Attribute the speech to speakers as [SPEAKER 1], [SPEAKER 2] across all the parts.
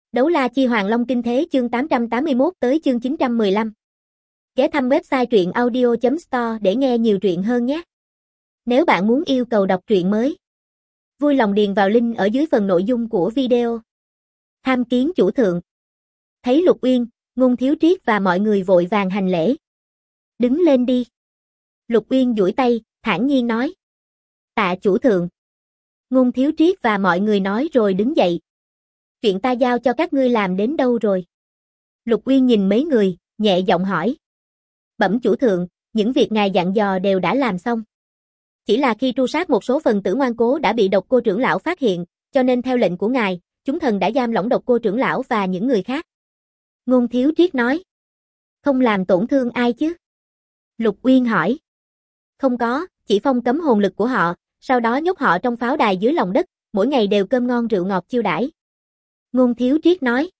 [SPEAKER 1] Đấu la chi Hoàng Long Kinh Thế chương 881 tới chương 915. Ghé thăm website truyện audio.store để nghe nhiều truyện hơn nhé. Nếu bạn muốn yêu cầu đọc truyện mới, vui lòng điền vào link ở dưới phần nội dung của video. Tham kiến chủ thượng. Thấy Lục Uyên, Ngôn Thiếu Triết và mọi người vội vàng hành lễ. Đứng lên đi. Lục Uyên duỗi tay, thản nhiên nói. Tạ chủ thượng. Ngôn Thiếu Triết và mọi người nói rồi đứng dậy. Chuyện ta giao cho các ngươi làm đến đâu rồi? Lục Uyên nhìn mấy người, nhẹ giọng hỏi. Bẩm chủ thượng, những việc ngài dặn dò đều đã làm xong. Chỉ là khi tru sát một số phần tử ngoan cố đã bị Độc Cô trưởng lão phát hiện, cho nên theo lệnh của ngài, chúng thần đã giam lỏng Độc Cô trưởng lão và những người khác. Ngôn Thiếu Triết nói. Không làm tổn thương ai chứ? Lục Uyên hỏi. Không có, chỉ phong cấm hồn lực của họ, sau đó nhốt họ trong pháo đài dưới lòng đất, mỗi ngày đều cơm ngon rượu ngọt chiêu đãi. Ngôn Thiếu Triết nói.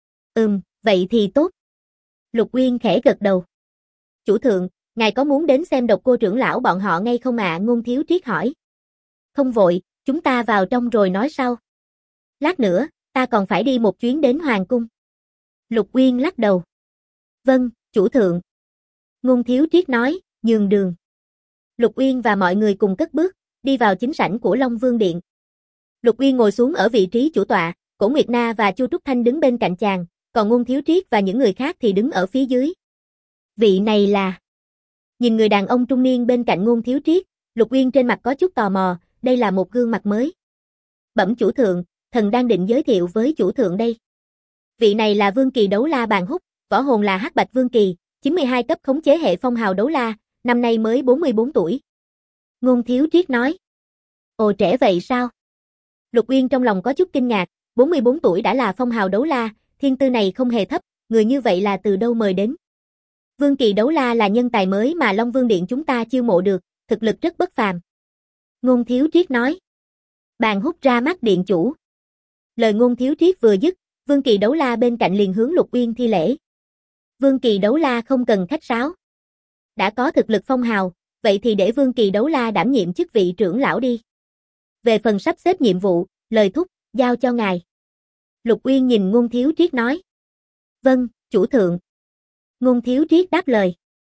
[SPEAKER 1] Vậy thì tốt. Lục Uyên khẽ gật đầu. Chủ thượng, ngài có muốn đến xem Độc Cô trưởng lão bọn họ ngay không ạ? Ngôn Thiếu Triết hỏi. Không vội, chúng ta vào trong rồi nói sau. Lát nữa, ta còn phải đi một chuyến đến Hoàng cung. Lục Uyên lắc đầu. Vâng, chủ thượng. Ngôn Thiếu Triết nói, nhường đường. Lục Uyên và mọi người cùng cất bước, đi vào chính sảnh của Long Vương Điện. Lục Uyên ngồi xuống ở vị trí chủ tọa, Cổ Nguyệt Na và Chu Trúc Thanh đứng bên cạnh chàng, còn Ngôn Thiếu Triết và những người khác thì đứng ở phía dưới. Vị này là... Nhìn người đàn ông trung niên bên cạnh Ngôn Thiếu Triết, Lục Uyên trên mặt có chút tò mò, đây là một gương mặt mới. Bẩm chủ thượng, thần đang định giới thiệu với chủ thượng đây. Vị này là Vương Kỳ Đấu La Bàn Húc, võ hồn là Hắc Bạch Vương Kỳ, 92 cấp khống chế hệ phong hào đấu la, năm nay mới 44 tuổi. Ngôn Thiếu Triết nói. Ồ, trẻ vậy sao? Lục Uyên trong lòng có chút kinh ngạc, 44 tuổi đã là phong hào đấu la, thiên tư này không hề thấp, người như vậy là từ đâu mời đến? Vương Kỳ Đấu La là nhân tài mới mà Long Vương Điện chúng ta chiêu mộ được, thực lực rất bất phàm. Ngôn Thiếu Triết nói. Bàn Húc ra mắt điện chủ. Lời Ngôn Thiếu Triết vừa dứt, Vương Kỳ Đấu La bên cạnh liền hướng Lục Uyên thi lễ. Vương Kỳ Đấu La không cần khách sáo. Đã có thực lực phong hào, vậy thì để Vương Kỳ Đấu La đảm nhiệm chức vị trưởng lão đi. Về phần sắp xếp nhiệm vụ, lời thúc, giao cho ngài. Lục Uyên nhìn Ngôn Thiếu Triết nói. Vâng, chủ thượng. Ngôn Thiếu Triết đáp lời.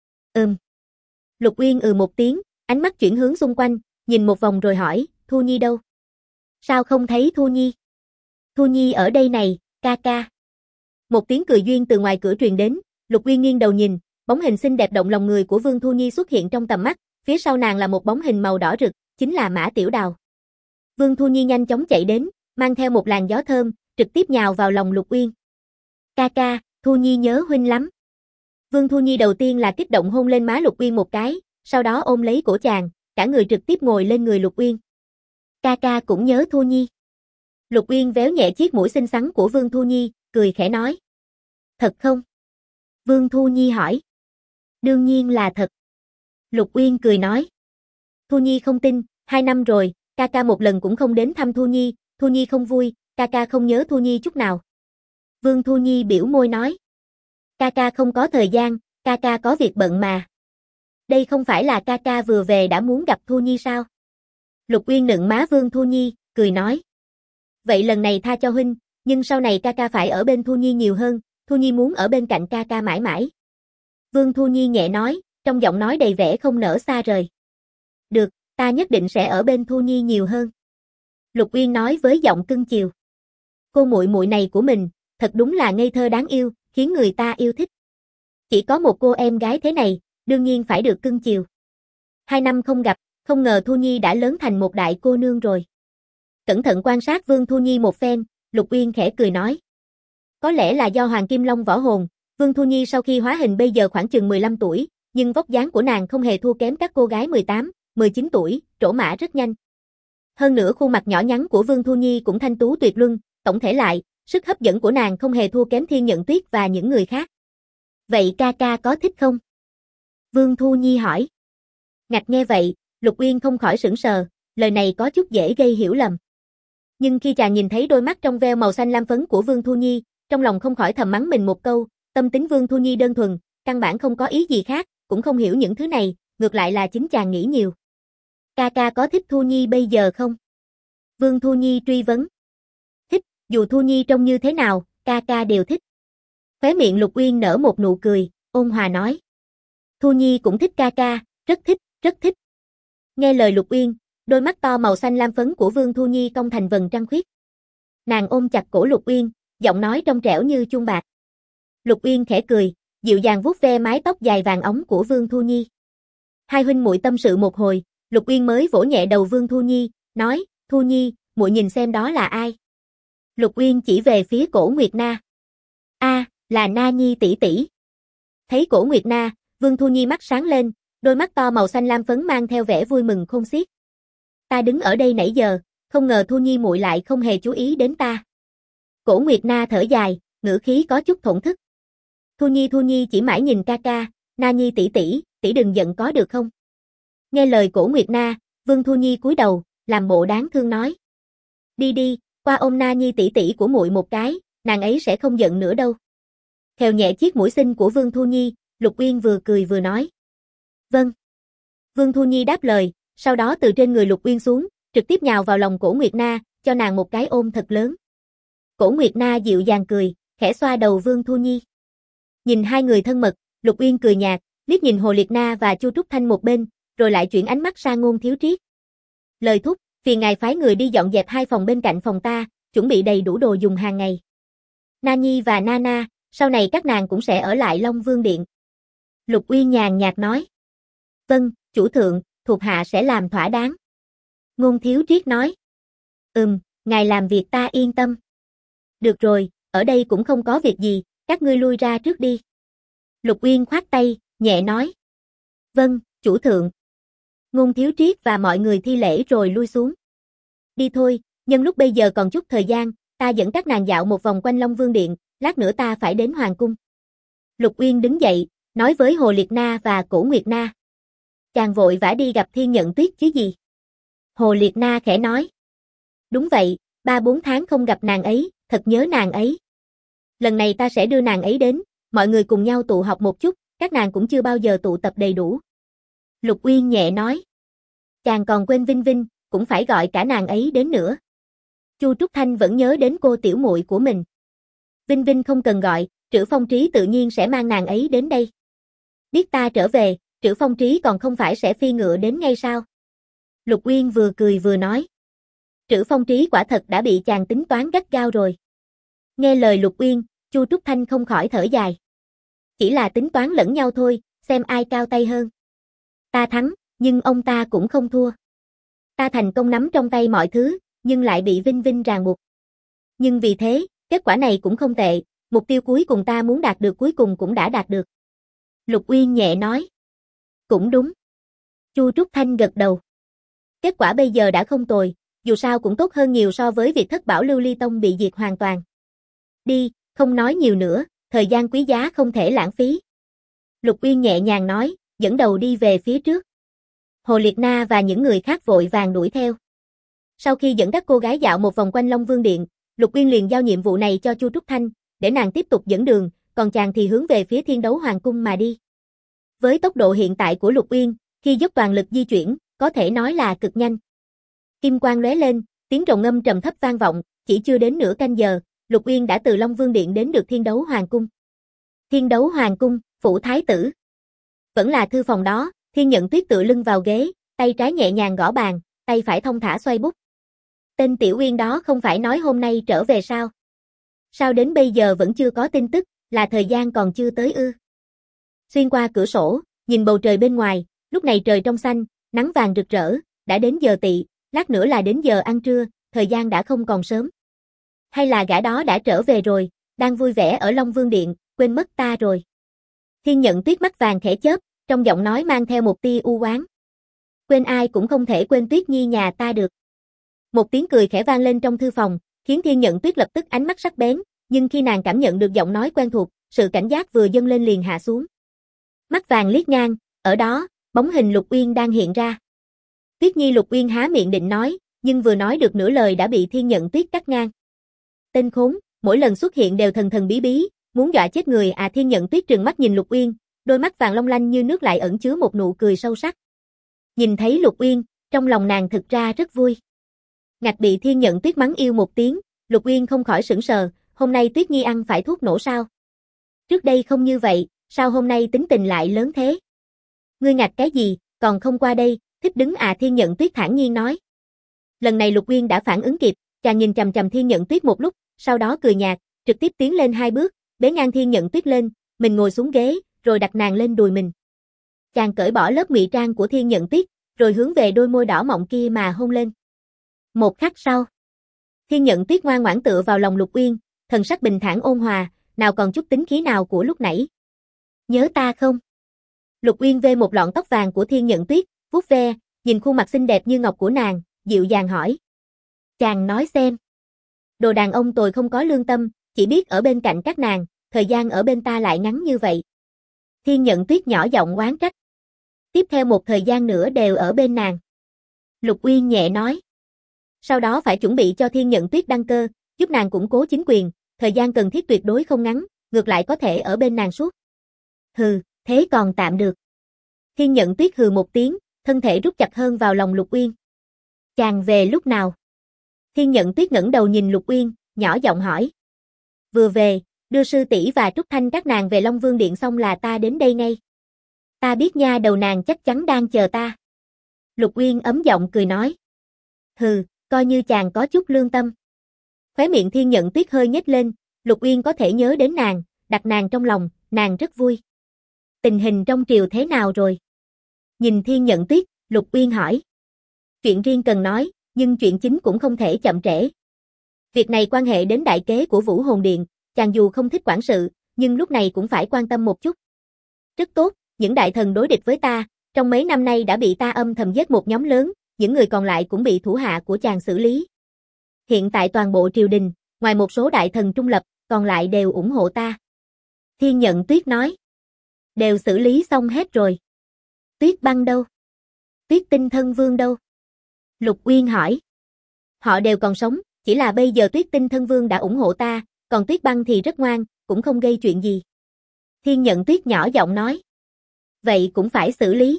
[SPEAKER 1] Lục Uyên một tiếng, ánh mắt chuyển hướng xung quanh, nhìn một vòng rồi hỏi, Thu Nhi đâu? Sao không thấy Thu Nhi? Thu Nhi ở đây này, ca ca. Một tiếng cười duyên từ ngoài cửa truyền đến, Lục Uyên nghiêng đầu nhìn, bóng hình xinh đẹp động lòng người của Vương Thu Nhi xuất hiện trong tầm mắt, phía sau nàng là một bóng hình màu đỏ rực, chính là Mã Tiểu Đào. Vương Thu Nhi nhanh chóng chạy đến, mang theo một làn gió thơm, trực tiếp nhào vào lòng Lục Uyên. Ca ca, Thu Nhi nhớ huynh lắm. Vương Thu Nhi đầu tiên là kích động hôn lên má Lục Uyên một cái, sau đó ôm lấy cổ chàng, cả người trực tiếp ngồi lên người Lục Uyên. Ca ca cũng nhớ Thu Nhi. Lục Uyên véo nhẹ chiếc mũi xinh xắn của Vương Thu Nhi, cười khẽ nói. Thật không? Vương Thu Nhi hỏi. Đương nhiên là thật. Lục Uyên cười nói. Thu Nhi không tin, 2 năm rồi, ca ca một lần cũng không đến thăm Thu Nhi không vui, ca ca không nhớ Thu Nhi chút nào. Vương Thu Nhi biểu môi nói. Ca ca không có thời gian, ca ca có việc bận mà. Đây không phải là ca ca vừa về đã muốn gặp Thu Nhi sao? Lục Uyên nựng má Vương Thu Nhi, cười nói. Vậy lần này tha cho huynh, nhưng sau này ca ca phải ở bên Thu Nhi nhiều hơn, Thu Nhi muốn ở bên cạnh ca ca mãi mãi. Vương Thu Nhi nhẹ nói, trong giọng nói đầy vẻ không nỡ xa rời. Được, ta nhất định sẽ ở bên Thu Nhi nhiều hơn. Lục Uyên nói với giọng cưng chiều. Cô muội muội này của mình, thật đúng là ngây thơ đáng yêu, khiến người ta yêu thích. Chỉ có một cô em gái thế này, đương nhiên phải được cưng chiều. 2 năm không gặp, không ngờ Thu Nhi đã lớn thành một đại cô nương rồi. Cẩn thận quan sát Vương Thu Nhi một phen, Lục Uyên khẽ cười nói. Có lẽ là do Hoàng Kim Long võ hồn, Vương Thu Nhi sau khi hóa hình bây giờ khoảng chừng 15 tuổi, nhưng vóc dáng của nàng không hề thua kém các cô gái 18, 19 tuổi, trổ mã rất nhanh. Hơn nữa khuôn mặt nhỏ nhắn của Vương Thu Nhi cũng thanh tú tuyệt luân, tổng thể lại, sức hấp dẫn của nàng không hề thua kém Thiên Nhận Tuyết và những người khác. Vậy ca ca có thích không? Vương Thu Nhi hỏi. Ngạch nghe vậy, Lục Uyên không khỏi sững sờ, lời này có chút dễ gây hiểu lầm. Nhưng khi chàng nhìn thấy đôi mắt trong veo màu xanh lam phấn của Vương Thu Nhi, trong lòng không khỏi thầm mắng mình một câu, tâm tính Vương Thu Nhi đơn thuần, căn bản không có ý gì khác, cũng không hiểu những thứ này, ngược lại là chính chàng nghĩ nhiều. Ca ca có thích Thu Nhi bây giờ không? Vương Thu Nhi truy vấn. Thích, dù Thu Nhi trông như thế nào, ca ca đều thích. Khóe miệng Lục Uyên nở một nụ cười, ôn hòa nói. Thu Nhi cũng thích ca ca, rất thích, rất thích. Nghe lời Lục Uyên, đôi mắt to màu xanh lam phấn của Vương Thu Nhi cong thành vầng trăng khuyết. Nàng ôm chặt cổ Lục Uyên, giọng nói trong trẻo như chuông bạc. Lục Uyên khẽ cười, dịu dàng vuốt ve mái tóc dài vàng óng của Vương Thu Nhi. Hai huynh muội tâm sự một hồi, Lục Uyên mới vỗ nhẹ đầu Vương Thu Nhi, nói, Thu Nhi, muội nhìn xem đó là ai. Lục Uyên chỉ về phía Cổ Nguyệt Na. Là Na Nhi tỷ tỷ. Thấy Cổ Nguyệt Na, Vương Thu Nhi mắt sáng lên, đôi mắt to màu xanh lam phấn mang theo vẻ vui mừng khôn xiết. Ta đứng ở đây nãy giờ, không ngờ Thu Nhi muội lại không hề chú ý đến ta. Cổ Nguyệt Na thở dài, ngữ khí có chút thổn thức. Thu Nhi chỉ mãi nhìn ca ca, Na Nhi tỷ tỷ đừng giận có được không? Nghe lời Cổ Nguyệt Na, Vương Thu Nhi cúi đầu, làm bộ đáng thương nói. Đi, qua ôm Na Nhi tỷ tỷ của muội một cái, nàng ấy sẽ không giận nữa đâu. Khều nhẹ chiếc mũi xinh của Vương Thu Nhi, Lục Uyên vừa cười vừa nói. Vâng. Vương Thu Nhi đáp lời, sau đó từ trên người Lục Uyên xuống, trực tiếp nhào vào lòng Cổ Nguyệt Na, cho nàng một cái ôm thật lớn. Cổ Nguyệt Na dịu dàng cười, khẽ xoa đầu Vương Thu Nhi. Nhìn hai người thân mật, Lục Uyên cười nhạt, liếc nhìn Hồ Liệt Na và Chu Trúc Thanh một bên, rồi lại chuyển ánh mắt sang Ngôn Thiếu Triết. Lời thúc, phiền ngài phái người đi dọn dẹp hai phòng bên cạnh phòng ta, chuẩn bị đầy đủ đồ dùng hàng ngày. Na Nhi và Nana, sau này các nàng cũng sẽ ở lại Long Vương Điện. Lục Uyên nhàn nhạt nói. Vâng, chủ thượng, thuộc hạ sẽ làm thỏa đáng. Ngôn Thiếu Triết nói. Ngài làm việc ta yên tâm. Được rồi, ở đây cũng không có việc gì, các ngươi lui ra trước đi. Lục Uyên khoát tay, nhẹ nói. Vâng, chủ thượng. Ngôn Thiếu Triết và mọi người thi lễ rồi lui xuống. Đi thôi, nhân lúc bây giờ còn chút thời gian, ta dẫn các nàng dạo một vòng quanh Long Vương Điện, lát nữa ta phải đến Hoàng Cung. Lục Uyên đứng dậy, nói với Hồ Liệt Na và Cổ Nguyệt Na. Chàng vội vã đi gặp Thiên Nhận Tuyết chứ gì? Hồ Liệt Na khẽ nói. Đúng vậy, 3-4 tháng không gặp nàng ấy, thật nhớ nàng ấy. Lần này ta sẽ đưa nàng ấy đến, mọi người cùng nhau tụ họp một chút, các nàng cũng chưa bao giờ tụ tập đầy đủ. Lục Uyên nhẹ nói. Chàng còn quên Vinh Vinh, cũng phải gọi cả nàng ấy đến nữa. Chu Trúc Thanh vẫn nhớ đến cô tiểu muội của mình. Vinh Vinh không cần gọi, Trữ Phong Trí tự nhiên sẽ mang nàng ấy đến đây. Biết ta trở về, Trữ Phong Trí còn không phải sẽ phi ngựa đến ngay sao? Lục Uyên vừa cười vừa nói. Trữ Phong Trí quả thật đã bị chàng tính toán gắt gao rồi. Nghe lời Lục Uyên, Chu Trúc Thanh không khỏi thở dài. Chỉ là tính toán lẫn nhau thôi, xem ai cao tay hơn. Ta thắng, nhưng ông ta cũng không thua. Ta thành công nắm trong tay mọi thứ, nhưng lại bị Vinh Vinh ràng buộc. Nhưng vì thế, kết quả này cũng không tệ, mục tiêu cuối cùng ta muốn đạt được cuối cùng cũng đã đạt được. Lục Uyên nhẹ nói. Cũng đúng. Chu Trúc Thanh gật đầu. Kết quả bây giờ đã không tồi, dù sao cũng tốt hơn nhiều so với việc Thất Bảo Lưu Ly Tông bị diệt hoàn toàn. Đi, không nói nhiều nữa, thời gian quý giá không thể lãng phí. Lục Uyên nhẹ nhàng nói, dẫn đầu đi về phía trước. Hồ Liệt Na và những người khác vội vàng đuổi theo. Sau khi dẫn các cô gái dạo một vòng quanh Long Vương Điện, Lục Uyên liền giao nhiệm vụ này cho Chu Trúc Thanh, để nàng tiếp tục dẫn đường, còn chàng thì hướng về phía Thiên Đấu Hoàng Cung mà đi. Với tốc độ hiện tại của Lục Uyên, khi dốc toàn lực di chuyển, có thể nói là cực nhanh. Kim quang lóe lên, tiếng rồng ngâm trầm thấp vang vọng, chỉ chưa đến nửa canh giờ, Lục Uyên đã từ Long Vương Điện đến được Thiên Đấu Hoàng Cung. Thiên Đấu Hoàng Cung, phủ thái tử. Vẫn là thư phòng đó, Thiên Nhận Tuyết tựa lưng vào ghế, tay trái nhẹ nhàng gõ bàn, tay phải thong thả xoay bút. Tên Tiểu Uyên đó không phải nói hôm nay trở về sao? Sao đến bây giờ vẫn chưa có tin tức, là thời gian còn chưa tới ư? Xuyên qua cửa sổ, nhìn bầu trời bên ngoài, lúc này trời trong xanh, nắng vàng rực rỡ, đã đến giờ tỵ, lát nữa là đến giờ ăn trưa, thời gian đã không còn sớm. Hay là gã đó đã trở về rồi, đang vui vẻ ở Long Vương Điện, quên mất ta rồi. Thiên Nhận Tuyết mắt vàng khẽ chớp, trong giọng nói mang theo một tia u oán. Quên ai cũng không thể quên Tuyết Nhi nhà ta được. Một tiếng cười khẽ vang lên trong thư phòng, khiến Thiên Nhận Tuyết lập tức ánh mắt sắc bén, nhưng khi nàng cảm nhận được giọng nói quen thuộc, sự cảnh giác vừa dâng lên liền hạ xuống. Mắt vàng liếc ngang, ở đó, bóng hình Lục Uyên đang hiện ra. Tuyết Nhi. Lục Uyên há miệng định nói, nhưng vừa nói được nửa lời đã bị Thiên Nhận Tuyết cắt ngang. Tên khốn, mỗi lần xuất hiện đều thần thần bí bí, muốn dọa chết người à? Thiên Nhận Tuyết trừng mắt nhìn Lục Uyên, đôi mắt vàng long lanh như nước lại ẩn chứa một nụ cười sâu sắc. Nhìn thấy Lục Uyên, trong lòng nàng thực ra rất vui. Ngạch bị Thiên Nhận Tuyết mắng yêu một tiếng, Lục Uyên không khỏi sững sờ, hôm nay Tuyết Nhi ăn phải thuốc nổ sao? Trước đây không như vậy, sao hôm nay tính tình lại lớn thế? Ngươi ngạc cái gì, còn không qua đây, thích đứng à? Thiên Nhận Tuyết thản nhiên nói. Lần này Lục Uyên đã phản ứng kịp, chàng nhìn chằm chằm Thiên Nhận Tuyết một lúc, sau đó cười nhạt, trực tiếp tiến lên 2 bước, bế ngang Thiên Nhận Tuyết lên, mình ngồi xuống ghế, rồi đặt nàng lên đùi mình. Chàng cởi bỏ lớp ngụy trang của Thiên Nhận Tuyết, rồi hướng về đôi môi đỏ mọng kia mà hôn lên. Một khắc sau, Thiên Nhận Tuyết ngoan ngoãn tựa vào lòng Lục Uyên, thần sắc bình thản ôn hòa, nào còn chút tính khí nào của lúc nãy. Nhớ ta không? Lục Uyên vê một lọn tóc vàng của Thiên Nhận Tuyết, vuốt ve, nhìn khuôn mặt xinh đẹp như ngọc của nàng, dịu dàng hỏi. Chàng nói xem. Đồ đàn ông tồi không có lương tâm, chỉ biết ở bên cạnh các nàng, thời gian ở bên ta lại ngắn như vậy. Thiên Nhận Tuyết nhỏ giọng oán trách. Tiếp theo một thời gian nữa đều ở bên nàng. Lục Uyên nhẹ nói. Sau đó phải chuẩn bị cho Thiên Nhận Tuyết đăng cơ, giúp nàng củng cố chính quyền, thời gian cần thiết tuyệt đối không ngắn, ngược lại có thể ở bên nàng suốt. Hừ, thế còn tạm được. Thiên Nhận Tuyết hừ một tiếng, thân thể rút chặt hơn vào lòng Lục Uyên. Chàng về lúc nào? Thiên Nhận Tuyết ngẩng đầu nhìn Lục Uyên, nhỏ giọng hỏi. Vừa về, đưa sư tỷ và Trúc Thanh các nàng về Long Vương Điện xong là ta đến đây ngay. Ta biết nha, đầu nàng chắc chắn đang chờ ta. Lục Uyên ấm giọng cười nói. Hừ, coi như chàng có chút lương tâm. Khóe miệng Thiên Nhận Tuyết hơi nhếch lên, Lục Uyên có thể nhớ đến nàng, đặt nàng trong lòng, nàng rất vui. Tình hình trong triều thế nào rồi? Nhìn Thiên Nhận Tuyết, Lục Uyên hỏi. Chuyện riêng cần nói, nhưng chuyện chính cũng không thể chậm trễ. Việc này quan hệ đến đại kế của Vũ Hồn Điện, chàng dù không thích quản sự, nhưng lúc này cũng phải quan tâm một chút. Rất tốt, những đại thần đối địch với ta, trong mấy năm nay đã bị ta âm thầm giết một nhóm lớn, những người còn lại cũng bị thủ hạ của chàng xử lý. Hiện tại toàn bộ triều đình, ngoài một số đại thần trung lập, còn lại đều ủng hộ ta. Thiên Nhận Tuyết nói. Đều xử lý xong hết rồi. Tuyết Băng đâu? Tuyết Tinh Thân Vương đâu? Lục Uyên hỏi. Họ đều còn sống, chỉ là bây giờ Tuyết Tinh Thân Vương đã ủng hộ ta, còn Tuyết Băng thì rất ngoan, cũng không gây chuyện gì. Thiên Nhận Tuyết nhỏ giọng nói. Vậy cũng phải xử lý.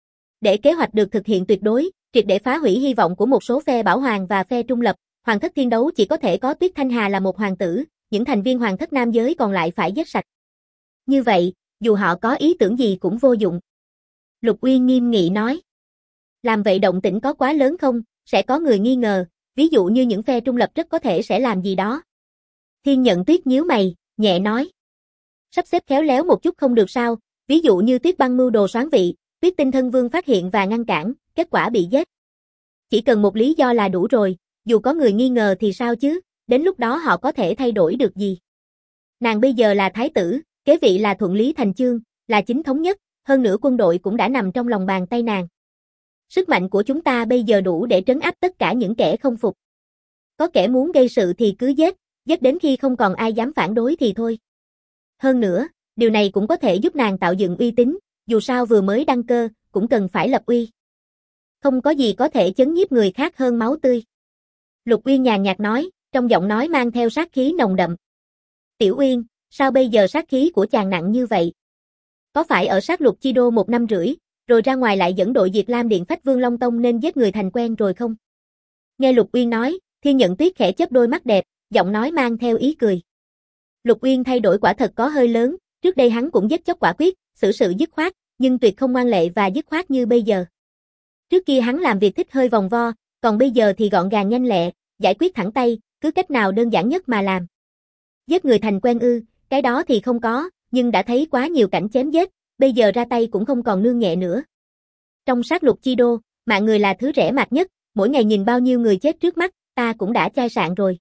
[SPEAKER 1] Để kế hoạch được thực hiện tuyệt đối, triệt để phá hủy hy vọng của một số phe bảo hoàng và phe trung lập, Hoàng thất thiên đấu chỉ có thể có Tuyết Thanh Hà là một hoàng tử, những thành viên hoàng thất nam giới còn lại phải giết sạch. Như vậy, dù họ có ý tưởng gì cũng vô dụng. Lục Uyên nghiêm nghị nói. Làm vậy động tĩnh có quá lớn không, sẽ có người nghi ngờ, ví dụ như những phe trung lập rất có thể sẽ làm gì đó. Thiên Nhận Tuyết nhíu mày, nhẹ nói. Sắp xếp khéo léo một chút không được sao, ví dụ như Tuyết Băng mưu đồ soán vị, Tuyết Tinh Thân Vương phát hiện và ngăn cản, kết quả bị giết. Chỉ cần một lý do là đủ rồi, dù có người nghi ngờ thì sao chứ, đến lúc đó họ có thể thay đổi được gì. Nàng bây giờ là thái tử, kế vị là thuận lý thành chương, là chính thống nhất, hơn nữa quân đội cũng đã nằm trong lòng bàn tay nàng. Sức mạnh của chúng ta bây giờ đủ để trấn áp tất cả những kẻ không phục. Có kẻ muốn gây sự thì cứ giết, giết đến khi không còn ai dám phản đối thì thôi. Hơn nữa, điều này cũng có thể giúp nàng tạo dựng uy tín, dù sao vừa mới đăng cơ, cũng cần phải lập uy. Không có gì có thể chấn nhiếp người khác hơn máu tươi. Lục Uyên nhàn nhạt nói, trong giọng nói mang theo sát khí nồng đậm. Tiểu Uyên, sao bây giờ sát khí của chàng nặng như vậy? Có phải ở sát lục chi đô 1 năm rưỡi, rồi ra ngoài lại dẫn đội diệt Lam Điện Phách Vương Long Tông nên giết người thành quen rồi không? Nghe Lục Uyên nói, Thiên Nhận Tuyết khẽ chớp đôi mắt đẹp, giọng nói mang theo ý cười. Lục Uyên thay đổi quả thật có hơi lớn, trước đây hắn cũng giết chóc quả quyết, xử sự dứt khoát, nhưng tuyệt không ngoan lệ và dứt khoát như bây giờ. Trước kia hắn làm việc thích hơi vòng vo, còn bây giờ thì gọn gàng nhanh lẹ, giải quyết thẳng tay, cứ cách nào đơn giản nhất mà làm. Giết người thành quen ư, cái đó thì không có, nhưng đã thấy quá nhiều cảnh chém giết, bây giờ ra tay cũng không còn nương nhẹ nữa. Trong sát lục chi đô, mạng người là thứ rẻ mạt nhất, mỗi ngày nhìn bao nhiêu người chết trước mắt, ta cũng đã chai sạn rồi.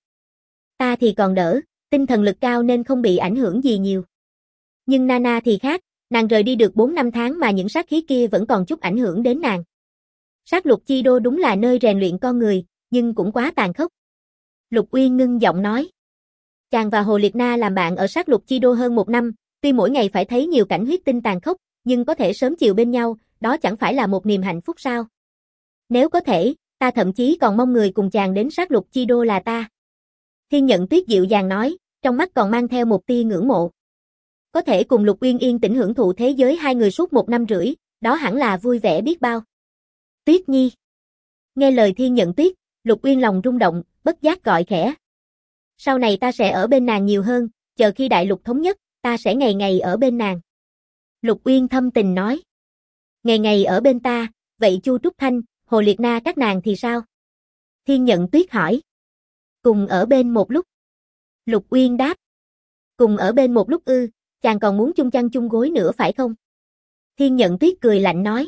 [SPEAKER 1] Ta thì còn đỡ, tinh thần lực cao nên không bị ảnh hưởng gì nhiều. Nhưng Nana thì khác, nàng rời đi được 4 năm tháng mà những sát khí kia vẫn còn chút ảnh hưởng đến nàng. Sát lục chi đô đúng là nơi rèn luyện con người, nhưng cũng quá tàn khốc. Lục Uyên ngưng giọng nói. Chàng và Hồ Liệt Na làm bạn ở sát lục chi đô hơn 1 năm, tuy mỗi ngày phải thấy nhiều cảnh huyết tinh tàn khốc, nhưng có thể sớm chiều bên nhau, đó chẳng phải là một niềm hạnh phúc sao? Nếu có thể, ta thậm chí còn mong người cùng chàng đến sát lục chi đô là ta. Thiên Nhận Tuyết dịu dàng nói, trong mắt còn mang theo một tia ngưỡng mộ. Có thể cùng Lục Uyên yên tĩnh hưởng thụ thế giới hai người suốt 1 năm rưỡi, đó hẳn là vui vẻ biết bao. Tuyết Nhi. Nghe lời Thiên Nhận Tuyết, Lục Uyên lòng rung động, bất giác gọi khẽ. Sau này ta sẽ ở bên nàng nhiều hơn, chờ khi đại lục thống nhất, ta sẽ ngày ngày ở bên nàng. Lục Uyên thâm tình nói. Ngày ngày ở bên ta, vậy Chu Trúc Thanh, Hồ Liệt Na các nàng thì sao? Thiên Nhận Tuyết hỏi. Cùng ở bên một lúc. Lục Uyên đáp. Cùng ở bên một lúc ư, chàng còn muốn chung chăn chung gối nữa phải không? Thiên Nhận Tuyết cười lạnh nói.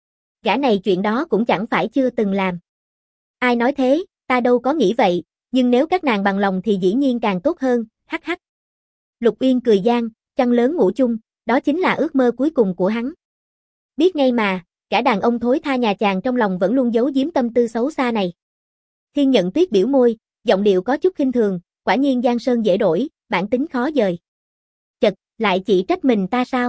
[SPEAKER 1] Gã này chuyện đó cũng chẳng phải chưa từng làm. Ai nói thế, ta đâu có nghĩ vậy, nhưng nếu các nàng bằng lòng thì dĩ nhiên càng tốt hơn, hắc hắc. Lục Uyên cười gian, chăn lớn ngủ chung, đó chính là ước mơ cuối cùng của hắn. Biết ngay mà, cả đàn ông thối tha nhà chàng trong lòng vẫn luôn giấu giếm tâm tư xấu xa này. Thiên Nhận Tuyết biểu môi, giọng điệu có chút khinh thường, quả nhiên giang sơn dễ đổi, bản tính khó dời. Chật, lại chỉ trách mình ta sao?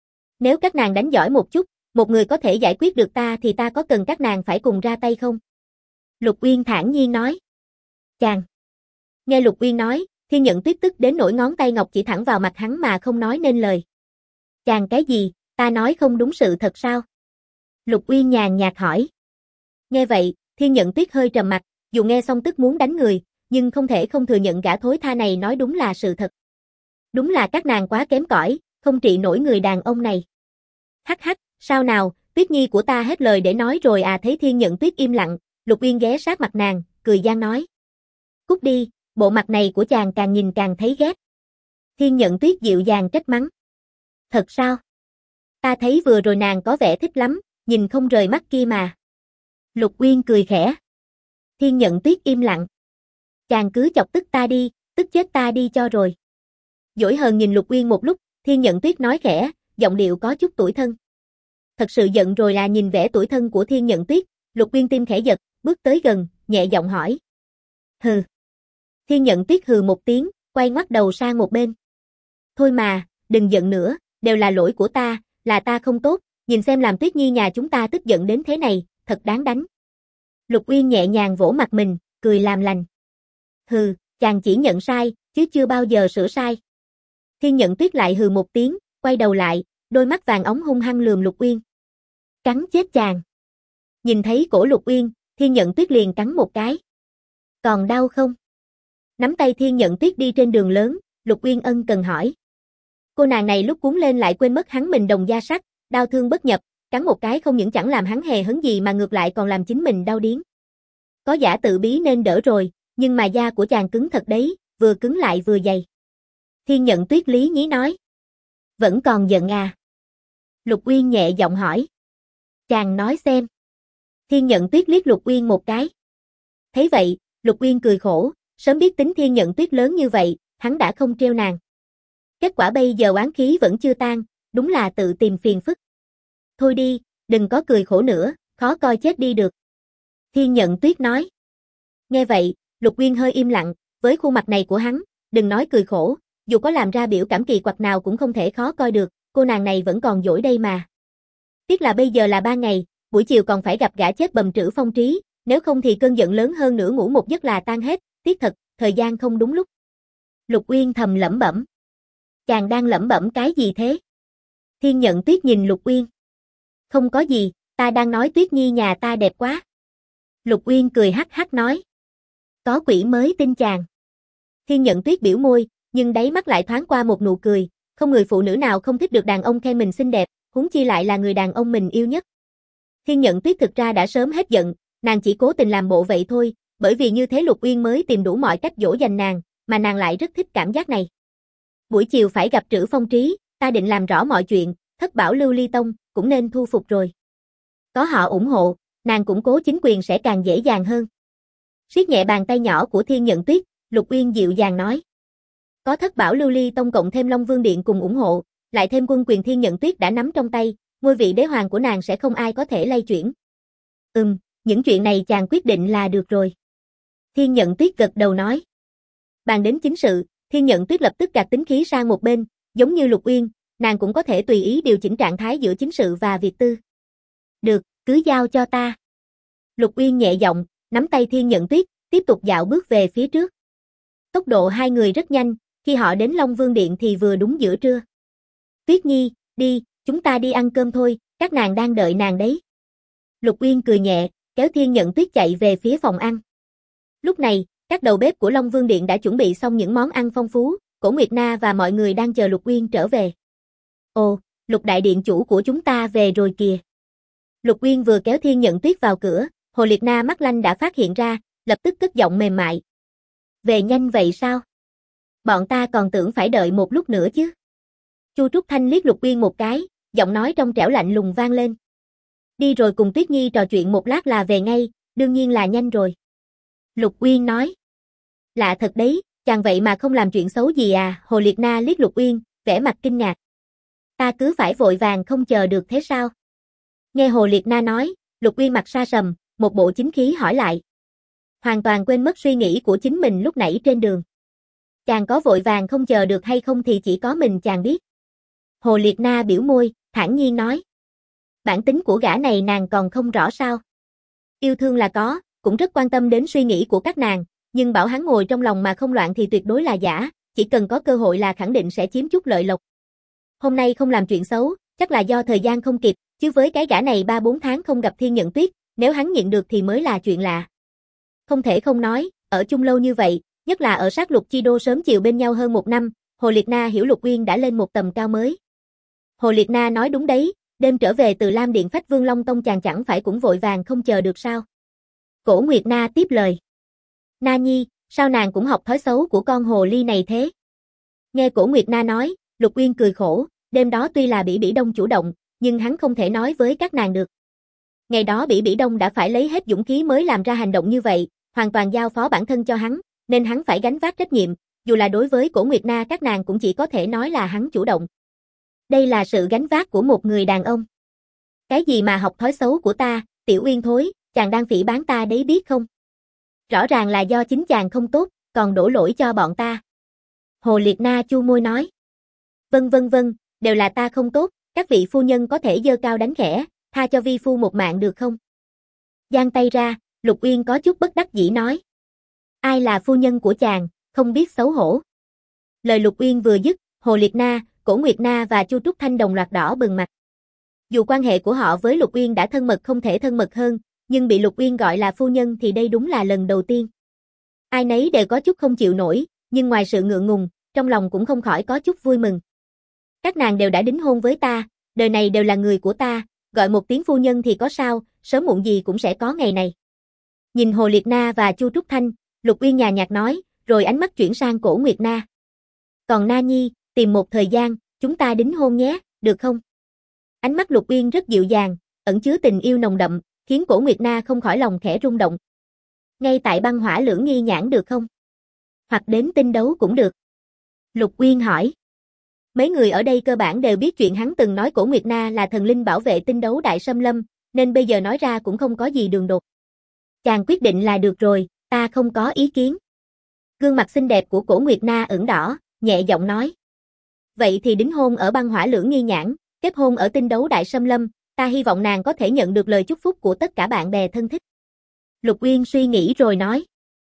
[SPEAKER 1] Nếu các nàng đánh giỏi một chút, một người có thể giải quyết được ta thì ta có cần các nàng phải cùng ra tay không? Lục Uyên thản nhiên nói. Chàng. Nghe Lục Uyên nói, Thiên Nhận Tuyết tức đến nỗi ngón tay ngọc chỉ thẳng vào mặt hắn mà không nói nên lời. Chàng cái gì, ta nói không đúng sự thật sao? Lục Uyên nhàn nhạt hỏi. Nghe vậy, Thiên Nhận Tuyết hơi trầm mặt, dù nghe xong tức muốn đánh người, nhưng không thể không thừa nhận gã thối tha này nói đúng là sự thật. Đúng là các nàng quá kém cỏi, không trị nổi người đàn ông này. Hắc hắc, sao nào, Tuyết Nhi của ta hết lời để nói rồi à? Thấy Thiên Nhận Tuyết im lặng, Lục Uyên ghé sát mặt nàng, cười gian nói. Cút đi, bộ mặt này của chàng càng nhìn càng thấy ghét. Thiên Nhận Tuyết dịu dàng trách mắng. Thật sao? Ta thấy vừa rồi nàng có vẻ thích lắm, nhìn không rời mắt kia mà. Lục Uyên cười khẽ. Thiên Nhận Tuyết im lặng. Chàng cứ chọc tức ta đi, tức chết ta đi cho rồi. Dỗi hờn nhìn Lục Uyên một lúc, Thiên Nhận Tuyết nói khẽ, giọng điệu có chút tủi thân. Thật sự giận rồi là nhìn vẻ tủi thân của Thiên Nhận Tuyết, Lục Uyên tim khẽ giật, bước tới gần, nhẹ giọng hỏi. Hừ. Thiên Nhận Tuyết hừ một tiếng, quay ngoắt đầu sang một bên. Thôi mà, đừng giận nữa, đều là lỗi của ta, là ta không tốt, nhìn xem làm Tuyết Nhi nhà chúng ta tức giận đến thế này, thật đáng đánh. Lục Uyên nhẹ nhàng vỗ mặt mình, cười làm lành. Hừ, chàng chỉ nhận sai, chứ chưa bao giờ sửa sai. Thiên Nhận Tuyết lại hừ một tiếng, quay đầu lại, đôi mắt vàng óng hung hăng lườm Lục Uyên. Cắn chết chàng. Nhìn thấy cổ Lục Uyên, Thiên Nhận Tuyết liền cắn một cái. Còn đau không? Nắm tay Thiên Nhận Tuyết đi trên đường lớn, Lục Uyên ân cần hỏi. Cô nàng này lúc cuốn lên lại quên mất hắn mình đồng da sắt, đau thương bất nhập, cắn một cái không những chẳng làm hắn hề hấn gì mà ngược lại còn làm chính mình đau điếng. Có giả tự bí nên đỡ rồi, nhưng mà da của chàng cứng thật đấy, vừa cứng lại vừa dày. Thiên Nhận Tuyết lý nhí nói. Vẫn còn giận à? Lục Uyên nhẹ giọng hỏi. Chàng nói xem. Thiên Nhận Tuyết liếc Lục Uyên một cái. Thấy vậy, Lục Uyên cười khổ, sớm biết tính Thiên Nhận Tuyết lớn như vậy, hắn đã không trêu nàng. Kết quả bây giờ oán khí vẫn chưa tan, đúng là tự tìm phiền phức. Thôi đi, đừng có cười khổ nữa, khó coi chết đi được. Thiên Nhận Tuyết nói. Nghe vậy, Lục Uyên hơi im lặng, với khuôn mặt này của hắn, đừng nói cười khổ, dù có làm ra biểu cảm kỳ quặc nào cũng không thể khó coi được, cô nàng này vẫn còn dỗi đây mà. Tiếc là bây giờ là ban ngày, buổi chiều còn phải gặp gã chết bầm trữ Phong Trí, nếu không thì cơn giận lớn hơn nữa ngủ một giấc là tan hết, tiếc thật, thời gian không đúng lúc. Lục Uyên thầm lẩm bẩm. Chàng đang lẩm bẩm cái gì thế? Thiên Nhận Tuyết nhìn Lục Uyên. Không có gì, ta đang nói Tuyết Nhi nhà ta đẹp quá. Lục Uyên cười hắc hắc nói. Có quỷ mới tin chàng. Thiên Nhận Tuyết biểu môi, nhưng đáy mắt lại thoáng qua một nụ cười, không người phụ nữ nào không thích được đàn ông khen mình xinh đẹp, huống chi lại là người đàn ông mình yêu nhất. Thiên Nhận Tuyết thực ra đã sớm hết giận, nàng chỉ cố tình làm bộ vậy thôi, bởi vì như thế Lục Uyên mới tìm đủ mọi cách dỗ dành nàng, mà nàng lại rất thích cảm giác này. Buổi chiều phải gặp Trữ Phong Trí, ta định làm rõ mọi chuyện, thất bảo lưu ly tông, cũng nên thu phục rồi. Có họ ủng hộ, nàng củng cố chính quyền sẽ càng dễ dàng hơn. Siết nhẹ bàn tay nhỏ của Thiên Nhận Tuyết, Lục Uyên dịu dàng nói. Có thất bảo lưu ly tông cộng thêm Long Vương Điện cùng ủng hộ, lại thêm quân quyền Thiên Nhận Tuyết đã nắm trong tay, ngôi vị đế hoàng của nàng sẽ không ai có thể lay chuyển. Những chuyện này chàng quyết định là được rồi. Thiên Nhận Tuyết gật đầu nói. Bàn đến chính sự, Thiên Nhận Tuyết lập tức gạt tính khí sang một bên, giống như Lục Uyên, nàng cũng có thể tùy ý điều chỉnh trạng thái giữa chính sự và việc tư. Được, cứ giao cho ta. Lục Uyên nhẹ giọng, nắm tay Thiên Nhận Tuyết, tiếp tục dạo bước về phía trước. Tốc độ hai người rất nhanh, khi họ đến Long Vương Điện thì vừa đúng giữa trưa. Tuyết Nhi, đi, chúng ta đi ăn cơm thôi, các nàng đang đợi nàng đấy. Lục Uyên cười nhẹ, kéo Thiên Nhận Tuyết chạy về phía phòng ăn. Lúc này, Các đầu bếp của Long Vương Điện đã chuẩn bị xong những món ăn phong phú, Cổ Nguyệt Na và mọi người đang chờ Lục Uyên trở về. Ồ, Lục đại điện chủ của chúng ta về rồi kìa. Lục Uyên vừa kéo Thiên Nhận Tuyết vào cửa, Hồ Liệt Na mắt lanh đã phát hiện ra, lập tức cất giọng mềm mại. Về nhanh vậy sao? Bọn ta còn tưởng phải đợi một lúc nữa chứ. Chu Trúc Thanh liếc Lục Uyên một cái, giọng nói trong trẻo lạnh lùng vang lên. Đi rồi cùng Tuyết Nhi trò chuyện một lát là về ngay, đương nhiên là nhanh rồi. Lục Uyên nói. Lạ thật đấy, chàng vậy mà không làm chuyện xấu gì à? Hồ Liệt Na liếc Lục Uyên, vẻ mặt kinh ngạc. Ta cứ phải vội vàng không chờ được thế sao? Nghe Hồ Liệt Na nói, Lục Uyên mặt sa sầm, một bộ chính khí hỏi lại. Hoàn toàn quên mất suy nghĩ của chính mình lúc nãy trên đường. Chàng có vội vàng không chờ được hay không thì chỉ có mình chàng biết. Hồ Liệt Na biểu môi, thản nhiên nói. Bản tính của gã này nàng còn không rõ sao? Yêu thương là có, cũng rất quan tâm đến suy nghĩ của các nàng, nhưng bảo hắn ngồi trong lòng mà không loạn thì tuyệt đối là giả, chỉ cần có cơ hội là khẳng định sẽ chiếm chút lợi lộc. Hôm nay không làm chuyện xấu, chắc là do thời gian không kịp, chứ với cái gã này 3-4 tháng không gặp Thiên Nhận Tuyết, nếu hắn nhịn được thì mới là chuyện lạ. Không thể không nói, ở chung lâu như vậy, nhất là ở sát lục chi đô sớm chiều bên nhau hơn 1 năm, Hồ Liệt Na hiểu Lục Uyên đã lên một tầm cao mới. Hồ Liệt Na nói đúng đấy, đêm trở về từ Lam Điện Phách Vương Long Tông chàng chẳng phải cũng vội vàng không chờ được sao? Cổ Nguyệt Na tiếp lời. Na Nhi, sao nàng cũng học thói xấu của con hồ ly này thế? Nghe Cổ Nguyệt Na nói, Lục Uyên cười khổ, đêm đó tuy là Bỉ Bỉ Đông chủ động, nhưng hắn không thể nói với các nàng được. Ngày đó Bỉ Bỉ Đông đã phải lấy hết dũng khí mới làm ra hành động như vậy, hoàn toàn giao phó bản thân cho hắn, nên hắn phải gánh vác trách nhiệm, dù là đối với Cổ Nguyệt Na các nàng cũng chỉ có thể nói là hắn chủ động. Đây là sự gánh vác của một người đàn ông. Cái gì mà học thói xấu của ta, Tiểu Uyên thối, chàng đang phỉ báng ta đấy biết không? Rõ ràng là do chính chàng không tốt, còn đổ lỗi cho bọn ta. Hồ Liệt Na chu môi nói. Vâng, đều là ta không tốt, các vị phu nhân có thể giơ cao đánh khẽ, tha cho vi phu một mạng được không? Giang tay ra, Lục Uyên có chút bất đắc dĩ nói. Ai là phu nhân của chàng, không biết xấu hổ. Lời Lục Uyên vừa dứt, Hồ Liệt Na, Cổ Nguyệt Na và Chu Trúc Thanh đồng loạt đỏ bừng mặt. Dù quan hệ của họ với Lục Uyên đã thân mật không thể thân mật hơn, nhưng bị Lục Uyên gọi là phu nhân thì đây đúng là lần đầu tiên. Ai nấy đều có chút không chịu nổi, nhưng ngoài sự ngượng ngùng, trong lòng cũng không khỏi có chút vui mừng. Các nàng đều đã đính hôn với ta, đời này đều là người của ta, gọi một tiếng phu nhân thì có sao, sớm muộn gì cũng sẽ có ngày này. Nhìn Hồ Liệt Na và Chu Trúc Thanh, Lục Uyên nhàn nhạt nói, rồi ánh mắt chuyển sang Cổ Nguyệt Na. Còn Na Nhi, tìm một thời gian, chúng ta đính hôn nhé, được không? Ánh mắt Lục Uyên rất dịu dàng, ẩn chứa tình yêu nồng đậm, khiến Cổ Nguyệt Na không khỏi lòng khẽ rung động. Ngay tại Băng Hỏa Lưỡng Nghi Nhãn được không? Hoặc đến Tinh Đấu cũng được. Lục Uyên hỏi. Mấy người ở đây cơ bản đều biết chuyện hắn từng nói Cổ Nguyệt Na là thần linh bảo vệ Tinh Đấu Đại Xâm Lâm, nên bây giờ nói ra cũng không có gì đường đột. Chàng quyết định là được rồi, ta không có ý kiến. Gương mặt xinh đẹp của Cổ Nguyệt Na ửng đỏ, nhẹ giọng nói. Vậy thì đính hôn ở Băng Hỏa Lưỡng Nghi Nhãn, kết hôn ở Tinh Đấu Đại Xâm Lâm, ta hy vọng nàng có thể nhận được lời chúc phúc của tất cả bạn bè thân thích. Lục Uyên suy nghĩ rồi nói.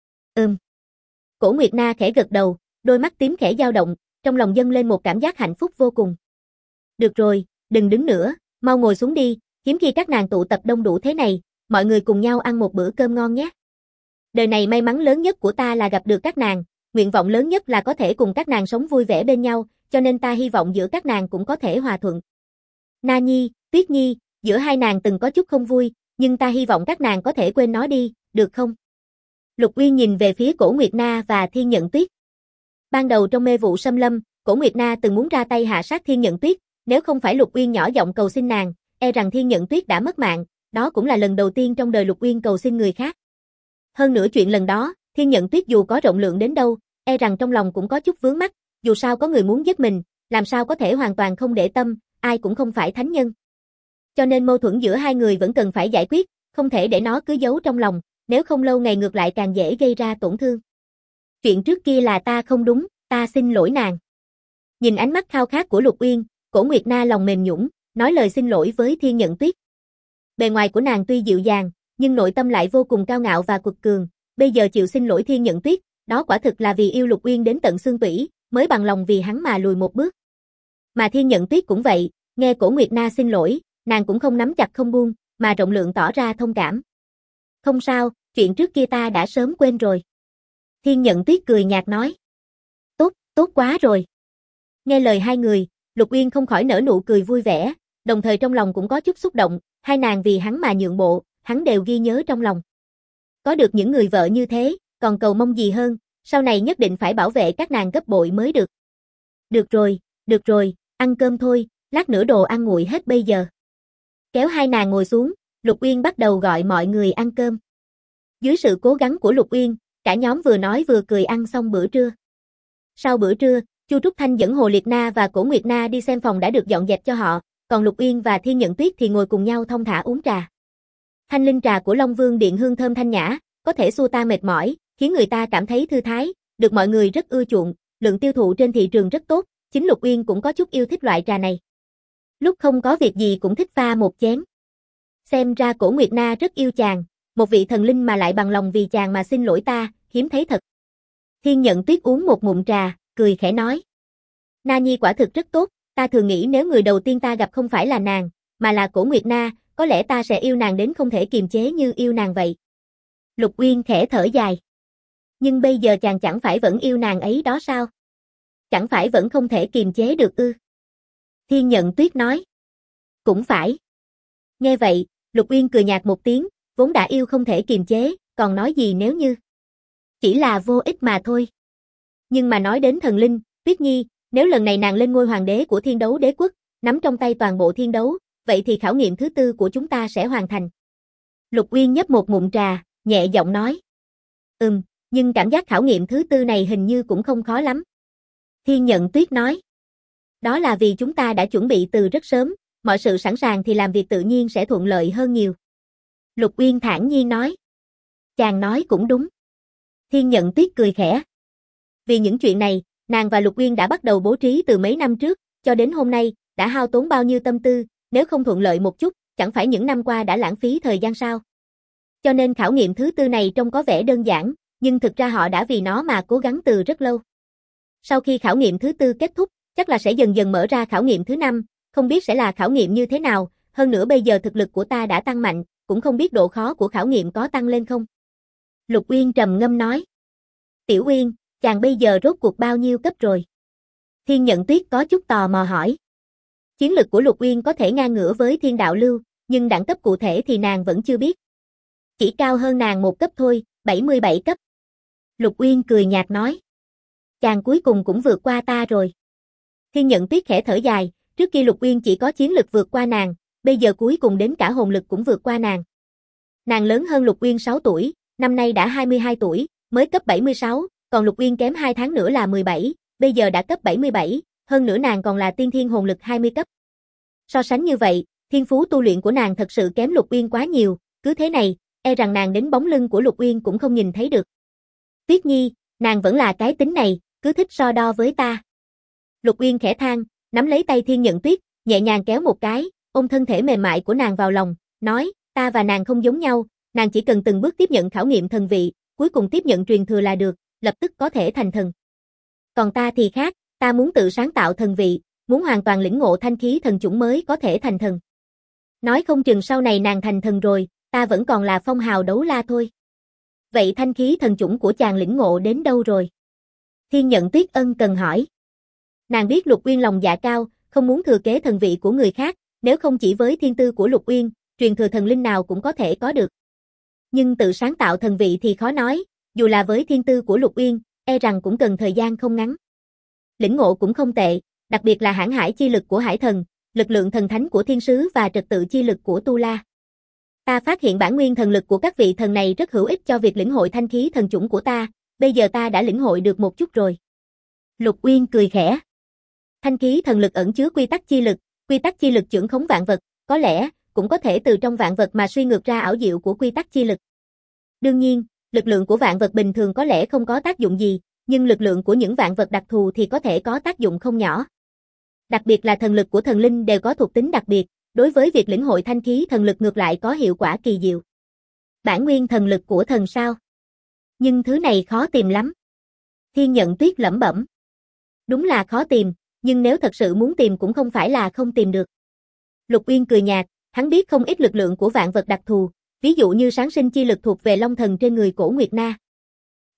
[SPEAKER 1] Cổ Nguyệt Na khẽ gật đầu, đôi mắt tím khẽ dao động, trong lòng dâng lên một cảm giác hạnh phúc vô cùng. Được rồi, đừng đứng nữa, mau ngồi xuống đi, hiếm khi các nàng tụ tập đông đủ thế này, mọi người cùng nhau ăn một bữa cơm ngon nhé. Đời này may mắn lớn nhất của ta là gặp được các nàng, nguyện vọng lớn nhất là có thể cùng các nàng sống vui vẻ bên nhau, cho nên ta hy vọng giữa các nàng cũng có thể hòa thuận. Na Nhi, Tuyết Nhi, giữa hai nàng từng có chút không vui, nhưng ta hy vọng các nàng có thể quên nó đi, được không? Lục Uyên nhìn về phía Cổ Nguyệt Na và Thiên Nhận Tuyết. Ban đầu trong mê vụ xâm lâm, Cổ Nguyệt Na từng muốn ra tay hạ sát Thiên Nhận Tuyết, nếu không phải Lục Uyên nhỏ giọng cầu xin nàng, e rằng Thiên Nhận Tuyết đã mất mạng, đó cũng là lần đầu tiên trong đời Lục Uyên cầu xin người khác. Hơn nữa chuyện lần đó, Thiên Nhận Tuyết dù có rộng lượng đến đâu, e rằng trong lòng cũng có chút vướng mắc, dù sao có người muốn giết mình, làm sao có thể hoàn toàn không để tâm, ai cũng không phải thánh nhân. Cho nên mâu thuẫn giữa hai người vẫn cần phải giải quyết, không thể để nó cứ giấu trong lòng, nếu không lâu ngày ngược lại càng dễ gây ra tổn thương. Chuyện trước kia là ta không đúng, ta xin lỗi nàng. Nhìn ánh mắt khao khát của Lục Uyên, Cổ Nguyệt Na lòng mềm nhũn, nói lời xin lỗi với Thiên Nhận Tuyết. Bề ngoài của nàng tuy dịu dàng, nhưng nội tâm lại vô cùng cao ngạo và cuột cường, bây giờ chịu xin lỗi Thiên Nhận Tuyết, đó quả thực là vì yêu Lục Uyên đến tận xương tủy, mới bằng lòng vì hắn mà lùi một bước. Mà Thiên Nhận Tuyết cũng vậy, nghe Cổ Nguyệt Na xin lỗi, nàng cũng không nắm chặt không buông, mà rộng lượng tỏ ra thông cảm. Không sao, chuyện trước kia ta đã sớm quên rồi. Thiên Nhận Tuyết cười nhạt nói. Tốt, tốt quá rồi. Nghe lời hai người, Lục Uyên không khỏi nở nụ cười vui vẻ, đồng thời trong lòng cũng có chút xúc động, hai nàng vì hắn mà nhượng bộ, hắn đều ghi nhớ trong lòng. Có được những người vợ như thế, còn cầu mong gì hơn, sau này nhất định phải bảo vệ các nàng gấp bội mới được. Được rồi, ăn cơm thôi, lát nữa đồ ăn nguội hết bây giờ. Kéo hai nàng ngồi xuống, Lục Uyên bắt đầu gọi mọi người ăn cơm. Dưới sự cố gắng của Lục Uyên, cả nhóm vừa nói vừa cười ăn xong bữa trưa. Sau bữa trưa, Chu Trúc Thanh dẫn Hồ Liệt Na và Cổ Nguyệt Na đi xem phòng đã được dọn dẹp cho họ, còn Lục Uyên và Thiên Nhận Tuyết thì ngồi cùng nhau thong thả uống trà. Thanh linh trà của Long Vương Điện hương thơm thanh nhã, có thể xua tan mệt mỏi, khiến người ta cảm thấy thư thái, được mọi người rất ưa chuộng, lượng tiêu thụ trên thị trường rất tốt, chính Lục Uyên cũng có chút yêu thích loại trà này. Lúc không có việc gì cũng thích pha một chén. Xem ra Cổ Nguyệt Na rất yêu chàng, một vị thần linh mà lại bằng lòng vì chàng mà xin lỗi ta, hiếm thấy thật. Thiên Nhận Tuyết uống một ngụm trà, cười khẽ nói. Na Nhi quả thực rất tốt, ta thường nghĩ nếu người đầu tiên ta gặp không phải là nàng, mà là Cổ Nguyệt Na, có lẽ ta sẽ yêu nàng đến không thể kiềm chế như yêu nàng vậy. Lục Uyên khẽ thở dài. Nhưng bây giờ chàng chẳng phải vẫn yêu nàng ấy đó sao? Chẳng phải vẫn không thể kiềm chế được ư? Thiên Nhận Tuyết nói. Cũng phải. Nghe vậy, Lục Uyên cười nhạt một tiếng, vốn đã yêu không thể kiềm chế, còn nói gì nếu như. Chỉ là vô ích mà thôi. Nhưng mà nói đến thần linh, Tuyết Nhi, nếu lần này nàng lên ngôi hoàng đế của Thiên Đấu Đế quốc, nắm trong tay toàn bộ thiên đấu, vậy thì khảo nghiệm thứ tư của chúng ta sẽ hoàn thành. Lục Uyên nhấp một ngụm trà, nhẹ giọng nói. Nhưng cảm giác khảo nghiệm thứ tư này hình như cũng không khó lắm. Thiên Nhận Tuyết nói. Đó là vì chúng ta đã chuẩn bị từ rất sớm, mọi sự sẵn sàng thì làm việc tự nhiên sẽ thuận lợi hơn nhiều. Lục Uyên thản nhiên nói. Chàng nói cũng đúng. Thiên Nhận Tuyết cười khẽ. Vì những chuyện này, nàng và Lục Uyên đã bắt đầu bố trí từ mấy năm trước, cho đến hôm nay, đã hao tốn bao nhiêu tâm tư, nếu không thuận lợi một chút, chẳng phải những năm qua đã lãng phí thời gian sao. Cho nên khảo nghiệm thứ tư này trông có vẻ đơn giản, nhưng thực ra họ đã vì nó mà cố gắng từ rất lâu. Sau khi khảo nghiệm thứ tư kết thúc, chắc là sẽ dần dần mở ra khảo nghiệm thứ năm, không biết sẽ là khảo nghiệm như thế nào, hơn nữa bây giờ thực lực của ta đã tăng mạnh, cũng không biết độ khó của khảo nghiệm có tăng lên không. Lục Uyên trầm ngâm nói. Tiểu Uyên, chàng bây giờ rốt cuộc bao nhiêu cấp rồi? Thiên Nhận Tuyết có chút tò mò hỏi. Chiến lực của Lục Uyên có thể ngang ngửa với Thiên Đạo Lưu, nhưng đẳng cấp cụ thể thì nàng vẫn chưa biết. Chỉ cao hơn nàng một cấp thôi, 77 cấp. Lục Uyên cười nhạt nói. Chàng cuối cùng cũng vượt qua ta rồi. Thiên Nhận Tuyết khẽ thở dài, trước kia Lục Uyên chỉ có chiến lực vượt qua nàng, bây giờ cuối cùng đến cả hồn lực cũng vượt qua nàng. Nàng lớn hơn Lục Uyên 6 tuổi, năm nay đã 22 tuổi, mới cấp 76, còn Lục Uyên kém 2 tháng nữa là 17, bây giờ đã cấp 77, hơn nữa nàng còn là tiên thiên hồn lực 20 cấp. So sánh như vậy, thiên phú tu luyện của nàng thật sự kém Lục Uyên quá nhiều, cứ thế này, e rằng nàng đến bóng lưng của Lục Uyên cũng không nhìn thấy được. Tuyết Nhi, nàng vẫn là cái tính này, cứ thích so đo với ta. Lục Uyên khẽ than, nắm lấy tay Thiên Nhận Tuyết, nhẹ nhàng kéo một cái, ôm thân thể mềm mại của nàng vào lòng, nói, ta và nàng không giống nhau, nàng chỉ cần từng bước tiếp nhận khảo nghiệm thần vị, cuối cùng tiếp nhận truyền thừa là được, lập tức có thể thành thần. Còn ta thì khác, ta muốn tự sáng tạo thần vị, muốn hoàn toàn lĩnh ngộ thanh khí thần chủng mới có thể thành thần. Nói không chừng sau này nàng thành thần rồi, ta vẫn còn là phong hào đấu la thôi. Vậy thanh khí thần chủng của chàng lĩnh ngộ đến đâu rồi? Thiên Nhận Tuyết ân cần hỏi. Nàng biết Lục Uyên lòng dạ cao, không muốn thừa kế thần vị của người khác, nếu không chỉ với thiên tư của Lục Uyên, truyền thừa thần linh nào cũng có thể có được. Nhưng tự sáng tạo thần vị thì khó nói, dù là với thiên tư của Lục Uyên, e rằng cũng cần thời gian không ngắn. Lĩnh ngộ cũng không tệ, đặc biệt là hãn hải chi lực của hải thần, lực lượng thần thánh của thiên sứ và trật tự chi lực của Tu La. Ta phát hiện bản nguyên thần lực của các vị thần này rất hữu ích cho việc lĩnh hội thanh khí thần chủng của ta, bây giờ ta đã lĩnh hội được một chút rồi. Lục Uyên cười khẽ. Thanh khí thần lực ẩn chứa quy tắc chi lực chưởng khống vạn vật, có lẽ cũng có thể từ trong vạn vật mà suy ngược ra ảo diệu của quy tắc chi lực. Đương nhiên, lực lượng của vạn vật bình thường có lẽ không có tác dụng gì, nhưng lực lượng của những vạn vật đặc thù thì có thể có tác dụng không nhỏ. Đặc biệt là thần lực của thần linh đều có thuộc tính đặc biệt, đối với việc lĩnh hội thanh khí thần lực ngược lại có hiệu quả kỳ diệu. Bản nguyên thần lực của thần sao? Nhưng thứ này khó tìm lắm. Thiên Nhận Tuyết lẩm bẩm. Đúng là khó tìm, nhưng nếu thật sự muốn tìm cũng không phải là không tìm được. Lục Uyên cười nhạt, hắn biết không ít lực lượng của vạn vật đặc thù, ví dụ như sáng sinh chi lực thuộc về Long Thần trên người Cổ Nguyệt Na.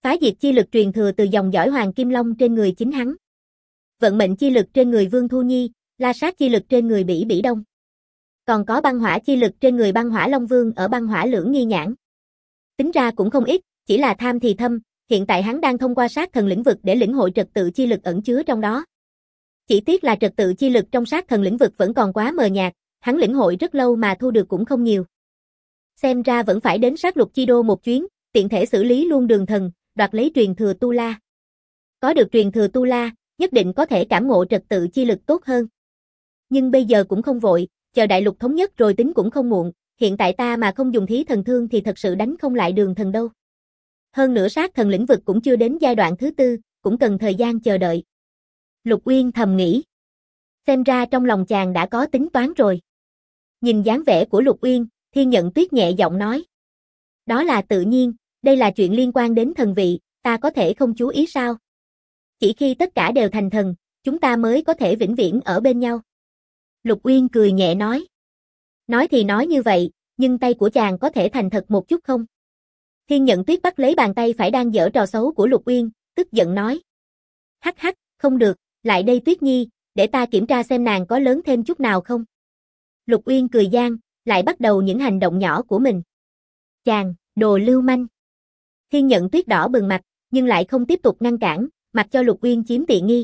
[SPEAKER 1] Phá diệt chi lực truyền thừa từ dòng dõi Hoàng Kim Long trên người chính hắn. Vận mệnh chi lực trên người Vương Thu Nhi, la sát chi lực trên người Bỉ Bỉ Đông. Còn có băng hỏa chi lực trên người băng hỏa Long Vương ở băng hỏa lưỡng nghi nhãn. Tính ra cũng không ít, chỉ là tham thì thâm, hiện tại hắn đang thông qua sát thần lĩnh vực để lĩnh hội trật tự chi lực ẩn chứa trong đó. Chỉ tiếc là trật tự chi lực trong sát thần lĩnh vực vẫn còn quá mờ nhạt, hắn lĩnh hội rất lâu mà thu được cũng không nhiều. Xem ra vẫn phải đến sát lục chi đô một chuyến, tiện thể xử lý luôn Đường Thần, đoạt lấy truyền thừa Tu La. Có được truyền thừa Tu La, nhất định có thể cảm ngộ trật tự chi lực tốt hơn. Nhưng bây giờ cũng không vội, chờ đại lục thống nhất rồi tính cũng không muộn, hiện tại ta mà không dùng thí thần thương thì thật sự đánh không lại Đường Thần đâu. Hơn nữa sát thần lĩnh vực cũng chưa đến giai đoạn thứ tư, cũng cần thời gian chờ đợi. Lục Uyên thầm nghĩ. Xem ra trong lòng chàng đã có tính toán rồi. Nhìn dáng vẻ của Lục Uyên, Thiên Nhận Tuyết nhẹ giọng nói. Đó là tự nhiên, đây là chuyện liên quan đến thần vị, ta có thể không chú ý sao? Chỉ khi tất cả đều thành thần, chúng ta mới có thể vĩnh viễn ở bên nhau. Lục Uyên cười nhẹ nói. Nói thì nói như vậy, nhưng tay của chàng có thể thành thật một chút không? Thiên Nhận Tuyết bắt lấy bàn tay phải đang giở trò xấu của Lục Uyên, tức giận nói. Hắc hắc, không được, lại đây Tuyết Nhi, để ta kiểm tra xem nàng có lớn thêm chút nào không. Lục Uyên cười gian, lại bắt đầu những hành động nhỏ của mình. Chàng, đồ lưu manh. Thiên Nhận Tuyết đỏ bừng mặt, nhưng lại không tiếp tục ngăn cản, mặc cho Lục Uyên chiếm tiện nghi.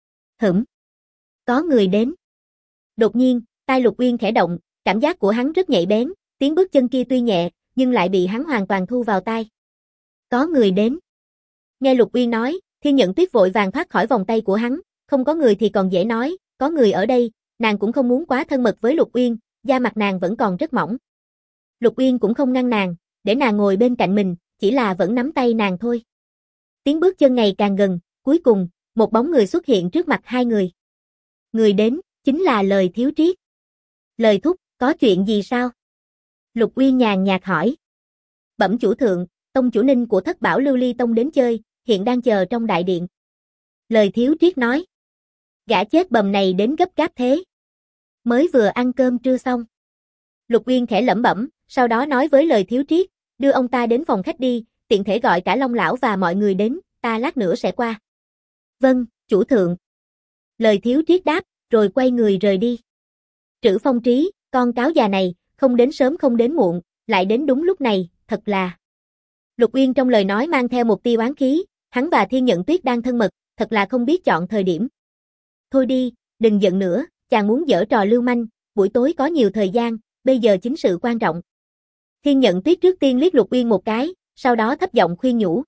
[SPEAKER 1] Có người đến. Đột nhiên, tai Lục Uyên khẽ động, cảm giác của hắn rất nhạy bén, tiếng bước chân kia tuy nhẹ, nhưng lại bị hắn hoàn toàn thu vào tai. Có người đến. Nghe Lục Uyên nói, Thiên Nhận Tuyết vội vàng thoát khỏi vòng tay của hắn, không có người thì còn dễ nói, có người ở đây, nàng cũng không muốn quá thân mật với Lục Uyên, da mặt nàng vẫn còn rất mỏng. Lục Uyên cũng không ngăn nàng, để nàng ngồi bên cạnh mình, chỉ là vẫn nắm tay nàng thôi. Tiếng bước chân ngày càng gần, cuối cùng, một bóng người xuất hiện trước mặt hai người. Người đến, chính là Lời Thiếu Triết. Lời thúc, có chuyện gì sao? Lục Uyên nhàn nhạt hỏi. Bẩm chủ thượng, tông chủ Ninh của Thất Bảo Lưu Ly Tông đến chơi, hiện đang chờ trong đại điện. Lời Thiếu Triết nói. Gã chết bầm này đến gấp gáp thế. Mới vừa ăn cơm trưa xong. Lục Uyên khẽ lẩm bẩm, sau đó nói với Lời Thiếu Triết, đưa ông ta đến phòng khách đi, tiện thể gọi cả Long Lão và mọi người đến, ta lát nữa sẽ qua. Vâng, chủ thượng. Lời Thiếu Triết đáp, rồi quay người rời đi. Trữ Phong Trí, con cáo già này, không đến sớm không đến muộn, lại đến đúng lúc này, thật là. Lục Uyên trong lời nói mang theo một tia oán khí, hắn và Thiên Nhận Tuyết đang thân mật, thật là không biết chọn thời điểm. Thôi đi, đừng giận nữa, chàng muốn giở trò lưu manh, buổi tối có nhiều thời gian, bây giờ chính sự quan trọng. Thiên Nhận Tuyết trước tiên liếc Lục Uyên một cái, sau đó thấp giọng khuyên nhủ.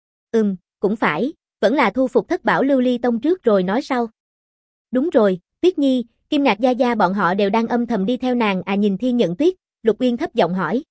[SPEAKER 1] Cũng phải, vẫn là thu phục Thất Bảo Lưu Ly Tông trước rồi nói sau. Đúng rồi, Tuyết Nhi, Kim Ngạc Gia Gia bọn họ đều đang âm thầm đi theo nàng à, nhìn Thiên Nhận Tuyết, Lục Uyên thấp giọng hỏi.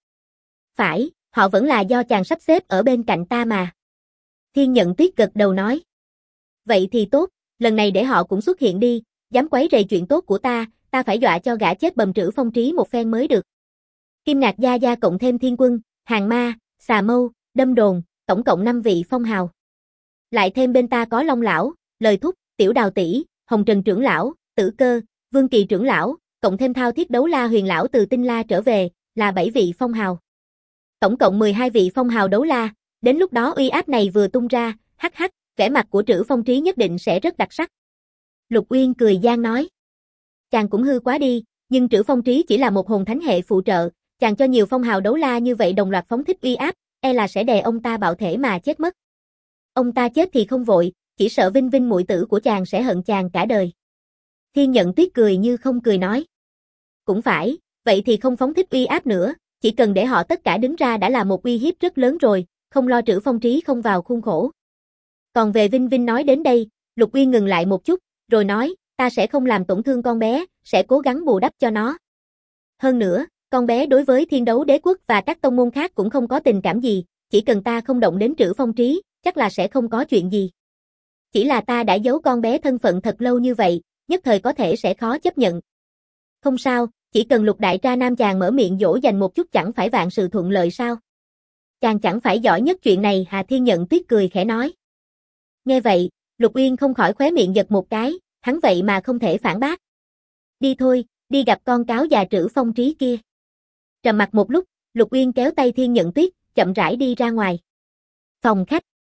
[SPEAKER 1] Phải, họ vẫn là do chàng sắp xếp ở bên cạnh ta mà. Thiên Nhận Tuyết gật đầu nói. Vậy thì tốt, lần này để họ cũng xuất hiện đi, dám quấy rầy chuyện tốt của ta phải dọa cho gã chết bầm Trữ Phong Trí một phen mới được. Kim Ngạc Gia Gia cộng thêm Thiên Quân, Hàng Ma, Xà Mâu, Đâm Đồn, tổng cộng 5 vị phong hào. Lại thêm bên ta có Long Lão, Lời Thúc, Tiểu Đào Tỷ, Hồng Trần trưởng lão, Tử Cơ, Vương Kỳ trưởng lão, cộng thêm Thao Thiết Đấu La Huyền lão từ Tinh La trở về, là 7 vị phong hào. Tổng cộng 12 vị phong hào đấu la, đến lúc đó uy áp này vừa tung ra, hắc hắc, vẻ mặt của Trữ Phong Trí nhất định sẽ rất đặc sắc. Lục Uyên cười gian nói. Chàng cũng hư quá đi, nhưng Trữ Phong Trí chỉ là một hồn thánh hệ phụ trợ, chàng cho nhiều phong hào đấu la như vậy đồng loạt phóng thích uy áp, e là sẽ đè ông ta bạo thể mà chết mất. Ông ta chết thì không vội, chỉ sợ Vinh Vinh muội tử của chàng sẽ hận chàng cả đời. Thiên Nhận Tuyết cười như không cười nói. Cũng phải, vậy thì không phóng thích uy áp nữa, chỉ cần để họ tất cả đứng ra đã là một uy hiếp rất lớn rồi, không lo Trữ Phong Trí không vào khuôn khổ. Còn về Vinh Vinh nói đến đây, Lục Uyên ngừng lại một chút, rồi nói, ta sẽ không làm tổn thương con bé, sẽ cố gắng bù đắp cho nó. Hơn nữa, con bé đối với Thiên Đấu Đế Quốc và các tông môn khác cũng không có tình cảm gì, chỉ cần ta không động đến Trữ Phong Trí, chắc là sẽ không có chuyện gì. Chỉ là ta đã giấu con bé thân phận thật lâu như vậy, nhất thời có thể sẽ khó chấp nhận. Không sao, chỉ cần Lục đại tra nam chàng mở miệng dỗ dành một chút chẳng phải vạn sự thuận lợi sao? Chàng chẳng phải giỏi nhất chuyện này Hà. Thiên Nhận Tuyết cười khẽ nói. Nghe vậy, Lục Uyên không khỏi khóe miệng giật một cái, hắn vậy mà không thể phản bác. Đi thôi, đi gặp con cáo già Trữ Phong Trí kia. Trầm mặc một lúc, Lục Uyên kéo tay Thiên Nhận Tuyết, chậm rãi đi ra ngoài. Phòng khách.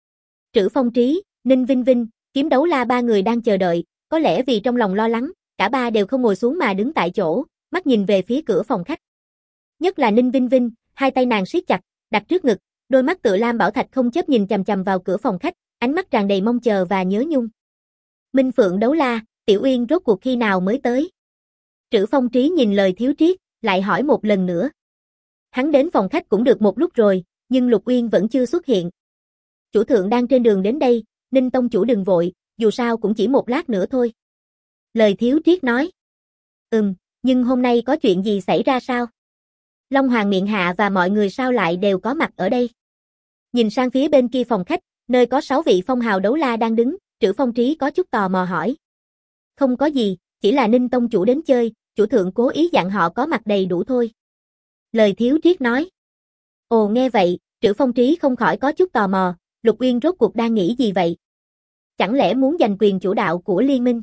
[SPEAKER 1] Trữ Phong Trí, Ninh Vinh Vinh, Kiếm Đấu La ba người đang chờ đợi, có lẽ vì trong lòng lo lắng, cả ba đều không ngồi xuống mà đứng tại chỗ, mắt nhìn về phía cửa phòng khách. Nhất là Ninh Vinh Vinh, hai tay nàng siết chặt, đặt trước ngực, đôi mắt tựa lam bảo thạch không chớp nhìn chằm chằm vào cửa phòng khách, ánh mắt tràn đầy mong chờ và nhớ nhung. Minh Phượng Đấu La, Tiểu Uyên rốt cuộc khi nào mới tới? Trữ Phong Trí nhìn lời Thiếu Triết, lại hỏi một lần nữa. Hắn đến phòng khách cũng được một lúc rồi, nhưng Lục Uyên vẫn chưa xuất hiện. Chủ thượng đang trên đường đến đây, Ninh tông chủ đừng vội, dù sao cũng chỉ một lát nữa thôi. Lời Thiếu Triết nói. Nhưng hôm nay có chuyện gì xảy ra sao? Long Hoàng miệng hạ và mọi người sao lại đều có mặt ở đây? Nhìn sang phía bên kia phòng khách, nơi có 6 vị phong hào đấu la đang đứng, Trữ Phong Trí có chút tò mò hỏi. Không có gì, chỉ là Ninh tông chủ đến chơi, chủ thượng cố ý dặn họ có mặt đầy đủ thôi. Lời Thiếu Triết nói. Ồ nghe vậy, Trữ Phong Trí không khỏi có chút tò mò, Lục Uyên rốt cuộc đang nghĩ gì vậy? Chẳng lẽ muốn giành quyền chủ đạo của liên minh?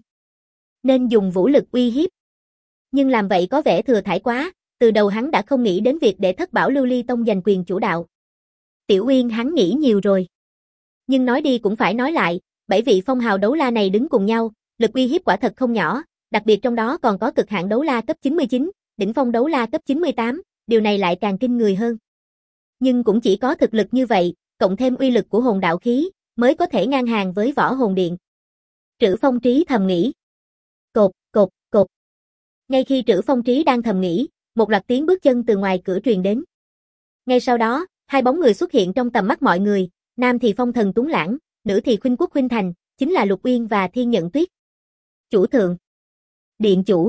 [SPEAKER 1] Nên dùng vũ lực uy hiếp? Nhưng làm vậy có vẻ thừa thãi quá, từ đầu hắn đã không nghĩ đến việc để Thất Bảo Lưu Ly Tông giành quyền chủ đạo. Tiểu Uyên hắn nghĩ nhiều rồi. Nhưng nói đi cũng phải nói lại, 7 vị phong hào đấu la này đứng cùng nhau, lực uy hiếp quả thật không nhỏ, đặc biệt trong đó còn có cực hạn đấu la cấp 99, đỉnh phong đấu la cấp 98, điều này lại càng kinh người hơn. Nhưng cũng chỉ có thực lực như vậy, cộng thêm uy lực của hồn đạo khí, mới có thể ngang hàng với Võ Hồn Điện. Trữ Phong Trí thầm nghĩ. Cột, cột, cột. Ngay khi Trữ Phong Trí đang thầm nghĩ, một loạt tiếng bước chân từ ngoài cửa truyền đến. Ngay sau đó, hai bóng người xuất hiện trong tầm mắt mọi người, nam thì phong thần tuấn lãng, nữ thì khuynh quốc khuynh thành, chính là Lục Uyên và Thiên Nhận Tuyết. Chủ thượng. Điện chủ.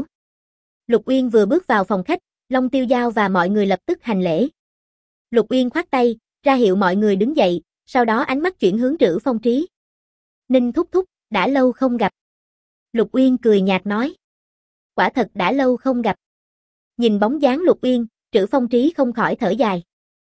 [SPEAKER 1] Lục Uyên vừa bước vào phòng khách, Long Tiêu Giao và mọi người lập tức hành lễ. Lục Uyên khoát tay, ra hiệu mọi người đứng dậy, sau đó ánh mắt chuyển hướng Trữ Phong Trí. Ninh thúc thúc, đã lâu không gặp. Lục Uyên cười nhạt nói. Quả thật đã lâu không gặp. Nhìn bóng dáng Lục Uyên, Trữ Phong Trí không khỏi thở dài.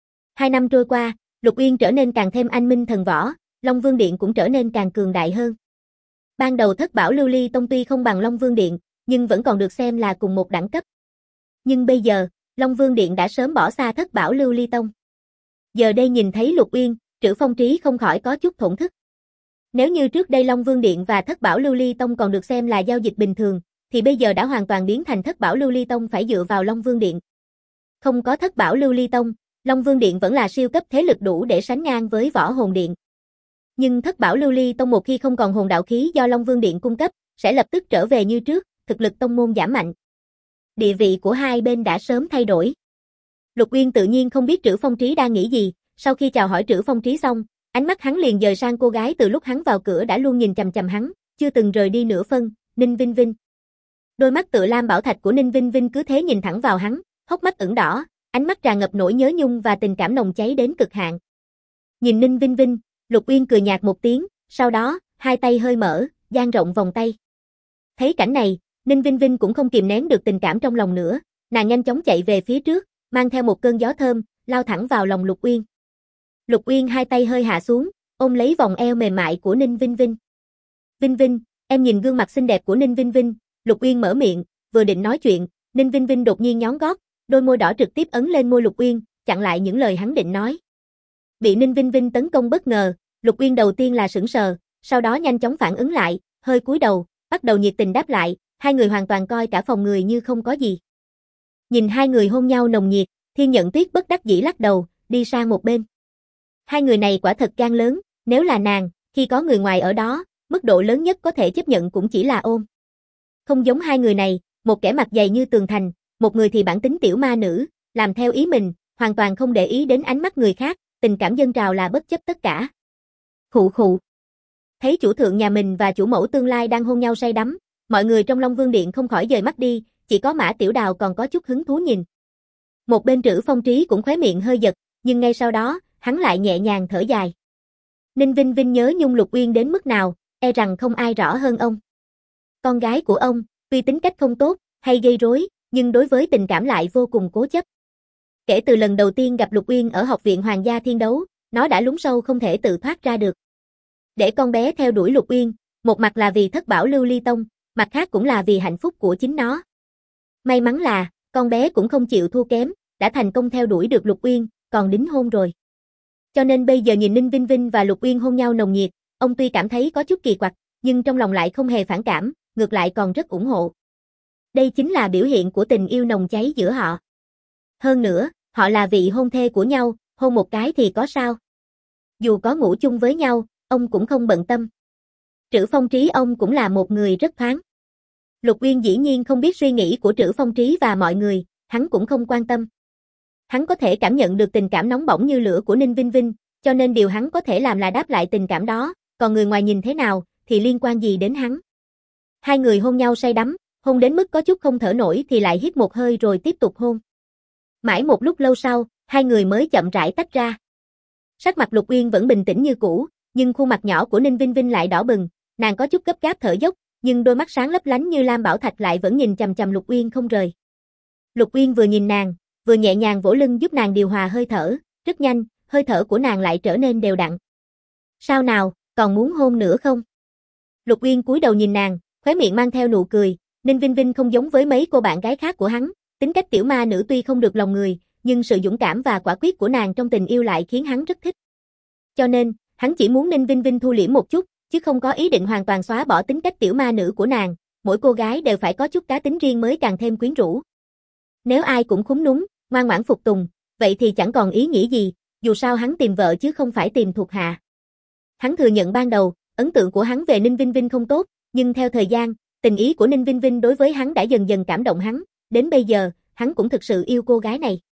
[SPEAKER 1] 2 năm trôi qua, Lục Uyên trở nên càng thêm anh minh thần võ, Long Vương Điện cũng trở nên càng cường đại hơn. Ban đầu Thất Bảo Lưu Ly Tông tuy không bằng Long Vương Điện, nhưng vẫn còn được xem là cùng một đẳng cấp. Nhưng bây giờ, Long Vương Điện đã sớm bỏ xa Thất Bảo Lưu Ly Tông. Giờ đây nhìn thấy Lục Uyên, Trữ Phong Trí không khỏi có chút thổn thức. Nếu như trước đây Long Vương Điện và Thất Bảo Lưu Ly Tông còn được xem là giao dịch bình thường, thì bây giờ đã hoàn toàn biến thành Thất Bảo Lưu Ly Tông phải dựa vào Long Vương Điện. Không có Thất Bảo Lưu Ly Tông, Long Vương Điện vẫn là siêu cấp thế lực đủ để sánh ngang với Võ Hồn Điện. Nhưng Thất Bảo Lưu Ly Tông một khi không còn hồn đạo khí do Long Vương Điện cung cấp, sẽ lập tức trở về như trước, thực lực tông môn giảm mạnh. Địa vị của hai bên đã sớm thay đổi. Lục Uyên tự nhiên không biết Trữ Phong Trí đang nghĩ gì, sau khi chào hỏi Trữ Phong Trí xong, ánh mắt hắn liền dời sang cô gái từ lúc hắn vào cửa đã luôn nhìn chằm chằm hắn, chưa từng rời đi nửa phân, Ninh Vinh Vinh. Đôi mắt tựa lam bảo thạch của Ninh Vinh Vinh cứ thế nhìn thẳng vào hắn, hốc mắt ửng đỏ, ánh mắt tràn ngập nỗi nhớ nhung và tình cảm nồng cháy đến cực hạn. Nhìn Ninh Vinh Vinh, Lục Uyên cười nhạt một tiếng, sau đó, hai tay hơi mở, dang rộng vòng tay. Thấy cảnh này, Ninh Vinh Vinh cũng không kìm nén được tình cảm trong lòng nữa, nàng nhanh chóng chạy về phía trước, mang theo một cơn gió thơm, lao thẳng vào lòng Lục Uyên. Lục Uyên hai tay hơi hạ xuống, ôm lấy vòng eo mềm mại của Ninh Vinh Vinh. Vinh Vinh, em nhìn gương mặt xinh đẹp của Ninh Vinh Vinh, Lục Uyên mở miệng, vừa định nói chuyện, Ninh Vinh Vinh đột nhiên nhón gót, đôi môi đỏ trực tiếp ấn lên môi Lục Uyên, chặn lại những lời hắn định nói. Bị Ninh Vinh Vinh tấn công bất ngờ, Lục Uyên đầu tiên là sững sờ, sau đó nhanh chóng phản ứng lại, hơi cúi đầu, bắt đầu nhiệt tình đáp lại, hai người hoàn toàn coi cả phòng người như không có gì. Nhìn hai người hôn nhau nồng nhiệt, Thiên Nhận Tuyết bất đắc dĩ lắc đầu, đi sang một bên. Hai người này quả thật gan lớn, nếu là nàng, khi có người ngoài ở đó, mức độ lớn nhất có thể chấp nhận cũng chỉ là ôm. Không giống hai người này, một kẻ mặt dày như tường thành, một người thì bản tính tiểu ma nữ, làm theo ý mình, hoàn toàn không để ý đến ánh mắt người khác, tình cảm dâng trào là bất chấp tất cả. Khụ khụ. Thấy chủ thượng nhà mình và chủ mẫu tương lai đang hôn nhau say đắm, mọi người trong Long Vương Điện không khỏi dời mắt đi, chỉ có Mã Tiểu Đào còn có chút hứng thú nhìn. Một bên Trữ Phong Trí cũng khóe miệng hơi giật, nhưng ngay sau đó, hắn lại nhẹ nhàng thở dài. Ninh Vinh Vinh nhớ nhung Lục Uyên đến mức nào, e rằng không ai rõ hơn ông. Con gái của ông, tuy tính cách không tốt, hay gây rối, nhưng đối với tình cảm lại vô cùng cố chấp. Kể từ lần đầu tiên gặp Lục Uyên ở học viện Hoàng gia Thiên Đấu, nó đã lún sâu không thể tự thoát ra được. Để con bé theo đuổi Lục Uyên, một mặt là vì Thất Bảo Lưu Ly Tông, mặt khác cũng là vì hạnh phúc của chính nó. May mắn là, con bé cũng không chịu thua kém, đã thành công theo đuổi được Lục Uyên, còn đính hôn rồi. Cho nên bây giờ nhìn Ninh Vinh Vinh và Lục Uyên hôn nhau nồng nhiệt, ông tuy cảm thấy có chút kỳ quặc, nhưng trong lòng lại không hề phản cảm, ngược lại còn rất ủng hộ. Đây chính là biểu hiện của tình yêu nồng cháy giữa họ. Hơn nữa, họ là vị hôn thê của nhau, hôn một cái thì có sao. Dù có ngủ chung với nhau, ông cũng không bận tâm. Trữ Phong Trí ông cũng là một người rất thoáng. Lục Uyên dĩ nhiên không biết suy nghĩ của Trữ Phong Trí và mọi người, hắn cũng không quan tâm. Hắn có thể cảm nhận được tình cảm nóng bỏng như lửa của Ninh Vinh Vinh, cho nên điều hắn có thể làm là đáp lại tình cảm đó, còn người ngoài nhìn thế nào, thì liên quan gì đến hắn. Hai người hôn nhau say đắm, hôn đến mức có chút không thở nổi thì lại hít một hơi rồi tiếp tục hôn. Mãi một lúc lâu sau, hai người mới chậm rãi tách ra. Sắc mặt Lục Uyên vẫn bình tĩnh như cũ, nhưng khuôn mặt nhỏ của Ninh Vinh Vinh lại đỏ bừng, nàng có chút gấp gáp thở dốc, nhưng đôi mắt sáng lấp lánh như lam bảo thạch lại vẫn nhìn chằm chằm Lục Uyên không rời. Lục Uyên vừa nhìn nàng, vừa nhẹ nhàng vỗ lưng giúp nàng điều hòa hơi thở, rất nhanh, hơi thở của nàng lại trở nên đều đặn. Sao nào, còn muốn hôn nữa không? Lục Uyên cúi đầu nhìn nàng, khóe miệng mang theo nụ cười, Ninh Vinh Vinh không giống với mấy cô bạn gái khác của hắn, tính cách tiểu ma nữ tuy không được lòng người, nhưng sự dũng cảm và quả quyết của nàng trong tình yêu lại khiến hắn rất thích. Cho nên, hắn chỉ muốn Ninh Vinh Vinh thu liễm một chút, chứ không có ý định hoàn toàn xóa bỏ tính cách tiểu ma nữ của nàng, mỗi cô gái đều phải có chút cá tính riêng mới càng thêm quyến rũ. Nếu ai cũng khúm núm, ngoan ngoãn phục tùng, vậy thì chẳng còn ý nghĩa gì, dù sao hắn tìm vợ chứ không phải tìm thuộc hạ. Hắn thừa nhận ban đầu, ấn tượng của hắn về Ninh Vinh Vinh không tốt, nhưng theo thời gian, tình ý của Ninh Vinh Vinh đối với hắn đã dần dần cảm động hắn, đến bây giờ, hắn cũng thực sự yêu cô gái này.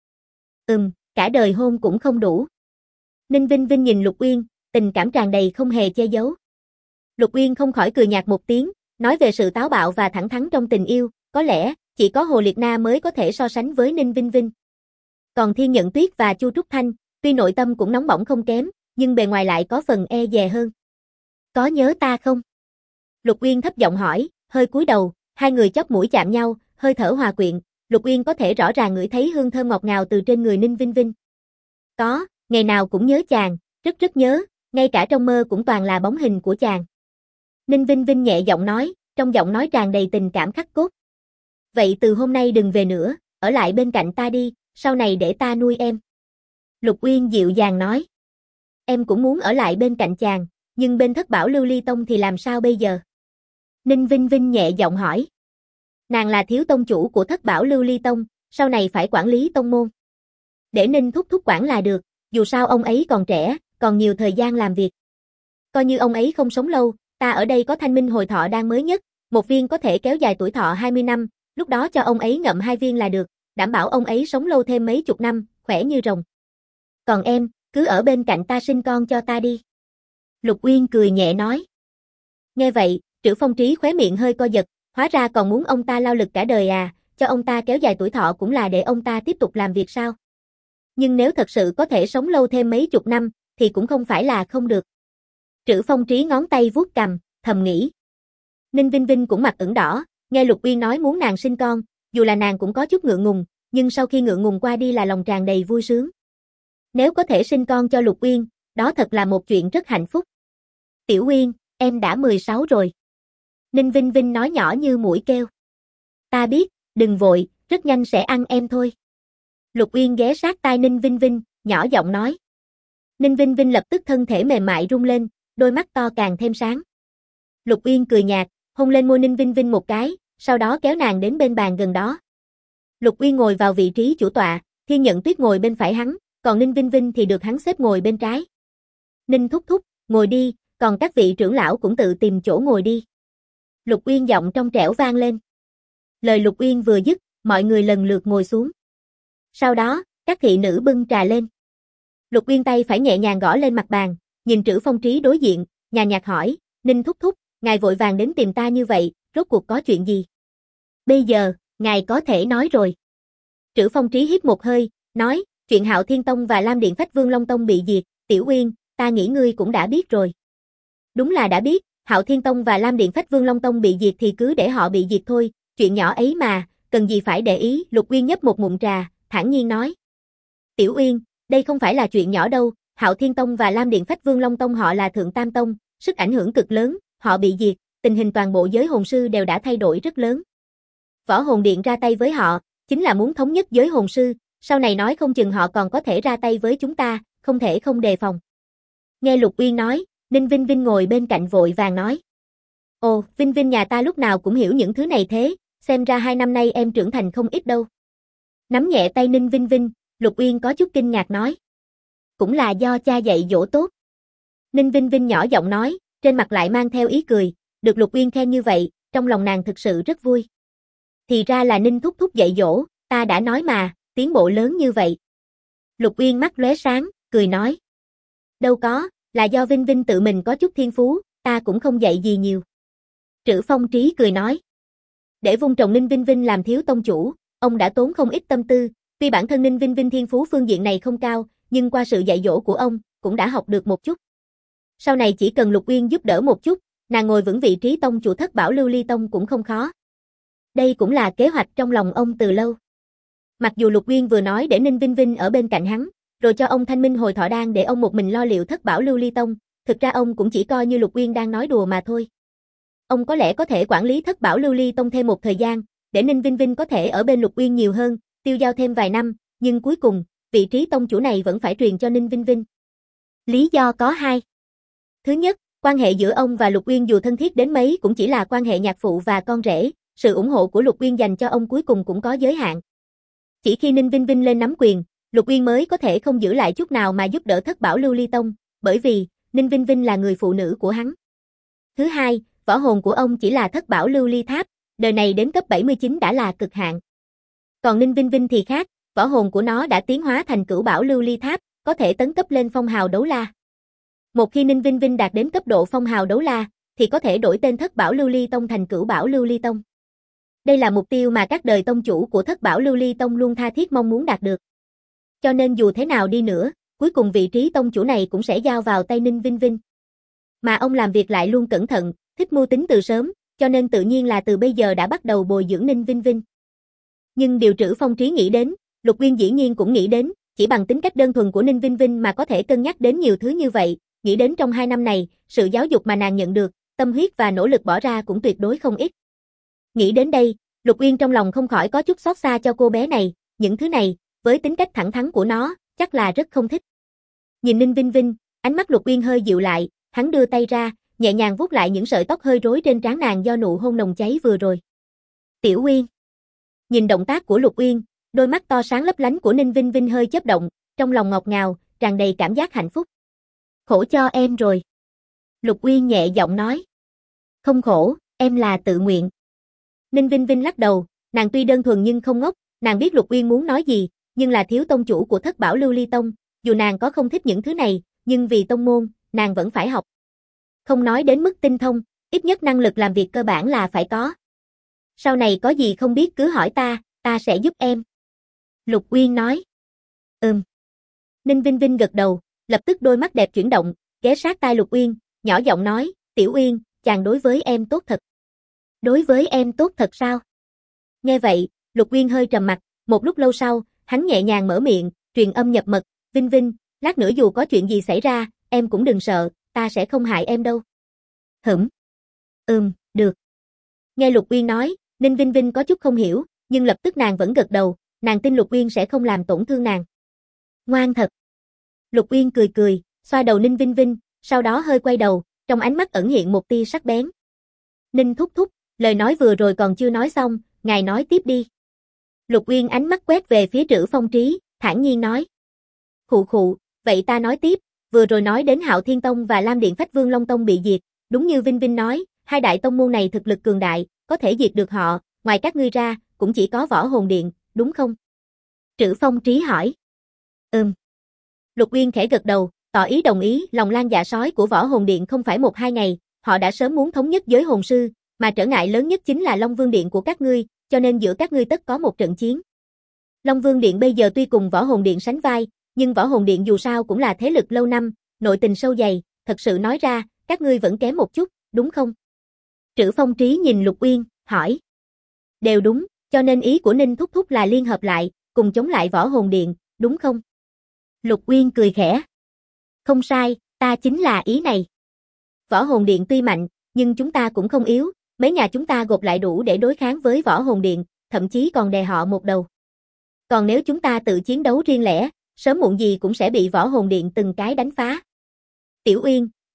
[SPEAKER 1] Cả đời hôn cũng không đủ. Ninh Vinh Vinh nhìn Lục Uyên, tình cảm tràn đầy không hề che giấu. Lục Uyên không khỏi cười nhạt một tiếng, nói về sự táo bạo và thẳng thắn trong tình yêu, có lẽ, chỉ có Hồ Liệt Na mới có thể so sánh với Ninh Vinh Vinh. Còn Thiên Nhận Tuyết và Chu Trúc Thanh, tuy nội tâm cũng nóng bỏng không kém, nhưng bề ngoài lại có phần e dè hơn. Có nhớ ta không? Lục Uyên thấp giọng hỏi, hơi cúi đầu, hai người chóp mũi chạm nhau, hơi thở hòa quyện, Lục Uyên có thể rõ ràng ngửi thấy hương thơm ngọt ngào từ trên người Ninh Vinh Vinh. Có, ngày nào cũng nhớ chàng, rất rất nhớ, ngay cả trong mơ cũng toàn là bóng hình của chàng. Ninh Vinh Vinh nhẹ giọng nói, trong giọng nói tràn đầy tình cảm khắc cốt. Vậy từ hôm nay đừng về nữa, ở lại bên cạnh ta đi, sau này để ta nuôi em. Lục Uyên dịu dàng nói. Em cũng muốn ở lại bên cạnh chàng, nhưng bên Thất Bảo Lưu Ly Tông thì làm sao bây giờ? Ninh Vinh Vinh nhẹ giọng hỏi. Nàng là thiếu tông chủ của Thất Bảo Lưu Ly Tông, sau này phải quản lý tông môn. Để Ninh thúc thúc quản là được, dù sao ông ấy còn trẻ, còn nhiều thời gian làm việc. Coi như ông ấy không sống lâu, ta ở đây có Thanh Minh Hồi Thọ Đan mới nhất, một viên có thể kéo dài tuổi thọ 20 năm, lúc đó cho ông ấy ngậm 2 viên là được, đảm bảo ông ấy sống lâu thêm mấy chục năm, khỏe như rồng. Còn em, cứ ở bên cạnh ta sinh con cho ta đi. Lục Uyên cười nhẹ nói. Nghe vậy, Trữ Phong Trí khóe miệng hơi co giật, hóa ra còn muốn ông ta lao lực cả đời à, cho ông ta kéo dài tuổi thọ cũng là để ông ta tiếp tục làm việc sao? Nhưng nếu thật sự có thể sống lâu thêm mấy chục năm, thì cũng không phải là không được. Trữ Phong Trí ngón tay vuốt cằm, thầm nghĩ. Ninh Vinh Vinh cũng mặt ửng đỏ, nghe Lục Uyên nói muốn nàng sinh con, dù là nàng cũng có chút ngượng ngùng, nhưng sau khi ngượng ngùng qua đi là lòng tràn đầy vui sướng. Nếu có thể sinh con cho Lục Uyên, đó thật là một chuyện rất hạnh phúc. Tiểu Uyên, em đã 16 rồi. Ninh Vinh Vinh nói nhỏ như muỗi kêu. Ta biết, đừng vội, rất nhanh sẽ ăn em thôi. Lục Uyên ghé sát tai Ninh Vinh Vinh, nhỏ giọng nói. Ninh Vinh Vinh lập tức thân thể mềm mại rung lên, đôi mắt to càng thêm sáng. Lục Uyên cười nhạt, hôn lên môi Ninh Vinh Vinh một cái, sau đó kéo nàng đến bên bàn gần đó. Lục Uyên ngồi vào vị trí chủ tọa, Thiên Nhận Tuyết ngồi bên phải hắn, còn Ninh Vinh Vinh thì được hắn xếp ngồi bên trái. Ninh thúc thúc, ngồi đi, còn các vị trưởng lão cũng tự tìm chỗ ngồi đi. Lục Uyên giọng trong trẻo vang lên. Lời Lục Uyên vừa dứt, mọi người lần lượt ngồi xuống. Sau đó, các thị nữ bưng trà lên. Lục Uyên tay phải nhẹ nhàng gõ lên mặt bàn, nhìn Trữ Phong Trí đối diện, nhàn nhạt hỏi, Ninh thúc thúc, ngài vội vàng đến tìm ta như vậy, rốt cuộc có chuyện gì? Bây giờ, ngài có thể nói rồi. Trữ Phong Trí hít một hơi, nói, chuyện Hạo Thiên Tông và Lam Điện Phách Vương Long Tông bị diệt, Tiểu Uyên, ta nghĩ ngươi cũng đã biết rồi. Đúng là đã biết, Hạo Thiên Tông và Lam Điện Phách Vương Long Tông bị diệt thì cứ để họ bị diệt thôi, chuyện nhỏ ấy mà, cần gì phải để ý. Lục Uyên nhấp một ngụm trà, thản nhiên nói. Tiểu Uyên, đây không phải là chuyện nhỏ đâu, Hạo Thiên Tông và Lam Điện Phách Vương Long Tông họ là Thượng Tam Tông, sức ảnh hưởng cực lớn, họ bị diệt, tình hình toàn bộ giới hồn sư đều đã thay đổi rất lớn. Võ Hồn Điện ra tay với họ, chính là muốn thống nhất giới hồn sư, sau này nói không chừng họ còn có thể ra tay với chúng ta, không thể không đề phòng. Nghe Lục Uyên nói, Ninh Vinh Vinh ngồi bên cạnh vội vàng nói. Ồ, Vinh Vinh nhà ta lúc nào cũng hiểu những thứ này thế, xem ra 2 năm nay em trưởng thành không ít đâu. Nắm nhẹ tay Ninh Vinh Vinh, Lục Uyên có chút kinh ngạc nói. Cũng là do cha dạy dỗ tốt. Ninh Vinh Vinh nhỏ giọng nói, trên mặt lại mang theo ý cười, được Lục Uyên khen như vậy, trong lòng nàng thực sự rất vui. Thì ra là Ninh thúc thúc dạy dỗ, ta đã nói mà, tiến bộ lớn như vậy. Lục Uyên mắt lóe sáng, cười nói. Đâu có, là do Vinh Vinh tự mình có chút thiên phú, ta cũng không dạy gì nhiều. Trữ Phong Trí cười nói. Để vung trồng Ninh Vinh Vinh làm thiếu tông chủ, ông đã tốn không ít tâm tư, tuy bản thân Ninh Vinh Vinh thiên phú phương diện này không cao, nhưng qua sự dạy dỗ của ông, cũng đã học được một chút. Sau này chỉ cần Lục Uyên giúp đỡ một chút, nàng ngồi vững vị trí tông chủ Thất Bảo Lưu Ly Tông cũng không khó. Đây cũng là kế hoạch trong lòng ông từ lâu. Mặc dù Lục Uyên vừa nói để Ninh Vinh Vinh ở bên cạnh hắn, rồi cho ông Thanh Minh hồi thọ đan để ông một mình lo liệu Thất Bảo Lưu Ly Tông, thực ra ông cũng chỉ coi như Lục Uyên đang nói đùa mà thôi. Ông có lẽ có thể quản lý Thất Bảo Lưu Ly Tông thêm một thời gian, để Ninh Vinh Vinh có thể ở bên Lục Uyên nhiều hơn, tiêu giao thêm vài năm, nhưng cuối cùng, vị trí tông chủ này vẫn phải truyền cho Ninh Vinh Vinh. Lý do có hai. Thứ nhất, quan hệ giữa ông và Lục Uyên dù thân thiết đến mấy cũng chỉ là quan hệ nhạc phụ và con rể, sự ủng hộ của Lục Uyên dành cho ông cuối cùng cũng có giới hạn. Chỉ khi Ninh Vinh Vinh lên nắm quyền, Lục Uyên mới có thể không giữ lại chút nào mà giúp đỡ Thất Bảo Lưu Ly Tông, bởi vì Ninh Vinh Vinh là người phụ nữ của hắn. Thứ hai, võ hồn của ông chỉ là Thất Bảo Lưu Ly Tháp, đời này đến cấp 79 đã là cực hạn. Còn Ninh Vinh Vinh thì khác, võ hồn của nó đã tiến hóa thành Cửu Bảo Lưu Ly Tháp, có thể tấn cấp lên phong hào đấu la. Một khi Ninh Vinh Vinh đạt đến cấp độ phong hào đấu la, thì có thể đổi tên Thất Bảo Lưu Ly Tông thành Cửu Bảo Lưu Ly Tông. Đây là mục tiêu mà các đời tông chủ của Thất Bảo Lưu Ly Tông luôn tha thiết mong muốn đạt được. Cho nên dù thế nào đi nữa, cuối cùng vị trí tông chủ này cũng sẽ giao vào tay Ninh Vinh Vinh. Mà ông làm việc lại luôn cẩn thận, thích mưu tính từ sớm, cho nên tự nhiên là từ bây giờ đã bắt đầu bồi dưỡng Ninh Vinh Vinh. Nhưng điều Trữ Phong Trí nghĩ đến, Lục Uyên dĩ nhiên cũng nghĩ đến, chỉ bằng tính cách đơn thuần của Ninh Vinh Vinh mà có thể cân nhắc đến nhiều thứ như vậy, nghĩ đến trong 2 năm này, sự giáo dục mà nàng nhận được, tâm huyết và nỗ lực bỏ ra cũng tuyệt đối không ít. Nghĩ đến đây, Lục Uyên trong lòng không khỏi có chút xót xa cho cô bé này, những thứ này, với tính cách thẳng thắn của nó, chắc là rất không thích. Nhìn Ninh Vinh Vinh, ánh mắt Lục Uyên hơi dịu lại, hắn đưa tay ra, nhẹ nhàng vuốt lại những sợi tóc hơi rối trên trán nàng do nụ hôn nồng cháy vừa rồi. Tiểu Uyên. Nhìn động tác của Lục Uyên, đôi mắt to sáng lấp lánh của Ninh Vinh Vinh hơi chớp động, trong lòng ngọt ngào, tràn đầy cảm giác hạnh phúc. Khổ cho em rồi. Lục Uyên nhẹ giọng nói. Không khổ, em là tự nguyện. Ninh Vinh Vinh lắc đầu, nàng tuy đơn thuần nhưng không ngốc, nàng biết Lục Uyên muốn nói gì, nhưng là thiếu tông chủ của Thất Bảo Lưu Ly Tông, dù nàng có không thích những thứ này, nhưng vì tông môn, nàng vẫn phải học. Không nói đến mức tinh thông, ít nhất năng lực làm việc cơ bản là phải có. Sau này có gì không biết cứ hỏi ta sẽ giúp em. Lục Uyên nói. Ninh Vinh Vinh gật đầu, lập tức đôi mắt đẹp chuyển động, ghé sát tai Lục Uyên, nhỏ giọng nói, Tiểu Uyên, chàng đối với em tốt thật. Đối với em tốt thật sao? Nghe vậy, Lục Uyên hơi trầm mặt, một lúc lâu sau, hắn nhẹ nhàng mở miệng, truyền âm nhập mật, Vinh Vinh, lát nữa dù có chuyện gì xảy ra, em cũng đừng sợ, ta sẽ không hại em đâu. Được. Nghe Lục Uyên nói, Ninh Vinh Vinh có chút không hiểu, nhưng lập tức nàng vẫn gật đầu, nàng tin Lục Uyên sẽ không làm tổn thương nàng. Ngoan thật. Lục Uyên cười cười, xoa đầu Ninh Vinh Vinh, sau đó hơi quay đầu, trong ánh mắt ẩn hiện một tia sắc bén. Ninh thúc thúc, lời nói vừa rồi còn chưa nói xong, ngài nói tiếp đi. Lục Uyên ánh mắt quét về phía Trữ Phong Trí, thản nhiên nói. Khụ, vậy ta nói tiếp, vừa rồi nói đến Hạo Thiên Tông và Lam Điện Phách Vương Long Tông bị diệt, đúng như Vinh Vinh nói, hai đại tông môn này thực lực cường đại, có thể diệt được họ, ngoài các ngươi ra, cũng chỉ có Võ Hồn Điện, đúng không? Trữ Phong Trí hỏi. Lục Uyên khẽ gật đầu, tỏ ý đồng ý, lòng lan dạ sói của Võ Hồn Điện không phải 1-2 ngày, họ đã sớm muốn thống nhất giới hồn sư, mà trở ngại lớn nhất chính là Long Vương Điện của các ngươi, cho nên giữa các ngươi tất có một trận chiến. Long Vương Điện bây giờ tuy cùng Võ Hồn Điện sánh vai, nhưng Võ Hồn Điện dù sao cũng là thế lực lâu năm, nội tình sâu dày, thật sự nói ra, các ngươi vẫn kém một chút, đúng không? Trữ Phong Trí nhìn Lục Uyên, hỏi. Đều đúng, cho nên ý của Ninh thúc thúc là liên hợp lại, cùng chống lại Võ Hồn Điện, đúng không? Lục Uyên cười khẽ. Không sai, ta chính là ý này. Võ Hồn Điện tuy mạnh, nhưng chúng ta cũng không yếu, mấy nhà chúng ta gộp lại đủ để đối kháng với Võ Hồn Điện, thậm chí còn đè họ một đầu. Còn nếu chúng ta tự chiến đấu riêng lẻ, sớm muộn gì cũng sẽ bị Võ Hồn Điện từng cái đánh phá. Tiểu Uyên,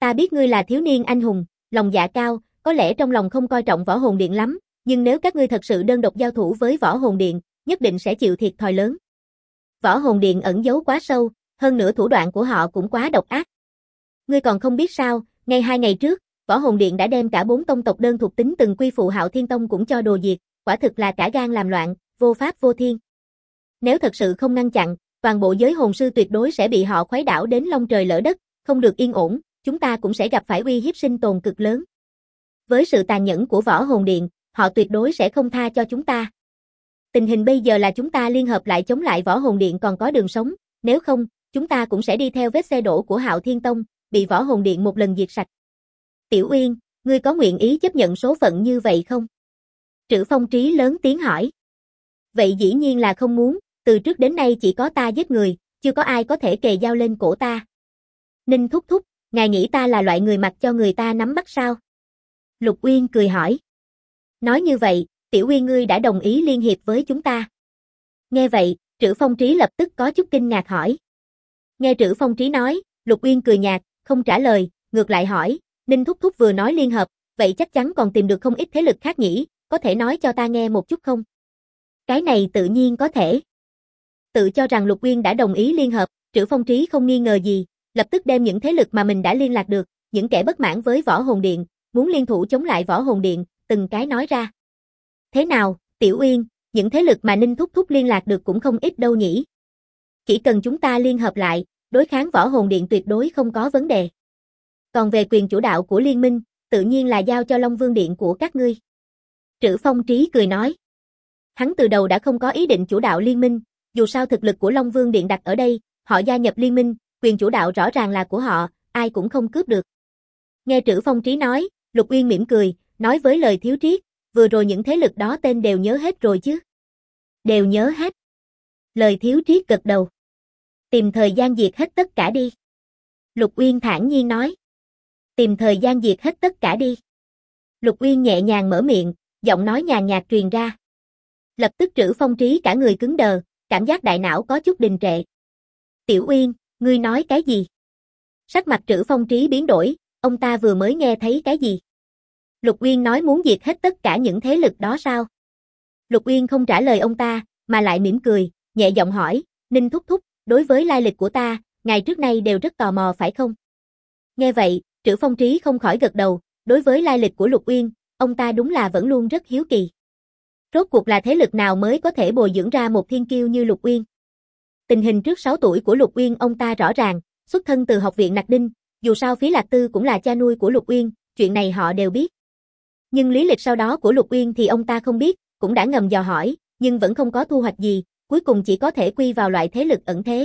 [SPEAKER 1] Ta biết ngươi là thiếu niên anh hùng, lòng dạ cao, có lẽ trong lòng không coi trọng Võ Hồn Điện lắm, nhưng nếu các ngươi thật sự đơn độc giao thủ với Võ Hồn Điện, nhất định sẽ chịu thiệt thòi lớn. Võ Hồn Điện ẩn giấu quá sâu, hơn nữa thủ đoạn của họ cũng quá độc ác. Ngươi còn không biết sao, ngay 2 ngày trước, Võ Hồn Điện đã đem cả 4 tông tộc đơn thuộc tính từng quy phụ Hạo Thiên Tông cũng cho đồ diệt, quả thực là cả gan làm loạn, vô pháp vô thiên. Nếu thật sự không ngăn chặn, toàn bộ giới hồn sư tuyệt đối sẽ bị họ khuấy đảo đến long trời lỡ đất, không được yên ổn, chúng ta cũng sẽ gặp phải uy hiếp sinh tồn cực lớn. Với sự tàn nhẫn của Võ Hồn Điện, họ tuyệt đối sẽ không tha cho chúng ta. Tình hình bây giờ là chúng ta liên hợp lại chống lại Võ Hồn Điện còn có đường sống, nếu không, chúng ta cũng sẽ đi theo vết xe đổ của Hạo Thiên Tông, bị Võ Hồn Điện một lần diệt sạch. Tiểu Uyên, ngươi có nguyện ý chấp nhận số phận như vậy không? Trữ Phong Trí lớn tiếng hỏi. Vậy dĩ nhiên là không muốn, từ trước đến nay chỉ có ta giết người, chưa có ai có thể kề dao lên cổ ta. Ninh thúc thúc, ngài nghĩ ta là loại người mặc cho người ta nắm bắt sao? Lục Uyên cười hỏi. Nói như vậy, Tiểu Uyên ngươi đã đồng ý liên hiệp với chúng ta. Nghe vậy, Trữ Phong Trí lập tức có chút kinh ngạc hỏi. Nghe Trữ Phong Trí nói, Lục Uyên cười nhạt, không trả lời, ngược lại hỏi, Ninh thúc thúc vừa nói liên hợp, vậy chắc chắn còn tìm được không ít thế lực khác nhỉ, có thể nói cho ta nghe một chút không? Cái này tự nhiên có thể. Tự cho rằng Lục Uyên đã đồng ý liên hợp, Trữ Phong Trí không nghi ngờ gì, lập tức đem những thế lực mà mình đã liên lạc được, những kẻ bất mãn với Võ Hồn Điện, muốn liên thủ chống lại Võ Hồn Điện, từng cái nói ra. Thế nào, Tiểu Uyên, những thế lực mà Ninh thúc thúc liên lạc được cũng không ít đâu nhỉ? Chỉ cần chúng ta liên hợp lại, đối kháng Võ Hồn Điện tuyệt đối không có vấn đề. Còn về quyền chủ đạo của liên minh, tự nhiên là giao cho Long Vương Điện của các ngươi. Trữ Phong Trí cười nói. Hắn từ đầu đã không có ý định chủ đạo liên minh, dù sao thực lực của Long Vương Điện đặt ở đây, họ gia nhập liên minh, quyền chủ đạo rõ ràng là của họ, ai cũng không cướp được. Nghe Trữ Phong Trí nói, Lục Uyên mỉm cười, nói với lời thiếu triết, vừa rồi những thế lực đó tên đều nhớ hết rồi chứ? Đều nhớ hết. Lời thiếu triết gật đầu. Tìm thời gian diệt hết tất cả đi. Lục Uyên thản nhiên nói. Tìm thời gian diệt hết tất cả đi. Lục Uyên nhẹ nhàng mở miệng, giọng nói nhàn nhạt truyền ra. Lập tức Trữ Phong Trí cả người cứng đờ, cảm giác đại não có chút đình trệ. Tiểu Uyên, ngươi nói cái gì? Sắc mặt Trữ Phong Trí biến đổi, ông ta vừa mới nghe thấy cái gì? Lục Uyên nói muốn diệt hết tất cả những thế lực đó sao? Lục Uyên không trả lời ông ta, mà lại mỉm cười, nhẹ giọng hỏi, Ninh thúc thúc, đối với lai lịch của ta, ngài trước nay đều rất tò mò phải không? Nghe vậy, Trữ Phong Trí không khỏi gật đầu, đối với lai lịch của Lục Uyên, ông ta đúng là vẫn luôn rất hiếu kỳ. Rốt cuộc là thế lực nào mới có thể bồi dưỡng ra một thiên kiêu như Lục Uyên? Tình hình trước 6 tuổi của Lục Uyên ông ta rõ ràng, xuất thân từ học viện Nặc Đinh, dù sao Phí Lạc Tư cũng là cha nuôi của Lục Uyên, chuyện này họ đều biết. Nhưng lý lịch sau đó của Lục Uyên thì ông ta không biết, cũng đã ngầm dò hỏi, nhưng vẫn không có thu hoạch gì, cuối cùng chỉ có thể quy vào loại thế lực ẩn thế.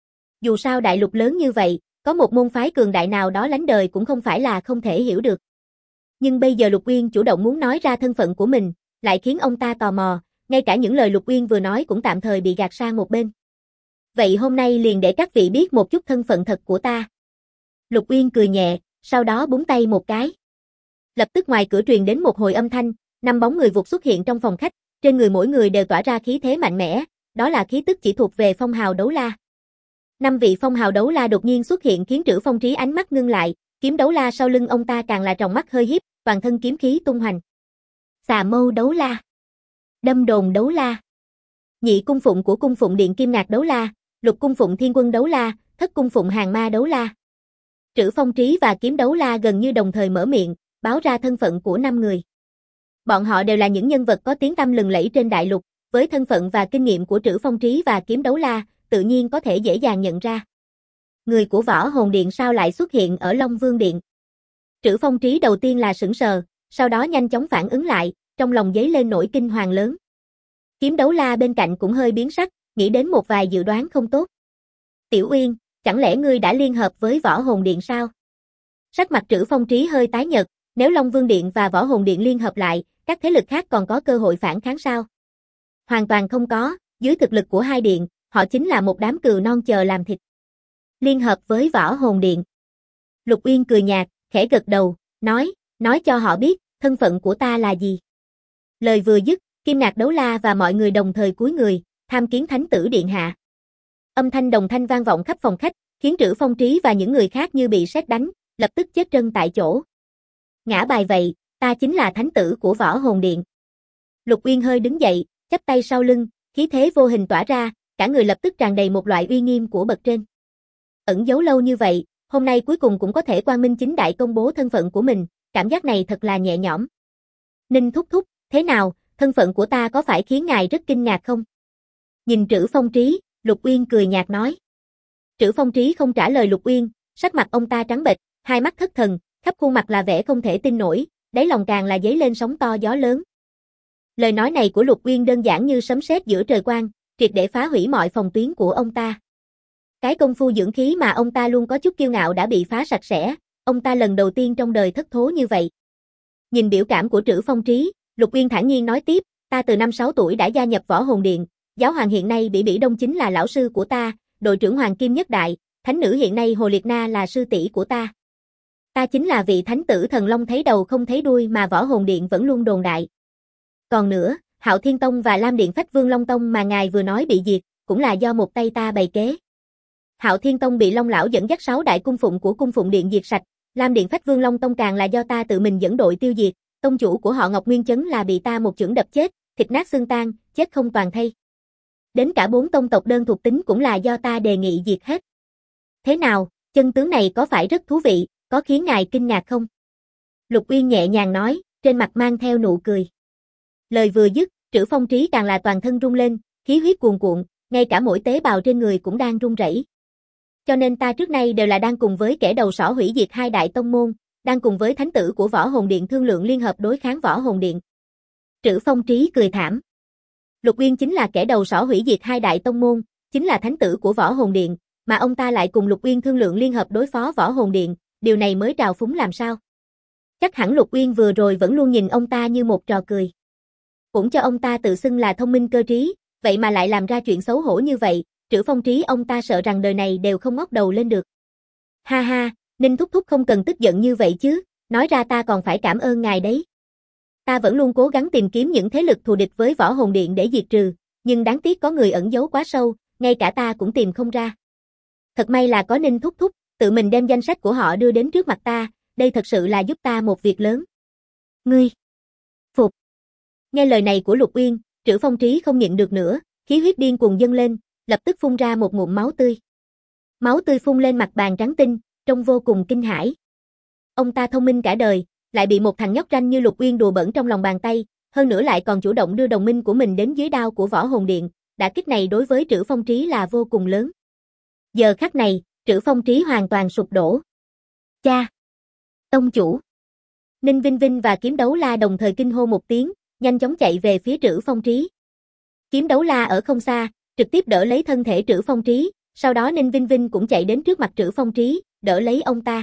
[SPEAKER 1] Dù sao đại lục lớn như vậy, có một môn phái cường đại nào đó lánh đời cũng không phải là không thể hiểu được. Nhưng bây giờ Lục Uyên chủ động muốn nói ra thân phận của mình, lại khiến ông ta tò mò, ngay cả những lời Lục Uyên vừa nói cũng tạm thời bị gạt sang một bên. Vậy hôm nay liền để các vị biết một chút thân phận thật của ta. Lục Uyên cười nhẹ, sau đó búng tay một cái. Lập tức ngoài cửa truyền đến một hồi âm thanh, 5 bóng người vụt xuất hiện trong phòng khách, trên người mỗi người đều tỏa ra khí thế mạnh mẽ, đó là khí tức chỉ thuộc về phong hào đấu la. 5 vị phong hào đấu la đột nhiên xuất hiện khiến Trữ Phong Trí ánh mắt ngưng lại, kiếm đấu la sau lưng ông ta càng là tròng mắt hơi híp, toàn thân kiếm khí tung hoành. Xà Mâu đấu la, Đâm Đồn đấu la, Nhị cung phụng của cung phụng Điện Kim Ngạc đấu la, Lục cung phụng Thiên Quân đấu la, Thất cung phụng Hàng Ma đấu la. Trữ Phong Trí và kiếm đấu la gần như đồng thời mở miệng, báo ra thân phận của 5 người. Bọn họ đều là những nhân vật có tiếng tăm lừng lẫy trên đại lục, với thân phận và kinh nghiệm của Trữ Phong Trí và kiếm đấu la, tự nhiên có thể dễ dàng nhận ra. Người của Võ Hồn Điện sao lại xuất hiện ở Long Vương Điện? Trữ Phong Trí đầu tiên là sững sờ, sau đó nhanh chóng phản ứng lại, trong lòng dấy lên nỗi kinh hoàng lớn. Kiếm đấu la bên cạnh cũng hơi biến sắc, nghĩ đến một vài dự đoán không tốt. Tiểu Uyên, chẳng lẽ ngươi đã liên hợp với Võ Hồn Điện sao? Sắc mặt Trữ Phong Trí hơi tái nhợt, nếu Long Vương Điện và Võ Hồn Điện liên hợp lại, các thế lực khác còn có cơ hội phản kháng sao? Hoàn toàn không có, dưới thực lực của hai điện, họ chính là một đám cừu non chờ làm thịt. Liên hợp với Võ Hồn Điện. Lục Uyên cười nhạt, khẽ gật đầu, nói cho họ biết, thân phận của ta là gì. Lời vừa dứt, Kim Ngạc đấu la và mọi người đồng thời cúi người, tham kiến Thánh tử điện hạ. Âm thanh đồng thanh vang vọng khắp phòng khách, khiến Trữ Phong Trí và những người khác như bị sét đánh, lập tức chết trân tại chỗ. Ngã bài vậy, ta chính là thánh tử của Võ Hồn Điện. Lục Uyên hơi đứng dậy, chắp tay sau lưng, khí thế vô hình tỏa ra, cả người lập tức tràn đầy một loại uy nghiêm của bậc trên. Ẩn giấu lâu như vậy, hôm nay cuối cùng cũng có thể quang minh chính đại công bố thân phận của mình, cảm giác này thật là nhẹ nhõm. Ninh thúc thúc, thế nào, thân phận của ta có phải khiến ngài rất kinh ngạc không? Nhìn Trữ Phong Trí, Lục Uyên cười nhạt nói. Trữ Phong Trí không trả lời Lục Uyên, sắc mặt ông ta trắng bệch, hai mắt thất thần, khắp khuôn mặt là vẻ không thể tin nổi, đáy lòng càng là dấy lên sóng to gió lớn. Lời nói này của Lục Uyên đơn giản như sấm sét giữa trời quang, triệt để phá hủy mọi phòng tuyến của ông ta. Cái công phu dưỡng khí mà ông ta luôn có chút kiêu ngạo đã bị phá sạch sẽ, ông ta lần đầu tiên trong đời thất thố như vậy. Nhìn biểu cảm của Trữ Phong Trí, Lục Uyên thản nhiên nói tiếp, ta từ năm 6 tuổi đã gia nhập Võ Hồn Điện, giáo hoàng hiện nay Bỉ Bỉ Đông chính là lão sư của ta, đội trưởng Hoàng Kim Nhất Đại, thánh nữ hiện nay Hồ Liệt Na là sư tỷ của ta. Ta chính là vị thánh tử thần long thấy đầu không thấy đuôi mà Võ Hồn Điện vẫn luôn đồn đại. Còn nữa, Hạo Thiên Tông và Lam Điện Phách Vương Long Tông mà ngài vừa nói bị diệt, cũng là do một tay ta bày kế. Hạo Thiên Tông bị Long lão dẫn dắt 6 đại cung phụng của cung phụng điện diệt sạch, Lam Điện Phách Vương Long Tông càng là do ta tự mình dẫn đội tiêu diệt, tông chủ của họ Ngọc Nguyên Chấn là bị ta một chưởng đập chết, thịt nát xương tan, chết không toàn thây. Đến cả 4 tông tộc đơn thuộc tính cũng là do ta đề nghị diệt hết. Thế nào, chân tướng này có phải rất thú vị, có khiến ngài kinh ngạc không? Lục Uyên nhẹ nhàng nói, trên mặt mang theo nụ cười. Lời vừa dứt, Trữ Phong Trí càng là toàn thân rung lên, khí huyết cuồn cuộn, ngay cả mỗi tế bào trên người cũng đang run rẩy. Cho nên ta trước nay đều là đang cùng với kẻ đầu sỏ hủy diệt hai đại tông môn, đang cùng với thánh tử của Võ Hồn Điện thương lượng liên hợp đối kháng Võ Hồn Điện. Trữ Phong Trí cười thảm. Lục Uyên chính là kẻ đầu sỏ hủy diệt hai đại tông môn, chính là thánh tử của Võ Hồn Điện, mà ông ta lại cùng Lục Uyên thương lượng liên hợp đối phó Võ Hồn Điện, điều này mới trào phúng làm sao? Chắc hẳn Lục Uyên vừa rồi vẫn luôn nhìn ông ta như một trò cười. Cũng cho ông ta tự xưng là thông minh cơ trí, vậy mà lại làm ra chuyện xấu hổ như vậy, Trữ Phong Trí ông ta sợ rằng đời này đều không ngóc đầu lên được. Ha ha, Ninh thúc thúc không cần tức giận như vậy chứ, nói ra ta còn phải cảm ơn ngài đấy. Ta vẫn luôn cố gắng tìm kiếm những thế lực thù địch với Võ Hồn Điện để diệt trừ, nhưng đáng tiếc có người ẩn giấu quá sâu, ngay cả ta cũng tìm không ra. Thật may là có Ninh thúc thúc, tự mình đem danh sách của họ đưa đến trước mặt ta, đây thật sự là giúp ta một việc lớn. Ngươi! Phục! Nghe lời này của Lục Uyên, Trữ Phong Trí không nhịn được nữa, khí huyết điên cuồng dâng lên, lập tức phun ra một ngụm máu tươi. Máu tươi phun lên mặt bàn trắng tinh, trông vô cùng kinh hãi. Ông ta thông minh cả đời, lại bị một thằng nhóc ranh như Lục Uyên đùa bỡn trong lòng bàn tay, hơn nữa lại còn chủ động đưa đồng minh của mình đến dưới đao của Võ Hồn Điện, đả kích này đối với Trữ Phong Trí là vô cùng lớn. Giờ khắc này, Trữ Phong Trí hoàn toàn sụp đổ. Cha! Tông chủ! Ninh Vinh Vinh và Kiếm Đấu La đồng thời kinh hô một tiếng, nhanh chóng chạy về phía Trữ Phong Trí. Kiếm Đấu La ở không xa, trực tiếp đỡ lấy thân thể Trữ Phong Trí, sau đó Ninh Vinh Vinh cũng chạy đến trước mặt Trữ Phong Trí, đỡ lấy ông ta.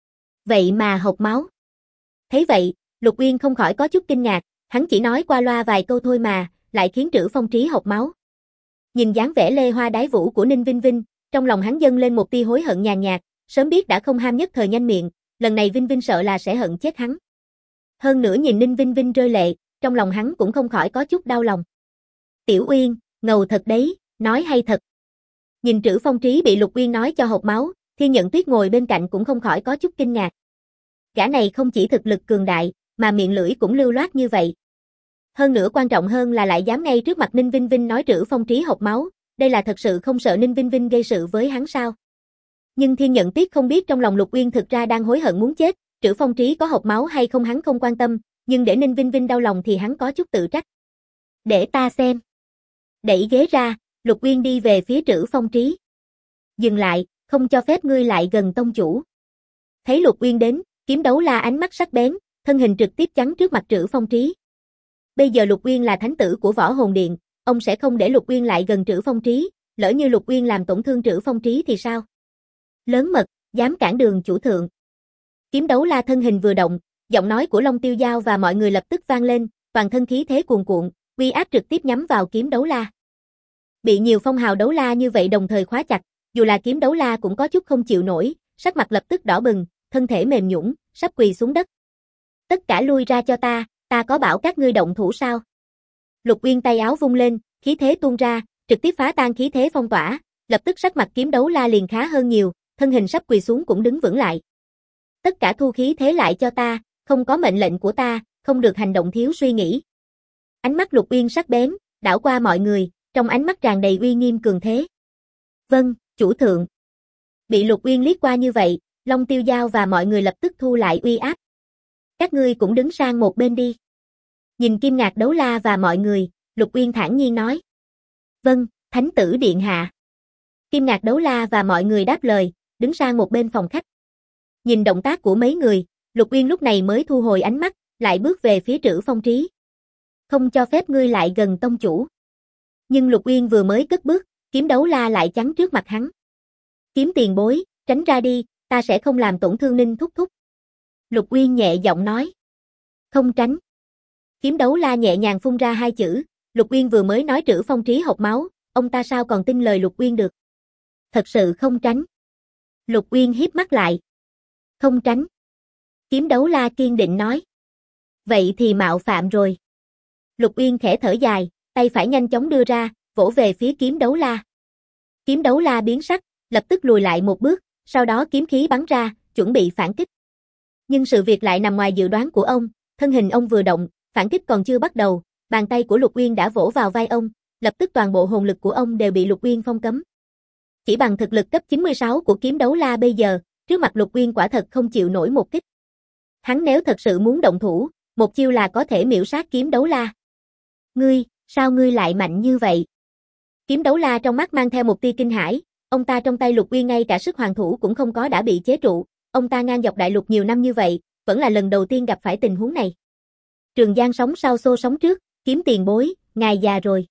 [SPEAKER 1] Vậy mà hộc máu. Thấy vậy, Lục Uyên không khỏi có chút kinh ngạc, hắn chỉ nói qua loa vài câu thôi mà, lại khiến Trữ Phong Trí hộc máu. Nhìn dáng vẻ lê hoa đái vũ của Ninh Vinh Vinh, trong lòng hắn dâng lên một tia hối hận nhàn nhạt, sớm biết đã không ham nhất thời nhanh miệng, lần này Vinh Vinh sợ là sẽ hận chết hắn. Hơn nữa nhìn Ninh Vinh Vinh rơi lệ, trong lòng hắn cũng không khỏi có chút đau lòng. Tiểu Uyên, ngầu thật đấy, nói hay thật. Nhìn Trữ Phong Trí bị Lục Uyên nói cho hộc máu, Thiên Nhận Tuyết ngồi bên cạnh cũng không khỏi có chút kinh ngạc. Gã này không chỉ thực lực cường đại, mà miệng lưỡi cũng lưu loát như vậy. Hơn nữa quan trọng hơn là lại dám ngay trước mặt Ninh Vinh Vinh nói Trữ Phong Trí hộc máu, đây là thật sự không sợ Ninh Vinh Vinh gây sự với hắn sao? Nhưng Thiên Nhận Tuyết không biết trong lòng Lục Uyên thực ra đang hối hận muốn chết, Trữ Phong Trí có hộc máu hay không hắn không quan tâm, nhưng để Ninh Vinh Vinh đau lòng thì hắn có chút tự trách. Để ta xem. Đẩy ghế ra, Lục Uyên đi về phía Trữ Phong Trí. Dừng lại, không cho phép ngươi lại gần tông chủ. Thấy Lục Uyên đến, Kiếm Đấu La ánh mắt sắc bén, thân hình trực tiếp chắn trước mặt Trữ Phong Trí. Bây giờ Lục Uyên là thánh tử của Võ Hồn Điện, ông sẽ không để Lục Uyên lại gần Trữ Phong Trí, lỡ như Lục Uyên làm tổn thương Trữ Phong Trí thì sao? Lớn mật, dám cản đường chủ thượng. Kiếm Đấu La thân hình vừa động, giọng nói của Long Tiêu Giao và mọi người lập tức vang lên, toàn thân khí thế cuồn cuộn, uy áp trực tiếp nhắm vào Kiếm Đấu La. Bị nhiều phong hào đấu la như vậy đồng thời khóa chặt, dù là Kiếm Đấu La cũng có chút không chịu nổi, sắc mặt lập tức đỏ bừng, thân thể mềm nhũn, sắp quỳ xuống đất. Tất cả lui ra cho ta có bảo các ngươi động thủ sao? Lục Uyên tay áo vung lên, khí thế tuôn ra, trực tiếp phá tan khí thế phong tỏa, lập tức sắc mặt Kiếm Đấu La liền khá hơn nhiều, thân hình sắp quỳ xuống cũng đứng vững lại. tất cả thu khí thế lại cho ta, không có mệnh lệnh của ta, không được hành động thiếu suy nghĩ. Ánh mắt Lục Uyên sắc bén, đảo qua mọi người, trong ánh mắt tràn đầy uy nghiêm cường thế. Vâng, chủ thượng. Bị Lục Uyên liếc qua như vậy, Long Tiêu Giao và mọi người lập tức thu lại uy áp. Các ngươi cũng đứng sang một bên đi. Nhìn Kim Ngạc Đấu La và mọi người, Lục Uyên thản nhiên nói. Vâng, Thánh tử điện hạ. Kim Ngạc Đấu La và mọi người đáp lời, đứng sang một bên phòng khách. Nhìn động tác của mấy người, Lục Uyên lúc này mới thu hồi ánh mắt, lại bước về phía Trữ Phong Trí. Không cho phép ngươi lại gần tông chủ. Nhưng Lục Uyên vừa mới cất bước, Kiếm Đấu La lại chắn trước mặt hắn. Kiếm tiền bối, tránh ra đi, ta sẽ không làm tổn thương Ninh thúc thúc. Lục Uyên nhẹ giọng nói. Không tránh. Kiếm Đấu La nhẹ nhàng phun ra hai chữ, Lục Uyên vừa mới nói Trữ Phong Trí hộc máu, ông ta sao còn tin lời Lục Uyên được. Thật sự không tránh. Lục Uyên híp mắt lại. Không tránh. Kiếm Đấu La kiên định nói. Vậy thì mạo phạm rồi. Lục Uyên khẽ thở dài, tay phải nhanh chóng đưa ra, vỗ về phía Kiếm Đấu La. Kiếm Đấu La biến sắc, lập tức lùi lại một bước, sau đó kiếm khí bắn ra, chuẩn bị phản kích. Nhưng sự việc lại nằm ngoài dự đoán của ông, thân hình ông vừa động, phản kích còn chưa bắt đầu, bàn tay của Lục Uyên đã vỗ vào vai ông, lập tức toàn bộ hồn lực của ông đều bị Lục Uyên phong cấm. Chỉ bằng thực lực cấp 96 của Kiếm Đấu La bây giờ, trước mặt Lục Uyên quả thật không chịu nổi một kích. Hắn nếu thật sự muốn động thủ, một chiêu là có thể miểu sát Kiếm Đấu La. Sao ngươi lại mạnh như vậy? Kiếm Đấu La trong mắt mang theo một tia kinh hãi, ông ta trong tay Lục Uyên ngay cả sức hoàn thủ cũng không có đã bị chế trụ, ông ta ngang dọc đại lục nhiều năm như vậy, vẫn là lần đầu tiên gặp phải tình huống này. Trường Giang sóng sau xô sóng trước, Kiếm tiền bối, ngài già rồi.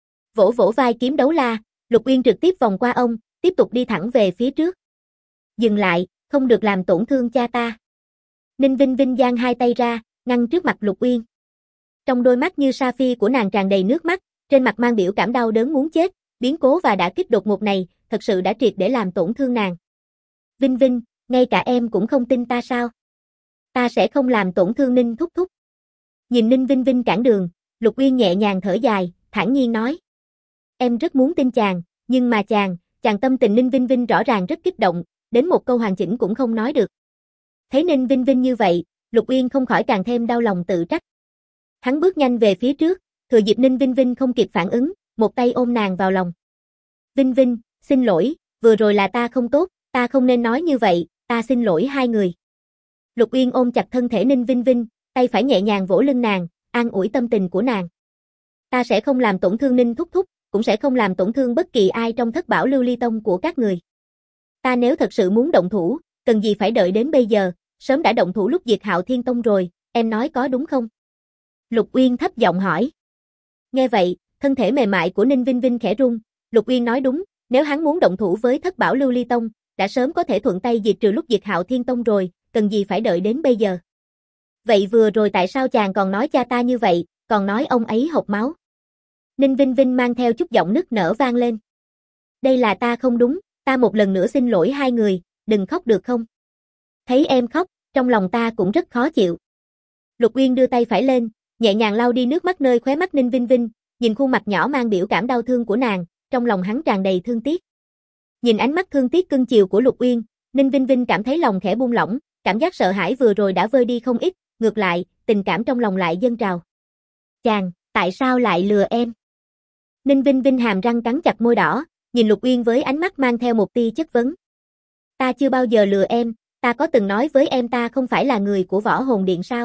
[SPEAKER 1] Vỗ vỗ vai Kiếm Đấu La, Lục Uyên trực tiếp vòng qua ông, tiếp tục đi thẳng về phía trước. Dừng lại, không được làm tổn thương cha ta. Ninh Vinh Vinh giang hai tay ra, ngăn trước mặt Lục Uyên. Trong đôi mắt như sapphire của nàng tràn đầy nước mắt, trên mặt mang biểu cảm đau đớn muốn chết, biến cố và đả kích đột ngột này, thật sự đã triệt để làm tổn thương nàng. Vinh Vinh, ngay cả em cũng không tin ta sao? Ta sẽ không làm tổn thương Ninh thúc thúc. Nhìn Ninh Vinh Vinh cản đường, Lục Uyên nhẹ nhàng thở dài, thản nhiên nói. Em rất muốn tin chàng, nhưng mà chàng tâm tình Ninh Vinh Vinh rõ ràng rất kích động, đến một câu hoàn chỉnh cũng không nói được. Thấy Ninh Vinh Vinh như vậy, Lục Uyên không khỏi càng thêm đau lòng tự trách. Hắn bước nhanh về phía trước, thừa dịp Ninh Vinh Vinh không kịp phản ứng, một tay ôm nàng vào lòng. Vinh Vinh, xin lỗi, vừa rồi là ta không tốt, ta không nên nói như vậy, ta xin lỗi hai người. Lục Uyên ôm chặt thân thể Ninh Vinh Vinh, tay phải nhẹ nhàng vỗ lưng nàng, an ủi tâm tình của nàng. Ta sẽ không làm tổn thương Ninh thúc thúc, cũng sẽ không làm tổn thương bất kỳ ai trong thất bảo lưu ly tông của các người. Ta nếu thật sự muốn động thủ, cần gì phải đợi đến bây giờ, sớm đã động thủ lúc diệt Hạo Thiên Tông rồi, em nói có đúng không? Lục Uyên thấp giọng hỏi. Nghe vậy, thân thể mềm mại của Ninh Vinh Vinh khẽ rung, Lục Uyên nói đúng, nếu hắn muốn động thủ với thất bảo lưu ly tông, đã sớm có thể thuận tay diệt trừ lúc diệt Hạo Thiên Tông rồi, cần gì phải đợi đến bây giờ. Vậy vừa rồi tại sao chàng còn nói cha ta như vậy, còn nói ông ấy hộc máu? Ninh Vinh Vinh mang theo chút giọng nức nở vang lên. Đây là ta không đúng, ta một lần nữa xin lỗi hai người, đừng khóc được không? Thấy em khóc, trong lòng ta cũng rất khó chịu. Lục Uyên đưa tay phải lên, nhẹ nhàng lau đi nước mắt nơi khóe mắt Ninh Vinh Vinh, nhìn khuôn mặt nhỏ mang biểu cảm đau thương của nàng, trong lòng hắn tràn đầy thương tiếc. Nhìn ánh mắt thương tiếc cưng chiều của Lục Uyên, Ninh Vinh Vinh cảm thấy lòng khẽ buông lỏng, cảm giác sợ hãi vừa rồi đã vơi đi không ít, ngược lại, tình cảm trong lòng lại dâng trào. Chàng, tại sao lại lừa em? Ninh Vinh Vinh hàm răng cắn chặt môi đỏ, nhìn Lục Uyên với ánh mắt mang theo một tia chất vấn. Ta chưa bao giờ lừa em, ta có từng nói với em ta không phải là người của Võ Hồn Điện sao?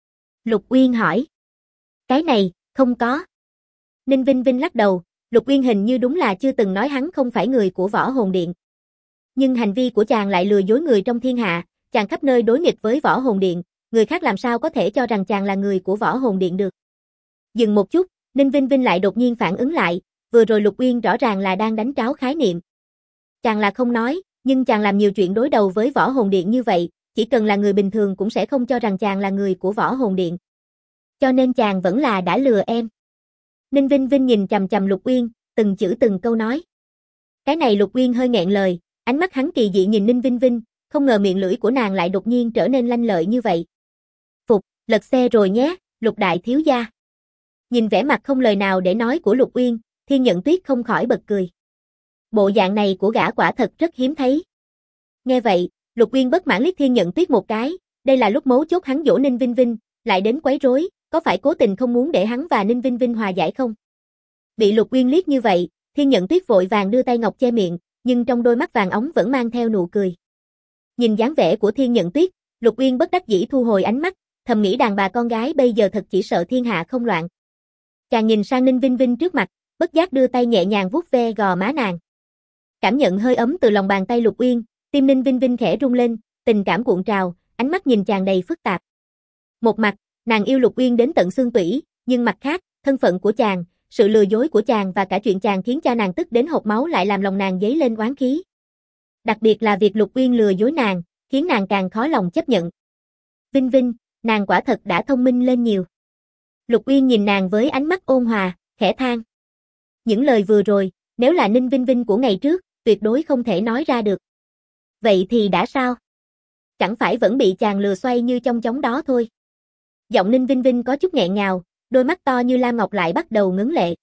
[SPEAKER 1] Lục Uyên hỏi. Cái này, không có. Ninh Vinh Vinh lắc đầu, Lục Uyên hình như đúng là chưa từng nói hắn không phải người của Võ Hồn Điện. Nhưng hành vi của chàng lại lừa dối người trong thiên hạ, chàng khắp nơi đối nghịch với Võ Hồn Điện, người khác làm sao có thể cho rằng chàng là người của Võ Hồn Điện được. Dừng một chút, Ninh Vinh Vinh lại đột nhiên phản ứng lại, vừa rồi Lục Uyên rõ ràng là đang đánh tráo khái niệm. Chàng là không nói, nhưng chàng làm nhiều chuyện đối đầu với Võ Hồn Điện như vậy, chỉ cần là người bình thường cũng sẽ không cho rằng chàng là người của Võ Hồn Điện. Cho nên chàng vẫn là đã lừa em. Ninh Vinh Vinh nhìn chằm chằm Lục Uyên, từng chữ từng câu nói. Cái này Lục Uyên hơi nghẹn lời, ánh mắt hắn kỳ dị nhìn Ninh Vinh Vinh, không ngờ miệng lưỡi của nàng lại đột nhiên trở nên lanh lợi như vậy. Phục, lật xe rồi nhé, Lục đại thiếu gia. Nhìn vẻ mặt không lời nào để nói của Lục Uyên, Thiên Nhận Tuyết không khỏi bật cười. Bộ dạng này của gã quả thật rất hiếm thấy. Nghe vậy, Lục Uyên bất mãn liếc Thiên Nhận Tuyết một cái, đây là lúc mấu chốt hắn dỗ Ninh Vinh Vinh, lại đến quấy rối, có phải cố tình không muốn để hắn và Ninh Vinh Vinh hòa giải không? Bị Lục Uyên liếc như vậy, Thiên Nhận Tuyết vội vàng đưa tay ngọc che miệng, nhưng trong đôi mắt vàng óng vẫn mang theo nụ cười. Nhìn dáng vẻ của Thiên Nhận Tuyết, Lục Uyên bất đắc dĩ thu hồi ánh mắt, thầm nghĩ đàn bà con gái bây giờ thật chỉ sợ thiên hạ không loạn. Chàng nhìn sang Ninh Vinh Vinh trước mặt, bất giác đưa tay nhẹ nhàng vuốt ve gò má nàng. Cảm nhận hơi ấm từ lòng bàn tay Lục Uyên, tim Ninh Vinh Vinh khẽ rung lên, tình cảm cuộn trào, ánh mắt nhìn chàng đầy phức tạp. Một mặt, nàng yêu Lục Uyên đến tận xương tủy, nhưng mặt khác, thân phận của chàng, sự lừa dối của chàng và cả chuyện chàng khiến cha nàng tức đến hộc máu lại làm lòng nàng dấy lên oán khí. Đặc biệt là việc Lục Uyên lừa dối nàng, khiến nàng càng khó lòng chấp nhận. Vinh Vinh, nàng quả thật đã thông minh lên nhiều. Lục Uyên nhìn nàng với ánh mắt ôn hòa, khẽ than. Những lời vừa rồi, nếu là Ninh Vinh Vinh của ngày trước, tuyệt đối không thể nói ra được. Vậy thì đã sao? Chẳng phải vẫn bị chàng lừa xoay như trong chóng đó thôi. Giọng Ninh Vinh Vinh có chút nghẹn ngào, đôi mắt to như lam ngọc lại bắt đầu ngấn lệ.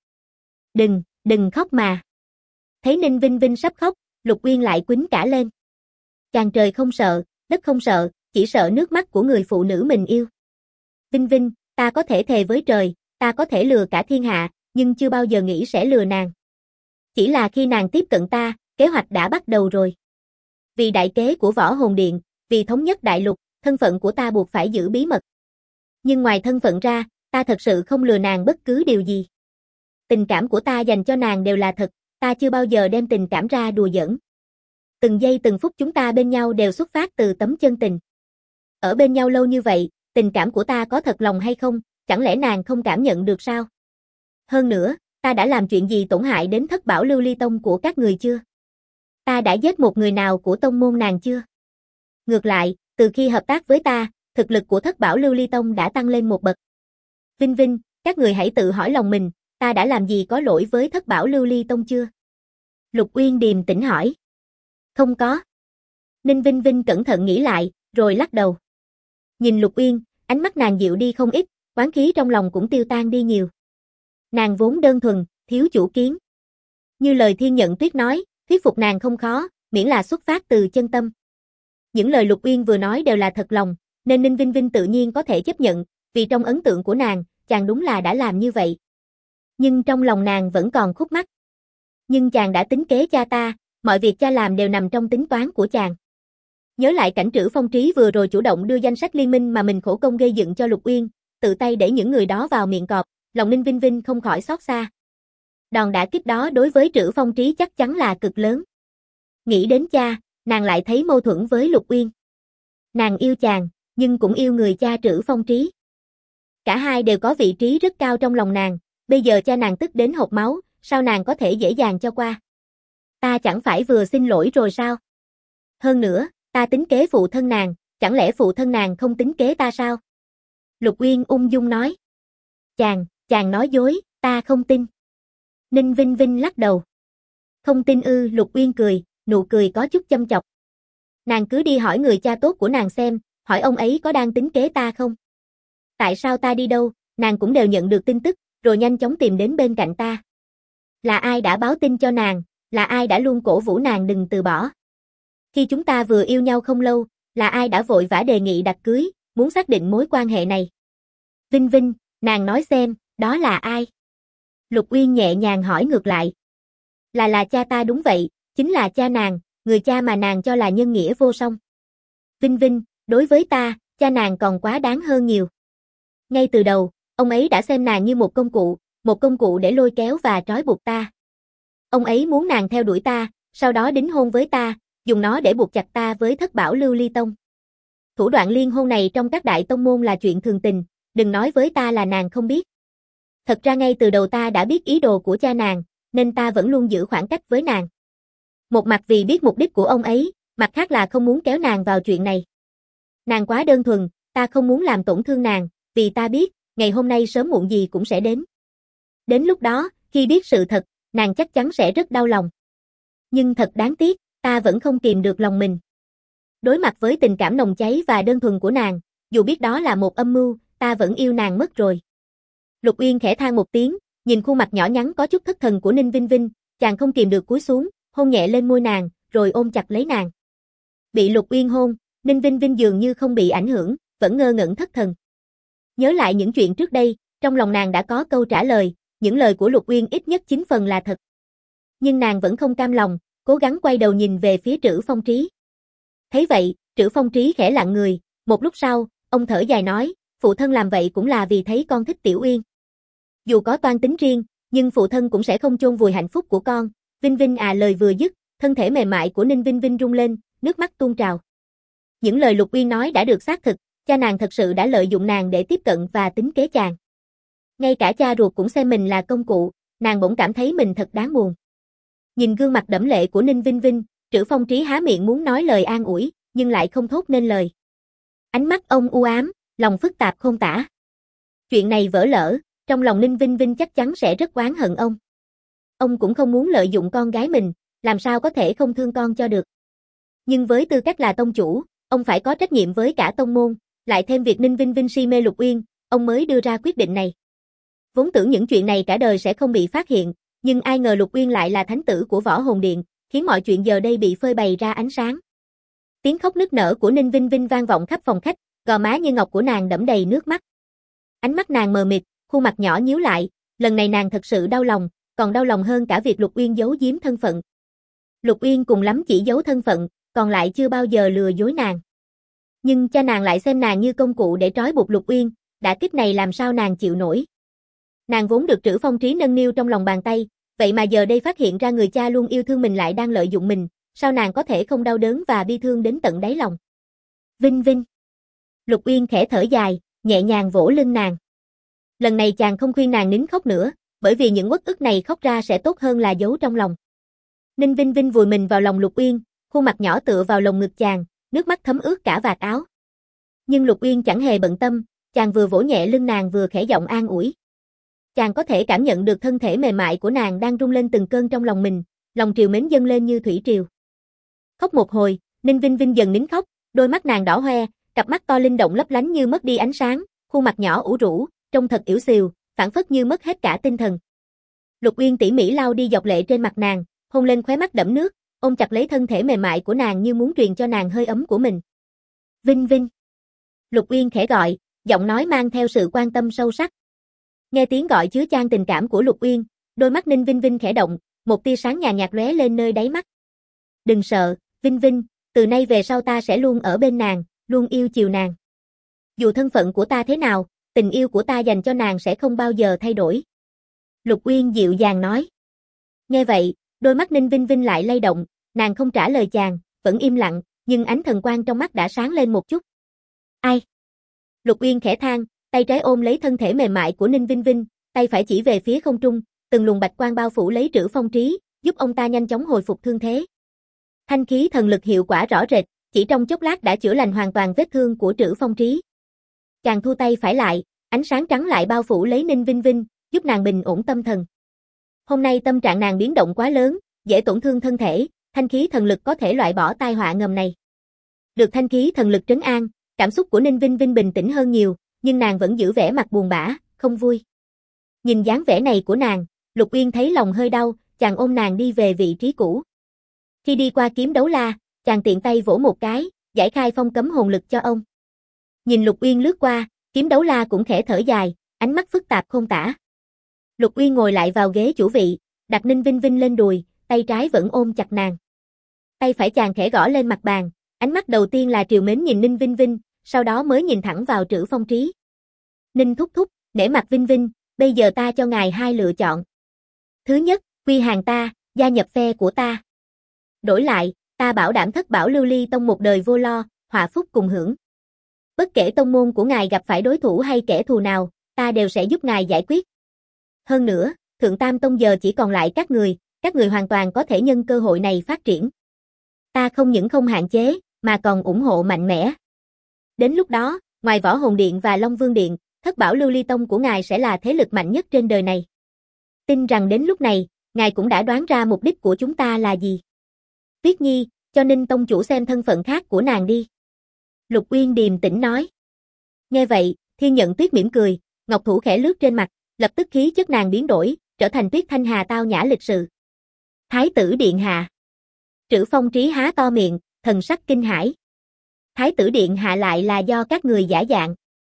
[SPEAKER 1] Đừng khóc mà. Thấy Ninh Vinh Vinh sắp khóc, Lục Uyên lại quýnh cả lên. Chàng trời không sợ, đất không sợ, chỉ sợ nước mắt của người phụ nữ mình yêu. Vinh Vinh, ta có thể thề với trời, ta có thể lừa cả thiên hạ, nhưng chưa bao giờ nghĩ sẽ lừa nàng. Chỉ là khi nàng tiếp cận ta, kế hoạch đã bắt đầu rồi. Vì đại kế của Võ Hồn Điện, vì thống nhất đại lục, thân phận của ta buộc phải giữ bí mật. Nhưng ngoài thân phận ra, ta thật sự không lừa nàng bất cứ điều gì. Tình cảm của ta dành cho nàng đều là thật, ta chưa bao giờ đem tình cảm ra đùa giỡn. Từng giây từng phút chúng ta bên nhau đều xuất phát từ tấm chân tình. Ở bên nhau lâu như vậy, tình cảm của ta có thật lòng hay không, chẳng lẽ nàng không cảm nhận được sao? Hơn nữa, ta đã làm chuyện gì tổn hại đến Thất Bảo Lưu Ly Tông của các người chưa? Ta đã giết một người nào của tông môn nàng chưa? Ngược lại, từ khi hợp tác với ta, thực lực của Thất Bảo Lưu Ly Tông đã tăng lên một bậc. Vinh Vinh, các người hãy tự hỏi lòng mình, ta đã làm gì có lỗi với Thất Bảo Lưu Ly Tông chưa? Lục Uyên điềm tĩnh hỏi. Không có. Ninh Vinh Vinh cẩn thận nghĩ lại, rồi lắc đầu. Nhìn Lục Uyên, ánh mắt nàng dịu đi không ít, oán khí trong lòng cũng tiêu tan đi nhiều. Nàng vốn đơn thuần, thiếu chủ kiến. Như lời Thiên Nhận Tuyết nói, thuyết phục nàng không khó, miễn là xuất phát từ chân tâm. Những lời Lục Uyên vừa nói đều là thật lòng, nên Ninh Vinh Vinh tự nhiên có thể chấp nhận, vì trong ấn tượng của nàng, chàng đúng là đã làm như vậy. Nhưng trong lòng nàng vẫn còn khúc mắc. Nhưng chàng đã tính kế cha ta, mọi việc cha làm đều nằm trong tính toán của chàng. Nhớ lại cảnh Trữ Phong Trí vừa rồi chủ động đưa danh sách liên minh mà mình khổ công gây dựng cho Lục Uyên, tự tay để những người đó vào miệng cọp, lòng Ninh Vinh Vinh không khỏi xót xa. Đòn đả kích đó đối với Trữ Phong Trí chắc chắn là cực lớn. Nghĩ đến cha, nàng lại thấy mâu thuẫn với Lục Uyên. Nàng yêu chàng, nhưng cũng yêu người cha Trữ Phong Trí. Cả hai đều có vị trí rất cao trong lòng nàng, bây giờ cha nàng tức đến hộc máu, sao nàng có thể dễ dàng cho qua? Ta chẳng phải vừa xin lỗi rồi sao? Hơn nữa, ta tính kế phụ thân nàng, chẳng lẽ phụ thân nàng không tính kế ta sao? Lục Uyên ung dung nói. Chàng nói dối, ta không tin. Ninh Vinh Vinh lắc đầu. Không tin ư? Lục Uyên cười, nụ cười có chút châm chọc. Nàng cứ đi hỏi người cha tốt của nàng xem, hỏi ông ấy có đang tính kế ta không? Tại sao ta đi đâu, nàng cũng đều nhận được tin tức, rồi nhanh chóng tìm đến bên cạnh ta. Là ai đã báo tin cho nàng, là ai đã luôn cổ vũ nàng đừng từ bỏ? Khi chúng ta vừa yêu nhau không lâu, là ai đã vội vã đề nghị đặt cưới, muốn xác định mối quan hệ này? Vinh Vinh, nàng nói xem, đó là ai? Lục Uyên nhẹ nhàng hỏi ngược lại. Là cha ta đúng vậy, chính là cha nàng, người cha mà nàng cho là nhân nghĩa vô song. Vinh Vinh, đối với ta, cha nàng còn quá đáng hơn nhiều. Ngay từ đầu, ông ấy đã xem nàng như một công cụ để lôi kéo và trói buộc ta. Ông ấy muốn nàng theo đuổi ta, sau đó đính hôn với ta, dùng nó để buộc chặt ta với Thất Bảo Lưu Ly Tông. Thủ đoạn liên hôn này trong các đại tông môn là chuyện thường tình, đừng nói với ta là nàng không biết. Thật ra ngay từ đầu ta đã biết ý đồ của cha nàng, nên ta vẫn luôn giữ khoảng cách với nàng. Một mặt vì biết mục đích của ông ấy, mặt khác là không muốn kéo nàng vào chuyện này. Nàng quá đơn thuần, ta không muốn làm tổn thương nàng, vì ta biết, ngày hôm nay sớm muộn gì cũng sẽ đến. Đến lúc đó, khi biết sự thật, nàng chắc chắn sẽ rất đau lòng. Nhưng thật đáng tiếc, ta vẫn không kìm được lòng mình. Đối mặt với tình cảm nồng cháy và đơn thuần của nàng, dù biết đó là một âm mưu, ta vẫn yêu nàng mất rồi. Lục Uyên khẽ than một tiếng, nhìn khuôn mặt nhỏ nhắn có chút thất thần của Ninh Vinh Vinh, chàng không kìm được cúi xuống, hôn nhẹ lên môi nàng, rồi ôm chặt lấy nàng. Bị Lục Uyên hôn, Ninh Vinh Vinh dường như không bị ảnh hưởng, vẫn ngơ ngẩn thất thần. Nhớ lại những chuyện trước đây, trong lòng nàng đã có câu trả lời, những lời của Lục Uyên ít nhất 9 phần là thật. Nhưng nàng vẫn không cam lòng, cố gắng quay đầu nhìn về phía Trữ Phong Trí. Thấy vậy, Trữ Phong Trí khẽ lặng người, một lúc sau, ông thở dài nói, phụ thân làm vậy cũng là vì thấy con thích Tiểu Uyên. Dù có toan tính riêng, nhưng phụ thân cũng sẽ không chôn vùi hạnh phúc của con. Vinh Vinh à, lời vừa dứt, thân thể mềm mại của Ninh Vinh Vinh rung lên, nước mắt tuôn trào. Những lời Lục Uyên nói đã được xác thực, cha nàng thật sự đã lợi dụng nàng để tiếp cận và tính kế chàng. Ngay cả cha ruột cũng xem mình là công cụ, nàng bỗng cảm thấy mình thật đáng buồn. Nhìn gương mặt đẫm lệ của Ninh Vinh Vinh, Trữ Phong Trí há miệng muốn nói lời an ủi, nhưng lại không thốt nên lời. Ánh mắt ông u ám, lòng phức tạp không tả. Chuyện này vỡ lỡ, trong lòng Ninh Vinh Vinh chắc chắn sẽ rất oán hận ông. Ông cũng không muốn lợi dụng con gái mình, làm sao có thể không thương con cho được. Nhưng với tư cách là tông chủ, ông phải có trách nhiệm với cả tông môn, lại thêm việc Ninh Vinh Vinh si mê Lục Uyên, ông mới đưa ra quyết định này. Vốn tưởng những chuyện này cả đời sẽ không bị phát hiện, nhưng ai ngờ Lục Uyên lại là thánh tử của Võ Hồn Điện, khiến mọi chuyện giờ đây bị phơi bày ra ánh sáng. Tiếng khóc nức nở của Ninh Vinh Vinh vang vọng khắp phòng khách, gò má như ngọc của nàng đẫm đầy nước mắt. Ánh mắt nàng mờ mịt, khuôn mặt nhỏ nhíu lại, lần này nàng thật sự đau lòng, còn đau lòng hơn cả việc Lục Uyên giấu giếm thân phận. Lục Uyên cùng lắm chỉ giấu thân phận, còn lại chưa bao giờ lừa dối nàng. Nhưng cha nàng lại xem nàng như công cụ để trói buộc Lục Uyên, đả kích này làm sao nàng chịu nổi. Nàng vốn được Trữ Phong Trí nâng niu trong lòng bàn tay, vậy mà giờ đây phát hiện ra người cha luôn yêu thương mình lại đang lợi dụng mình, sao nàng có thể không đau đớn và bi thương đến tận đáy lòng. Vinh Vinh. Lục Uyên khẽ thở dài, nhẹ nhàng vỗ lưng nàng. Lần này chàng không khuyên nàng nín khóc nữa, bởi vì những uất ức này khóc ra sẽ tốt hơn là giấu trong lòng. Ninh Vinh Vinh vùi mình vào lòng Lục Uyên, khuôn mặt nhỏ tựa vào lồng ngực chàng, nước mắt thấm ướt cả vạt áo. Nhưng Lục Uyên chẳng hề bận tâm, chàng vừa vỗ nhẹ lưng nàng vừa khẽ giọng an ủi. Chàng có thể cảm nhận được thân thể mềm mại của nàng đang rung lên từng cơn trong lòng mình, lòng triều mến dâng lên như thủy triều. Khóc một hồi, Ninh Vinh Vinh dần nín khóc, đôi mắt nàng đỏ hoe, cặp mắt to linh động lấp lánh như mất đi ánh sáng, khuôn mặt nhỏ ủ rũ, trông thật yểu xìu, phảng phất như mất hết cả tinh thần. Lục Uyên tỉ mỉ lau đi giọt lệ trên mặt nàng, hôn lên khóe mắt đẫm nước, ôm chặt lấy thân thể mềm mại của nàng như muốn truyền cho nàng hơi ấm của mình. Vinh Vinh. Lục Uyên khẽ gọi, giọng nói mang theo sự quan tâm sâu sắc. Nghe tiếng gọi chứa chan tình cảm của Lục Uyên, đôi mắt Ninh Vinh Vinh khẽ động, một tia sáng nhàn nhạt lóe lên nơi đáy mắt. Đừng sợ, Vinh Vinh, từ nay về sau ta sẽ luôn ở bên nàng, luôn yêu chiều nàng. Dù thân phận của ta thế nào, tình yêu của ta dành cho nàng sẽ không bao giờ thay đổi. Lục Uyên dịu dàng nói. Nghe vậy, đôi mắt Ninh Vinh Vinh lại lay động, nàng không trả lời chàng, vẫn im lặng, nhưng ánh thần quang trong mắt đã sáng lên một chút. Ai? Lục Uyên khẽ than, tay trái ôm lấy thân thể mềm mại của Ninh Vinh Vinh, tay phải chỉ về phía không trung, từng luồng bạch quang bao phủ lấy Trữ Phong Trí, giúp ông ta nhanh chóng hồi phục thương thế. Thanh khí thần lực hiệu quả rõ rệt, chỉ trong chốc lát đã chữa lành hoàn toàn vết thương của Trữ Phong Trí. Chàng thu tay phải lại, ánh sáng trắng lại bao phủ lấy Ninh Vinh Vinh, giúp nàng bình ổn tâm thần. Hôm nay tâm trạng nàng biến động quá lớn, dễ tổn thương thân thể, thanh khí thần lực có thể loại bỏ tai họa ngầm này. Được thanh khí thần lực trấn an, cảm xúc của Ninh Vinh Vinh bình tĩnh hơn nhiều, nhưng nàng vẫn giữ vẻ mặt buồn bã, không vui. Nhìn dáng vẻ này của nàng, Lục Uyên thấy lòng hơi đau, chàng ôm nàng đi về vị trí cũ. Khi đi qua kiếm đấu la, chàng tiện tay vỗ một cái, giải khai phong cấm hồn lực cho ông. Nhìn Lục Uyên lướt qua, kiếm đấu la cũng khẽ thở dài, ánh mắt phức tạp không tả. Lục Uyên ngồi lại vào ghế chủ vị, đặt Ninh Vinh Vinh lên đùi, tay trái vẫn ôm chặt nàng. Tay phải chàng khẽ gõ lên mặt bàn, ánh mắt đầu tiên là trìu mến nhìn Ninh Vinh Vinh, sau đó mới nhìn thẳng vào Trữ Phong Trí. Ninh thúc thúc, nể mặt Vinh Vinh, bây giờ ta cho ngài hai lựa chọn. Thứ nhất, quy hàng ta, gia nhập phe của ta. Đổi lại, ta bảo đảm Thất Bảo Lưu Ly Tông một đời vô lo, họa phúc cùng hưởng. Bất kể tông môn của ngài gặp phải đối thủ hay kẻ thù nào, ta đều sẽ giúp ngài giải quyết. Hơn nữa, Thượng Tam Tông giờ chỉ còn lại các người hoàn toàn có thể nhân cơ hội này phát triển. Ta không những không hạn chế, mà còn ủng hộ mạnh mẽ. Đến lúc đó, ngoài Võ Hồn Điện và Long Vương Điện, Thất Bảo Lưu Ly Tông của ngài sẽ là thế lực mạnh nhất trên đời này. Tin rằng đến lúc này, ngài cũng đã đoán ra mục đích của chúng ta là gì. Tuyết Nhi, cho Ninh Tông chủ xem thân phận khác của nàng đi. Lục Uyên điềm tĩnh nói. Nghe vậy, Thiên Nhận Tuyết mỉm cười, ngọc thủ khẽ lướt trên mặt, lập tức khí chất nàng biến đổi, trở thành Tuyết Thanh Hà tao nhã lịch sự. Thái tử điện hạ. Trữ Phong Trí há to miệng, thần sắc kinh hãi. Thái tử điện hạ lại là do các người giả dạng.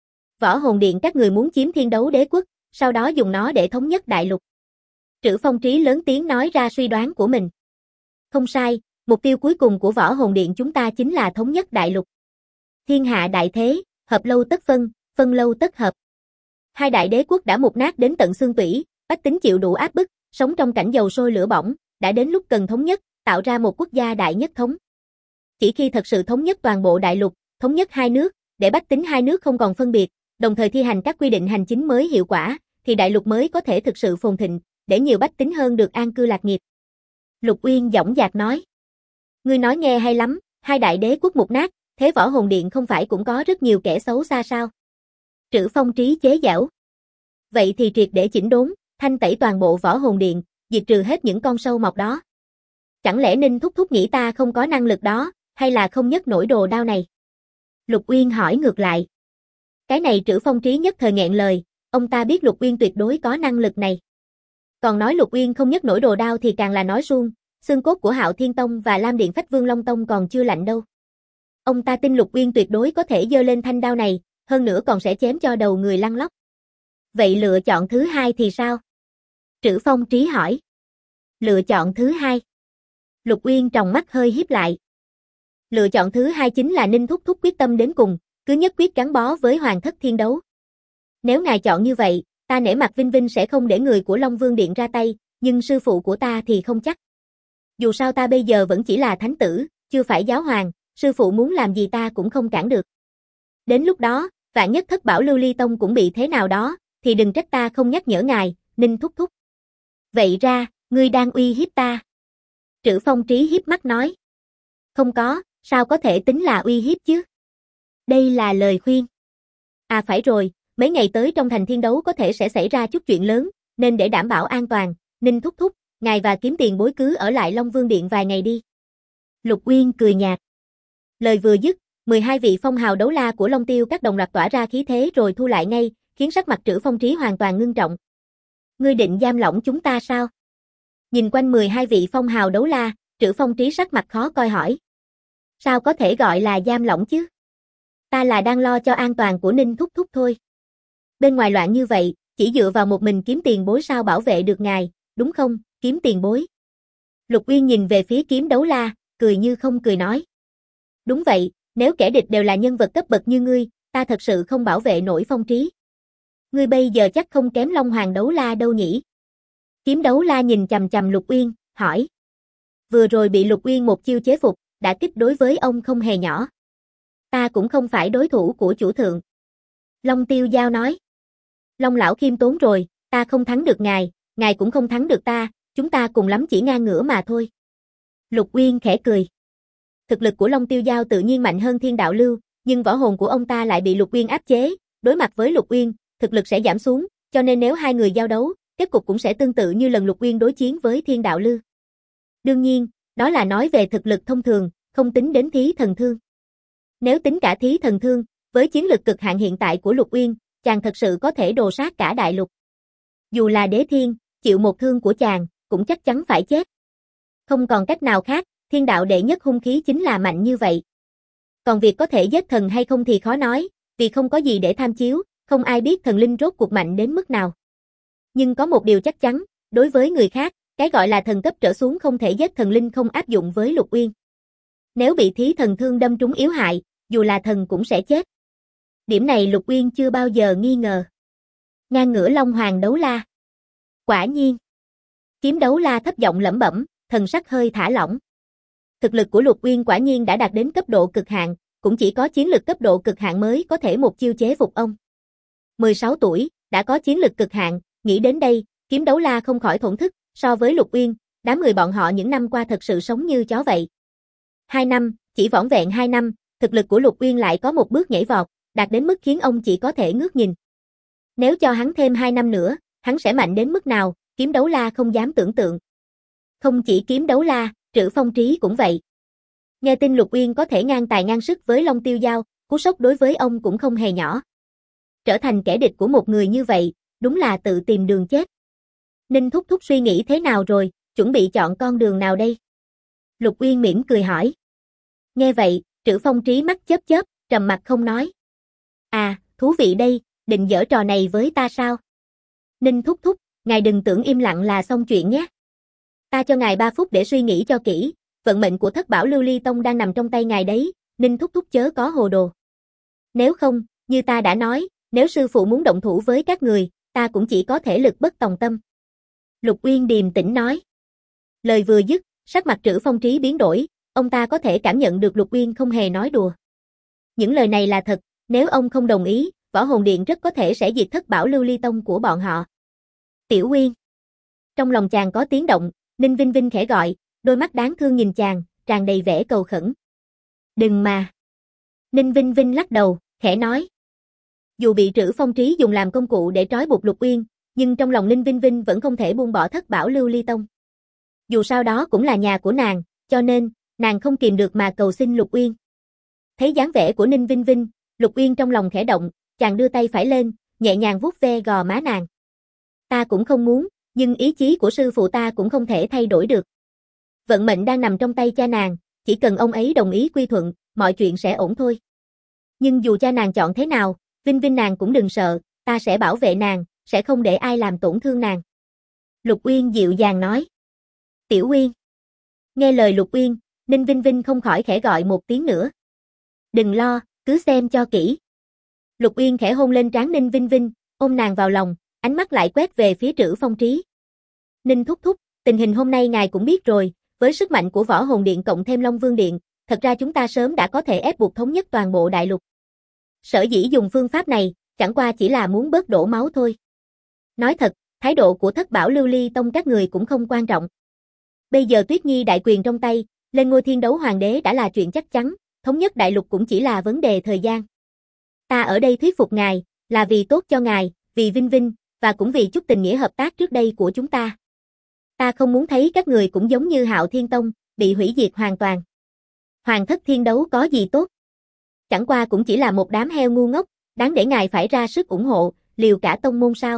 [SPEAKER 1] Võ Hồn Điện các người muốn chiếm Thiên Đấu Đế quốc, sau đó dùng nó để thống nhất đại lục. Trữ Phong Trí lớn tiếng nói ra suy đoán của mình. Không sai, mục tiêu cuối cùng của Võ Hồn Điện chúng ta chính là thống nhất đại lục. Thiên hạ đại thế, hợp lâu tất phân, phân lâu tất hợp. Hai đại đế quốc đã mục nát đến tận xương tủy, bách tính chịu đủ áp bức, sống trong cảnh dầu sôi lửa bỏng, đã đến lúc cần thống nhất, tạo ra một quốc gia đại nhất thống. Chỉ khi thật sự thống nhất toàn bộ đại lục, thống nhất hai nước, để bách tính hai nước không còn phân biệt, đồng thời thi hành các quy định hành chính mới hiệu quả, thì đại lục mới có thể thực sự phồn thịnh, để nhiều bách tính hơn được an cư lạc nghiệp. Lục Uyên dõng dạc nói. Ngươi nói nghe hay lắm, hai đại đế quốc mục nát, thế Võ Hồn Điện không phải cũng có rất nhiều kẻ xấu xa sao? Trữ Phong Trí chế giễu. Vậy thì triệt để chỉnh đốn, thanh tẩy toàn bộ Võ Hồn Điện, diệt trừ hết những con sâu mọc đó. Chẳng lẽ Ninh thúc thúc nghĩ ta không có năng lực đó, hay là không nhấc nổi đồ đao này? Lục Uyên hỏi ngược lại. Cái này Trữ Phong Trí nhất thời nghẹn lời, ông ta biết Lục Uyên tuyệt đối có năng lực này. Còn nói Lục Uyên không nhấc nổi đồ đao thì càng là nói suông, xương cốt của Hạo Thiên Tông và Lam Điện Phách Vương Long Tông còn chưa lạnh đâu. Ông ta tin Lục Uyên tuyệt đối có thể giơ lên thanh đao này, hơn nữa còn sẽ chém cho đầu người lăn lóc. Vậy lựa chọn thứ hai thì sao? Trữ Phong Trí hỏi. Lựa chọn thứ hai. Lục Uyên tròng mắt hơi híp lại. Lựa chọn thứ hai chính là Ninh thúc thúc quyết tâm đến cùng, cứ nhất quyết gắn bó với Hoàng thất Thiên Đấu. Nếu ngài chọn như vậy, ta nể mặt Vinh Vinh sẽ không để người của Long Vương Điện ra tay, nhưng sư phụ của ta thì không chắc. Dù sao ta bây giờ vẫn chỉ là thánh tử, chưa phải giáo hoàng, sư phụ muốn làm gì ta cũng không cản được. Đến lúc đó, vạn nhất Thất Bảo Lưu Ly Tông cũng bị thế nào đó, thì đừng trách ta không nhắc nhở ngài, Ninh thúc thúc. Vậy ra, ngươi đang uy hiếp ta. Trữ Phong Trí hiếp mắt nói. Không có, sao có thể tính là uy hiếp chứ? Đây là lời khuyên. À phải rồi, mấy ngày tới trong thành Thiên Đấu có thể sẽ xảy ra chút chuyện lớn, nên để đảm bảo an toàn, Ninh thúc thúc, ngài và kiếm tiền bối cứ ở lại Long Vương Điện vài ngày đi. Lục Uyên cười nhạt. Lời vừa dứt, 12 vị phong hào đấu la của Long Tiêu các đồng loạt tỏa ra khí thế rồi thu lại ngay, khiến sắc mặt Trữ Phong Trí hoàn toàn ngưng trọng. Ngươi định giam lỏng chúng ta sao? Nhìn quanh 12 vị phong hào đấu la, Trữ Phong Trí sắc mặt khó coi hỏi. Sao có thể gọi là giam lỏng chứ? Ta là đang lo cho an toàn của Ninh thúc thúc thôi. Bên ngoài loạn như vậy, chỉ dựa vào một mình kiếm tiền bối sao bảo vệ được ngài, đúng không, kiếm tiền bối? Lục Uyên nhìn về phía kiếm đấu la, cười như không cười nói. Đúng vậy, nếu kẻ địch đều là nhân vật cấp bậc như ngươi, ta thật sự không bảo vệ nổi Phong Trí. Ngươi bây giờ chắc không kém Long Hoàng đấu la đâu nhỉ? Kiếm đấu la nhìn chằm chằm Lục Uyên, hỏi. Vừa rồi bị Lục Uyên một chiêu chế phục, đã kích đối với ông không hề nhỏ. Ta cũng không phải đối thủ của chủ thượng. Long Tiêu Giao nói. Long lão khiêm tốn rồi, ta không thắng được ngài cũng không thắng được ta, chúng ta cùng lắm chỉ ngang ngửa mà thôi. Lục Uyên khẽ cười. Thực lực của Long Tiêu Giao tự nhiên mạnh hơn Thiên Đạo Lưu, nhưng võ hồn của ông ta lại bị Lục Uyên áp chế, đối mặt với Lục Uyên, thực lực sẽ giảm xuống, cho nên nếu hai người giao đấu, kết cục cũng sẽ tương tự như lần Lục Uyên đối chiến với Thiên Đạo Lưu. Đương nhiên, đó là nói về thực lực thông thường, không tính đến thí thần thương. Nếu tính cả thí thần thương, với chiến lực cực hạn hiện tại của Lục Uyên, chàng thật sự có thể đồ sát cả đại lục. Dù là đế thiên, chịu một thương của chàng, cũng chắc chắn phải chết. Không còn cách nào khác, thiên đạo đệ nhất hung khí chính là mạnh như vậy. Còn việc có thể giết thần hay không thì khó nói, vì không có gì để tham chiếu, không ai biết thần linh rốt cuộc mạnh đến mức nào. Nhưng có một điều chắc chắn, đối với người khác, cái gọi là thần cấp trở xuống không thể giết thần linh không áp dụng với Lục Uyên. Nếu bị thí thần thương đâm trúng yếu hại, dù là thần cũng sẽ chết. Điểm này Lục Uyên chưa bao giờ nghi ngờ. Ngang ngửa Long Hoàng đấu la. Quả nhiên. Kiếm đấu la thấp giọng lẩm bẩm, thần sắc hơi thả lỏng. Thực lực của Lục Uyên quả nhiên đã đạt đến cấp độ cực hạn, cũng chỉ có chiến lực cấp độ cực hạn mới có thể một chiêu chế phục ông. 16 tuổi, đã có chiến lực cực hạn, nghĩ đến đây, kiếm đấu la không khỏi thổn thức, so với Lục Uyên, đám người bọn họ những năm qua thật sự sống như chó vậy. 2 năm, chỉ vỏn vẹn 2 năm, thực lực của Lục Uyên lại có một bước nhảy vọt, đạt đến mức khiến ông chỉ có thể ngước nhìn. Nếu cho hắn thêm 2 năm nữa, hắn sẽ mạnh đến mức nào, kiếm đấu la không dám tưởng tượng. Không chỉ kiếm đấu la, Trữ Phong Trí cũng vậy. Nghe tin Lục Uyên có thể ngang tài ngang sức với Long Tiêu Giao, cú sốc đối với ông cũng không hề nhỏ. Trở thành kẻ địch của một người như vậy, đúng là tự tìm đường chết. Ninh thúc thúc suy nghĩ thế nào rồi, chuẩn bị chọn con đường nào đây? Lục Uyên mỉm cười hỏi. Nghe vậy, Trữ Phong Trí mắt chớp chớp, trầm mặt không nói. À, thú vị đây, định giở trò này với ta sao? Ninh thúc thúc, ngài đừng tưởng im lặng là xong chuyện nhé. Ta cho ngài 3 phút để suy nghĩ cho kỹ, vận mệnh của Thất Bảo Lưu Ly Tông đang nằm trong tay ngài đấy, Ninh thúc thúc chớ có hồ đồ. Nếu không, như ta đã nói, nếu sư phụ muốn động thủ với các người, ta cũng chỉ có thể lực bất tòng tâm. Lục Uyên điềm tĩnh nói. Lời vừa dứt, sắc mặt Trữ Phong Trí biến đổi, ông ta có thể cảm nhận được Lục Uyên không hề nói đùa. Những lời này là thật, nếu ông không đồng ý, Võ Hồn Điện rất có thể sẽ diệt Thất Bảo Lưu Ly Tông của bọn họ. Tiểu Uyên. Trong lòng chàng có tiếng động, Ninh Vinh Vinh khẽ gọi, đôi mắt đáng thương nhìn chàng, tràn đầy vẻ cầu khẩn. Đừng mà. Ninh Vinh Vinh lắc đầu, khẽ nói. Dù bị Trữ Phong Trí dùng làm công cụ để trói buộc Lục Uyên, nhưng trong lòng Ninh Vinh Vinh vẫn không thể buông bỏ Thất Bảo Lưu Ly Tông. Dù sao đó cũng là nhà của nàng, cho nên, nàng không kìm được mà cầu xin Lục Uyên. Thấy dáng vẻ của Ninh Vinh Vinh, Lục Uyên trong lòng khẽ động, chàng đưa tay phải lên, nhẹ nhàng vuốt ve gò má nàng. Ta cũng không muốn, nhưng ý chí của sư phụ ta cũng không thể thay đổi được. Vận mệnh đang nằm trong tay cha nàng, chỉ cần ông ấy đồng ý quy thuận, mọi chuyện sẽ ổn thôi. Nhưng dù cha nàng chọn thế nào, Vinh Vinh nàng cũng đừng sợ, ta sẽ bảo vệ nàng, sẽ không để ai làm tổn thương nàng. Lục Uyên dịu dàng nói. Tiểu Uyên. Nghe lời Lục Uyên, Ninh Vinh Vinh không khỏi khẽ gọi một tiếng nữa. Đừng lo, cứ xem cho kỹ. Lục Uyên khẽ hôn lên trán Ninh Vinh Vinh, ôm nàng vào lòng, ánh mắt lại quét về phía Trữ Phong Trí. Ninh thúc thúc, tình hình hôm nay ngài cũng biết rồi, với sức mạnh của Võ Hồn Điện cộng thêm Long Vương Điện, thật ra chúng ta sớm đã có thể ép buộc thống nhất toàn bộ đại lục. Sở dĩ dùng phương pháp này, chẳng qua chỉ là muốn bớt đổ máu thôi. Nói thật, thái độ của Thất Bảo Lưu Ly Tông các người cũng không quan trọng. Bây giờ Tuyết Nhi đại quyền trong tay, lên ngôi Thiên Đấu Hoàng đế đã là chuyện chắc chắn, thống nhất đại lục cũng chỉ là vấn đề thời gian. Ta ở đây thuyết phục ngài, là vì tốt cho ngài, vì Vinh Vinh, và cũng vì chút tình nghĩa hợp tác trước đây của chúng ta. Ta không muốn thấy các người cũng giống như Hạo Thiên Tông, bị hủy diệt hoàn toàn. Hoàng thất thiên đấu có gì tốt? Chẳng qua cũng chỉ là một đám heo ngu ngốc, đáng để ngài phải ra sức ủng hộ, liều cả tông môn sao?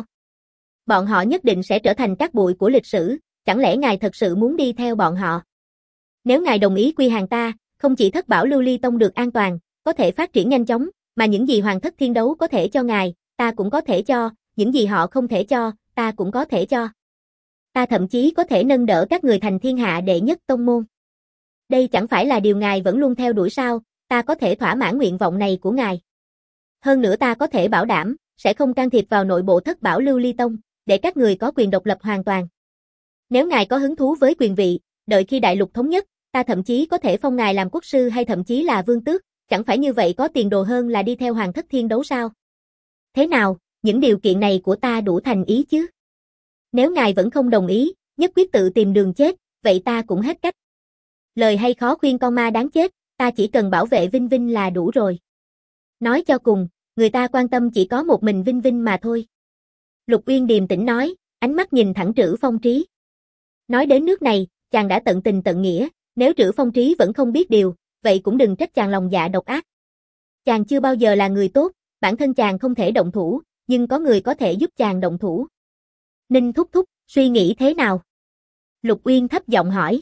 [SPEAKER 1] Bọn họ nhất định sẽ trở thành cát bụi của lịch sử, chẳng lẽ ngài thật sự muốn đi theo bọn họ? Nếu ngài đồng ý quy hàng ta, không chỉ Thất Bảo Lưu Ly Tông được an toàn, có thể phát triển nhanh chóng, mà những gì Hoàng thất thiên đấu có thể cho ngài, ta cũng có thể cho, những gì họ không thể cho, ta cũng có thể cho. Ta thậm chí có thể nâng đỡ các người thành thiên hạ đệ nhất tông môn. Đây chẳng phải là điều ngài vẫn luôn theo đuổi sao, ta có thể thỏa mãn nguyện vọng này của ngài. Hơn nữa ta có thể bảo đảm, sẽ không can thiệp vào nội bộ Thất Bảo Lưu Ly Tông, để các người có quyền độc lập hoàn toàn. Nếu ngài có hứng thú với quyền vị, đợi khi đại lục thống nhất, ta thậm chí có thể phong ngài làm quốc sư hay thậm chí là vương tước, chẳng phải như vậy có tiền đồ hơn là đi theo Hoàng thất thiên đấu sao? Thế nào, những điều kiện này của ta đủ thành ý chứ? Nếu ngài vẫn không đồng ý, nhất quyết tự tìm đường chết, vậy ta cũng hết cách. Lời hay khó khuyên con ma đáng chết, ta chỉ cần bảo vệ Vinh Vinh là đủ rồi. Nói cho cùng, người ta quan tâm chỉ có một mình Vinh Vinh mà thôi. Lục Uyên điềm tĩnh nói, ánh mắt nhìn thẳng Trữ Phong Trí. Nói đến nước này, chàng đã tận tình tận nghĩa, nếu Trữ Phong Trí vẫn không biết điều, vậy cũng đừng trách chàng lòng dạ độc ác. Chàng chưa bao giờ là người tốt, bản thân chàng không thể động thủ, nhưng có người có thể giúp chàng động thủ. Ninh thúc thúc, suy nghĩ thế nào? Lục Uyên thấp giọng hỏi.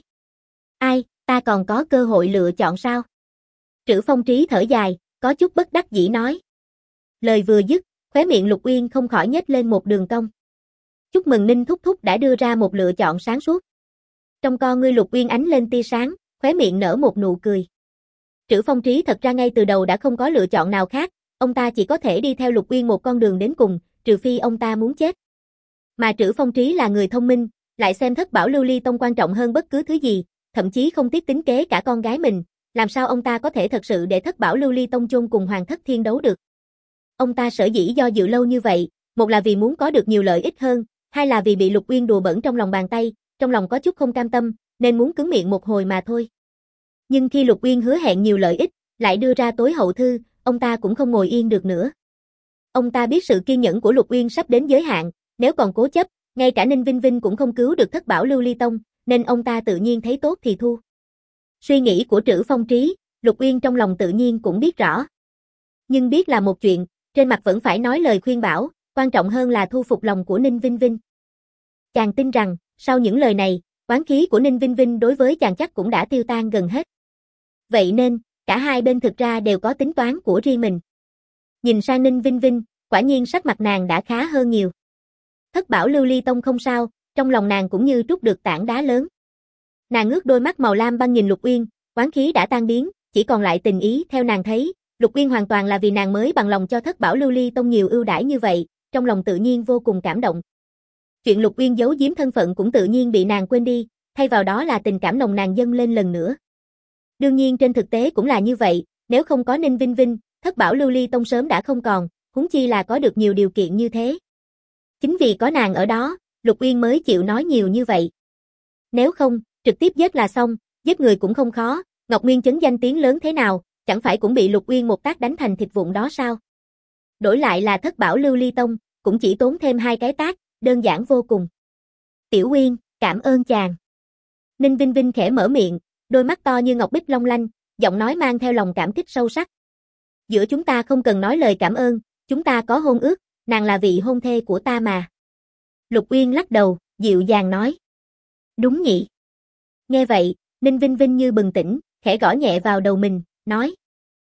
[SPEAKER 1] Ai, ta còn có cơ hội lựa chọn sao? Trữ Phong Trí thở dài, có chút bất đắc dĩ nói. Lời vừa dứt, khóe miệng Lục Uyên không khỏi nhếch lên một đường cong. Chúc mừng Ninh thúc thúc đã đưa ra một lựa chọn sáng suốt. Trong con ngươi Lục Uyên ánh lên tia sáng, khóe miệng nở một nụ cười. Trữ Phong Trí thật ra ngay từ đầu đã không có lựa chọn nào khác, ông ta chỉ có thể đi theo Lục Uyên một con đường đến cùng, trừ phi ông ta muốn chết. Mà Trữ Phong Trí là người thông minh, lại xem Thất Bảo Lưu Ly Tông quan trọng hơn bất cứ thứ gì, thậm chí không tiếc tính kế cả con gái mình, làm sao ông ta có thể thật sự để Thất Bảo Lưu Ly Tông chôn cùng Hoàng thất thiên đấu được. Ông ta sở dĩ do dự lâu như vậy, một là vì muốn có được nhiều lợi ích hơn, hai là vì bị Lục Uyên đùa bỡn trong lòng bàn tay, trong lòng có chút không cam tâm, nên muốn cứng miệng một hồi mà thôi. Nhưng khi Lục Uyên hứa hẹn nhiều lợi ích, lại đưa ra tối hậu thư, ông ta cũng không ngồi yên được nữa. Ông ta biết sự kiên nhẫn của Lục Uyên sắp đến giới hạn, nếu còn cố chấp, ngay cả Ninh Vinh Vinh cũng không cứu được Thất Bảo Lưu Ly Tông, nên ông ta tự nhiên thấy tốt thì thu. Suy nghĩ của Trữ Phong Trí, Lục Uyên trong lòng tự nhiên cũng biết rõ. Nhưng biết là một chuyện, trên mặt vẫn phải nói lời khuyên bảo, quan trọng hơn là thu phục lòng của Ninh Vinh Vinh. Chàng tin rằng, sau những lời này, oán khí của Ninh Vinh Vinh đối với chàng chắc cũng đã tiêu tan gần hết. Vậy nên, cả hai bên thực ra đều có tính toán của riêng mình. Nhìn sang Ninh Vinh Vinh, quả nhiên sắc mặt nàng đã khá hơn nhiều. Thất bảo lưu ly tông không sao, trong lòng nàng cũng như trút được tảng đá lớn. Nàng ngước đôi mắt màu lam băng nhìn Lục Uyên, oán khí đã tan biến, chỉ còn lại tình ý. Theo nàng thấy, Lục Uyên hoàn toàn là vì nàng mới bằng lòng cho Thất bảo lưu ly tông nhiều ưu đãi như vậy, trong lòng tự nhiên vô cùng cảm động. Chuyện Lục Uyên giấu giếm thân phận cũng tự nhiên bị nàng quên đi, thay vào đó là tình cảm nồng nàn dâng lên lần nữa. Đương nhiên trên thực tế cũng là như vậy, nếu không có Ninh Vinh Vinh, Thất bảo lưu ly tông sớm đã không còn, huống chi là có được nhiều điều kiện như thế. Chính vì có nàng ở đó, Lục Uyên mới chịu nói nhiều như vậy. Nếu không, trực tiếp giết là xong, giết người cũng không khó, Ngọc Nguyên chấn danh tiếng lớn thế nào, chẳng phải cũng bị Lục Uyên một tác đánh thành thịt vụn đó sao? Đổi lại là Thất bảo lưu ly tông, cũng chỉ tốn thêm 2 cái tát, đơn giản vô cùng. Tiểu Uyên, cảm ơn chàng. Ninh Vinh Vinh khẽ mở miệng, đôi mắt to như ngọc bích long lanh, giọng nói mang theo lòng cảm kích sâu sắc. Giữa chúng ta không cần nói lời cảm ơn, chúng ta có hôn ước, nàng là vị hôn thê của ta mà. Lục Uyên lắc đầu, dịu dàng nói. Đúng nhỉ. Nghe vậy, Ninh Vinh Vinh như bừng tỉnh, khẽ gõ nhẹ vào đầu mình, nói.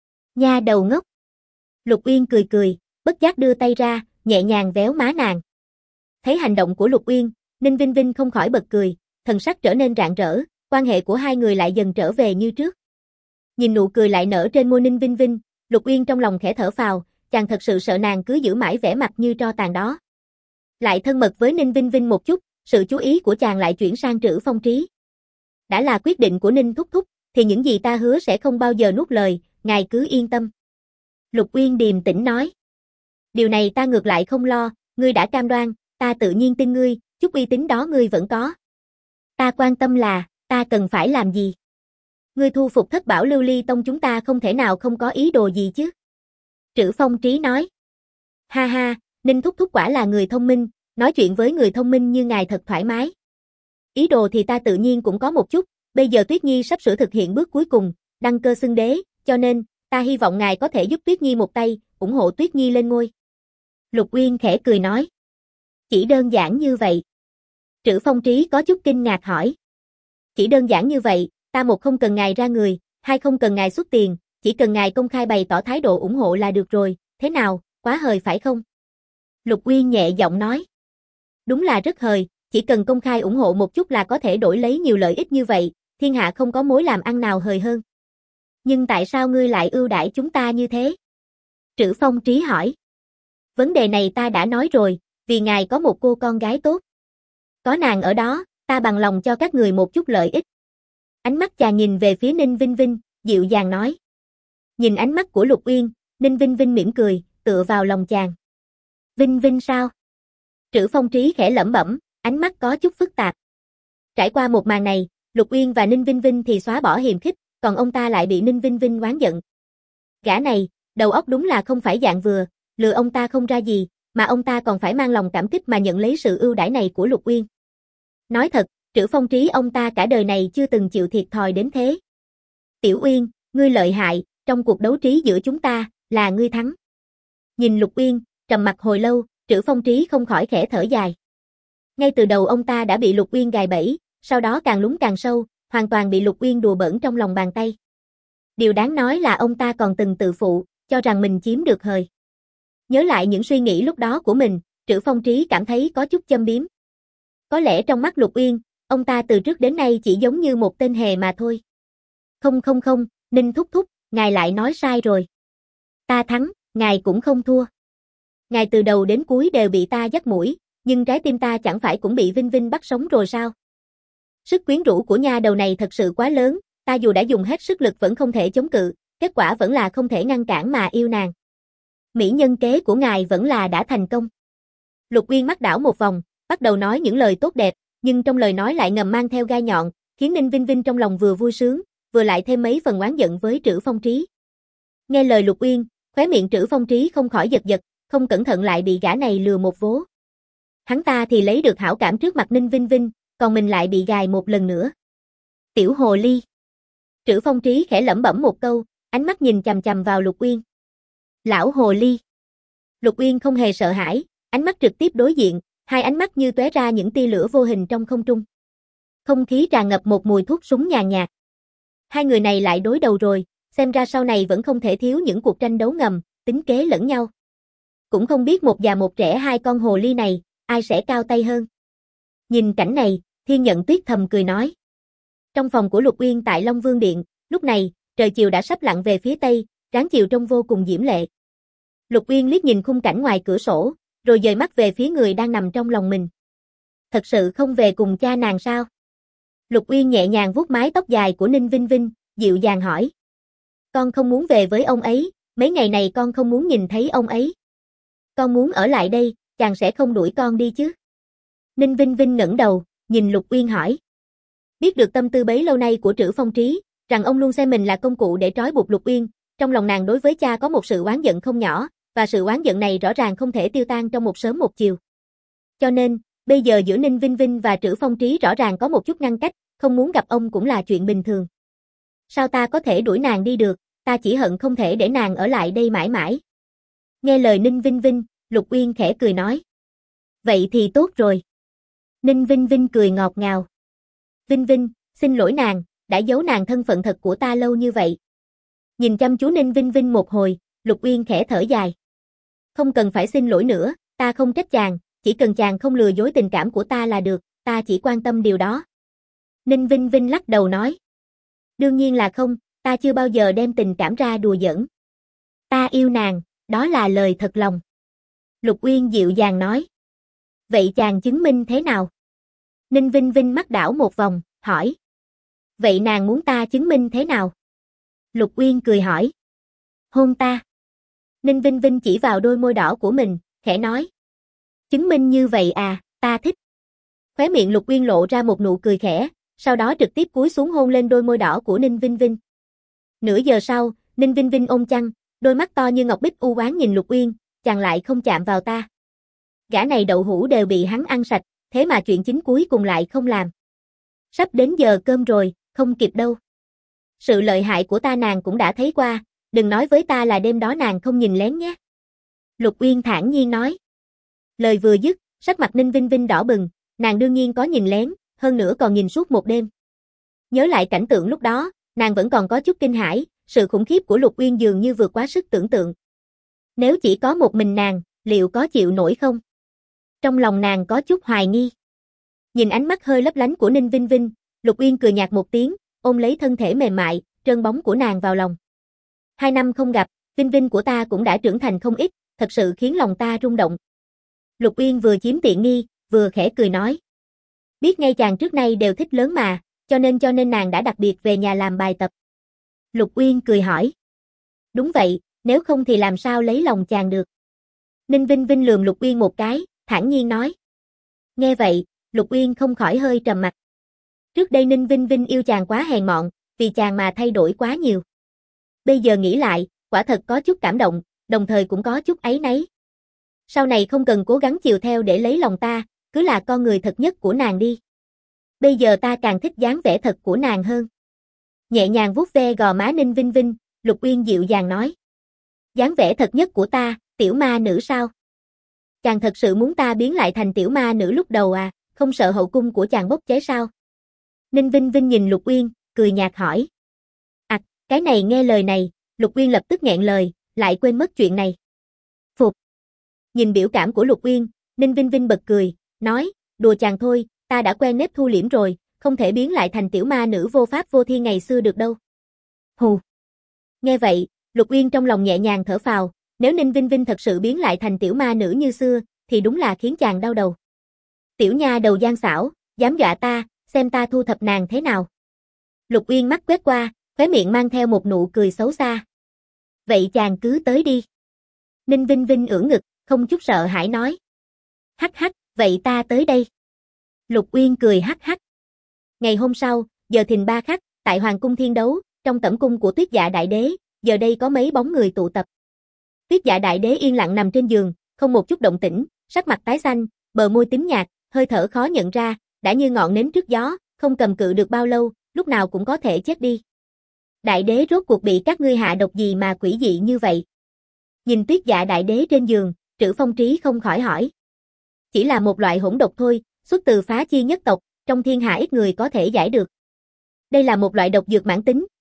[SPEAKER 1] Nha đầu ngốc. Lục Uyên cười cười, bất giác đưa tay ra, nhẹ nhàng véo má nàng. Thấy hành động của Lục Uyên, Ninh Vinh Vinh không khỏi bật cười, thần sắc trở nên rạng rỡ, quan hệ của hai người lại dần trở về như trước. Nhìn nụ cười lại nở trên môi Ninh Vinh Vinh, Lục Uyên trong lòng khẽ thở phào, chàng thật sự sợ nàng cứ giữ mãi vẻ mặt như tro tàn đó. Lại thân mật với Ninh Vinh Vinh một chút, sự chú ý của chàng lại chuyển sang Trữ Phong Trí. Đã là quyết định của Ninh thúc thúc, thì những gì ta hứa sẽ không bao giờ nuốt lời, ngài cứ yên tâm. Lục Uyên điềm tĩnh nói. Điều này ta ngược lại không lo, ngươi đã cam đoan, ta tự nhiên tin ngươi, chút uy tín đó ngươi vẫn có. Ta quan tâm là, ta cần phải làm gì? Ngươi thu phục Thất bảo lưu ly tông chúng ta không thể nào không có ý đồ gì chứ? Trữ Phong Trí nói. Ha ha, Ninh thúc thúc quả là người thông minh, nói chuyện với người thông minh như ngài thật thoải mái. Ý đồ thì ta tự nhiên cũng có một chút, bây giờ Tuyết Nhi sắp sửa thực hiện bước cuối cùng, đăng cơ xưng đế, cho nên, ta hy vọng ngài có thể giúp Tuyết Nhi một tay, ủng hộ Tuyết Nhi lên ngôi. Lục Uyên khẽ cười nói. Chỉ đơn giản như vậy. Trữ Phong Trí có chút kinh ngạc hỏi. Chỉ đơn giản như vậy, ta một không cần ngài ra người, hai không cần ngài xuất tiền, chỉ cần ngài công khai bày tỏ thái độ ủng hộ là được rồi, thế nào, quá hời phải không? Lục Uyên nhẹ giọng nói. Đúng là rất hời, chỉ cần công khai ủng hộ một chút là có thể đổi lấy nhiều lợi ích như vậy, thiên hạ không có mối làm ăn nào hời hơn. Nhưng tại sao ngươi lại ưu đãi chúng ta như thế? Trữ Phong Trí hỏi. Vấn đề này ta đã nói rồi, vì ngài có một cô con gái tốt. Có nàng ở đó, ta bằng lòng cho các người một chút lợi ích. Ánh mắt chàng nhìn về phía Ninh Vinh Vinh, dịu dàng nói. Nhìn ánh mắt của Lục Uyên, Ninh Vinh Vinh mỉm cười, tựa vào lòng chàng. Vinh Vinh sao? Trữ Phong Trí khẽ lẩm bẩm, ánh mắt có chút phức tạp. Trải qua một màn này, Lục Uyên và Ninh Vinh Vinh thì xóa bỏ hiềm khích, còn ông ta lại bị Ninh Vinh Vinh oán giận. Gã này, đầu óc đúng là không phải dạng vừa, lừa ông ta không ra gì, mà ông ta còn phải mang lòng cảm kích mà nhận lấy sự ưu đãi này của Lục Uyên. Nói thật, Trữ Phong Trí ông ta cả đời này chưa từng chịu thiệt thòi đến thế. Tiểu Uyên, ngươi lợi hại, trong cuộc đấu trí giữa chúng ta, là ngươi thắng. Nhìn Lục Uyên, trầm mặc hồi lâu, Trữ Phong Trí không khỏi khẽ thở dài. Ngay từ đầu ông ta đã bị Lục Uyên gài bẫy, sau đó càng lún càng sâu, hoàn toàn bị Lục Uyên đùa bỡn trong lòng bàn tay. Điều đáng nói là ông ta còn từng tự phụ, cho rằng mình chiếm được hời. Nhớ lại những suy nghĩ lúc đó của mình, Trữ Phong Trí cảm thấy có chút châm biếm. Có lẽ trong mắt Lục Uyên, ông ta từ trước đến nay chỉ giống như một tên hề mà thôi. Không, Ninh thúc thúc, ngài lại nói sai rồi. Ta thắng, ngài cũng không thua. Ngài từ đầu đến cuối đều bị ta dắt mũi, nhưng trái tim ta chẳng phải cũng bị Vinh Vinh bắt sống rồi sao? Sức quyến rũ của nha đầu này thật sự quá lớn, ta dù đã dùng hết sức lực vẫn không thể chống cự, kết quả vẫn là không thể ngăn cản mà yêu nàng. Mỹ nhân kế của ngài vẫn là đã thành công. Lục Uyên mắt đảo một vòng, bắt đầu nói những lời tốt đẹp, nhưng trong lời nói lại ngầm mang theo gai nhọn, khiến Ninh Vinh Vinh trong lòng vừa vui sướng, vừa lại thêm mấy phần oán giận với Trữ Phong Trí. Nghe lời Lục Uyên, khóe miệng Trữ Phong Trí không khỏi giật giật, không cẩn thận lại bị gã này lừa một vố. Hắn ta thì lấy được hảo cảm trước mặt Ninh Vinh Vinh, còn mình lại bị gài một lần nữa. Tiểu hồ ly. Trữ Phong Trí khẽ lẩm bẩm một câu, ánh mắt nhìn chằm chằm vào Lục Uyên. Lão hồ ly. Lục Uyên không hề sợ hãi, ánh mắt trực tiếp đối diện, hai ánh mắt như tóe ra những tia lửa vô hình trong không trung. Không khí tràn ngập một mùi thuốc súng nhàn nhạt. Hai người này lại đối đầu rồi, xem ra sau này vẫn không thể thiếu những cuộc tranh đấu ngầm, tính kế lẫn nhau. Cũng không biết một già một trẻ hai con hồ ly này, ai sẽ cao tay hơn. Nhìn cảnh này, Thiên Nhận Tuyết thầm cười nói. Trong phòng của Lục Uyên tại Long Vương Điện, lúc này, trời chiều đã sắp lặn về phía tây, ráng chiều trông vô cùng diễm lệ. Lục Uyên liếc nhìn khung cảnh ngoài cửa sổ, rồi dời mắt về phía người đang nằm trong lòng mình. Thật sự không về cùng cha nàng sao? Lục Uyên nhẹ nhàng vuốt mái tóc dài của Ninh Vinh Vinh, dịu dàng hỏi. Con không muốn về với ông ấy, mấy ngày này con không muốn nhìn thấy ông ấy. Con muốn ở lại đây, chàng sẽ không đuổi con đi chứ? Ninh Vinh Vinh ngẩng đầu, nhìn Lục Uyên hỏi. Biết được tâm tư bấy lâu nay của Trử Phong Trí, rằng ông luôn xem mình là công cụ để trói buộc Lục Uyên, trong lòng nàng đối với cha có một sự oán giận không nhỏ, và sự oán giận này rõ ràng không thể tiêu tan trong một sớm một chiều. Cho nên, bây giờ giữa Ninh Vinh Vinh và Trử Phong Trí rõ ràng có một chút ngăn cách, không muốn gặp ông cũng là chuyện bình thường. Sao ta có thể đuổi nàng đi được, ta chỉ hận không thể để nàng ở lại đây mãi mãi. Nghe lời Ninh Vinh Vinh, Lục Uyên khẽ cười nói. Vậy thì tốt rồi. Ninh Vinh Vinh cười ngọt ngào. Vinh Vinh, xin lỗi nàng, đã giấu nàng thân phận thật của ta lâu như vậy. Nhìn chăm chú Ninh Vinh Vinh một hồi, Lục Uyên khẽ thở dài. Không cần phải xin lỗi nữa, ta không trách chàng, chỉ cần chàng không lừa dối tình cảm của ta là được, ta chỉ quan tâm điều đó. Ninh Vinh Vinh lắc đầu nói. Đương nhiên là không, ta chưa bao giờ đem tình cảm ra đùa giỡn. Ta yêu nàng, đó là lời thật lòng. Lục Uyên dịu dàng nói. Vậy chàng chứng minh thế nào? Ninh Vinh Vinh mắt đảo một vòng, hỏi. Vậy nàng muốn ta chứng minh thế nào? Lục Uyên cười hỏi. Hôn ta. Ninh Vinh Vinh chỉ vào đôi môi đỏ của mình, khẽ nói. Chứng minh như vậy à, ta thích. Khóe miệng Lục Uyên lộ ra một nụ cười khẽ, sau đó trực tiếp cúi xuống hôn lên đôi môi đỏ của Ninh Vinh Vinh. Nửa giờ sau, Ninh Vinh Vinh ôm chăn, đôi mắt to như ngọc bích u oán nhìn Lục Uyên, chàng lại không chạm vào ta. Gã này đậu hũ đều bị hắn ăn sạch, thế mà chuyện chính cuối cùng lại không làm. Sắp đến giờ cơm rồi, không kịp đâu. Sự lợi hại của ta nàng cũng đã thấy qua, đừng nói với ta là đêm đó nàng không nhìn lén nhé. Lục Uyên thản nhiên nói. Lời vừa dứt, sắc mặt Ninh Vinh Vinh đỏ bừng, nàng đương nhiên có nhìn lén, hơn nữa còn nhìn suốt một đêm. Nhớ lại cảnh tượng lúc đó, nàng vẫn còn có chút kinh hãi, sự khủng khiếp của Lục Uyên dường như vượt quá sức tưởng tượng. Nếu chỉ có một mình nàng, liệu có chịu nổi không? Trong lòng nàng có chút hoài nghi. Nhìn ánh mắt hơi lấp lánh của Ninh Vinh Vinh, Lục Uyên cười nhạt một tiếng, ôm lấy thân thể mềm mại, trơn bóng của nàng vào lòng. 2 năm không gặp, Vinh Vinh của ta cũng đã trưởng thành không ít, thật sự khiến lòng ta rung động. Lục Uyên vừa chiếm tiện nghi, vừa khẽ cười nói. Biết ngay chàng trước nay đều thích lớn mà, cho nên nàng đã đặc biệt về nhà làm bài tập. Lục Uyên cười hỏi. Đúng vậy, nếu không thì làm sao lấy lòng chàng được. Ninh Vinh Vinh lườm Lục Uyên một cái, thản nhiên nói. Nghe vậy, Lục Uyên không khỏi hơi trầm mặt. Trước đây Ninh Vinh Vinh yêu chàng quá hèn mọn, vì chàng mà thay đổi quá nhiều. Bây giờ nghĩ lại, quả thật có chút cảm động, đồng thời cũng có chút áy náy. Sau này không cần cố gắng chiều theo để lấy lòng ta, cứ là con người thật nhất của nàng đi. Bây giờ ta càng thích dáng vẻ thật của nàng hơn. Nhẹ nhàng vuốt ve gò má Ninh Vinh Vinh, Lục Uyên dịu dàng nói. Dáng vẻ thật nhất của ta, tiểu ma nữ sao? Chàng thật sự muốn ta biến lại thành tiểu ma nữ lúc đầu à, không sợ hậu cung của chàng bốc cháy sao? Ninh Vinh Vinh nhìn Lục Uyên, cười nhạt hỏi. Cái này nghe lời này, Lục Uyên lập tức nghẹn lời, lại quên mất chuyện này. Phục. Nhìn biểu cảm của Lục Uyên, Ninh Vinh Vinh bật cười, nói, đùa chàng thôi, ta đã quen nếp thu liễm rồi, không thể biến lại thành tiểu ma nữ vô pháp vô thiên ngày xưa được đâu. Hù. Nghe vậy, Lục Uyên trong lòng nhẹ nhàng thở phào, nếu Ninh Vinh Vinh thật sự biến lại thành tiểu ma nữ như xưa, thì đúng là khiến chàng đau đầu. Tiểu nha đầu gian xảo, dám dọa ta, xem ta thu thập nàng thế nào. Lục Uyên mắt quét qua, khóe miệng mang theo một nụ cười xấu xa. Vậy chàng cứ tới đi. Ninh Vinh Vinh ưỡn ngực, không chút sợ hãi nói. Hắc hắc, vậy ta tới đây. Lục Uyên cười hắc hắc. Ngày hôm sau, giờ thìn 3 khắc, tại Hoàng cung Thiên Đấu, trong tẩm cung của Tuyết Dạ Đại Đế, giờ đây có mấy bóng người tụ tập. Tuyết Dạ Đại Đế yên lặng nằm trên giường, không một chút động tĩnh, sắc mặt tái xanh, bờ môi tím nhạt, hơi thở khó nhận ra, đã như ngọn nến trước gió, không cầm cự được bao lâu, lúc nào cũng có thể chết đi. Đại đế rốt cuộc bị các ngươi hạ độc gì mà quỷ dị như vậy? Nhìn Tuyết Dạ Đại Đế trên giường, Trử Phong Trí không khỏi hỏi. Chỉ là một loại hỗn độc thôi, xuất từ Phá Chi nhất tộc, trong thiên hạ ít người có thể giải được. Đây là một loại độc dược mãn tính,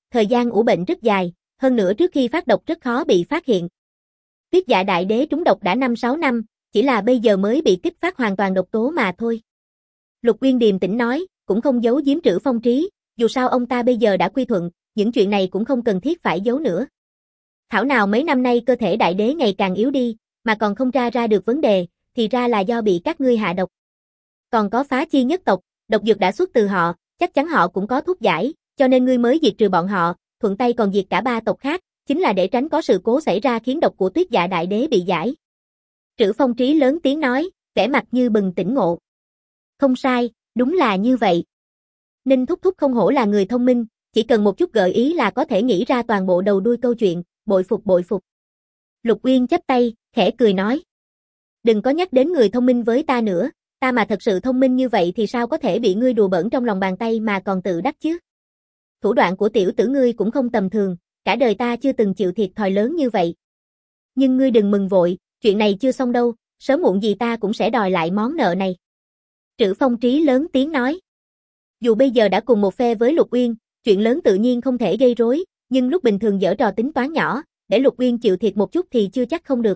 [SPEAKER 1] thời gian ủ bệnh rất dài, hơn nữa trước khi phát độc rất khó bị phát hiện. Tuyết Dạ Đại Đế trúng độc đã 5-6 năm, chỉ là bây giờ mới bị kích phát hoàn toàn độc tố mà thôi. Lục Uyên điềm tĩnh nói, cũng không giấu giếm Trữ Phong Trí, dù sao ông ta bây giờ đã quy thuận, những chuyện này cũng không cần thiết phải giấu nữa. Thảo nào mấy năm nay cơ thể đại đế ngày càng yếu đi, mà còn không ra được vấn đề, thì ra là do bị các ngươi hạ độc. Còn có Phá Chi nhất tộc, độc dược đã xuất từ họ, chắc chắn họ cũng có thuốc giải, cho nên ngươi mới diệt trừ bọn họ, thuận tay còn diệt cả 3 tộc khác, chính là để tránh có sự cố xảy ra khiến độc của Tuyết Dạ Đại Đế bị giải. Trữ Phong Trí lớn tiếng nói, vẻ mặt như bừng tỉnh ngộ. Không sai, đúng là như vậy. Ninh thúc thúc không hổ là người thông minh, chỉ cần một chút gợi ý là có thể nghĩ ra toàn bộ đầu đuôi câu chuyện, bội phục bội phục. Lục Uyên chắp tay, khẽ cười nói. Đừng có nhắc đến người thông minh với ta nữa, ta mà thật sự thông minh như vậy thì sao có thể bị ngươi đùa bỡn trong lòng bàn tay mà còn tự đắc chứ. Thủ đoạn của tiểu tử ngươi cũng không tầm thường, cả đời ta chưa từng chịu thiệt thòi lớn như vậy. Nhưng ngươi đừng mừng vội, chuyện này chưa xong đâu, sớm muộn gì ta cũng sẽ đòi lại món nợ này. Trữ Phong Trí lớn tiếng nói. Dù bây giờ đã cùng một phe với Lục Uyên, chuyện lớn tự nhiên không thể gây rối, nhưng lúc bình thường giở trò tính toán nhỏ, để Lục Uyên chịu thiệt một chút thì chưa chắc không được.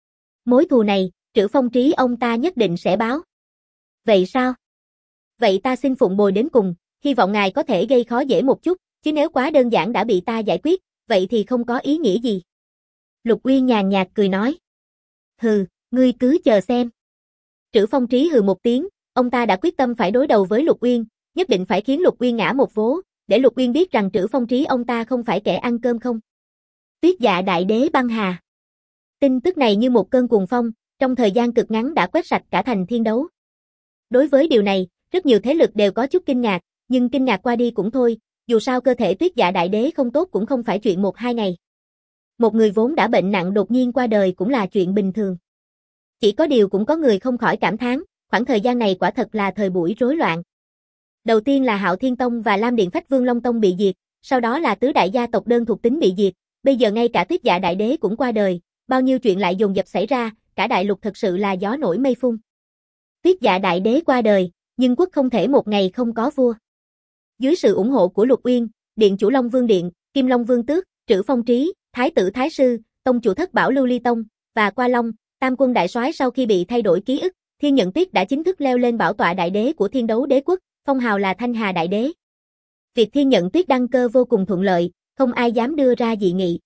[SPEAKER 1] Mối thù này, Trữ Phong Trí ông ta nhất định sẽ báo. Vậy sao? Vậy ta xin phụng bồi đến cùng, hy vọng ngài có thể gây khó dễ một chút, chứ nếu quá đơn giản đã bị ta giải quyết, vậy thì không có ý nghĩa gì. Lục Uyên nhàn nhạt cười nói. Hừ, ngươi cứ chờ xem. Trữ Phong Trí hừ một tiếng, ông ta đã quyết tâm phải đối đầu với Lục Uyên, nhất định phải khiến Lục Uyên ngã một vố, để Lục Uyên biết rằng Trữ Phong Trí ông ta không phải kẻ ăn cơm không. Tuyết Dạ Đại Đế băng hà. Tin tức này như một cơn cuồng phong, trong thời gian cực ngắn đã quét sạch cả thành Thiên Đấu. Đối với điều này, rất nhiều thế lực đều có chút kinh ngạc, nhưng kinh ngạc qua đi cũng thôi, dù sao cơ thể Tuyết Dạ Đại Đế không tốt cũng không phải chuyện 1-2 ngày. Một người vốn đã bệnh nặng đột nhiên qua đời cũng là chuyện bình thường. Chỉ có điều cũng có người không khỏi cảm thán, khoảng thời gian này quả thật là thời buổi rối loạn. Đầu tiên là Hạo Thiên Tông và Lam Điện Phách Vương Long Tông bị diệt, sau đó là tứ đại gia tộc đơn thuộc tính bị diệt, bây giờ ngay cả Tuyết Dạ Đại Đế cũng qua đời, bao nhiêu chuyện lại dồn dập xảy ra, cả đại lục thật sự là gió nổi mây phun. Tuyết Dạ Đại Đế qua đời, nhưng quốc không thể một ngày không có vua. Dưới sự ủng hộ của Lục Uyên, Điện chủ Long Vương Điện, Kim Long Vương Tước, Trữ Phong Trí, Thái tử Thái Sư, Tông chủ Thất Bảo Lưu Ly Tông, và Qua Long, Tam quân đại soái sau khi bị thay đổi ký ức, Thiên Nhận Tuyết đã chính thức leo lên bảo tọa đại đế của Thiên Đấu Đế quốc, phong hào là Thanh Hà Đại Đế. Việc Thiên Nhận Tuyết đăng cơ vô cùng thuận lợi, không ai dám đưa ra dị nghị.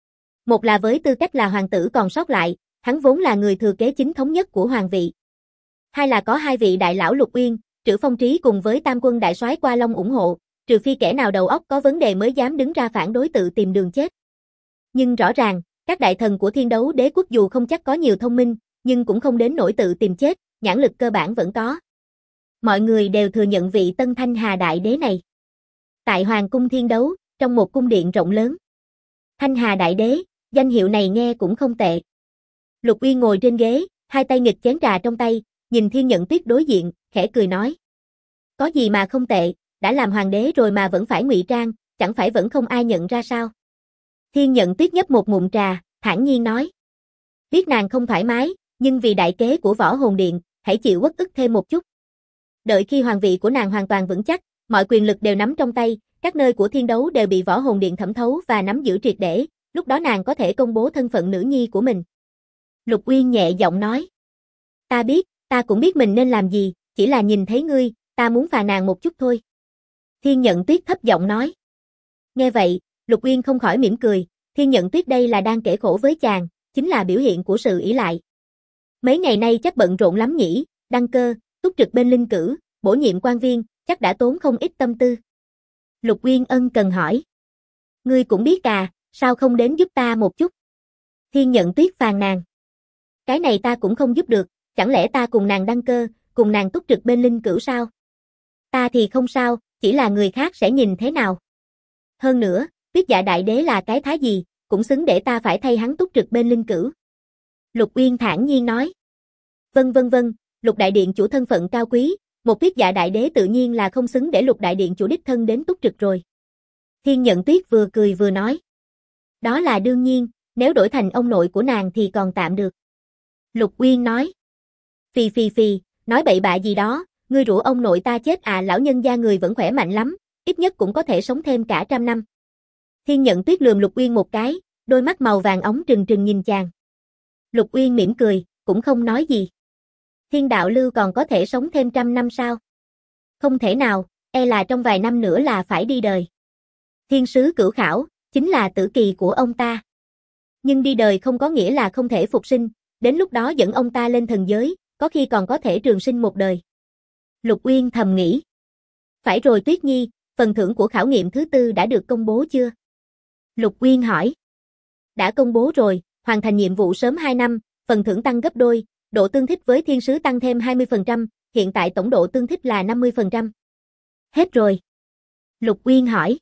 [SPEAKER 1] Một là với tư cách là hoàng tử còn sót lại, hắn vốn là người thừa kế chính thống nhất của hoàng vị. Hai là có hai vị đại lão Lục Uyên, Trữ Phong Trí cùng với Tam quân đại soái Qua Long ủng hộ, trừ phi kẻ nào đầu óc có vấn đề mới dám đứng ra phản đối tự tìm đường chết. Nhưng rõ ràng, các đại thần của Thiên Đấu Đế quốc dù không chắc có nhiều thông minh, nhưng cũng không đến nỗi tự tìm chết, nhãn lực cơ bản vẫn có. Mọi người đều thừa nhận vị Tân Thanh Hà Đại Đế này. Tại Hoàng cung Thiên Đấu, trong một cung điện rộng lớn. Thanh Hà Đại Đế, danh hiệu này nghe cũng không tệ. Lục Uyên ngồi trên ghế, hai tay nghịch chén trà trong tay, nhìn Thiên Nhận Tuyết đối diện, khẽ cười nói. Có gì mà không tệ, đã làm hoàng đế rồi mà vẫn phải ngụy trang, chẳng phải vẫn không ai nhận ra sao. Thiên Nhận Tuyết nhấp một ngụm trà, thản nhiên nói. Biết nàng không thoải mái, nhưng vì đại kế của Võ Hồn Điện, hãy chịu uất ức thêm một chút. Đợi khi hoàng vị của nàng hoàn toàn vững chắc, mọi quyền lực đều nắm trong tay, các nơi của Thiên Đấu đều bị Võ Hồn Điện thẩm thấu và nắm giữ triệt để, lúc đó nàng có thể công bố thân phận nữ nhi của mình. Lục Uyên nhẹ giọng nói. Ta biết, ta cũng biết mình nên làm gì, chỉ là nhìn thấy ngươi, ta muốn phàn nàn một chút thôi. Thiên Nhận Tuyết thấp giọng nói. Nghe vậy, Lục Uyên không khỏi mỉm cười, Thiên Nhận Tuyết đây là đang kể khổ với chàng, chính là biểu hiện của sự ỷ lại. Mấy ngày nay chắc bận rộn lắm nhỉ, đăng cơ, túc trực bên linh cử, bổ nhiệm quan viên, chắc đã tốn không ít tâm tư. Lục Uyên ân cần hỏi. Ngươi cũng biết à, sao không đến giúp ta một chút? Thiên Nhận Tuyết phàn nàn. Cái này ta cũng không giúp được, chẳng lẽ ta cùng nàng đăng cơ, cùng nàng túc trực bên linh cửu sao? Ta thì không sao, chỉ là người khác sẽ nhìn thế nào. Hơn nữa, Tuyết Dạ Đại Đế là cái thái gì, cũng xứng để ta phải thay hắn túc trực bên linh cửu. Lục Uyên thản nhiên nói. Vâng, Lục Đại Điện chủ thân phận cao quý, một Tuyết Dạ Đại Đế tự nhiên là không xứng để Lục Đại Điện chủ đích thân đến túc trực rồi. Thiên Nhận Tuyết vừa cười vừa nói. Đó là đương nhiên, nếu đổi thành ông nội của nàng thì còn tạm được. Lục Uyên nói. Phì, nói bậy bạ gì đó, ngươi rủ ông nội ta chết à, lão nhân gia người vẫn khỏe mạnh lắm, ít nhất cũng có thể sống thêm cả 100 năm. Thiên Nhận Tuyết lườm Lục Uyên một cái, đôi mắt màu vàng óng trừng trừng nhìn chàng. Lục Uyên mỉm cười, cũng không nói gì. Thiên đạo lưu còn có thể sống thêm 100 năm sao? Không thể nào, e là trong vài năm nữa là phải đi đời. Thiên sứ Cửu Khảo, chính là tử kỳ của ông ta. Nhưng đi đời không có nghĩa là không thể phục sinh, đến lúc đó dẫn ông ta lên thần giới, có khi còn có thể trường sinh một đời. Lục Uyên thầm nghĩ. Phải rồi Tuyết Nhi, phần thưởng của khảo nghiệm thứ 4 đã được công bố chưa? Lục Uyên hỏi. Đã công bố rồi, hoàn thành nhiệm vụ sớm 2 năm, phần thưởng tăng gấp đôi, độ tương thích với thiên sứ tăng thêm 20%, hiện tại tổng độ tương thích là 50%. Hết rồi. Lục Uyên hỏi.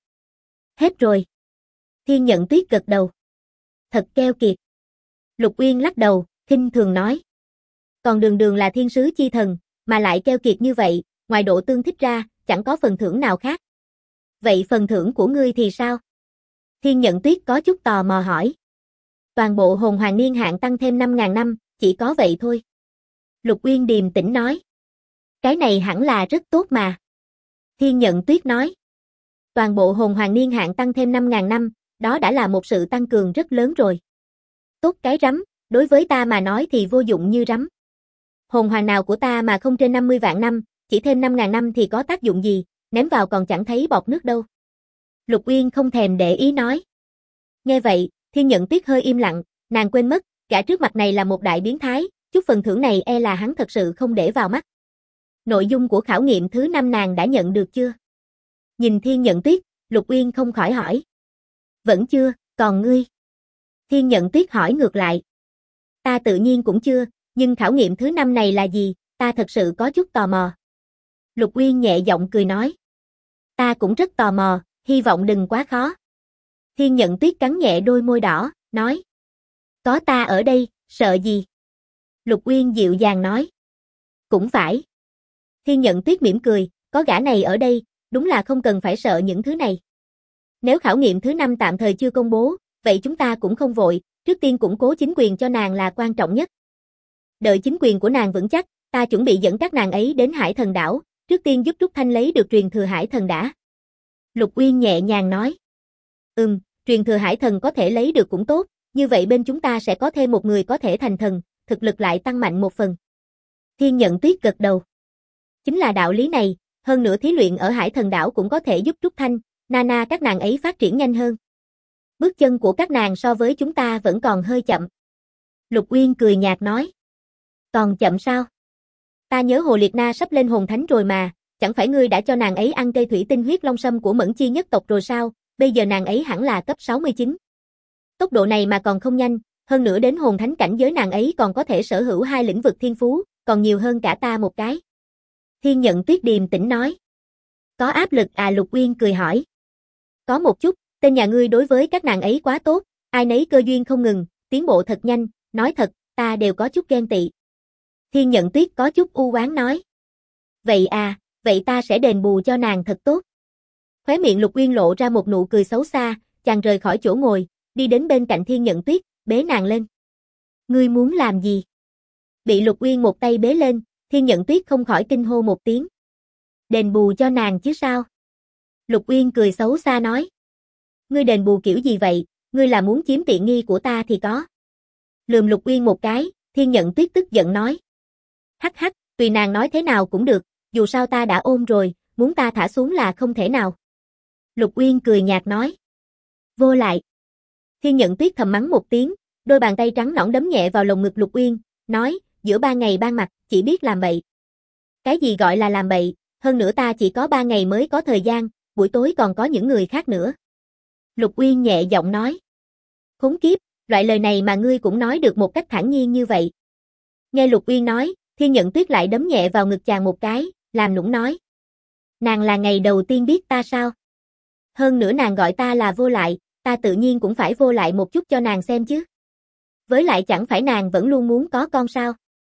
[SPEAKER 1] Hết rồi. Thiên Nhận Tuyết gật đầu. Thật keo kiệt. Lục Uyên lắc đầu, khinh thường nói. Còn Đường Đường là thiên sứ chi thần, mà lại keo kiệt như vậy, ngoài độ tương thích ra, chẳng có phần thưởng nào khác. Vậy phần thưởng của ngươi thì sao? Thiên Nhận Tuyết có chút tò mò hỏi. Toàn bộ hồn hoàng niên hạn tăng thêm 5.000 năm, chỉ có vậy thôi. Lục Uyên điềm tĩnh nói. Cái này hẳn là rất tốt mà. Thiên Nhận Tuyết nói. Toàn bộ hồn hoàng niên hạn tăng thêm 5.000 năm, đó đã là một sự tăng cường rất lớn rồi. Tốt cái rắm, đối với ta mà nói thì vô dụng như rắm. Hồn hoàng nào của ta mà không trên 50 vạn năm, chỉ thêm 5.000 năm thì có tác dụng gì, ném vào còn chẳng thấy bọt nước đâu. Lục Uyên không thèm để ý nói. Nghe vậy, Thiên Nhận Tuyết hơi im lặng, nàng quên mất, gã trước mặt này là một đại biến thái, chút phần thưởng này e là hắn thật sự không để vào mắt. Nội dung của khảo nghiệm thứ 5 nàng đã nhận được chưa? Nhìn Thiên Nhận Tuyết, Lục Uyên không khỏi hỏi. Vẫn chưa, còn ngươi? Thiên Nhận Tuyết hỏi ngược lại. Ta tự nhiên cũng chưa, nhưng khảo nghiệm thứ 5 này là gì, ta thật sự có chút tò mò. Lục Uyên nhẹ giọng cười nói. Ta cũng rất tò mò, hy vọng đừng quá khó. Thiên Nhận Tuyết cắn nhẹ đôi môi đỏ, nói. Có ta ở đây, sợ gì? Lục Uyên dịu dàng nói. Cũng phải. Thiên Nhận Tuyết mỉm cười, có gã này ở đây, đúng là không cần phải sợ những thứ này. Nếu khảo nghiệm thứ 5 tạm thời chưa công bố, vậy chúng ta cũng không vội, trước tiên củng cố chính quyền cho nàng là quan trọng nhất. Đợi chính quyền của nàng vững chắc, ta chuẩn bị dẫn các nàng ấy đến Hải Thần Đảo, trước tiên giúp Trúc Thanh lấy được truyền thừa Hải Thần đã. Lục Uyên nhẹ nhàng nói. Truyền thừa Hải Thần có thể lấy được cũng tốt, như vậy bên chúng ta sẽ có thêm một người có thể thành thần, thực lực lại tăng mạnh một phần. Thiên Nhận Tuyết gật đầu. Chính là đạo lý này, hơn nữa thí luyện ở Hải Thần Đảo cũng có thể giúp Trúc Thanh, Nana các nàng ấy phát triển nhanh hơn. Bước chân của các nàng so với chúng ta vẫn còn hơi chậm. Lục Uyên cười nhạt nói. Còn chậm sao? Ta nhớ Hồ Liệt Na sắp lên hồn thánh rồi mà, chẳng phải ngươi đã cho nàng ấy ăn cây thủy tinh huyết long sâm của Mẫn Chi nhất tộc rồi sao, bây giờ nàng ấy hẳn là cấp 69. Tốc độ này mà còn không nhanh, hơn nữa đến hồn thánh cảnh giới nàng ấy còn có thể sở hữu 2 lĩnh vực thiên phú, còn nhiều hơn cả ta một cái. Thiên Nhận Tuyết điềm tĩnh nói. Có áp lực à? Lục Uyên cười hỏi. Có một chút, tên nhà ngươi đối với các nàng ấy quá tốt, ai nấy cơ duyên không ngừng, tiến bộ thật nhanh, nói thật, ta đều có chút ghen tị. Thiên Nhận Tuyết có chút u oán nói. Vậy à, vậy ta sẽ đền bù cho nàng thật tốt. Khóe miệng Lục Uyên lộ ra một nụ cười xấu xa, chàng rời khỏi chỗ ngồi, đi đến bên cạnh Thiên Nhận Tuyết, bế nàng lên. Ngươi muốn làm gì? Bị Lục Uyên một tay bế lên, Thiên Nhận Tuyết không khỏi kinh hô một tiếng. Đền bù cho nàng chứ sao? Lục Uyên cười xấu xa nói. Ngươi đền bù kiểu gì vậy, ngươi là muốn chiếm tiện nghi của ta thì có. Lườm Lục Uyên một cái, Thiên Nhận Tuyết tức giận nói. Hắc hắc, tùy nàng nói thế nào cũng được, dù sao ta đã ôm rồi, muốn ta thả xuống là không thể nào. Lục Uyên cười nhạt nói. Vô lại. Thiên Nhận Tuyết thầm mắng một tiếng, đôi bàn tay trắng nõn đấm nhẹ vào lồng ngực Lục Uyên, nói, giữa 3 ngày ban mặt, chỉ biết làm bậy. Cái gì gọi là làm bậy, hơn nữa ta chỉ có 3 ngày mới có thời gian, buổi tối còn có những người khác nữa. Lục Uyên nhẹ giọng nói. Khốn kiếp, loại lời này mà ngươi cũng nói được một cách thản nhiên như vậy. Nghe Lục Uyên nói, Thiên Nhận Tuyết lại đấm nhẹ vào ngực chàng một cái, làm nũng nói. Nàng là ngày đầu tiên biết ta sao? Hơn nữa nàng gọi ta là vô lại, ta tự nhiên cũng phải vô lại một chút cho nàng xem chứ. Với lại chẳng phải nàng vẫn luôn muốn có con sao?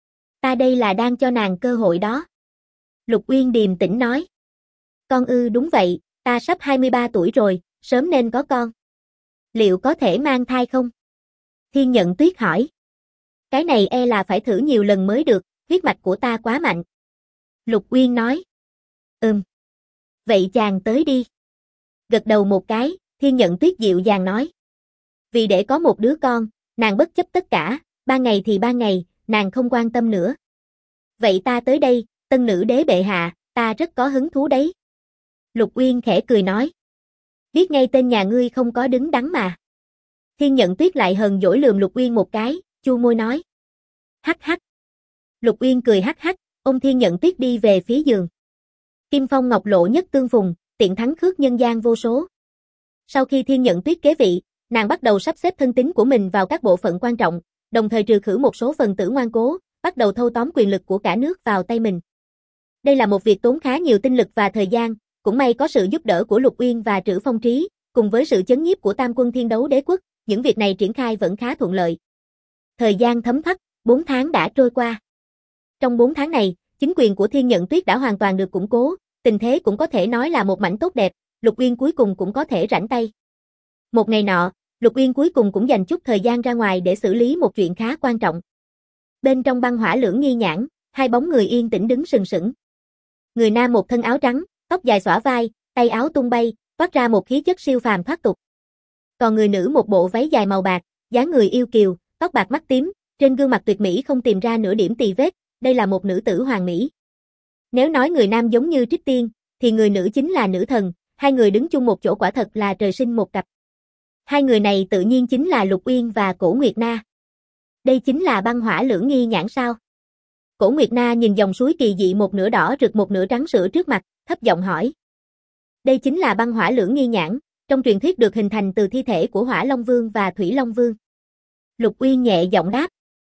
[SPEAKER 1] Ta đây là đang cho nàng cơ hội đó. Lục Uyên điềm tĩnh nói. Con ư? Đúng vậy, ta sắp 23 tuổi rồi, sớm nên có con. Liệu có thể mang thai không? Thiên Nhận Tuyết hỏi. Cái này e là phải thử nhiều lần mới được, huyết mạch của ta quá mạnh. Lục Uyên nói. Vậy chàng tới đi. Gật đầu một cái, Thiên Nhận Tuyết dịu dàng nói. Vì để có một đứa con, nàng bất chấp tất cả, 3 ngày thì 3 ngày, nàng không quan tâm nữa. Vậy ta tới đây, tân nữ đế bệ hạ, ta rất có hứng thú đấy. Lục Uyên khẽ cười nói. Biết ngay tên nhà ngươi không có đứng đắn mà. Thiên Nhận Tuyết lại hờn dỗi lườm Lục Uyên một cái, chu môi nói. Hắc hắc. Lục Uyên cười hắc hắc, ôm Thiên Nhận Tuyết đi về phía giường. Kim phong ngọc lộ nhất tương phùng, tiện thắng khước nhân gian vô số. Sau khi Thiên Nhận Tuyết kế vị, nàng bắt đầu sắp xếp thân tín của mình vào các bộ phận quan trọng, đồng thời trừ khử một số phần tử ngoan cố, bắt đầu thâu tóm quyền lực của cả nước vào tay mình. Đây là một việc tốn khá nhiều tinh lực và thời gian, cũng may có sự giúp đỡ của Lục Uyên và Trữ Phong Trí, cùng với sự chấn nhiếp của Tam Quân Thiên Đấu Đế Quốc, những việc này triển khai vẫn khá thuận lợi. Thời gian thấm thoát, 4 tháng đã trôi qua. Trong 4 tháng này, chính quyền của Thiên Nhận Tuyết đã hoàn toàn được củng cố, tình thế cũng có thể nói là một mảnh tốt đẹp, Lục Uyên cuối cùng cũng có thể rảnh tay. Một ngày nọ, Lục Uyên cuối cùng cũng dành chút thời gian ra ngoài để xử lý một chuyện khá quan trọng. Bên trong băng hỏa lưỡng nghi nhãn, 2 bóng người yên tĩnh đứng sừng sững. Người nam một thân áo trắng, tóc dài xõa vai, tay áo tung bay, toát ra một khí chất siêu phàm thoát tục. Còn người nữ một bộ váy dài màu bạc, dáng người yêu kiều, tóc bạc mắt tím, trên gương mặt tuyệt mỹ không tìm ra nửa điểm tì vết, đây là một nữ tử hoàn mỹ. Nếu nói người nam giống như trích tiên, thì người nữ chính là nữ thần, 2 người đứng chung một chỗ quả thật là trời sinh một cặp. 2 người này tự nhiên chính là Lục Uyên và Cổ Nguyệt Na. Đây chính là băng hỏa lưỡng nghi nhãn sao? Cổ Nguyệt Na nhìn dòng suối kỳ dị một nửa đỏ rực một nửa trắng sữa trước mặt, thấp giọng hỏi. Đây chính là băng hỏa lưỡng nghi nhãn, trong truyền thuyết được hình thành từ thi thể của Hỏa Long Vương và Thủy Long Vương. Lục Uyên nhẹ giọng đáp.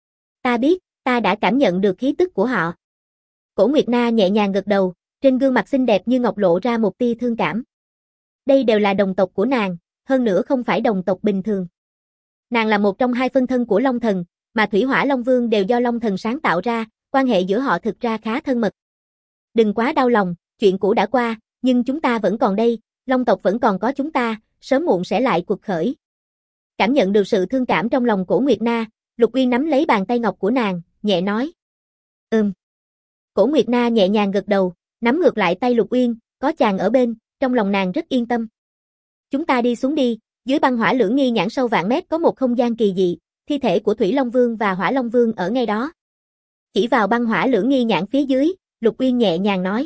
[SPEAKER 1] Ta biết, ta đã cảm nhận được khí tức của họ. Cổ Nguyệt Na nhẹ nhàng gật đầu, trên gương mặt xinh đẹp như ngọc lộ ra một tia thương cảm. Đây đều là đồng tộc của nàng, hơn nữa không phải đồng tộc bình thường. Nàng là một trong 2 phân thân của Long Thần, mà Thủy Hỏa Long Vương đều do Long Thần sáng tạo ra, quan hệ giữa họ thực ra khá thân mật. Đừng quá đau lòng, chuyện cũ đã qua, nhưng chúng ta vẫn còn đây, Long tộc vẫn còn có chúng ta, sớm muộn sẽ lại cuộc khởi. Cảm nhận được sự thương cảm trong lòng Cổ Nguyệt Na, Lục Uyên nắm lấy bàn tay ngọc của nàng, nhẹ nói. Cổ Nguyệt Na nhẹ nhàng gật đầu, nắm ngược lại tay Lục Uyên, có chàng ở bên, trong lòng nàng rất yên tâm. Chúng ta đi xuống đi, dưới băng hỏa lưỡng nghi nhãn sâu vạn mét có một không gian kỳ dị, thi thể của Thủy Long Vương và Hỏa Long Vương ở ngay đó. Chỉ vào băng hỏa lưỡng nghi nhãn phía dưới, Lục Uyên nhẹ nhàng nói.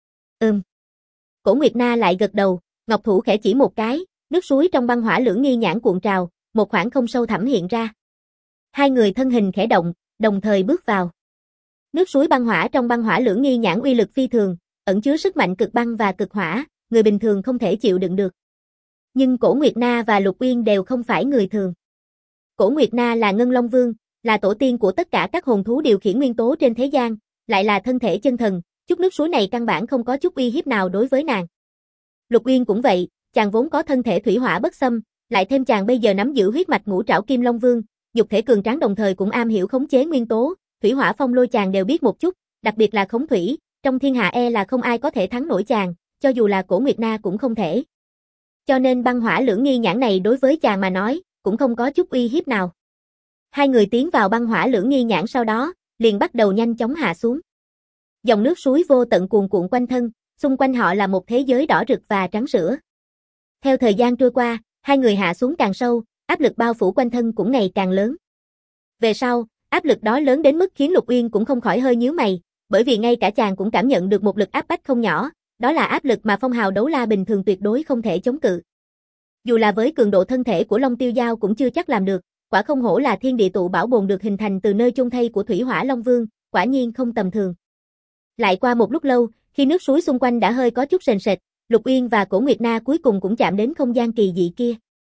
[SPEAKER 1] Cổ Nguyệt Na lại gật đầu, ngọc thủ khẽ chỉ một cái, nước suối trong băng hỏa lưỡng nghi nhãn cuộn trào, một khoảng không sâu thẳm hiện ra. 2 người thân hình khẽ động, đồng thời bước vào. Nước suối băng hỏa trong băng hỏa lưỡng nghi nhãn uy lực phi thường, ẩn chứa sức mạnh cực băng và cực hỏa, người bình thường không thể chịu đựng được. Nhưng Cổ Nguyệt Na và Lục Uyên đều không phải người thường. Cổ Nguyệt Na là Ngân Long Vương, là tổ tiên của tất cả các hồn thú điều khiển nguyên tố trên thế gian, lại là thân thể chân thần, chút nước suối này căn bản không có chút uy hiếp nào đối với nàng. Lục Uyên cũng vậy, chàng vốn có thân thể thủy hỏa bất xâm, lại thêm chàng bây giờ nắm giữ huyết mạch ngũ trảo Kim Long Vương, nhục thể cường tráng đồng thời cũng am hiểu khống chế nguyên tố, thủy hỏa phong lôi chàng đều biết một chút, đặc biệt là khống thủy, trong thiên hạ là không ai có thể thắng nổi chàng, cho dù là Cổ Nguyệt Na cũng không thể. Cho nên băng hỏa lưỡng nghi nhãn này đối với chàng mà nói, cũng không có chút uy hiếp nào. 2 người tiến vào băng hỏa lưỡng nghi nhãn sau đó, liền bắt đầu nhanh chóng hạ xuống. Dòng nước suối vô tận cuồn cuộn quanh thân, xung quanh họ là một thế giới đỏ rực và trắng sữa. Theo thời gian trôi qua, 2 người hạ xuống càng sâu, áp lực bao phủ quanh thân cũng ngày càng lớn. Về sau, áp lực đó lớn đến mức khiến Lục Uyên cũng không khỏi hơi nhíu mày, bởi vì ngay cả chàng cũng cảm nhận được một lực áp bách không nhỏ, đó là áp lực mà phong hào đấu la bình thường tuyệt đối không thể chống cự. Dù là với cường độ thân thể của Long Tiêu Giao cũng chưa chắc làm được, quả không hổ là thiên địa tụ bảo bồn được hình thành từ nơi chôn thây của Thủy Hỏa Long Vương, quả nhiên không tầm thường. Lại qua một lúc lâu, khi nước suối xung quanh đã hơi có chút sền sệt, Lục Uyên và Cổ Nguyệt Na cuối cùng cũng chạm đến không gian kỳ dị kia.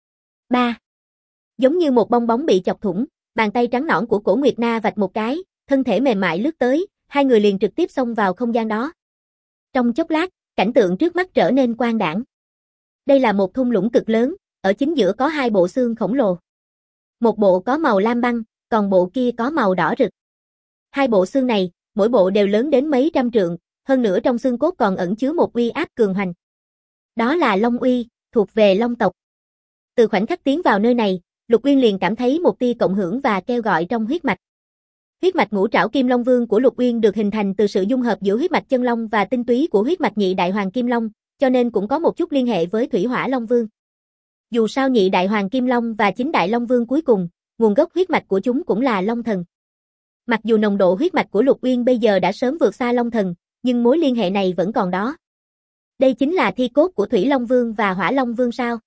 [SPEAKER 1] 3. Giống như một bong bóng bị chọc thủng, bàn tay trắng nõn của Cổ Nguyệt Na vạch một cái, thân thể mềm mại lướt tới, 2 người liền trực tiếp xông vào không gian đó. Trong chốc lát, cảnh tượng trước mắt trở nên quang đãng. Đây là một thung lũng cực lớn, ở chính giữa có 2 bộ xương khổng lồ. Một bộ có màu lam băng, còn bộ kia có màu đỏ rực. 2 bộ xương này, mỗi bộ đều lớn đến mấy trăm trượng, hơn nữa trong xương cốt còn ẩn chứa một uy áp cường hoành. Đó là Long Uy, thuộc về Long tộc. Từ khoảnh khắc tiến vào nơi này, Lục Uyên liền cảm thấy một tia cộng hưởng và kêu gọi trong huyết mạch. Huyết mạch ngũ trảo Kim Long Vương của Lục Uyên được hình thành từ sự dung hợp giữa huyết mạch chân long và tinh túy của huyết mạch nhị đại hoàng Kim Long, cho nên cũng có một chút liên hệ với Thủy Hỏa Long Vương. Dù sao nhị đại hoàng Kim Long và chính đại Long Vương cuối cùng, nguồn gốc huyết mạch của chúng cũng là Long Thần. Mặc dù nồng độ huyết mạch của Lục Uyên bây giờ đã sớm vượt xa Long Thần, nhưng mối liên hệ này vẫn còn đó. Đây chính là thi cốt của Thủy Long Vương và Hỏa Long Vương sao?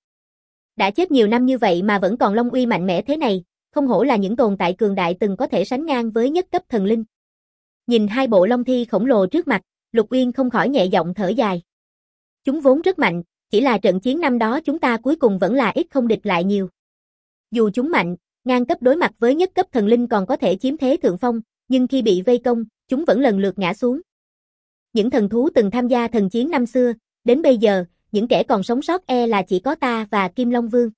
[SPEAKER 1] Đã chết nhiều năm như vậy mà vẫn còn long uy mạnh mẽ thế này, không hổ là những tồn tại cường đại từng có thể sánh ngang với nhất cấp thần linh. Nhìn hai bộ long thi khổng lồ trước mặt, Lục Uyên không khỏi nhẹ giọng thở dài. Chúng vốn rất mạnh, chỉ là trận chiến năm đó chúng ta cuối cùng vẫn là ít không địch lại nhiều. Dù chúng mạnh, ngang cấp đối mặt với nhất cấp thần linh còn có thể chiếm thế thượng phong, nhưng khi bị vây công, chúng vẫn lần lượt ngã xuống. Những thần thú từng tham gia thần chiến năm xưa, đến bây giờ, những kẻ còn sống sót là chỉ có ta và Kim Long Vương.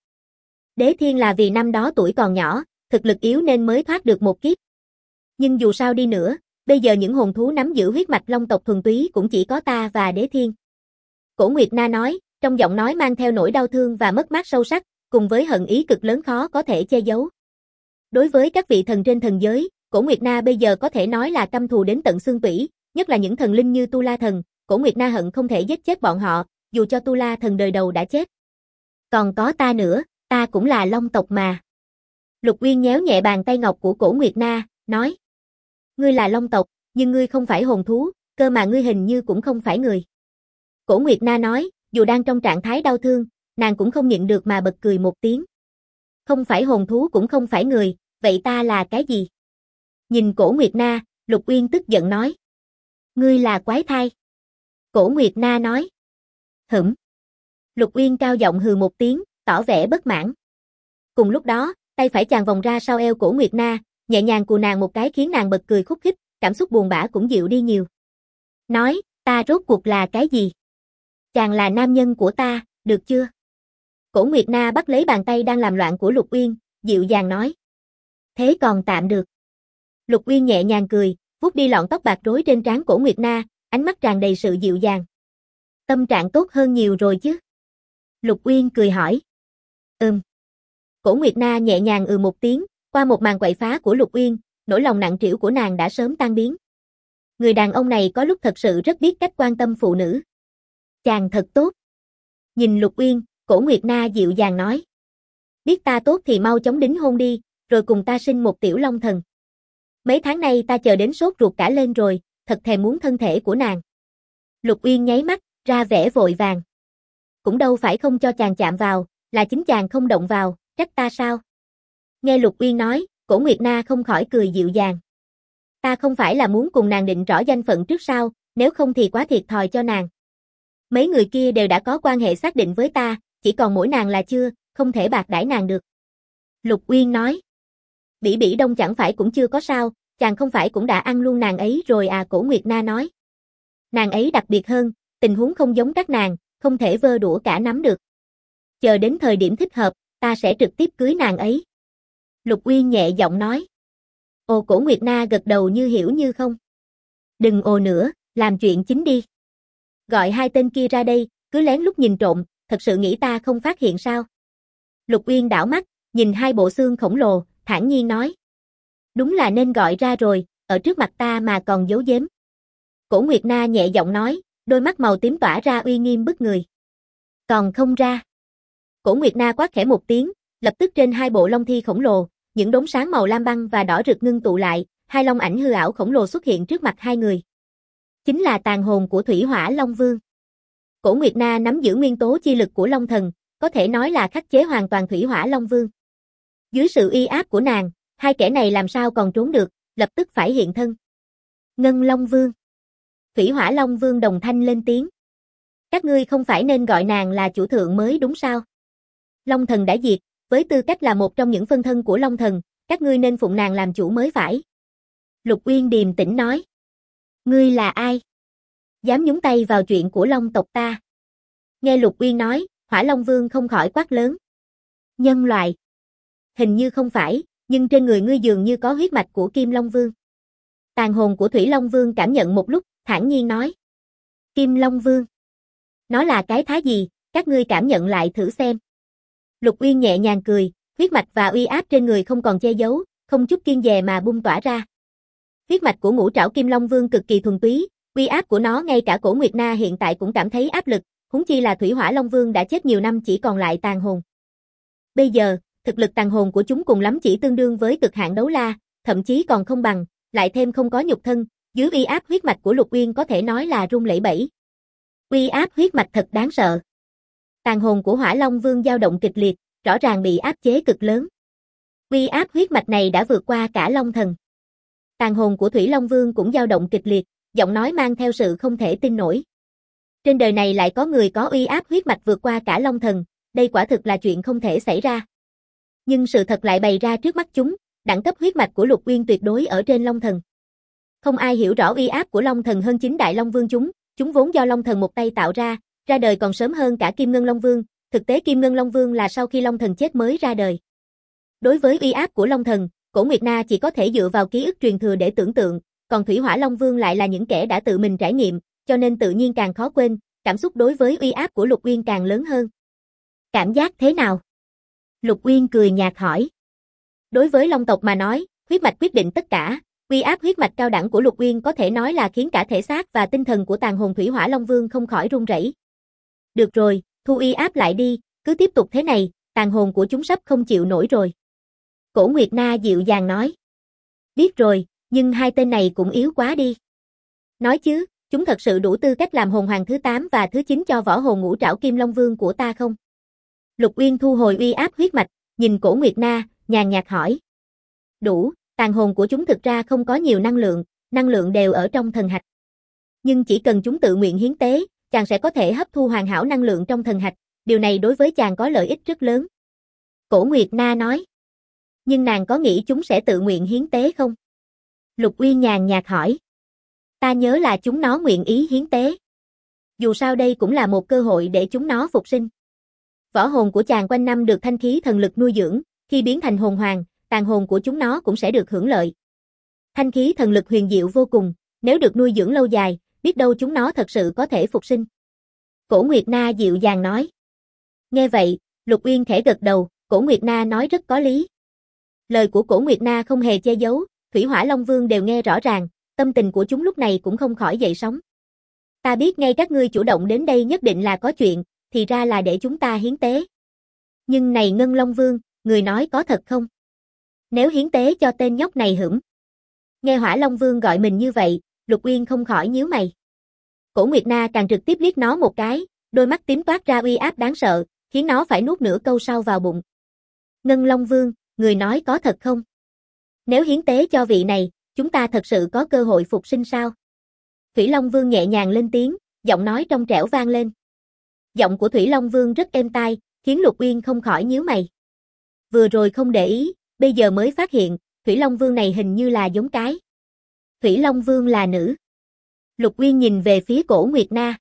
[SPEAKER 1] Đế Thiên là vì năm đó tuổi còn nhỏ, thực lực yếu nên mới thoát được một kiếp. Nhưng dù sao đi nữa, bây giờ những hồn thú nắm giữ huyết mạch long tộc thuần túy cũng chỉ có ta và Đế Thiên. Cổ Nguyệt Na nói, trong giọng nói mang theo nỗi đau thương và mất mát sâu sắc, cùng với hận ý cực lớn khó có thể che giấu. Đối với các vị thần trên thần giới, Cổ Nguyệt Na bây giờ có thể nói là căm thù đến tận xương tủy, nhất là những thần linh như Tu La Thần, Cổ Nguyệt Na hận không thể giết chết bọn họ, dù cho Tu La Thần đời đầu đã chết. Còn có ta nữa, ta cũng là long tộc mà. Lục Uyên nhéo nhẹ bàn tay ngọc của Cổ Nguyệt Na, nói. Ngươi là long tộc, nhưng ngươi không phải hồn thú, cơ mà ngươi hình như cũng không phải người. Cổ Nguyệt Na nói, dù đang trong trạng thái đau thương, nàng cũng không nhịn được mà bật cười một tiếng. Không phải hồn thú cũng không phải người, vậy ta là cái gì? Nhìn Cổ Nguyệt Na, Lục Uyên tức giận nói. Ngươi là quái thai. Cổ Nguyệt Na nói. Hửm. Lục Uyên cao giọng hừ một tiếng, tỏ vẻ bất mãn. Cùng lúc đó, tay phải chàng vòng ra sau eo Cổ Nguyệt Na, nhẹ nhàng cù nàng một cái khiến nàng bật cười khúc khích, cảm xúc buồn bã cũng dịu đi nhiều. Nói, ta rốt cuộc là cái gì? Chàng là nam nhân của ta, được chưa? Cổ Nguyệt Na bắt lấy bàn tay đang làm loạn của Lục Uyên, dịu dàng nói. Thế còn tạm được. Lục Uyên nhẹ nhàng cười, vuốt đi lọn tóc bạc rối trên trán Cổ Nguyệt Na, ánh mắt tràn đầy sự dịu dàng. Tâm trạng tốt hơn nhiều rồi chứ? Lục Uyên cười hỏi. Cổ Nguyệt Na nhẹ nhàng một tiếng, qua một màn quậy phá của Lục Uyên, nỗi lòng nặng trĩu của nàng đã sớm tan biến. Người đàn ông này có lúc thật sự rất biết cách quan tâm phụ nữ. Chàng thật tốt. Nhìn Lục Uyên, Cổ Nguyệt Na dịu dàng nói. Biết ta tốt thì mau chóng đính hôn đi, rồi cùng ta sinh một tiểu long thần. Mấy tháng nay ta chờ đến sốt ruột cả lên rồi, thật thèm muốn thân thể của nàng. Lục Uyên nháy mắt, ra vẻ vội vàng. Cũng đâu phải không cho chàng chạm vào, là chính chàng không động vào, trách ta sao? Nghe Lục Uyên nói, Cổ Nguyệt Na không khỏi cười dịu dàng. Ta không phải là muốn cùng nàng định rõ danh phận trước sao, nếu không thì quá thiệt thòi cho nàng. Mấy người kia đều đã có quan hệ xác định với ta, chỉ còn mỗi nàng là chưa, không thể bạc đãi nàng được. Lục Uyên nói. Bỉ Bỉ Đông chẳng phải cũng chưa có sao, chàng không phải cũng đã ăn luôn nàng ấy rồi à? Cổ Nguyệt Na nói. Nàng ấy đặc biệt hơn, tình huống không giống các nàng, không thể vơ đũa cả nắm được. Chờ đến thời điểm thích hợp, ta sẽ trực tiếp cưới nàng ấy. Lục Uyên nhẹ giọng nói. Ồ, Cổ Nguyệt Na gật đầu như hiểu như không. Đừng ồ nữa, làm chuyện chính đi. Gọi hai tên kia ra đây, cứ lén lút nhìn trộm, thật sự nghĩ ta không phát hiện sao? Lục Uyên đảo mắt, nhìn hai bộ xương khổng lồ, thản nhiên nói. Đúng là nên gọi ra rồi, ở trước mặt ta mà còn giấu giếm. Cổ Nguyệt Na nhẹ giọng nói, đôi mắt màu tím tỏa ra uy nghiêm bức người. Còn không ra. Cổ Nguyệt Na quát khẽ một tiếng, lập tức trên hai bộ long thi khổng lồ, những đốm sáng màu lam băng và đỏ rực ngưng tụ lại, hai long ảnh hư ảo khổng lồ xuất hiện trước mặt hai người. Chính là tàn hồn của Thủy Hỏa Long Vương. Cổ Nguyệt Na nắm giữ nguyên tố chi lực của Long Thần, có thể nói là khắc chế hoàn toàn Thủy Hỏa Long Vương. Dưới sự uy áp của nàng, hai kẻ này làm sao còn trốn được, lập tức phải hiện thân. Ngân Long Vương. Thủy Hỏa Long Vương đồng thanh lên tiếng. Các ngươi không phải nên gọi nàng là chủ thượng mới đúng sao? Long Thần đã diệt, với tư cách là một trong những phân thân của Long Thần, các ngươi nên phụng nàng làm chủ mới phải. Lục Uyên điềm tĩnh nói. Ngươi là ai? Dám nhúng tay vào chuyện của Long tộc ta? Nghe Lục Uyên nói, Hỏa Long Vương không khỏi quát lớn. Nhân loại. Hình như không phải, nhưng trên người ngươi dường như có huyết mạch của Kim Long Vương. Tàn hồn của Thủy Long Vương cảm nhận một lúc, thản nhiên nói. Kim Long Vương. Nó là cái thá gì, các ngươi cảm nhận lại thử xem. Lục Uyên nhẹ nhàng cười, huyết mạch và uy áp trên người không còn che giấu, không chút kiêng dè mà bung tỏa ra. Huyết mạch của Ngũ Trảo Kim Long Vương cực kỳ thuần túy, uy áp của nó ngay cả Cổ Nguyệt Na hiện tại cũng cảm thấy áp lực, huống chi là Thủy Hỏa Long Vương đã chết nhiều năm chỉ còn lại tàn hồn. Bây giờ, thực lực tàn hồn của chúng cùng lắm chỉ tương đương với cực hạn đấu la, thậm chí còn không bằng, lại thêm không có nhục thân, dưới uy áp huyết mạch của Lục Uyên có thể nói là rung lẩy bẩy. Uy áp huyết mạch thật đáng sợ. Tàn hồn của Hỏa Long Vương dao động kịch liệt, rõ ràng bị áp chế cực lớn. Uy áp huyết mạch này đã vượt qua cả Long Thần. Tàn hồn của Thủy Long Vương cũng dao động kịch liệt, giọng nói mang theo sự không thể tin nổi. Trên đời này lại có người có uy áp huyết mạch vượt qua cả Long Thần, đây quả thực là chuyện không thể xảy ra. Nhưng sự thật lại bày ra trước mắt chúng, đẳng cấp huyết mạch của Lục Uyên tuyệt đối ở trên Long Thần. Không ai hiểu rõ uy áp của Long Thần hơn chính Đại Long Vương chúng vốn do Long Thần một tay tạo ra đời còn sớm hơn cả Kim Ngân Long Vương, thực tế Kim Ngân Long Vương là sau khi Long Thần chết mới ra đời. Đối với uy áp của Long Thần, Cổ Nguyệt Na chỉ có thể dựa vào ký ức truyền thừa để tưởng tượng, còn Thủy Hỏa Long Vương lại là những kẻ đã tự mình trải nghiệm, cho nên tự nhiên càng khó quên, cảm xúc đối với uy áp của Lục Uyên càng lớn hơn. Cảm giác thế nào? Lục Uyên cười nhạt hỏi. Đối với Long tộc mà nói, huyết mạch quyết định tất cả, uy áp huyết mạch cao đẳng của Lục Uyên có thể nói là khiến cả thể xác và tinh thần của tàn hồn Thủy Hỏa Long Vương không khỏi run rẩy. Được rồi, thu uy áp lại đi, cứ tiếp tục thế này, tàn hồn của chúng sắp không chịu nổi rồi. Cổ Nguyệt Na dịu dàng nói. Biết rồi, nhưng hai tên này cũng yếu quá đi. Nói chứ, chúng thật sự đủ tư cách làm hồn hoàng thứ 8 và thứ 9 cho võ hồn ngũ trảo Kim Long Vương của ta không? Lục Uyên thu hồi uy áp huyết mạch, nhìn Cổ Nguyệt Na, nhàn nhạt hỏi. Đủ, tàn hồn của chúng thực ra không có nhiều năng lượng đều ở trong thần hạch. Nhưng chỉ cần chúng tự nguyện hiến tế, chàng sẽ có thể hấp thu hoàn hảo năng lượng trong thần hạch, điều này đối với chàng có lợi ích rất lớn. Cổ Nguyệt Na nói. Nhưng nàng có nghĩ chúng sẽ tự nguyện hiến tế không? Lục Uyên nhàn nhạt hỏi. Ta nhớ là chúng nó nguyện ý hiến tế. Dù sao đây cũng là một cơ hội để chúng nó phục sinh. Võ hồn của chàng quanh năm được thanh khí thần lực nuôi dưỡng, khi biến thành hồn hoàng, tàn hồn của chúng nó cũng sẽ được hưởng lợi. Thanh khí thần lực huyền diệu vô cùng, nếu được nuôi dưỡng lâu dài, biết đâu chúng nó thật sự có thể phục sinh. Cổ Nguyệt Na dịu dàng nói. Nghe vậy, Lục Uyên khẽ gật đầu, Cổ Nguyệt Na nói rất có lý. Lời của Cổ Nguyệt Na không hề che giấu, Thủy Hỏa Long Vương đều nghe rõ ràng, tâm tình của chúng lúc này cũng không khỏi dậy sóng. Ta biết ngay các ngươi chủ động đến đây nhất định là có chuyện, thì ra là để chúng ta hiến tế. Nhưng này Ngân Long Vương, người nói có thật không? Nếu hiến tế cho tên nhóc này hửng. Nghe Hỏa Long Vương gọi mình như vậy, Lục Uyên không khỏi nhíu mày. Cổ Nguyệt Na càng trực tiếp liếc nó một cái, đôi mắt tím toát ra uy áp đáng sợ, khiến nó phải nuốt nửa câu sau vào bụng. Ngân Long Vương, người nói có thật không? Nếu hiến tế cho vị này, chúng ta thật sự có cơ hội phục sinh sao? Thủy Long Vương nhẹ nhàng lên tiếng, giọng nói trong trẻo vang lên. Giọng của Thủy Long Vương rất êm tai, khiến Lục Uyên không khỏi nhíu mày. Vừa rồi không để ý, bây giờ mới phát hiện, Thủy Long Vương này hình như là giống cái. Thủy Long Vương là nữ. Lục Uyên nhìn về phía Cổ Nguyệt Na.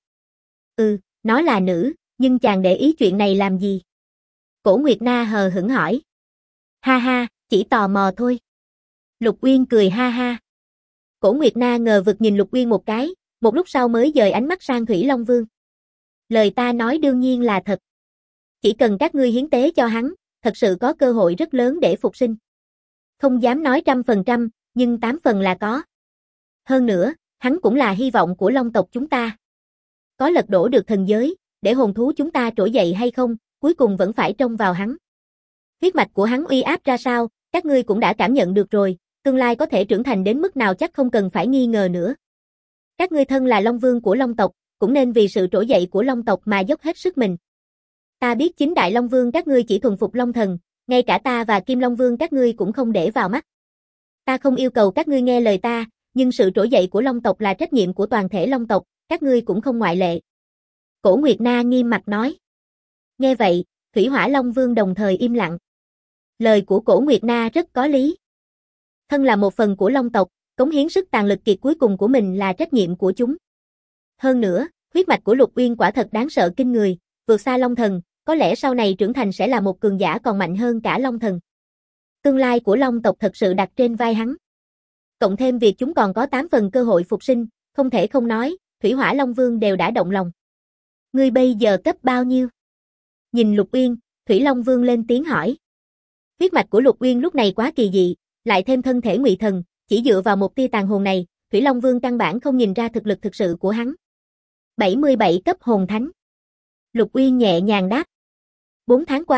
[SPEAKER 1] Nó là nữ, nhưng chàng để ý chuyện này làm gì? Cổ Nguyệt Na hờ hững hỏi. Ha ha, chỉ tò mò thôi. Lục Uyên cười ha ha. Cổ Nguyệt Na ngờ vực nhìn Lục Uyên một cái, một lúc sau mới dời ánh mắt sang Thủy Long Vương. Lời ta nói đương nhiên là thật. Chỉ cần các ngươi hiến tế cho hắn, thật sự có cơ hội rất lớn để phục sinh. Không dám nói 100%, nhưng 8 phần là có. Hơn nữa, hắn cũng là hy vọng của Long tộc chúng ta. Có lật đổ được thần giới, để hồn thú chúng ta trỗi dậy hay không, cuối cùng vẫn phải trông vào hắn. Huyết mạch của hắn uy áp ra sao, các ngươi cũng đã cảm nhận được rồi, tương lai có thể trưởng thành đến mức nào chắc không cần phải nghi ngờ nữa. Các ngươi thân là Long Vương của Long tộc, cũng nên vì sự trỗi dậy của Long tộc mà dốc hết sức mình. Ta biết chính Đại Long Vương các ngươi chỉ thuần phục Long Thần, ngay cả ta và Kim Long Vương các ngươi cũng không để vào mắt. Ta không yêu cầu các ngươi nghe lời ta, nhưng sự trỗi dậy của Long tộc là trách nhiệm của toàn thể Long tộc, các ngươi cũng không ngoại lệ. Cổ Nguyệt Na nghiêm mặt nói. Nghe vậy, Thủy Hỏa Long Vương đồng thời im lặng. Lời của Cổ Nguyệt Na rất có lý. Thân là một phần của Long tộc, cống hiến sức tàn lực kiệt cuối cùng của mình là trách nhiệm của chúng. Hơn nữa, huyết mạch của Lục Uyên quả thật đáng sợ kinh người, vượt xa Long Thần, có lẽ sau này trưởng thành sẽ là một cường giả còn mạnh hơn cả Long Thần. Tương lai của Long tộc thật sự đặt trên vai hắn. Cộng thêm việc chúng còn có 8 phần cơ hội phục sinh, không thể không nói, Thủy Hỏa Long Vương đều đã động lòng. Ngươi bây giờ cấp bao nhiêu? Nhìn Lục Uyên, Thủy Long Vương lên tiếng hỏi. Huyết mạch của Lục Uyên lúc này quá kỳ dị, lại thêm thân thể ngụy thần, chỉ dựa vào một tia tàn hồn này, Thủy Long Vương căn bản không nhìn ra thực lực thực sự của hắn. 77 cấp hồn thánh. Lục Uyên nhẹ nhàng đáp. 4 tháng qua,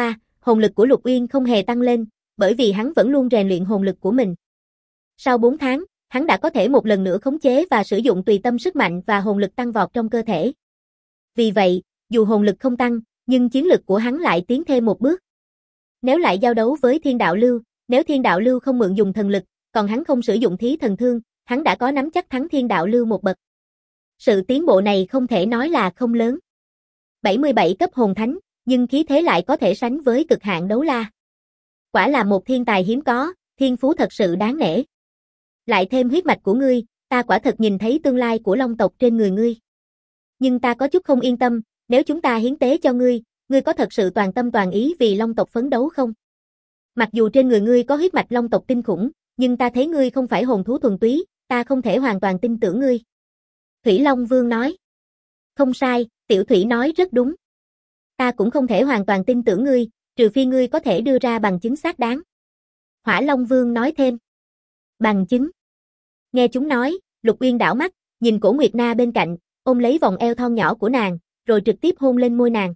[SPEAKER 1] hồn lực của Lục Uyên không hề tăng lên, bởi vì hắn vẫn luôn rèn luyện hồn lực của mình. Sau 4 tháng, hắn đã có thể một lần nữa khống chế và sử dụng tùy tâm sức mạnh và hồn lực tăng vọt trong cơ thể. Vì vậy, dù hồn lực không tăng, nhưng chiến lực của hắn lại tiến thêm một bước. Nếu lại giao đấu với Thiên Đạo Lưu, nếu Thiên Đạo Lưu không mượn dùng thần lực, còn hắn không sử dụng thí thần thương, hắn đã có nắm chắc thắng Thiên Đạo Lưu một bậc. Sự tiến bộ này không thể nói là không lớn. 77 cấp hồn thánh, nhưng khí thế lại có thể sánh với cực hạn đấu la. Quả là một thiên tài hiếm có, thiên phú thật sự đáng nể. Lại thêm huyết mạch của ngươi, ta quả thật nhìn thấy tương lai của Long tộc trên người ngươi. Nhưng ta có chút không yên tâm, nếu chúng ta hiến tế cho ngươi, ngươi có thật sự toàn tâm toàn ý vì Long tộc phấn đấu không? Mặc dù trên người ngươi có huyết mạch Long tộc kinh khủng, nhưng ta thấy ngươi không phải hồn thú thuần túy, ta không thể hoàn toàn tin tưởng ngươi. Thủy Long Vương nói. Không sai, Tiểu Thủy nói rất đúng. Ta cũng không thể hoàn toàn tin tưởng ngươi, trừ phi ngươi có thể đưa ra bằng chứng xác đáng. Hỏa Long Vương nói thêm. Bằng chứng. Nghe chúng nói, Lục Uyên đảo mắt, nhìn Cổ Nguyệt Na bên cạnh, ôm lấy vòng eo thon nhỏ của nàng, rồi trực tiếp hôn lên môi nàng.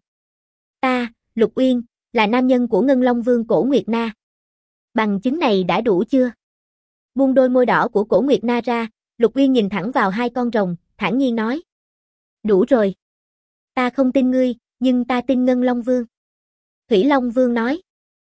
[SPEAKER 1] Ta, Lục Uyên, là nam nhân của Ngân Long Vương Cổ Nguyệt Na. Bằng chứng này đã đủ chưa? Buông đôi môi đỏ của Cổ Nguyệt Na ra, Lục Uyên nhìn thẳng vào hai con rồng, thản nhiên nói. Đủ rồi. Ta không tin ngươi, nhưng ta tin Ngân Long Vương. Thủy Long Vương nói.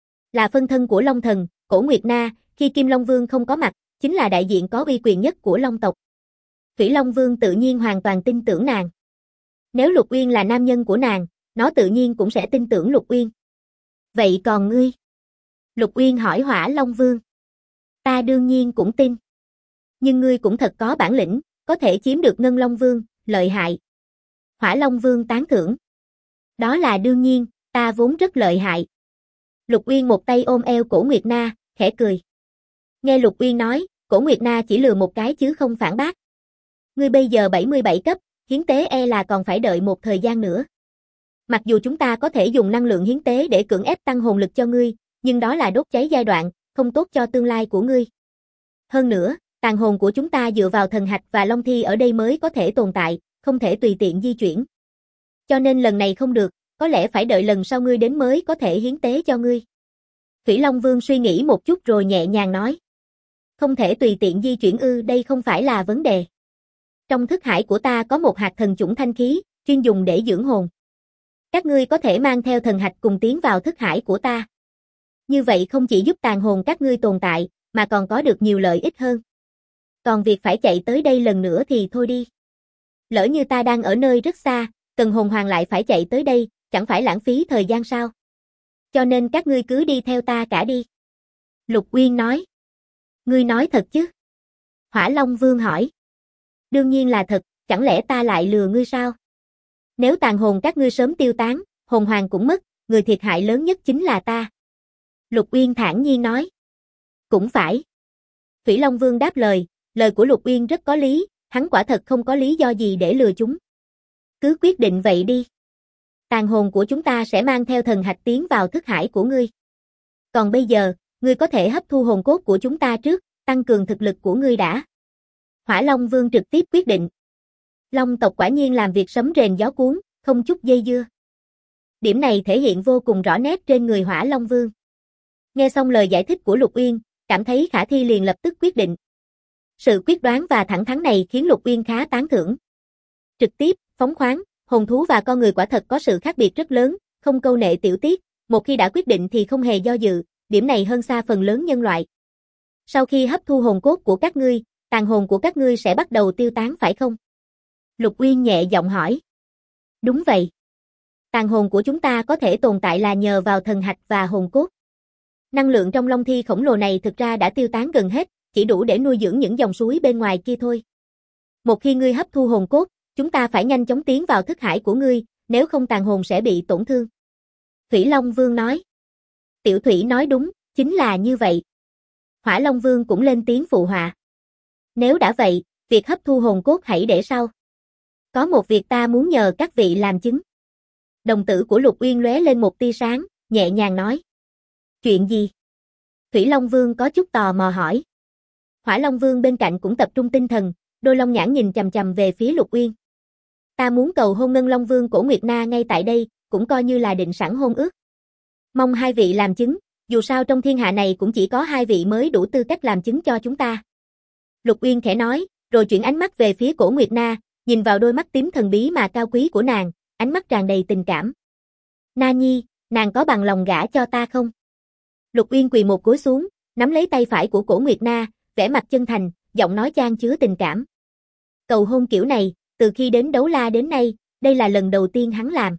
[SPEAKER 1] Là phân thân của Long Thần, Cổ Nguyệt Na, khi Kim Long Vương không có mặt, chính là đại diện có uy quyền nhất của Long tộc. Thủy Long Vương tự nhiên hoàn toàn tin tưởng nàng. Nếu Lục Uyên là nam nhân của nàng, nó tự nhiên cũng sẽ tin tưởng Lục Uyên. Vậy còn ngươi? Lục Uyên hỏi Hỏa Long Vương. Ta đương nhiên cũng tin. Nhưng ngươi cũng thật có bản lĩnh, có thể chiếm được Ngân Long Vương, lợi hại. Hỏa Long Vương tán thưởng. Đó là đương nhiên, ta vốn rất lợi hại. Lục Uyên một tay ôm eo Cổ Nguyệt Na, khẽ cười. Nghe Lục Uyên nói, Cổ Nguyệt Na chỉ lừa một cái chứ không phản bác. Ngươi bây giờ 77 cấp, hiến tế e là còn phải đợi một thời gian nữa. Mặc dù chúng ta có thể dùng năng lượng hiến tế để cưỡng ép tăng hồn lực cho ngươi, nhưng đó là đốt cháy giai đoạn, không tốt cho tương lai của ngươi. Hơn nữa, tàn hồn của chúng ta dựa vào thần hạch và long thi ở đây mới có thể tồn tại, không thể tùy tiện di chuyển. Cho nên lần này không được, có lẽ phải đợi lần sau ngươi đến mới có thể hiến tế cho ngươi. Thủy Long Vương suy nghĩ một chút rồi nhẹ nhàng nói. Không thể tùy tiện di chuyển ư, đây không phải là vấn đề. Trong thức hải của ta có một hạt thần chủng thanh khí, chuyên dùng để dưỡng hồn. Các ngươi có thể mang theo thần hạch cùng tiến vào thức hải của ta. Như vậy không chỉ giúp tàn hồn các ngươi tồn tại, mà còn có được nhiều lợi ích hơn. Còn việc phải chạy tới đây lần nữa thì thôi đi. Lỡ như ta đang ở nơi rất xa, cần hồn hoàng lại phải chạy tới đây, chẳng phải lãng phí thời gian sao? Cho nên các ngươi cứ đi theo ta cả đi. Lục Uyên nói. Ngươi nói thật chứ? Hỏa Long Vương hỏi. Đương nhiên là thật, chẳng lẽ ta lại lừa ngươi sao? Nếu tàn hồn các ngươi sớm tiêu tán, hồn hoàng cũng mất, người thiệt hại lớn nhất chính là ta. Lục Uyên thản nhiên nói. Cũng phải. Thủy Long Vương đáp lời của Lục Uyên rất có lý, hắn quả thật không có lý do gì để lừa chúng. Cứ quyết định vậy đi. Tàn hồn của chúng ta sẽ mang theo thần hạch tiến vào thức hải của ngươi. Còn bây giờ, ngươi có thể hấp thu hồn cốt của chúng ta trước, tăng cường thực lực của ngươi đã. Hỏa Long Vương trực tiếp quyết định. Long tộc quả nhiên làm việc sấm rền gió cuốn, không chút dây dưa. Điểm này thể hiện vô cùng rõ nét trên người Hỏa Long Vương. Nghe xong lời giải thích của Lục Uyên, cảm thấy khả thi liền lập tức quyết định. Sự quyết đoán và thẳng thắn này khiến Lục Uyên khá tán thưởng. Trực tiếp, phóng khoáng, hồn thú và con người quả thật có sự khác biệt rất lớn, không câu nệ tiểu tiết, một khi đã quyết định thì không hề do dự, điểm này hơn xa phần lớn nhân loại. Sau khi hấp thu hồn cốt của các ngươi, tàn hồn của các ngươi sẽ bắt đầu tiêu tán phải không? Lục Uyên nhẹ giọng hỏi. Đúng vậy. Tàn hồn của chúng ta có thể tồn tại là nhờ vào thần hạch và hồn cốt. Năng lượng trong long thi khổng lồ này thực ra đã tiêu tán gần hết, chỉ đủ để nuôi dưỡng những dòng suối bên ngoài kia thôi. Một khi ngươi hấp thu hồn cốt, chúng ta phải nhanh chóng tiến vào thức hải của ngươi, nếu không tàn hồn sẽ bị tổn thương. Thủy Long Vương nói. Tiểu Thủy nói đúng, chính là như vậy. Hỏa Long Vương cũng lên tiếng phụ họa. Nếu đã vậy, việc hấp thu hồn cốt hãy để sau. Có một việc ta muốn nhờ các vị làm chứng. Đồng tử của Lục Uyên lóe lên một tia sáng, nhẹ nhàng nói. Chuyện gì? Thủy Long Vương có chút tò mò hỏi. Hỏa Long Vương bên cạnh cũng tập trung tinh thần, đôi long nhãn nhìn chằm chằm về phía Lục Uyên. Ta muốn cầu hôn Ngân Long Vương Cổ Nguyệt Na ngay tại đây, cũng coi như là định sẵn hôn ước. Mong hai vị làm chứng, dù sao trong thiên hạ này cũng chỉ có hai vị mới đủ tư cách làm chứng cho chúng ta. Lục Uyên khẽ nói, rồi chuyển ánh mắt về phía Cổ Nguyệt Na, nhìn vào đôi mắt tím thần bí mà cao quý của nàng, ánh mắt tràn đầy tình cảm. Na Nhi, nàng có bằng lòng gả cho ta không? Lục Uyên quỳ một gối xuống, nắm lấy tay phải của Cổ Nguyệt Na, vẻ mặt chân thành, giọng nói chan chứa tình cảm. Cầu hôn kiểu này, từ khi đến Đấu La đến nay, đây là lần đầu tiên hắn làm.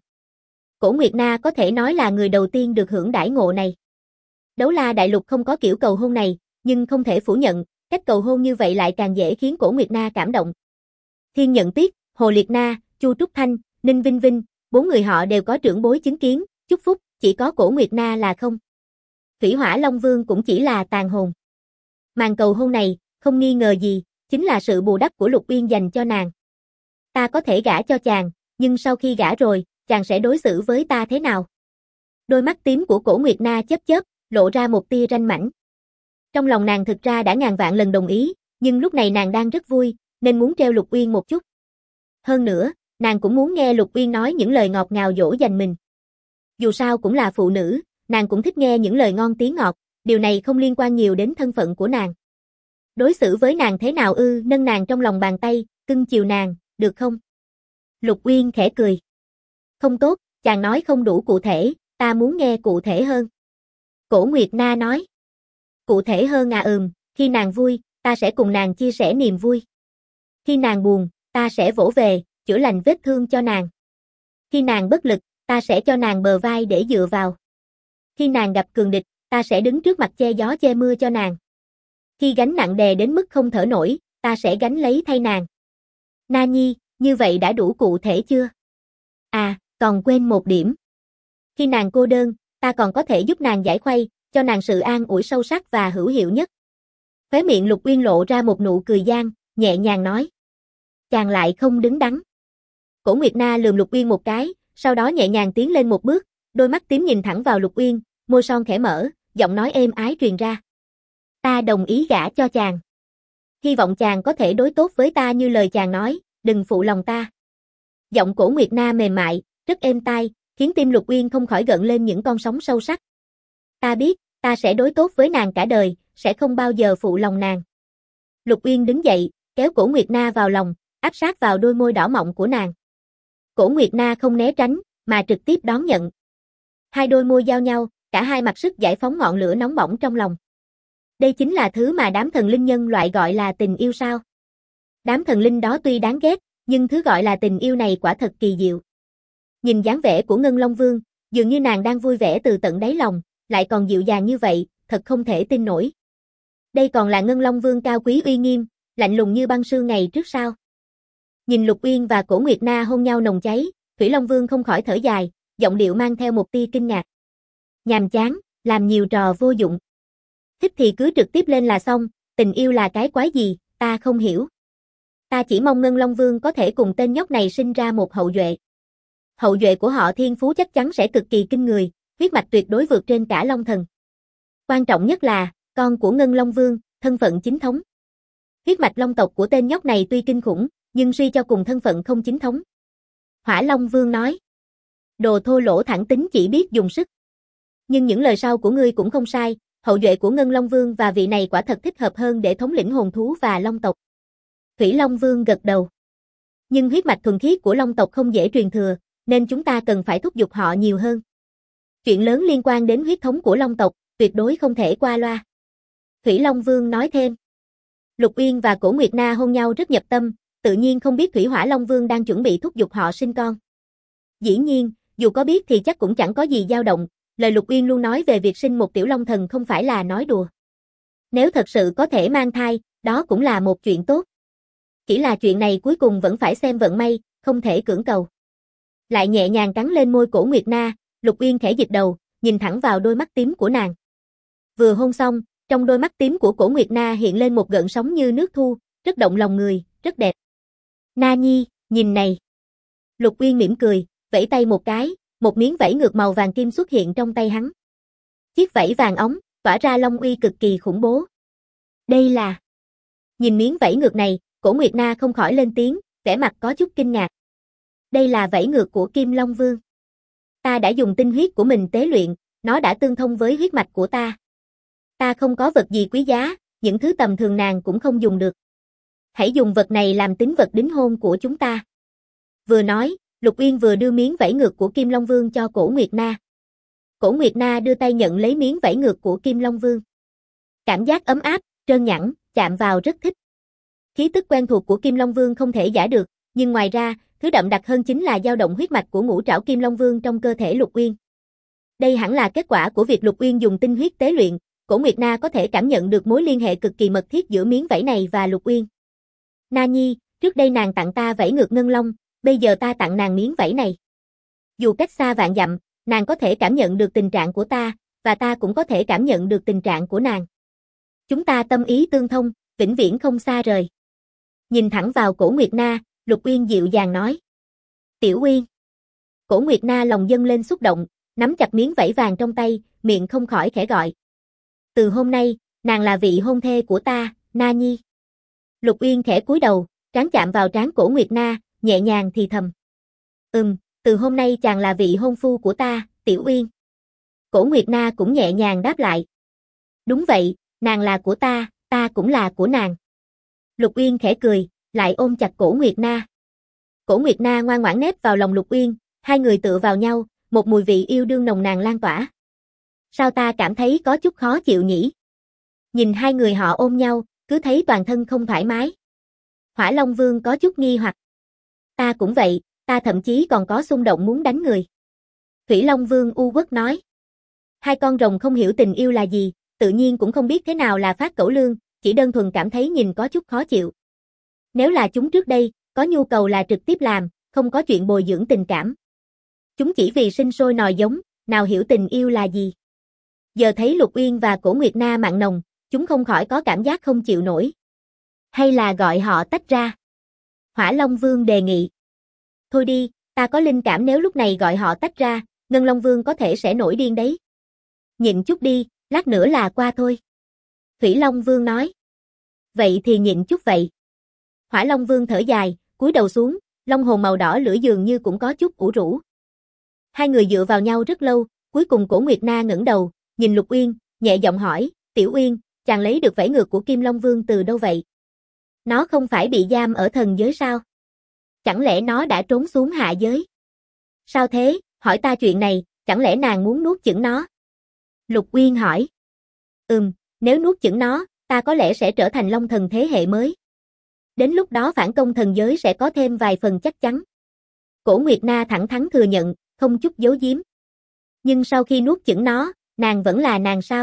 [SPEAKER 1] Cổ Nguyệt Na có thể nói là người đầu tiên được hưởng đãi ngộ này. Đấu La đại lục không có kiểu cầu hôn này, nhưng không thể phủ nhận, cách cầu hôn như vậy lại càng dễ khiến Cổ Nguyệt Na cảm động. Thiên Nhận Tuyết, Hồ Liệt Na, Chu Trúc Thanh, Ninh Vinh Vinh, 4 người họ đều có trưởng bối chứng kiến, chúc phúc, chỉ có Cổ Nguyệt Na là không. Thủy Hỏa Long Vương cũng chỉ là tàn hồn. Màn cầu hôn này, không nghi ngờ gì, chính là sự bù đắp của Lục Uyên dành cho nàng. Ta có thể gả cho chàng, nhưng sau khi gả rồi, chàng sẽ đối xử với ta thế nào? Đôi mắt tím của Cổ Nguyệt Na chớp chớp, lộ ra một tia ranh mãnh. Trong lòng nàng thực ra đã ngàn vạn lần đồng ý, nhưng lúc này nàng đang rất vui, nên muốn treo Lục Uyên một chút. Hơn nữa, nàng cũng muốn nghe Lục Uyên nói những lời ngọt ngào dỗ dành mình. Dù sao cũng là phụ nữ, nàng cũng thích nghe những lời ngon tiếng ngọt, điều này không liên quan nhiều đến thân phận của nàng. Đối xử với nàng thế nào ư? Nâng nàng trong lòng bàn tay, cưng chiều nàng, được không? Lục Uyên khẽ cười. Không tốt, chàng nói không đủ cụ thể, ta muốn nghe cụ thể hơn. Cổ Nguyệt Na nói. Cụ thể hơn à? Khi nàng vui, ta sẽ cùng nàng chia sẻ niềm vui. Khi nàng buồn, ta sẽ vỗ về, chữa lành vết thương cho nàng. Khi nàng bất lực, ta sẽ cho nàng bờ vai để dựa vào. Khi nàng gặp cường địch, ta sẽ đứng trước mặt che gió che mưa cho nàng. Khi gánh nặng đè đến mức không thở nổi, ta sẽ gánh lấy thay nàng. Na Nhi, như vậy đã đủ cụ thể chưa? À, còn quên một điểm. Khi nàng cô đơn, ta còn có thể giúp nàng giải khuây, cho nàng sự an ủi sâu sắc và hữu hiệu nhất. Khóe miệng Lục Uyên lộ ra một nụ cười gian, nhẹ nhàng nói. Chàng lại không đứng đắn. Cổ Nguyệt Na lườm Lục Uyên một cái, sau đó nhẹ nhàng tiến lên một bước, đôi mắt tím nhìn thẳng vào Lục Uyên, môi son khẽ mở, giọng nói êm ái truyền ra. Ta đồng ý gả cho chàng. Hy vọng chàng có thể đối tốt với ta như lời chàng nói, đừng phụ lòng ta. Giọng Cổ Nguyệt Na mềm mại, rất êm tai, khiến tim Lục Uyên không khỏi gợn lên những con sóng sâu sắc. Ta biết, ta sẽ đối tốt với nàng cả đời, sẽ không bao giờ phụ lòng nàng. Lục Uyên đứng dậy, kéo Cổ Nguyệt Na vào lòng, áp sát vào đôi môi đỏ mọng của nàng. Cổ Nguyệt Na không né tránh, mà trực tiếp đón nhận. Hai đôi môi giao nhau, cả hai mặc sức giải phóng ngọn lửa nóng bỏng trong lòng. Đây chính là thứ mà đám thần linh nhân loại gọi là tình yêu sao? Đám thần linh đó tuy đáng ghét, nhưng thứ gọi là tình yêu này quả thật kỳ diệu. Nhìn dáng vẻ của Ngân Long Vương, dường như nàng đang vui vẻ từ tận đáy lòng, lại còn dịu dàng như vậy, thật không thể tin nổi. Đây còn là Ngân Long Vương cao quý uy nghiêm, lạnh lùng như băng sương ngày trước sao? Nhìn Lục Uyên và Cổ Nguyệt Na hôn nhau nồng cháy, Thủy Long Vương không khỏi thở dài, giọng điệu mang theo một tia kinh ngạc. Nhàm chán, làm nhiều trò vô dụng. Thích thì cứ trực tiếp lên là xong, tình yêu là cái quái gì, ta không hiểu. Ta chỉ mong Ngân Long Vương có thể cùng tên nhóc này sinh ra một hậu duệ. Hậu duệ của họ thiên phú chắc chắn sẽ cực kỳ kinh người, huyết mạch tuyệt đối vượt trên cả Long Thần. Quan trọng nhất là, con của Ngân Long Vương, thân phận chính thống. Huyết mạch Long tộc của tên nhóc này tuy kinh khủng, nhưng suy cho cùng thân phận không chính thống. Hỏa Long Vương nói. Đồ thô lỗ thẳng tính chỉ biết dùng sức. Nhưng những lời sau của ngươi cũng không sai, hậu duệ của Ngân Long Vương và vị này quả thật thích hợp hơn để thống lĩnh hồn thú và Long tộc. Thủy Long Vương gật đầu. Nhưng huyết mạch thuần khiết của Long tộc không dễ truyền thừa, nên chúng ta cần phải thúc giục họ nhiều hơn. Chuyện lớn liên quan đến huyết thống của Long tộc, tuyệt đối không thể qua loa. Thủy Long Vương nói thêm. Lục Uyên và Cổ Nguyệt Na hôn nhau rất nhập tâm, tự nhiên không biết Thủy Hỏa Long Vương đang chuẩn bị thúc giục họ sinh con. Dĩ nhiên, dù có biết thì chắc cũng chẳng có gì dao động, lời Lục Uyên luôn nói về việc sinh một tiểu Long Thần không phải là nói đùa. Nếu thật sự có thể mang thai, đó cũng là một chuyện tốt. Chỉ là chuyện này cuối cùng vẫn phải xem vận may, không thể cưỡng cầu. Lại nhẹ nhàng cắn lên môi Cổ Nguyệt Na, Lục Uyên khẽ dịch đầu, nhìn thẳng vào đôi mắt tím của nàng. Vừa hôn xong, trong đôi mắt tím của Cổ Nguyệt Na hiện lên một gợn sóng như nước thu, rất động lòng người, rất đẹp. Na Nhi, nhìn này. Lục Uyên mỉm cười, vẫy tay một cái, một miếng vảy ngược màu vàng kim xuất hiện trong tay hắn. Chiếc vảy vàng óng, tỏa ra long uy cực kỳ khủng bố. Đây là... Nhìn miếng vảy ngược này, Cổ Nguyệt Na không khỏi lên tiếng, vẻ mặt có chút kinh ngạc. Đây là vảy ngược của Kim Long Vương. Ta đã dùng tinh huyết của mình tế luyện, Nó đã tương thông với huyết mạch của ta. Ta không có vật gì quý giá, những thứ tầm thường nàng cũng không dùng được. Hãy dùng vật này làm tín vật đính hôn của chúng ta. Vừa nói, Lục Uyên vừa đưa miếng vảy ngược của Kim Long Vương cho Cổ Nguyệt Na. Cổ Nguyệt Na đưa tay nhận lấy miếng vảy ngược của Kim Long Vương. Cảm giác ấm áp, trơn nhẵn, chạm vào rất thích. Khí tức quen thuộc của Kim Long Vương không thể giả được, nhưng ngoài ra, thứ đậm đặc hơn chính là dao động huyết mạch của ngũ trảo Kim Long Vương trong cơ thể Lục Uyên. Đây hẳn là kết quả của việc Lục Uyên dùng tinh huyết tế luyện, Cổ Nguyệt Na có thể cảm nhận được mối liên hệ cực kỳ mật thiết giữa miếng vảy này và Lục Uyên. Na Nhi, trước đây nàng tặng ta vảy ngược ngân long, bây giờ ta tặng nàng miếng vảy này. Dù cách xa vạn dặm, nàng có thể cảm nhận được tình trạng của ta, và ta cũng có thể cảm nhận được tình trạng của nàng. Chúng ta tâm ý tương thông, vĩnh viễn không xa rời. Nhìn thẳng vào Cổ Nguyệt Na, Lục Uyên dịu dàng nói. Tiểu Uyên. Cổ Nguyệt Na lòng dâng lên xúc động, nắm chặt miếng vảy vàng trong tay, miệng không khỏi khẽ gọi. Từ hôm nay, nàng là vị hôn thê của ta, Na Nhi. Lục Uyên khẽ cúi đầu, trán chạm vào trán Cổ Nguyệt Na, nhẹ nhàng thì thầm. Từ hôm nay chàng là vị hôn phu của ta, Tiểu Uyên. Cổ Nguyệt Na cũng nhẹ nhàng đáp lại. Đúng vậy, nàng là của ta cũng là của nàng. Lục Uyên khẽ cười, lại ôm chặt Cổ Nguyệt Na. Cổ Nguyệt Na ngoan ngoãn nép vào lòng Lục Uyên, hai người tựa vào nhau, một mùi vị yêu đương nồng nàn lan tỏa. Sao ta cảm thấy có chút khó chịu nhỉ? Nhìn hai người họ ôm nhau, cứ thấy toàn thân không thoải mái. Hỏa Long Vương có chút nghi hoặc. Ta cũng vậy, ta thậm chí còn có xung động muốn đánh người. Thủy Long Vương u uất nói. Hai con rồng không hiểu tình yêu là gì, tự nhiên cũng không biết thế nào là phát cẩu lương, chỉ đơn thuần cảm thấy nhìn có chút khó chịu. Nếu là chúng trước đây, có nhu cầu là trực tiếp làm, không có chuyện bồi dưỡng tình cảm. Chúng chỉ vì sinh sôi nòi giống, nào hiểu tình yêu là gì. Giờ thấy Lục Uyên và Cổ Nguyệt Na mặn nồng, chúng không khỏi có cảm giác không chịu nổi. Hay là gọi họ tách ra? Hỏa Long Vương đề nghị. Thôi đi, ta có linh cảm nếu lúc này gọi họ tách ra, Ngân Long Vương có thể sẽ nổi điên đấy. Nhịn chút đi, lát nữa là qua thôi. Thủy Long Vương nói. Vậy thì nhịn chút vậy. Hỏa Long Vương thở dài, cúi đầu xuống, long hồn màu đỏ lửa dường như cũng có chút ủ rũ. Hai người dựa vào nhau rất lâu, cuối cùng Cổ Nguyệt Na ngẩng đầu, nhìn Lục Uyên, nhẹ giọng hỏi, Tiểu Uyên, chàng lấy được vảy ngược của Kim Long Vương từ đâu vậy? Nó không phải bị giam ở thần giới sao? Chẳng lẽ nó đã trốn xuống hạ giới? Sao thế, hỏi ta chuyện này, chẳng lẽ nàng muốn nuốt chửng nó? Lục Uyên hỏi. Nếu nuốt chửng nó, ta có lẽ sẽ trở thành Long Thần thế hệ mới. Đến lúc đó phản công thần giới sẽ có thêm vài phần chắc chắn. Cổ Nguyệt Na thẳng thắn thừa nhận, không chút giấu giếm. Nhưng sau khi nuốt chửng nó, nàng vẫn là nàng sao?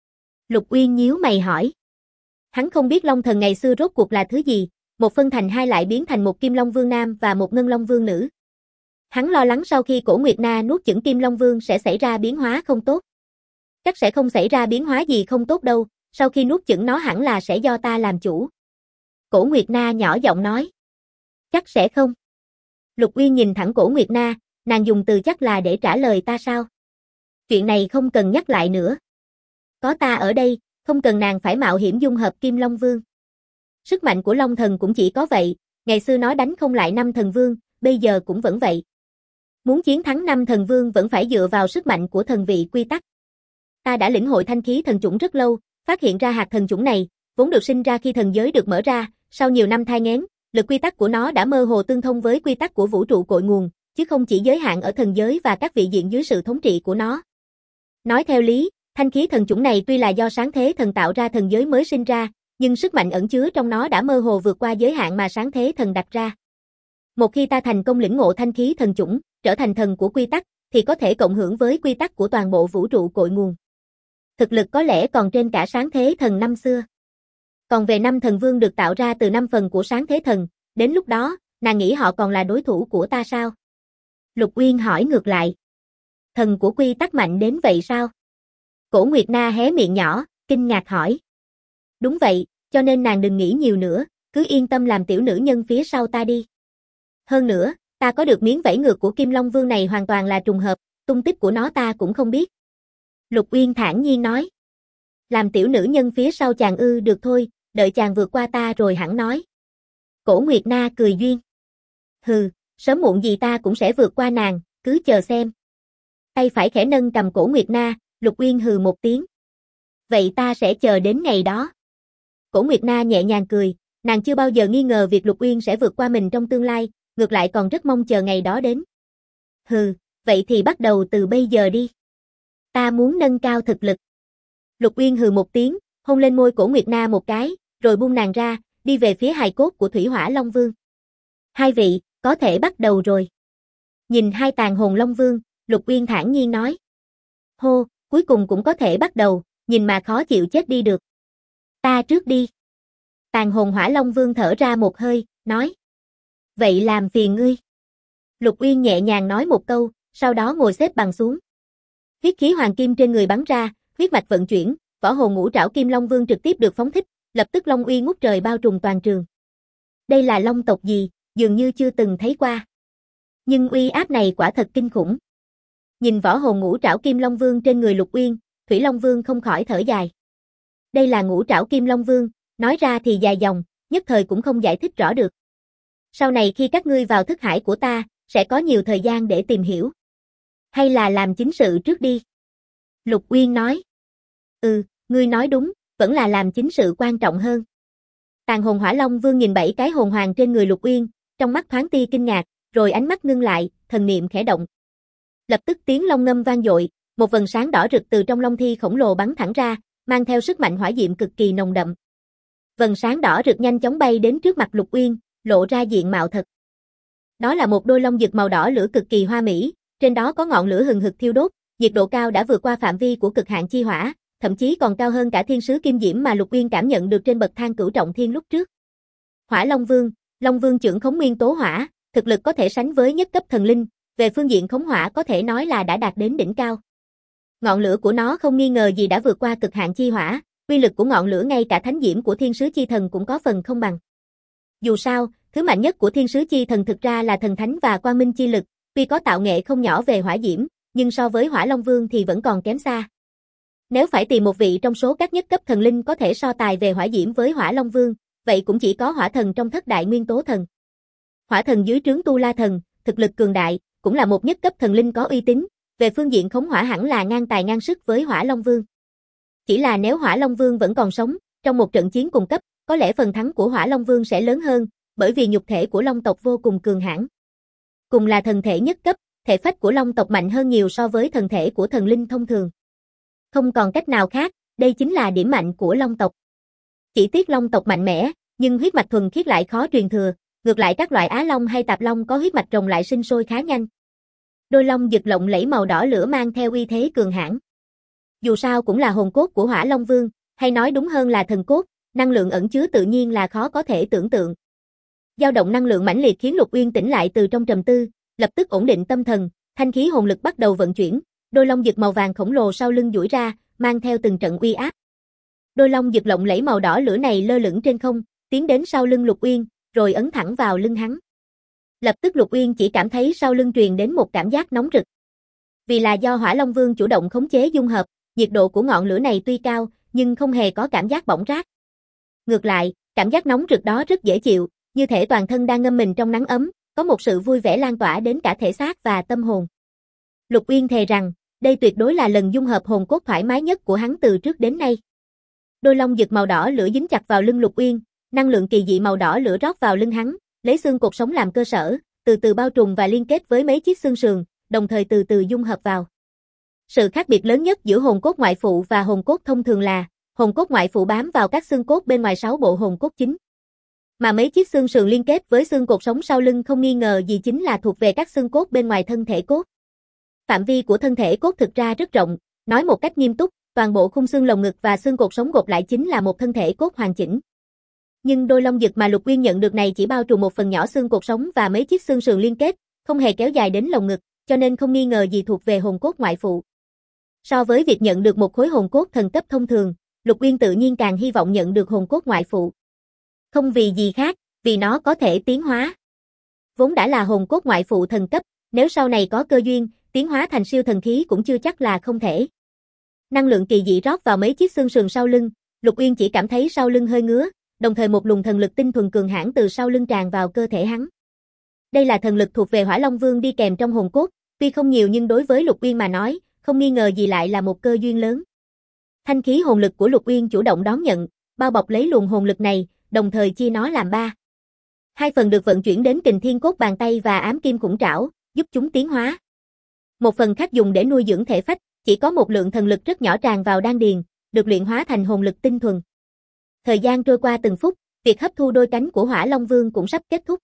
[SPEAKER 1] Lục Uyên nhíu mày hỏi. Hắn không biết Long Thần ngày xưa rốt cuộc là thứ gì, một phân thành hai lại biến thành một Kim Long Vương nam và một Ngân Long Vương nữ. Hắn lo lắng sau khi Cổ Nguyệt Na nuốt chửng Kim Long Vương sẽ xảy ra biến hóa không tốt. Chắc sẽ không xảy ra biến hóa gì không tốt đâu, sau khi nuốt chửng nó hẳn là sẽ do ta làm chủ. Cổ Nguyệt Na nhỏ giọng nói. Chắc sẽ không. Lục Uyên nhìn thẳng Cổ Nguyệt Na, nàng dùng từ chắc là để trả lời ta sao? Chuyện này không cần nhắc lại nữa. Có ta ở đây, không cần nàng phải mạo hiểm dung hợp Kim Long Vương. Sức mạnh của Long Thần cũng chỉ có vậy, ngày xưa nó đánh không lại 5 thần vương, bây giờ cũng vẫn vậy. Muốn chiến thắng 5 thần vương vẫn phải dựa vào sức mạnh của thần vị quy tắc. Ta đã lĩnh hội thanh khí thần chủng rất lâu, phát hiện ra hạt thần chủng này, vốn được sinh ra khi thần giới được mở ra, sau nhiều năm thai nghén, lực quy tắc của nó đã mơ hồ tương thông với quy tắc của vũ trụ cội nguồn, chứ không chỉ giới hạn ở thần giới và các vị diện dưới sự thống trị của nó. Nói theo lý, thanh khí thần chủng này tuy là do sáng thế thần tạo ra thần giới mới sinh ra, nhưng sức mạnh ẩn chứa trong nó đã mơ hồ vượt qua giới hạn mà sáng thế thần đặt ra. Một khi ta thành công lĩnh ngộ thanh khí thần chủng, trở thành thần của quy tắc, thì có thể cộng hưởng với quy tắc của toàn bộ vũ trụ cội nguồn. Thực lực có lẽ còn trên cả sáng thế thần năm xưa. Còn về 5 thần vương được tạo ra từ 5 phần của sáng thế thần, đến lúc đó, nàng nghĩ họ còn là đối thủ của ta sao? Lục Uyên hỏi ngược lại. Thần của quy tắc mạnh đến vậy sao? Cổ Nguyệt Na hé miệng nhỏ, kinh ngạc hỏi. Đúng vậy, cho nên nàng đừng nghĩ nhiều nữa, cứ yên tâm làm tiểu nữ nhân phía sau ta đi. Hơn nữa, ta có được miếng vảy ngược của Kim Long Vương này hoàn toàn là trùng hợp, tung tích của nó ta cũng không biết. Lục Uyên thản nhiên nói. Làm tiểu nữ nhân phía sau chàng được thôi, đợi chàng vượt qua ta rồi hẳn nói. Cổ Nguyệt Na cười duyên. Hừ, sớm muộn gì ta cũng sẽ vượt qua nàng, cứ chờ xem. Tay phải khẽ nâng cầm Cổ Nguyệt Na, Lục Uyên hừ một tiếng. Vậy ta sẽ chờ đến ngày đó. Cổ Nguyệt Na nhẹ nhàng cười, nàng chưa bao giờ nghi ngờ việc Lục Uyên sẽ vượt qua mình trong tương lai, ngược lại còn rất mong chờ ngày đó đến. Hừ, vậy thì bắt đầu từ bây giờ đi. Ta muốn nâng cao thực lực. Lục Uyên hừ một tiếng, hôn lên môi Cổ Nguyệt Na một cái, rồi buông nàng ra, đi về phía hài cốt của Thủy Hỏa Long Vương. Hai vị, có thể bắt đầu rồi. Nhìn hai tàn hồn Long Vương, Lục Uyên thản nhiên nói. Hô, cuối cùng cũng có thể bắt đầu, nhìn mà khó chịu chết đi được. Ta trước đi. Tàn hồn Hỏa Long Vương thở ra một hơi, nói. Vậy làm phiền ngươi. Lục Uyên nhẹ nhàng nói một câu, sau đó ngồi xếp bằng xuống. Huyết khí hoàng kim trên người bắn ra, huyết mạch vận chuyển, võ hồn ngũ trảo Kim Long Vương trực tiếp được phóng thích, lập tức long uy ngút trời bao trùm toàn trường. Đây là long tộc gì, dường như chưa từng thấy qua. Nhưng uy áp này quả thật kinh khủng. Nhìn võ hồn ngũ trảo Kim Long Vương trên người Lục Uyên, Thủy Long Vương không khỏi thở dài. Đây là ngũ trảo Kim Long Vương, nói ra thì dài dòng, nhất thời cũng không giải thích rõ được. Sau này khi các ngươi vào thức hải của ta, sẽ có nhiều thời gian để tìm hiểu. Hay là làm chính sự trước đi? Lục Uyên nói. Ngươi nói đúng, vẫn là làm chính sự quan trọng hơn. Tàn hồn Hỏa Long Vương nhìn 7 cái hồn hoàng trên người Lục Uyên, trong mắt thoáng tia kinh ngạc, rồi ánh mắt ngưng lại, thần niệm khẽ động. Lập tức tiếng long ngâm vang dội, một vầng sáng đỏ rực từ trong long thi khổng lồ bắn thẳng ra, mang theo sức mạnh hỏa diệm cực kỳ nồng đậm. Vầng sáng đỏ rực nhanh chóng bay đến trước mặt Lục Uyên, lộ ra diện mạo thật. Đó là một đôi long dực màu đỏ lửa cực kỳ hoa mỹ, trên đó có ngọn lửa hừng hực thiêu đốt, nhiệt độ cao đã vượt qua phạm vi của cực hạn chi hỏa, thậm chí còn cao hơn cả thiên sứ kim diễm mà Lục Uyên cảm nhận được trên bậc thang cửu trọng thiên lúc trước. Hỏa Long Vương trưởng khống nguyên tố hỏa, thực lực có thể sánh với nhất cấp thần linh, về phương diện khống hỏa có thể nói là đã đạt đến đỉnh cao. Ngọn lửa của nó không nghi ngờ gì đã vượt qua cực hạn chi hỏa, uy lực của ngọn lửa ngay cả thánh diễm của thiên sứ chi thần cũng có phần không bằng. Dù sao, thứ mạnh nhất của thiên sứ chi thần thực ra là thần thánh và quang minh chi lực, tuy có tạo nghệ không nhỏ về hỏa diễm, nhưng so với Hỏa Long Vương thì vẫn còn kém xa. Nếu phải tìm một vị trong số các nhất cấp thần linh có thể so tài về hỏa diễm với Hỏa Long Vương, vậy cũng chỉ có Hỏa Thần trong thất đại nguyên tố thần. Hỏa Thần dưới trướng Tu La Thần, thực lực cường đại, cũng là một nhất cấp thần linh có uy tín, về phương diện khống hỏa hẳn là ngang tài ngang sức với Hỏa Long Vương. Chỉ là nếu Hỏa Long Vương vẫn còn sống, trong một trận chiến cùng cấp, có lẽ phần thắng của Hỏa Long Vương sẽ lớn hơn, bởi vì nhục thể của Long tộc vô cùng cường hãn. Cùng là thần thể nhất cấp, thể phách của Long tộc mạnh hơn nhiều so với thần thể của thần linh thông thường. Không còn cách nào khác, đây chính là điểm mạnh của Long tộc. Chỉ tiếc Long tộc mạnh mẽ, nhưng huyết mạch thuần khiết lại khó truyền thừa, ngược lại các loại Á Long hay Tạp Long có huyết mạch rồng lại sinh sôi khá nhanh. Đôi long rực lộng lẫy màu đỏ lửa mang theo uy thế cường hãn. Dù sao cũng là hồn cốt của Hỏa Long Vương, hay nói đúng hơn là thần cốt, năng lượng ẩn chứa tự nhiên là khó có thể tưởng tượng. Dao động năng lượng mãnh liệt khiến Lục Uyên tỉnh lại từ trong trầm tư, lập tức ổn định tâm thần, thanh khí hồn lực bắt đầu vận chuyển, đôi long rực màu vàng khổng lồ sau lưng duỗi ra, mang theo từng trận uy áp. Đôi long rực lộng lẫy màu đỏ lửa này lơ lửng trên không, tiến đến sau lưng Lục Uyên, rồi ấn thẳng vào lưng hắn. Lập tức Lục Uyên chỉ cảm thấy sau lưng truyền đến một cảm giác nóng rực. Vì là do Hỏa Long Vương chủ động khống chế dung hợp, nhiệt độ của ngọn lửa này tuy cao, nhưng không hề có cảm giác bỏng rát. Ngược lại, cảm giác nóng rực đó rất dễ chịu, như thể toàn thân đang ngâm mình trong nắng ấm, có một sự vui vẻ lan tỏa đến cả thể xác và tâm hồn. Lục Uyên thề rằng, đây tuyệt đối là lần dung hợp hồn cốt thoải mái nhất của hắn từ trước đến nay. Đôi long rực màu đỏ lửa dính chặt vào lưng Lục Uyên, năng lượng kỳ dị màu đỏ lửa rót vào lưng hắn, lấy xương cột sống làm cơ sở, từ từ bao trùm và liên kết với mấy chiếc xương sườn, đồng thời từ từ dung hợp vào. Sự khác biệt lớn nhất giữa hồn cốt ngoại phụ và hồn cốt thông thường là, hồn cốt ngoại phụ bám vào các xương cốt bên ngoài 6 bộ hồn cốt chính. Mà mấy chiếc xương sườn liên kết với xương cột sống sau lưng không nghi ngờ gì chính là thuộc về các xương cốt bên ngoài thân thể cốt. Phạm vi của thân thể cốt thực ra rất rộng, nói một cách nghiêm túc, toàn bộ khung xương lồng ngực và xương cột sống gộp lại chính là một thân thể cốt hoàn chỉnh. Nhưng đôi long rực mà Lục Uyên nhận được này chỉ bao trùm một phần nhỏ xương cột sống và mấy chiếc xương sườn liên kết, không hề kéo dài đến lồng ngực, cho nên không nghi ngờ gì thuộc về hồn cốt ngoại phụ. So với việc nhận được một khối hồn cốt thần cấp thông thường, Lục Uyên tự nhiên càng hy vọng nhận được hồn cốt ngoại phụ. Không vì gì khác, vì nó có thể tiến hóa. Vốn đã là hồn cốt ngoại phụ thần cấp, nếu sau này có cơ duyên, tiến hóa thành siêu thần khí cũng chưa chắc là không thể. Năng lượng kỳ dị rót vào mấy chiếc xương sườn sau lưng, Lục Uyên chỉ cảm thấy sau lưng hơi ngứa, đồng thời một luồng thần lực tinh thuần cường hãn từ sau lưng tràn vào cơ thể hắn. Đây là thần lực thuộc về Hỏa Long Vương đi kèm trong hồn cốt, tuy không nhiều nhưng đối với Lục Uyên mà nói, không nghi ngờ gì lại là một cơ duyên lớn. Thanh khí hồn lực của Lục Uyên chủ động đón nhận, bao bọc lấy luồng hồn lực này, đồng thời chia nó làm ba. Hai phần được vận chuyển đến Kình Thiên Cốt Bàn Tay và Ám Kim Khủng Trảo, giúp chúng tiến hóa. Một phần khác dùng để nuôi dưỡng thể phách, chỉ có một lượng thần lực rất nhỏ tràn vào đan điền, được luyện hóa thành hồn lực tinh thuần. Thời gian trôi qua từng phút, việc hấp thu đôi cánh của Hỏa Long Vương cũng sắp kết thúc.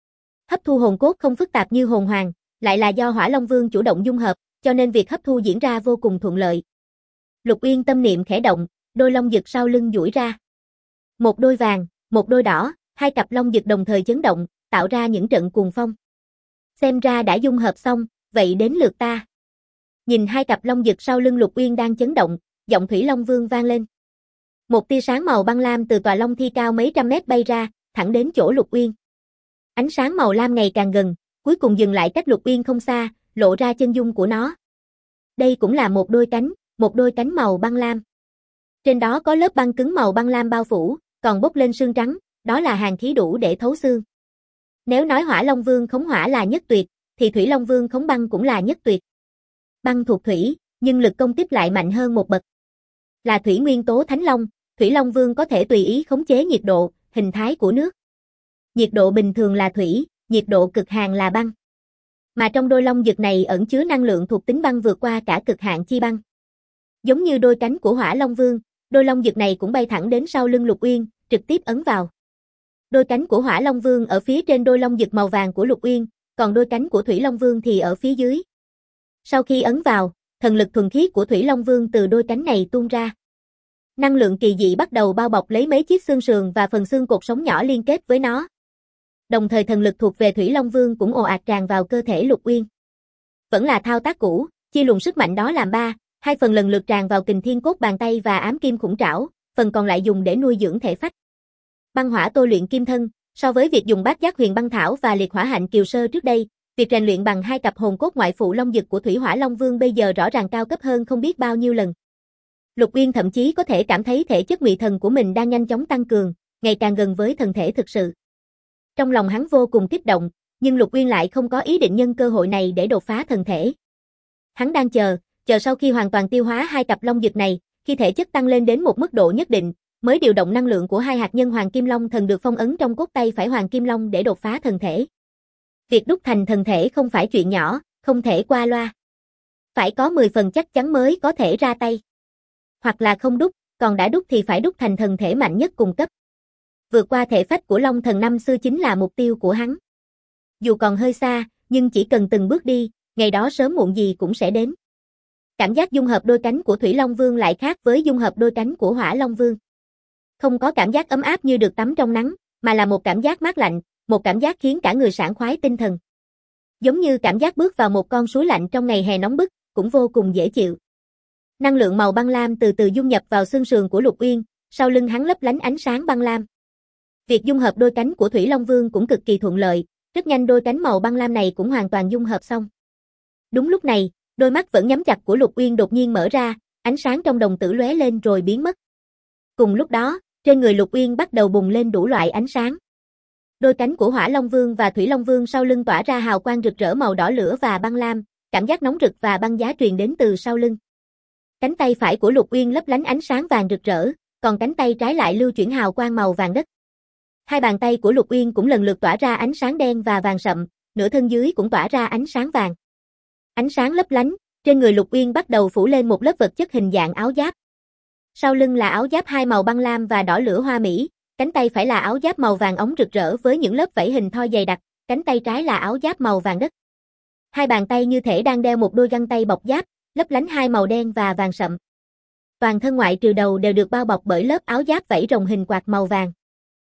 [SPEAKER 1] Hấp thu hồn cốt không phức tạp như hồn hoàng, lại là do Hỏa Long Vương chủ động dung hợp, cho nên việc hấp thu diễn ra vô cùng thuận lợi. Lục Uyên tâm niệm khẽ động, đôi long dực sau lưng duỗi ra. Một đôi vàng, một đôi đỏ, hai cặp long dực đồng thời chấn động, tạo ra những trận cuồng phong. Xem ra đã dung hợp xong, vậy đến lượt ta. Nhìn hai cặp long dực sau lưng Lục Uyên đang chấn động, giọng Thủy Long Vương vang lên. Một tia sáng màu băng lam từ tòa long thi cao mấy trăm mét bay ra, thẳng đến chỗ Lục Uyên. Ánh sáng màu lam ngày càng gần, cuối cùng dừng lại cách Lục Uyên không xa, lộ ra chân dung của nó. Đây cũng là một đôi cánh màu băng lam. Trên đó có lớp băng cứng màu băng lam bao phủ, còn bốc lên sương trắng, đó là hàn khí đủ để thấu xương. Nếu nói Hỏa Long Vương khống hỏa là nhất tuyệt, thì Thủy Long Vương khống băng cũng là nhất tuyệt. Băng thuộc thủy, nhưng lực công kích lại mạnh hơn một bậc. Là thủy nguyên tố Thánh Long, Thủy Long Vương có thể tùy ý khống chế nhiệt độ, hình thái của nước. Nhiệt độ bình thường là thủy, nhiệt độ cực hàn là băng. Mà trong đôi long dực này ẩn chứa năng lượng thuộc tính băng vượt qua cả cực hạn chi băng. Giống như đôi cánh của Hỏa Long Vương, đôi long dực này cũng bay thẳng đến sau lưng Lục Uyên, trực tiếp ấn vào. Đôi cánh của Hỏa Long Vương ở phía trên đôi long dực màu vàng của Lục Uyên, còn đôi cánh của Thủy Long Vương thì ở phía dưới. Sau khi ấn vào, thần lực thuần khiết của Thủy Long Vương từ đôi cánh này tuôn ra. Năng lượng kỳ dị bắt đầu bao bọc lấy mấy chiếc xương sườn và phần xương cột sống nhỏ liên kết với nó. Đồng thời thần lực thuộc về Thủy Long Vương cũng ồ ạt tràn vào cơ thể Lục Uyên. Vẫn là thao tác cũ, chia luồng sức mạnh đó làm ba, hai phần lần lượt tràn vào Kình Thiên Cốt Bàn Tay và Ám Kim Khủng Trảo, phần còn lại dùng để nuôi dưỡng thể phách. Băng hỏa tôi luyện kim thân, so với việc dùng Bát Giác Huyền Băng Thảo và Liệt Hỏa Hạnh Kiều Sơ trước đây, việc rèn luyện bằng hai cặp hồn cốt ngoại phụ long dực của Thủy Hỏa Long Vương bây giờ rõ ràng cao cấp hơn không biết bao nhiêu lần. Lục Uyên thậm chí có thể cảm thấy thể chất ngụy thần của mình đang nhanh chóng tăng cường, ngày càng gần với thần thể thực sự. Trong lòng hắn vô cùng kích động, nhưng Lục Uyên lại không có ý định nhân cơ hội này để đột phá thần thể. Hắn đang chờ sau khi hoàn toàn tiêu hóa hai cặp long dực này, khi thể chất tăng lên đến một mức độ nhất định, mới điều động năng lượng của hai hạt nhân Hoàng Kim Long thần được phong ấn trong cốt tay phải Hoàng Kim Long để đột phá thần thể. Việc đúc thành thần thể không phải chuyện nhỏ, không thể qua loa. Phải có 10 phần chắc chắn mới có thể ra tay. Hoặc là không đúc, còn đã đúc thì phải đúc thành thần thể mạnh nhất cùng cấp. Vượt qua thể phách của Long Thần năm xưa chính là mục tiêu của hắn. Dù còn hơi xa, nhưng chỉ cần từng bước đi, ngày đó sớm muộn gì cũng sẽ đến. Cảm giác dung hợp đôi cánh của Thủy Long Vương lại khác với dung hợp đôi cánh của Hỏa Long Vương. Không có cảm giác ấm áp như được tắm trong nắng, mà là một cảm giác mát lạnh, một cảm giác khiến cả người sảng khoái tinh thần. Giống như cảm giác bước vào một con suối lạnh trong ngày hè nóng bức, cũng vô cùng dễ chịu. Năng lượng màu băng lam từ từ dung nhập vào xương sườn của Lục Uyên, sau lưng hắn lấp lánh ánh sáng băng lam. Việc dung hợp đôi cánh của Thủy Long Vương cũng cực kỳ thuận lợi, rất nhanh đôi cánh màu băng lam này cũng hoàn toàn dung hợp xong. Đúng lúc này, đôi mắt vẫn nhắm chặt của Lục Uyên đột nhiên mở ra, ánh sáng trong đồng tử lóe lên rồi biến mất. Cùng lúc đó, trên người Lục Uyên bắt đầu bùng lên đủ loại ánh sáng. Đôi cánh của Hỏa Long Vương và Thủy Long Vương sau lưng tỏa ra hào quang rực rỡ màu đỏ lửa và băng lam, cảm giác nóng rực và băng giá truyền đến từ sau lưng. Cánh tay phải của Lục Uyên lấp lánh ánh sáng vàng rực rỡ, còn cánh tay trái lại lưu chuyển hào quang màu vàng đất. Hai bàn tay của Lục Uyên cũng lần lượt tỏa ra ánh sáng đen và vàng sậm, nửa thân dưới cũng tỏa ra ánh sáng vàng. Ánh sáng lấp lánh, trên người Lục Uyên bắt đầu phủ lên một lớp vật chất hình dạng áo giáp. Sau lưng là áo giáp hai màu băng lam và đỏ lửa hoa mỹ, cánh tay phải là áo giáp màu vàng óng rực rỡ với những lớp vảy hình thoi dày đặc, cánh tay trái là áo giáp màu vàng đất. Hai bàn tay như thể đang đeo một đôi găng tay bọc giáp, lấp lánh hai màu đen và vàng sậm. Toàn thân ngoại trừ đầu đều được bao bọc bởi lớp áo giáp vảy rồng hình quạt màu vàng.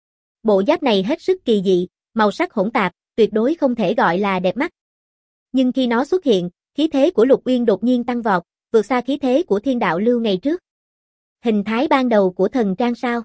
[SPEAKER 1] Bộ giáp này hết sức kỳ dị, màu sắc hỗn tạp, tuyệt đối không thể gọi là đẹp mắt. Nhưng khi nó xuất hiện, khí thế của Lục Uyên đột nhiên tăng vọt, vượt xa khí thế của Thiên Đạo Lưu ngày trước. Hình thái ban đầu của thần trang sao?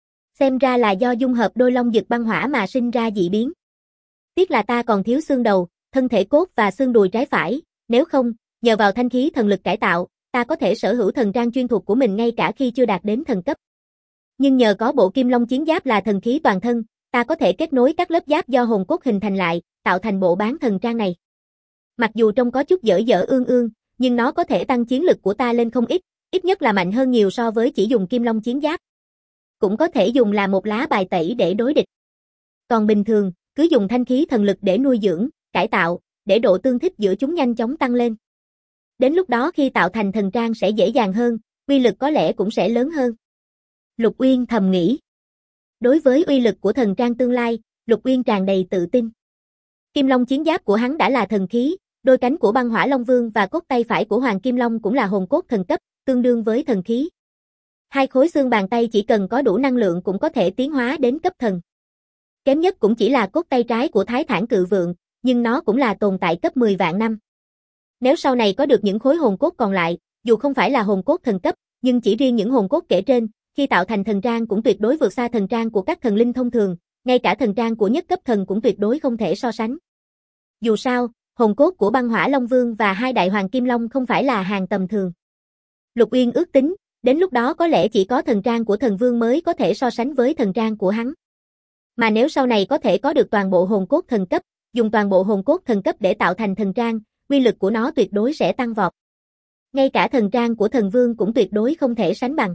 [SPEAKER 1] Xem ra là do dung hợp đôi long dực băng hỏa mà sinh ra dị biến. Tiếc là ta còn thiếu xương đầu, thân thể cốt và xương đùi trái phải, nếu không, nhờ vào thanh khí thần lực cải tạo, ta có thể sở hữu thần trang chuyên thuộc của mình ngay cả khi chưa đạt đến thần cấp. Nhưng nhờ có bộ Kim Long chiến giáp là thần khí toàn thân, ta có thể kết nối các lớp giáp do hồn cốt hình thành lại, tạo thành bộ bán thần trang này. Mặc dù trông có chút dở dở ương ương, nhưng nó có thể tăng chiến lực của ta lên không ít nhất là mạnh hơn nhiều so với chỉ dùng Kim Long chiến giáp. Cũng có thể dùng là một lá bài tẩy để đối địch. Còn bình thường, cứ dùng thanh khí thần lực để nuôi dưỡng, cải tạo, để độ tương thích giữa chúng nhanh chóng tăng lên. Đến lúc đó khi tạo thành thần trang sẽ dễ dàng hơn, uy lực có lẽ cũng sẽ lớn hơn. Lục Uyên thầm nghĩ. Đối với uy lực của thần trang tương lai, Lục Uyên tràn đầy tự tin. Kim Long chiến giáp của hắn đã là thần khí, đôi cánh của Băng Hỏa Long Vương và cốt tay phải của Hoàng Kim Long cũng là hồn cốt thần cấp, tương đương với thần khí. Hai khối xương bàn tay chỉ cần có đủ năng lượng cũng có thể tiến hóa đến cấp thần. Kém nhất cũng chỉ là cốt tay trái của Thái Thản Cự Vượng, nhưng nó cũng là tồn tại cấp 10 vạn năm. Nếu sau này có được những khối hồn cốt còn lại, dù không phải là hồn cốt thần cấp, nhưng chỉ riêng những hồn cốt kể trên, khi tạo thành thần trang cũng tuyệt đối vượt xa thần trang của các thần linh thông thường, ngay cả thần trang của nhất cấp thần cũng tuyệt đối không thể so sánh. Dù sao, hồn cốt của Băng Hỏa Long Vương và hai đại Hoàng Kim Long không phải là hàng tầm thường. Lục Uyên ước tính, đến lúc đó có lẽ chỉ có thần trang của thần vương mới có thể so sánh với thần trang của hắn. Mà nếu sau này có thể có được toàn bộ hồn cốt thần cấp, dùng toàn bộ hồn cốt thần cấp để tạo thành thần trang, uy lực của nó tuyệt đối sẽ tăng vọt. Ngay cả thần trang của thần vương cũng tuyệt đối không thể sánh bằng.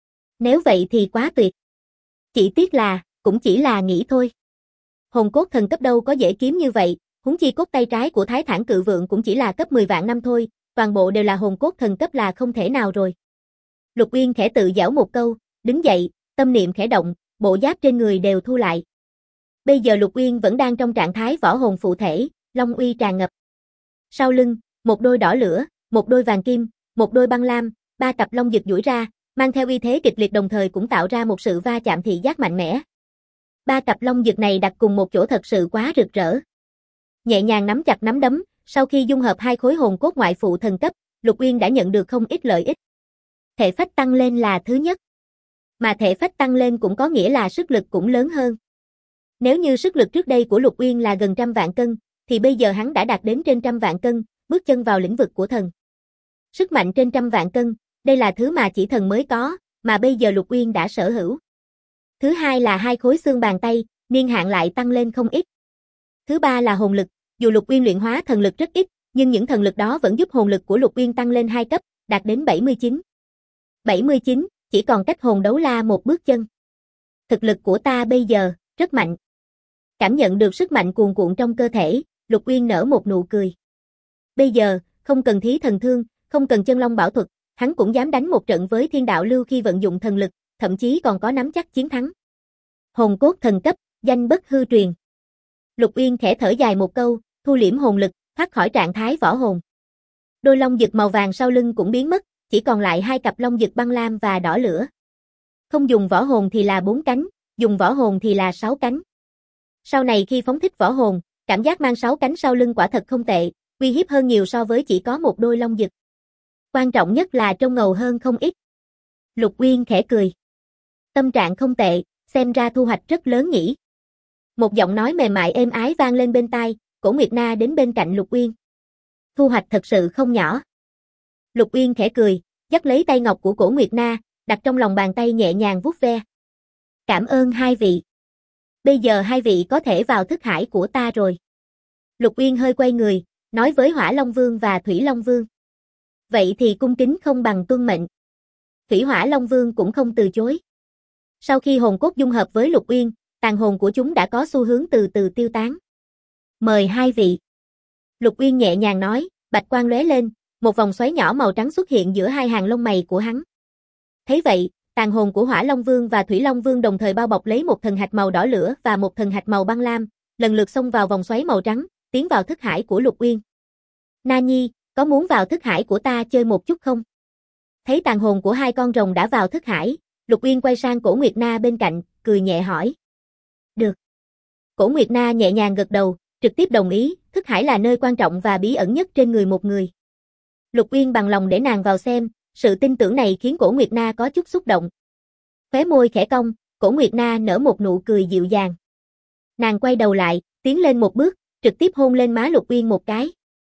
[SPEAKER 1] Nếu vậy thì quá tuyệt. Chỉ tiếc là, cũng chỉ là nghĩ thôi. Hồn cốt thần cấp đâu có dễ kiếm như vậy, huống chi cốt tay trái của Thái Thản Cự Vượng cũng chỉ là cấp 10 vạn năm thôi, toàn bộ đều là hồn cốt thần cấp là không thể nào rồi. Lục Uyên khẽ tự giảo một câu, đứng dậy, tâm niệm khẽ động, bộ giáp trên người đều thu lại. Bây giờ Lục Uyên vẫn đang trong trạng thái võ hồn phụ thể, long uy tràn ngập. Sau lưng, một đôi đỏ lửa, một đôi vàng kim, một đôi băng lam, ba cặp long giật duỗi ra, mang theo uy thế kịch liệt đồng thời cũng tạo ra một sự va chạm thị giác mạnh mẽ. Ba cặp long giật này đặt cùng một chỗ thật sự quá rực rỡ. Nhẹ nhàng nắm chặt nắm đấm, sau khi dung hợp hai khối hồn cốt ngoại phụ thần cấp, Lục Uyên đã nhận được không ít lợi ích. Thể phách tăng lên là thứ nhất. Mà thể phách tăng lên cũng có nghĩa là sức lực cũng lớn hơn. Nếu như sức lực trước đây của Lục Uyên là gần 100 vạn cân, thì bây giờ hắn đã đạt đến trên 100 vạn cân, bước chân vào lĩnh vực của thần. Sức mạnh trên 100 vạn cân, đây là thứ mà chỉ thần mới có, mà bây giờ Lục Uyên đã sở hữu. Thứ hai là hai khối xương bàn tay, niên hạn lại tăng lên không ít. Thứ ba là hồn lực, dù Lục Uyên luyện hóa thần lực rất ít, nhưng những thần lực đó vẫn giúp hồn lực của Lục Uyên tăng lên 2 cấp, đạt đến 79. 79, chỉ còn cách hồn đấu la một bước chân. Thực lực của ta bây giờ, rất mạnh. Cảm nhận được sức mạnh cuồn cuộn trong cơ thể, Lục Uyên nở một nụ cười. Bây giờ, không cần thí thần thương, không cần chân long bảo thuật, hắn cũng dám đánh một trận với Thiên Đạo Lưu khi vận dụng thần lực, thậm chí còn có nắm chắc chiến thắng. Hồn cốt thần cấp, danh bất hư truyền. Lục Uyên khẽ thở dài một câu, thu liễm hồn lực, thoát khỏi trạng thái võ hồn. Đôi long giật màu vàng sau lưng cũng biến mất, chỉ còn lại hai cặp long giật băng lam và đỏ lửa. Không dùng võ hồn thì là 4 cánh, dùng võ hồn thì là 6 cánh. Sau này khi phóng thích võ hồn, cảm giác mang 6 cánh sau lưng quả thật không tệ, uy hiếp hơn nhiều so với chỉ có một đôi long giật. Quan trọng nhất là trông ngầu hơn không ít. Lục Uyên khẽ cười. Tâm trạng không tệ, xem ra thu hoạch rất lớn nhỉ. Một giọng nói mềm mại êm ái vang lên bên tai, Cổ Nguyệt Na đến bên cạnh Lục Uyên. Thu hoạch thật sự không nhỏ. Lục Uyên khẽ cười, dắt lấy tay ngọc của Cổ Nguyệt Na, đặt trong lòng bàn tay nhẹ nhàng vuốt ve. Cảm ơn hai vị. Bây giờ hai vị có thể vào thức hải của ta rồi. Lục Uyên hơi quay người, nói với Hỏa Long Vương và Thủy Long Vương. Vậy thì cung kính không bằng tuân mệnh. Thủy Hỏa Long Vương cũng không từ chối. Sau khi hồn cốt dung hợp với Lục Uyên, tàn hồn của chúng đã có xu hướng từ từ tiêu tán. Mời hai vị. Lục Uyên nhẹ nhàng nói, bạch quang lóe lên, một vòng xoáy nhỏ màu trắng xuất hiện giữa hai hàng lông mày của hắn. Thấy vậy, tàn hồn của Hỏa Long Vương và Thủy Long Vương đồng thời bao bọc lấy một thần hạch màu đỏ lửa và một thần hạch màu băng lam, lần lượt xông vào vòng xoáy màu trắng, tiến vào thức hải của Lục Uyên. Na Nhi, có muốn vào thức hải của ta chơi một chút không? Thấy tàn hồn của hai con rồng đã vào thức hải, Lục Uyên quay sang Cổ Nguyệt Na bên cạnh, cười nhẹ hỏi. Được. Cổ Nguyệt Na nhẹ nhàng gật đầu, trực tiếp đồng ý, thức hải là nơi quan trọng và bí ẩn nhất trên người một người. Lục Uyên bằng lòng để nàng vào xem, sự tin tưởng này khiến Cổ Nguyệt Na có chút xúc động. Khóe môi khẽ cong, Cổ Nguyệt Na nở một nụ cười dịu dàng. Nàng quay đầu lại, tiến lên một bước, trực tiếp hôn lên má Lục Uyên một cái.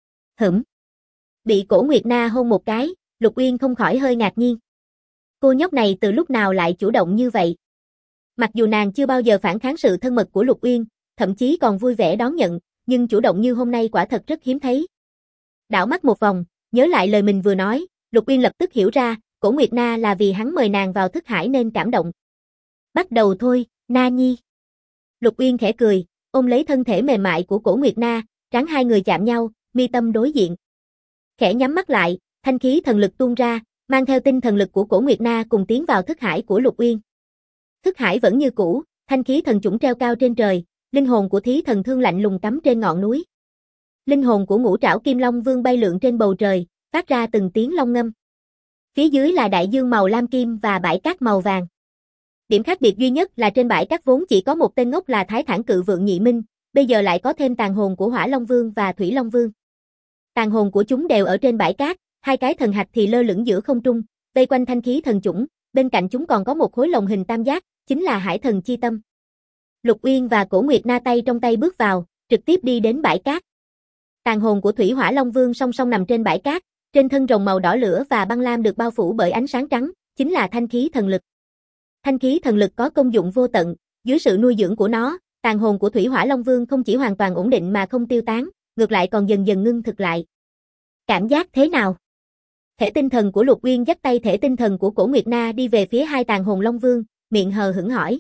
[SPEAKER 1] Bị Cổ Nguyệt Na hôn một cái, Lục Uyên không khỏi hơi ngạc nhiên. Cô nhóc này từ lúc nào lại chủ động như vậy? Mặc dù nàng chưa bao giờ phản kháng sự thân mật của Lục Uyên, thậm chí còn vui vẻ đón nhận, nhưng chủ động như hôm nay quả thật rất hiếm thấy. Đảo mắt một vòng, Nhớ lại lời mình vừa nói, Lục Uyên lập tức hiểu ra, Cổ Nguyệt Na là vì hắn mời nàng vào thức hải nên cảm động. Bắt đầu thôi, Na Nhi. Lục Uyên khẽ cười, ôm lấy thân thể mềm mại của Cổ Nguyệt Na, trán hai người chạm nhau, mi tâm đối diện. Khẽ nhắm mắt lại, thanh khí thần lực tuôn ra, mang theo tinh thần lực của Cổ Nguyệt Na cùng tiến vào thức hải của Lục Uyên. Thức hải vẫn như cũ, thanh khí thần chủng treo cao trên trời, linh hồn của Thí Thần Thương lạnh lùng cắm trên ngọn núi. Linh hồn của Ngũ Trảo Kim Long Vương bay lượn trên bầu trời, phát ra từng tiếng long ngâm. Phía dưới là đại dương màu lam kim và bãi cát màu vàng. Điểm khác biệt duy nhất là trên bãi cát vốn chỉ có một tên ngốc là Thái Thản Cự Vượng Nhị Minh, bây giờ lại có thêm tàn hồn của Hỏa Long Vương và Thủy Long Vương. Tàn hồn của chúng đều ở trên bãi cát, hai cái thần hạch thì lơ lửng giữa không trung, vây quanh thanh khí thần chủng, bên cạnh chúng còn có một khối lồng hình tam giác, chính là Hải Thần Chi Tâm. Lục Uyên và Cổ Nguyệt Na tay trong tay bước vào, trực tiếp đi đến bãi cát. Tàn hồn của Thủy Hỏa Long Vương song song nằm trên bãi cát, trên thân rồng màu đỏ lửa và băng lam được bao phủ bởi ánh sáng trắng, chính là thanh khí thần lực. Thanh khí thần lực có công dụng vô tận, dưới sự nuôi dưỡng của nó, tàn hồn của Thủy Hỏa Long Vương không chỉ hoàn toàn ổn định mà không tiêu tán, ngược lại còn dần dần ngưng thực lại. Cảm giác thế nào? Thể tinh thần của Lục Uyên dắt tay thể tinh thần của Cổ Nguyệt Na đi về phía hai tàn hồn Long Vương, miệng hờ hững hỏi.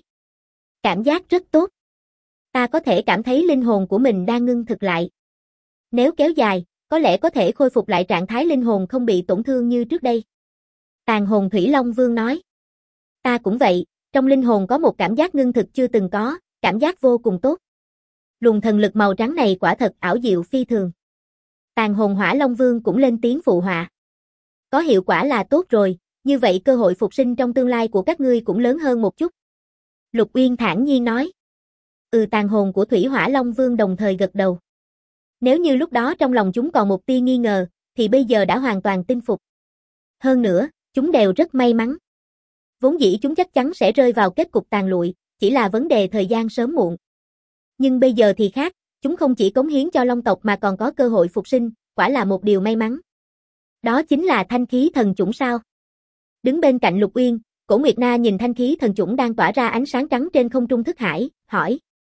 [SPEAKER 1] Cảm giác rất tốt. Ta có thể cảm thấy linh hồn của mình đang ngưng thực lại. Nếu kéo dài, có lẽ có thể khôi phục lại trạng thái linh hồn không bị tổn thương như trước đây. Tàn hồn Thủy Long Vương nói. Ta cũng vậy, trong linh hồn có một cảm giác ngưng thực chưa từng có, cảm giác vô cùng tốt. Luồng thần lực màu trắng này quả thật ảo diệu phi thường. Tàn hồn Hỏa Long Vương cũng lên tiếng phụ họa. Có hiệu quả là tốt rồi, như vậy cơ hội phục sinh trong tương lai của các ngươi cũng lớn hơn một chút. Lục Uyên thản nhiên nói. Tàn hồn của Thủy Hỏa Long Vương đồng thời gật đầu. Nếu như lúc đó trong lòng chúng còn một tia nghi ngờ, thì bây giờ đã hoàn toàn tin phục. Hơn nữa, chúng đều rất may mắn. Vốn dĩ chúng chắc chắn sẽ rơi vào kết cục tàn lụi, chỉ là vấn đề thời gian sớm muộn. Nhưng bây giờ thì khác, chúng không chỉ cống hiến cho Long tộc mà còn có cơ hội phục sinh, quả là một điều may mắn. Đó chính là thanh khí thần chủng sao? Đứng bên cạnh Lục Uyên, Cổ Nguyệt Na nhìn thanh khí thần chủng đang tỏa ra ánh sáng trắng trên không trung thức hải, hỏi.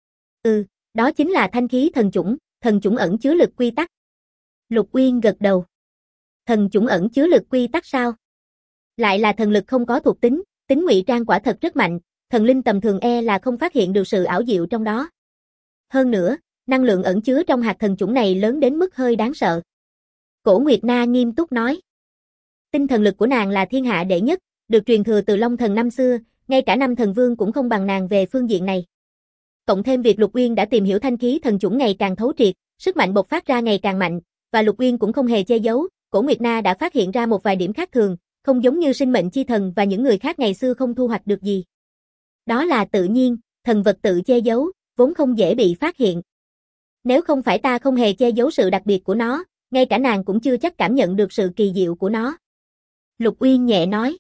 [SPEAKER 1] Đó chính là thanh khí thần chủng ẩn chứa lực quy tắc. Lục Uyên gật đầu. Thần chủng ẩn chứa lực quy tắc sao? Lại là thần lực không có thuộc tính, tính ngụy trang quả thật rất mạnh, thần linh tầm thường là không phát hiện được sự ảo diệu trong đó. Hơn nữa, năng lượng ẩn chứa trong hạt thần chủng này lớn đến mức hơi đáng sợ. Cổ Nguyệt Na nghiêm túc nói. Tinh thần lực của nàng là thiên hạ đệ nhất, được truyền thừa từ Long Thần năm xưa, ngay cả năm thần vương cũng không bằng nàng về phương diện này. Cộng thêm việc Lục Uyên đã tìm hiểu thanh khí thần chủng ngày càng thấu triệt, sức mạnh bộc phát ra ngày càng mạnh, và Lục Uyên cũng không hề che giấu, Cổ Nguyệt Na đã phát hiện ra một vài điểm khác thường, không giống như sinh mệnh chi thần và những người khác ngày xưa không thu hoạch được gì. Đó là tự nhiên, thần vật tự che giấu, vốn không dễ bị phát hiện. Nếu không phải ta không hề che giấu sự đặc biệt của nó, ngay cả nàng cũng chưa chắc cảm nhận được sự kỳ diệu của nó. Lục Uyên nhẹ nói.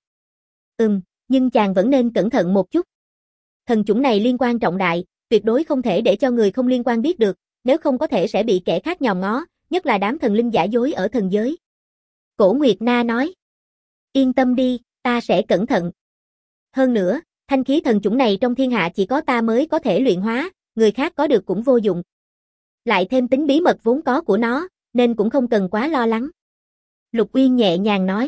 [SPEAKER 1] Nhưng chàng vẫn nên cẩn thận một chút. Thần chủng này liên quan trọng đại, tuyệt đối không thể để cho người không liên quan biết được, nếu không có thể sẽ bị kẻ khác nhòm ngó, nhất là đám thần linh giả dối ở thần giới. Cổ Nguyệt Na nói. Yên tâm đi, ta sẽ cẩn thận. Hơn nữa, thanh khí thần chủng này trong thiên hạ chỉ có ta mới có thể luyện hóa, người khác có được cũng vô dụng. Lại thêm tính bí mật vốn có của nó, nên cũng không cần quá lo lắng. Lục Uyên nhẹ nhàng nói.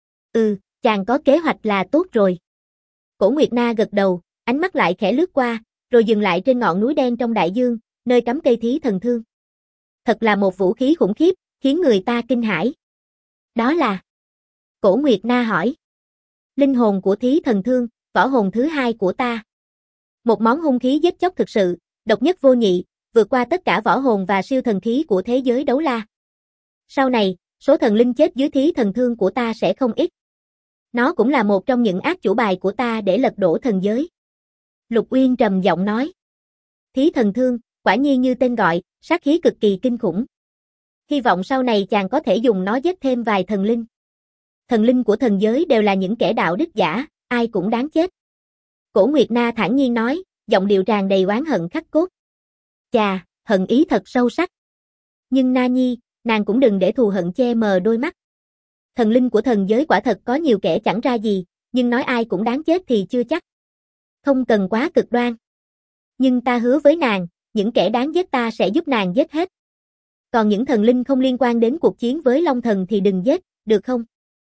[SPEAKER 1] Chàng có kế hoạch là tốt rồi. Cổ Nguyệt Na gật đầu, ánh mắt lại khẽ lướt qua, rồi dừng lại trên ngọn núi đen trong đại dương, nơi cắm cây Thí Thần Thương. Thật là một vũ khí khủng khiếp, khiến người ta kinh hãi. Đó là... Cổ Nguyệt Na hỏi. Linh hồn của Thí Thần Thương, võ hồn thứ hai của ta. Một món hung khí giết chóc thực sự, độc nhất vô nhị, vượt qua tất cả võ hồn và siêu thần khí của thế giới đấu la. Sau này, số thần linh chết dưới Thí Thần Thương của ta sẽ không ít. Nó cũng là một trong những át chủ bài của ta để lật đổ thần giới. Lục Uyên trầm giọng nói. Thí Thần Thương, quả nhiên như tên gọi, sát khí cực kỳ kinh khủng. Hy vọng sau này chàng có thể dùng nó giết thêm vài thần linh. Thần linh của thần giới đều là những kẻ đạo đức giả, ai cũng đáng chết. Cổ Nguyệt Na thản nhiên nói, giọng điệu tràn đầy oán hận khắc cốt. Chà, hận ý thật sâu sắc. Nhưng Na Nhi, nàng cũng đừng để thù hận che mờ đôi mắt. Thần linh của thần giới quả thật có nhiều kẻ chẳng ra gì, nhưng nói ai cũng đáng chết thì chưa chắc. Không cần quá cực đoan. Nhưng ta hứa với nàng, những kẻ đáng giết ta sẽ giúp nàng giết hết. Còn những thần linh không liên quan đến cuộc chiến với Long Thần thì đừng giết, được không?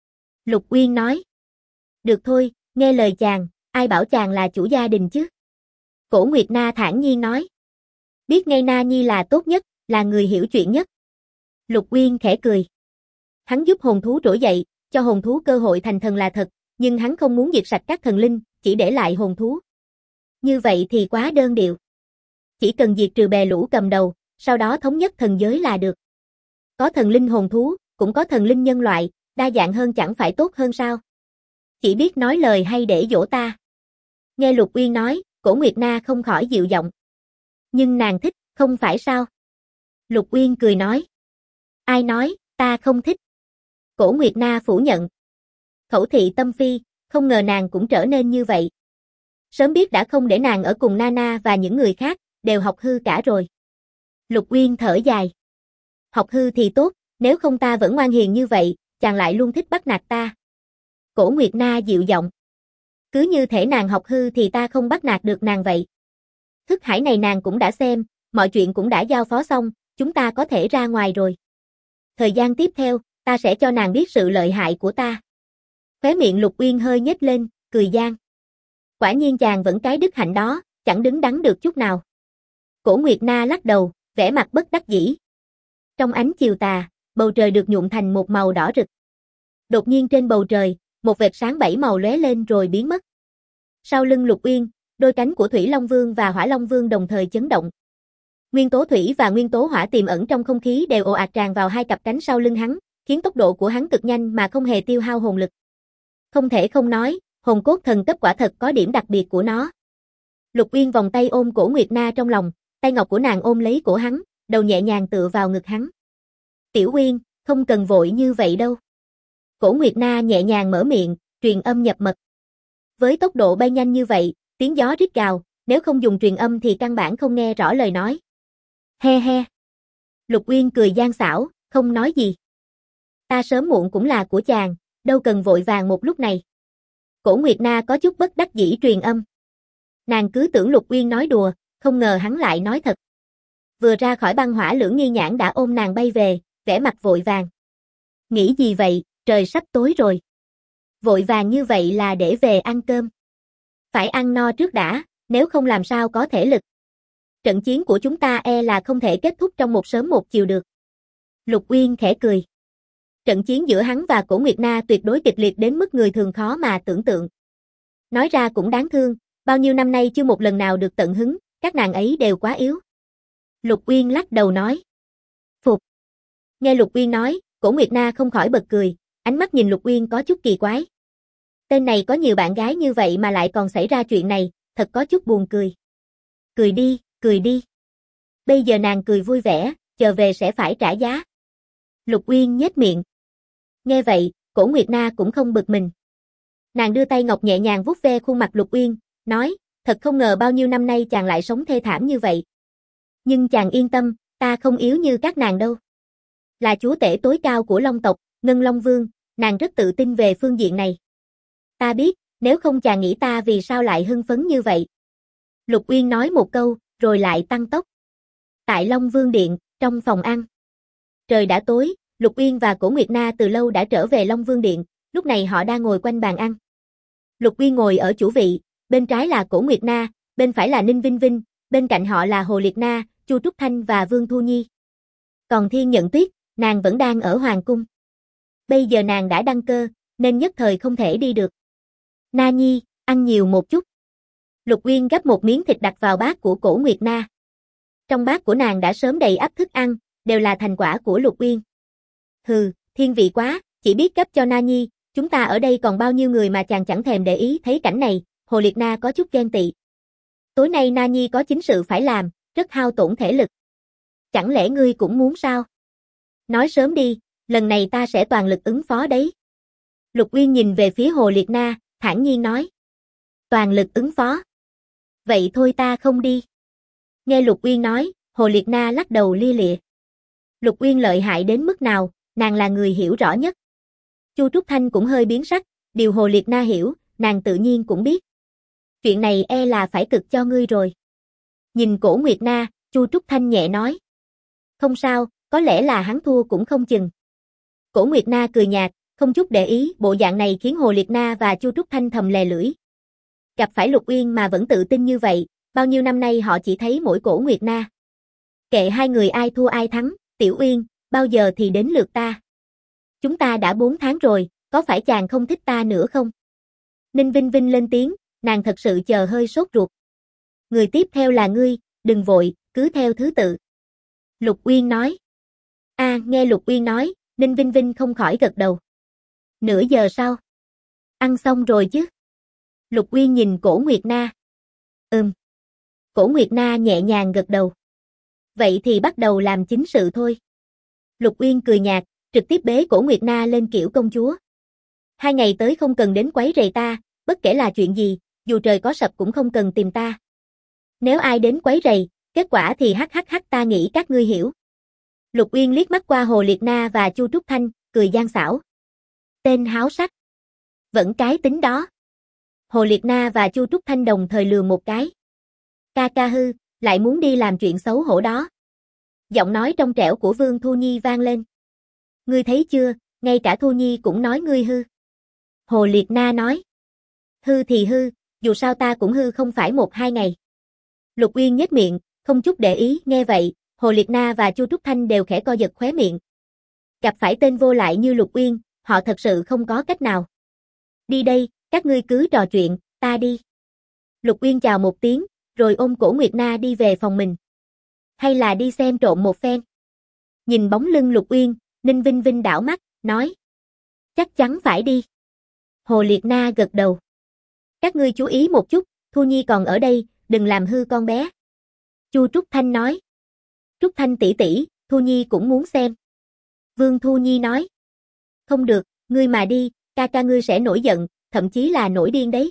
[SPEAKER 1] Lục Uyên nói. Được thôi, nghe lời chàng, ai bảo chàng là chủ gia đình chứ? Cổ Nguyệt Na thản nhiên nói. Biết ngay Na Nhi là tốt nhất, là người hiểu chuyện nhất. Lục Uyên khẽ cười. Hắn giúp hồn thú trỗi dậy, cho hồn thú cơ hội thành thần là thật, nhưng hắn không muốn diệt sạch các thần linh, chỉ để lại hồn thú. Như vậy thì quá đơn điệu. Chỉ cần diệt trừ bè lũ cầm đầu, sau đó thống nhất thần giới là được. Có thần linh hồn thú, cũng có thần linh nhân loại, đa dạng hơn chẳng phải tốt hơn sao? Chỉ biết nói lời hay để dỗ ta. Nghe Lục Uyên nói, Cổ Nguyệt Na không khỏi dịu giọng. Nhưng nàng thích, không phải sao? Lục Uyên cười nói. Ai nói, ta không thích? Cổ Nguyệt Na phủ nhận. Khẩu thị tâm phi, không ngờ nàng cũng trở nên như vậy. Sớm biết đã không để nàng ở cùng Nana và những người khác, đều học hư cả rồi. Lục Uyên thở dài. Học hư thì tốt, nếu không ta vẫn ngoan hiền như vậy, chàng lại luôn thích bắt nạt ta. Cổ Nguyệt Na dịu giọng. Cứ như thể nàng học hư thì ta không bắt nạt được nàng vậy. Thức hải này nàng cũng đã xem, mọi chuyện cũng đã giao phó xong, chúng ta có thể ra ngoài rồi. Thời gian tiếp theo, ta sẽ cho nàng biết sự lợi hại của ta. Khóe miệng Lục Uyên hơi nhếch lên, cười gian. Quả nhiên chàng vẫn cái đức hạnh đó, chẳng đứng đắn được chút nào. Cổ Nguyệt Na lắc đầu, vẻ mặt bất đắc dĩ. Trong ánh chiều tà, bầu trời được nhuộm thành một màu đỏ rực. Đột nhiên trên bầu trời, một vệt sáng 7 màu lóe lên rồi biến mất. Sau lưng Lục Uyên, đôi cánh của Thủy Long Vương và Hỏa Long Vương đồng thời chấn động. Nguyên tố thủy và nguyên tố hỏa tiềm ẩn trong không khí đều ồ ạt tràn vào hai cặp cánh sau lưng hắn, khiến tốc độ của hắn cực nhanh mà không hề tiêu hao hồn lực. Không thể không nói, hồn cốt thần cấp quả thật có điểm đặc biệt của nó. Lục Uyên vòng tay ôm cổ Nguyệt Na trong lòng, tay ngọc của nàng ôm lấy cổ hắn, đầu nhẹ nhàng tựa vào ngực hắn. Tiểu Uyên, không cần vội như vậy đâu. Cổ Nguyệt Na nhẹ nhàng mở miệng, truyền âm nhập mật. Với tốc độ bay nhanh như vậy, tiếng gió rít gào, nếu không dùng truyền âm thì căn bản không nghe rõ lời nói. He he. Lục Uyên cười gian xảo, không nói gì. Ta sớm muộn cũng là của chàng, đâu cần vội vàng một lúc này. Cổ Nguyệt Na có chút bất đắc dĩ truyền âm. Nàng cứ tưởng Lục Uyên nói đùa, không ngờ hắn lại nói thật. Vừa ra khỏi băng hỏa lưỡng nghi nhãn đã ôm nàng bay về, vẻ mặt vội vàng. Nghĩ gì vậy, trời sắp tối rồi. Vội vàng như vậy là để về ăn cơm. Phải ăn no trước đã, nếu không làm sao có thể lực. Trận chiến của chúng ta e là không thể kết thúc trong một sớm một chiều được. Lục Uyên khẽ cười. Trận chiến giữa hắn và Cổ Nguyệt Na tuyệt đối kịch liệt đến mức người thường khó mà tưởng tượng. Nói ra cũng đáng thương, bao nhiêu năm nay chưa một lần nào được tận hứng, các nàng ấy đều quá yếu. Lục Uyên lắc đầu nói. Phục. Nghe Lục Uyên nói, Cổ Nguyệt Na không khỏi bật cười, ánh mắt nhìn Lục Uyên có chút kỳ quái. Tên này có nhiều bạn gái như vậy mà lại còn xảy ra chuyện này, thật có chút buồn cười. Cười đi, cười đi. Bây giờ nàng cười vui vẻ, chờ về sẽ phải trả giá. Lục Uyên nhếch miệng. Nghe vậy, Cổ Nguyệt Na cũng không bực mình. Nàng đưa tay ngọc nhẹ nhàng vuốt ve khuôn mặt Lục Uyên, nói, thật không ngờ bao nhiêu năm nay chàng lại sống thê thảm như vậy. Nhưng chàng yên tâm, ta không yếu như các nàng đâu. Là chúa tể tối cao của Long tộc, Ngân Long Vương, nàng rất tự tin về phương diện này. Ta biết, nếu không chàng nghĩ ta vì sao lại hưng phấn như vậy. Lục Uyên nói một câu, rồi lại tăng tốc. Tại Long Vương Điện, trong phòng ăn. Trời đã tối, Lục Uyên và Cổ Nguyệt Na từ lâu đã trở về Long Vương Điện, lúc này họ đang ngồi quanh bàn ăn. Lục Uyên ngồi ở chủ vị, bên trái là Cổ Nguyệt Na, bên phải là Ninh Vinh Vinh, bên cạnh họ là Hồ Liệt Na, Chu Trúc Thanh và Vương Thu Nhi. Còn Thiên Nhận Tuyết, nàng vẫn đang ở Hoàng Cung. Bây giờ nàng đã đăng cơ, nên nhất thời không thể đi được. Na Nhi, ăn nhiều một chút. Lục Uyên gắp một miếng thịt đặt vào bát của Cổ Nguyệt Na. Trong bát của nàng đã sớm đầy ắp thức ăn, đều là thành quả của Lục Uyên. Hừ, thiên vị quá, chỉ biết cấp cho Na Nhi, chúng ta ở đây còn bao nhiêu người mà chàng chẳng thèm để ý. Thấy cảnh này, Hồ Liệt Na có chút ghen tị. Tối nay Na Nhi có chính sự phải làm, rất hao tổn thể lực. Chẳng lẽ ngươi cũng muốn sao? Nói sớm đi, lần này ta sẽ toàn lực ứng phó đấy. Lục Uyên nhìn về phía Hồ Liệt Na, thản nhiên nói. Toàn lực ứng phó. Vậy thôi ta không đi. Nghe Lục Uyên nói, Hồ Liệt Na lắc đầu lia lịa. Lục Uyên lợi hại đến mức nào, nàng là người hiểu rõ nhất. Chu Trúc Thanh cũng hơi biến sắc, điều Hồ Liệt Na hiểu, nàng tự nhiên cũng biết. Chuyện này e là phải cực cho ngươi rồi. Nhìn Cổ Nguyệt Na, Chu Trúc Thanh nhẹ nói. Không sao, có lẽ là hắn thua cũng không chừng. Cổ Nguyệt Na cười nhạt, không chút để ý, bộ dạng này khiến Hồ Liệt Na và Chu Trúc Thanh thầm lè lưỡi. Gặp phải Lục Uyên mà vẫn tự tin như vậy, bao nhiêu năm nay họ chỉ thấy mỗi Cổ Nguyệt Na. Kệ hai người ai thua ai thắng, Tiểu Uyên, bao giờ thì đến lượt ta. Chúng ta đã 4 tháng rồi, có phải chàng không thích ta nữa không? Ninh Vinh Vinh lên tiếng, nàng thật sự chờ hơi sốt ruột. Người tiếp theo là ngươi, đừng vội, cứ theo thứ tự. Lục Uyên nói. Nghe Lục Uyên nói, Ninh Vinh Vinh không khỏi gật đầu. Nửa giờ sau. Ăn xong rồi chứ? Lục Uyên nhìn Cổ Nguyệt Na. Cổ Nguyệt Na nhẹ nhàng gật đầu. Vậy thì bắt đầu làm chính sự thôi. Lục Uyên cười nhạt, trực tiếp bế Cổ Nguyệt Na lên kiểu công chúa. 2 ngày tới không cần đến quấy rầy ta, bất kể là chuyện gì, dù trời có sập cũng không cần tìm ta. Nếu ai đến quấy rầy, kết quả thì hắc ta nghĩ các ngươi hiểu. Lục Uyên liếc mắt qua Hồ Liệt Na và Chu Trúc Thanh, cười gian xảo. Tên háo sắc. Vẫn cái tính đó. Hồ Liệt Na và Chu Trúc Thanh đồng thời lườm một cái. Ca hư, lại muốn đi làm chuyện xấu hổ đó. Giọng nói trong trẻo của Vương Thu Nhi vang lên. Ngươi thấy chưa, ngay cả Thu Nhi cũng nói ngươi hư. Hồ Liệt Na nói. Hư thì hư, dù sao ta cũng hư không phải 1-2 ngày. Lục Uyên nhếch miệng, không chút để ý, nghe vậy, Hồ Liệt Na và Chu Trúc Thanh đều khẽ co giật khóe miệng. Gặp phải tên vô lại như Lục Uyên, họ thật sự không có cách nào. Đi đây, các ngươi cứ trò chuyện, ta đi. Lục Uyên chào một tiếng, rồi ôm Cổ Nguyệt Na đi về phòng mình. Hay là đi xem trộm một phen. Nhìn bóng lưng Lục Uyên, Ninh Vinh Vinh đảo mắt, nói. Chắc chắn phải đi. Hồ Liệt Na gật đầu. Các ngươi chú ý một chút, Thu Nhi còn ở đây, đừng làm hư con bé. Chu Trúc Thanh nói. Trúc Thanh tỷ tỷ, Thu Nhi cũng muốn xem. Vương Thu Nhi nói. Không được, ngươi mà đi, ca ngươi sẽ nổi giận, thậm chí là nổi điên đấy.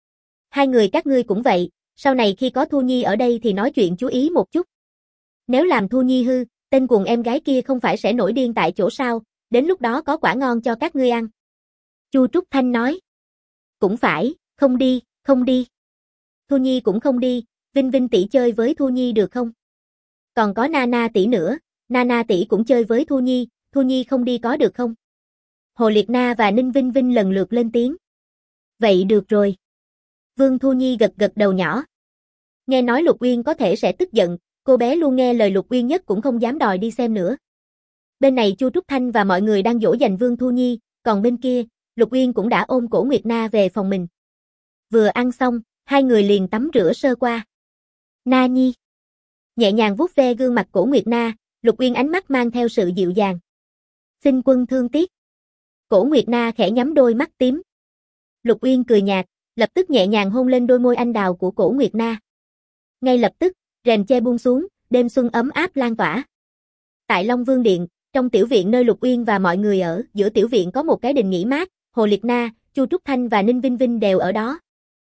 [SPEAKER 1] Hai người các ngươi cũng vậy, sau này khi có Thu Nhi ở đây thì nói chuyện chú ý một chút. Nếu làm Thu Nhi hư, tên cuồng em gái kia không phải sẽ nổi điên tại chỗ sao, đến lúc đó có quả ngon cho các ngươi ăn. Chu Trúc Thanh nói. Cũng phải, không đi, không đi. Thu Nhi cũng không đi, Vinh Vinh tỷ chơi với Thu Nhi được không? Còn có Nana tỷ nữa, Nana tỷ cũng chơi với Thu Nhi không đi có được không? Hồ Liệt Na và Ninh Vinh Vinh lần lượt lên tiếng. Vậy được rồi. Vương Thu Nhi gật gật đầu nhỏ. Nghe nói Lục Uyên có thể sẽ tức giận, cô bé luôn nghe lời Lục Uyên nhất cũng không dám đòi đi xem nữa. Bên này Chu Trúc Thanh và mọi người đang dỗ dành Vương Thu Nhi, còn bên kia, Lục Uyên cũng đã ôm Cổ Nguyệt Na về phòng mình. Vừa ăn xong, hai người liền tắm rửa sơ qua. Na Nhi. Nhẹ nhàng vuốt ve gương mặt Cổ Nguyệt Na, Lục Uyên ánh mắt mang theo sự dịu dàng. Xin quân thương tiếc. Cổ Nguyệt Na khẽ nhắm đôi mắt tím. Lục Uyên cười nhạt, lập tức nhẹ nhàng hôn lên đôi môi anh đào của Cổ Nguyệt Na. Ngay lập tức, rèm che buông xuống, đêm xuân ấm áp lan tỏa. Tại Long Vương Điện, trong tiểu viện nơi Lục Uyên và mọi người ở, giữa tiểu viện có một cái đình nghỉ mát, Hồ Liệt Na, Chu Trúc Thanh và Ninh Vinh Vinh đều ở đó.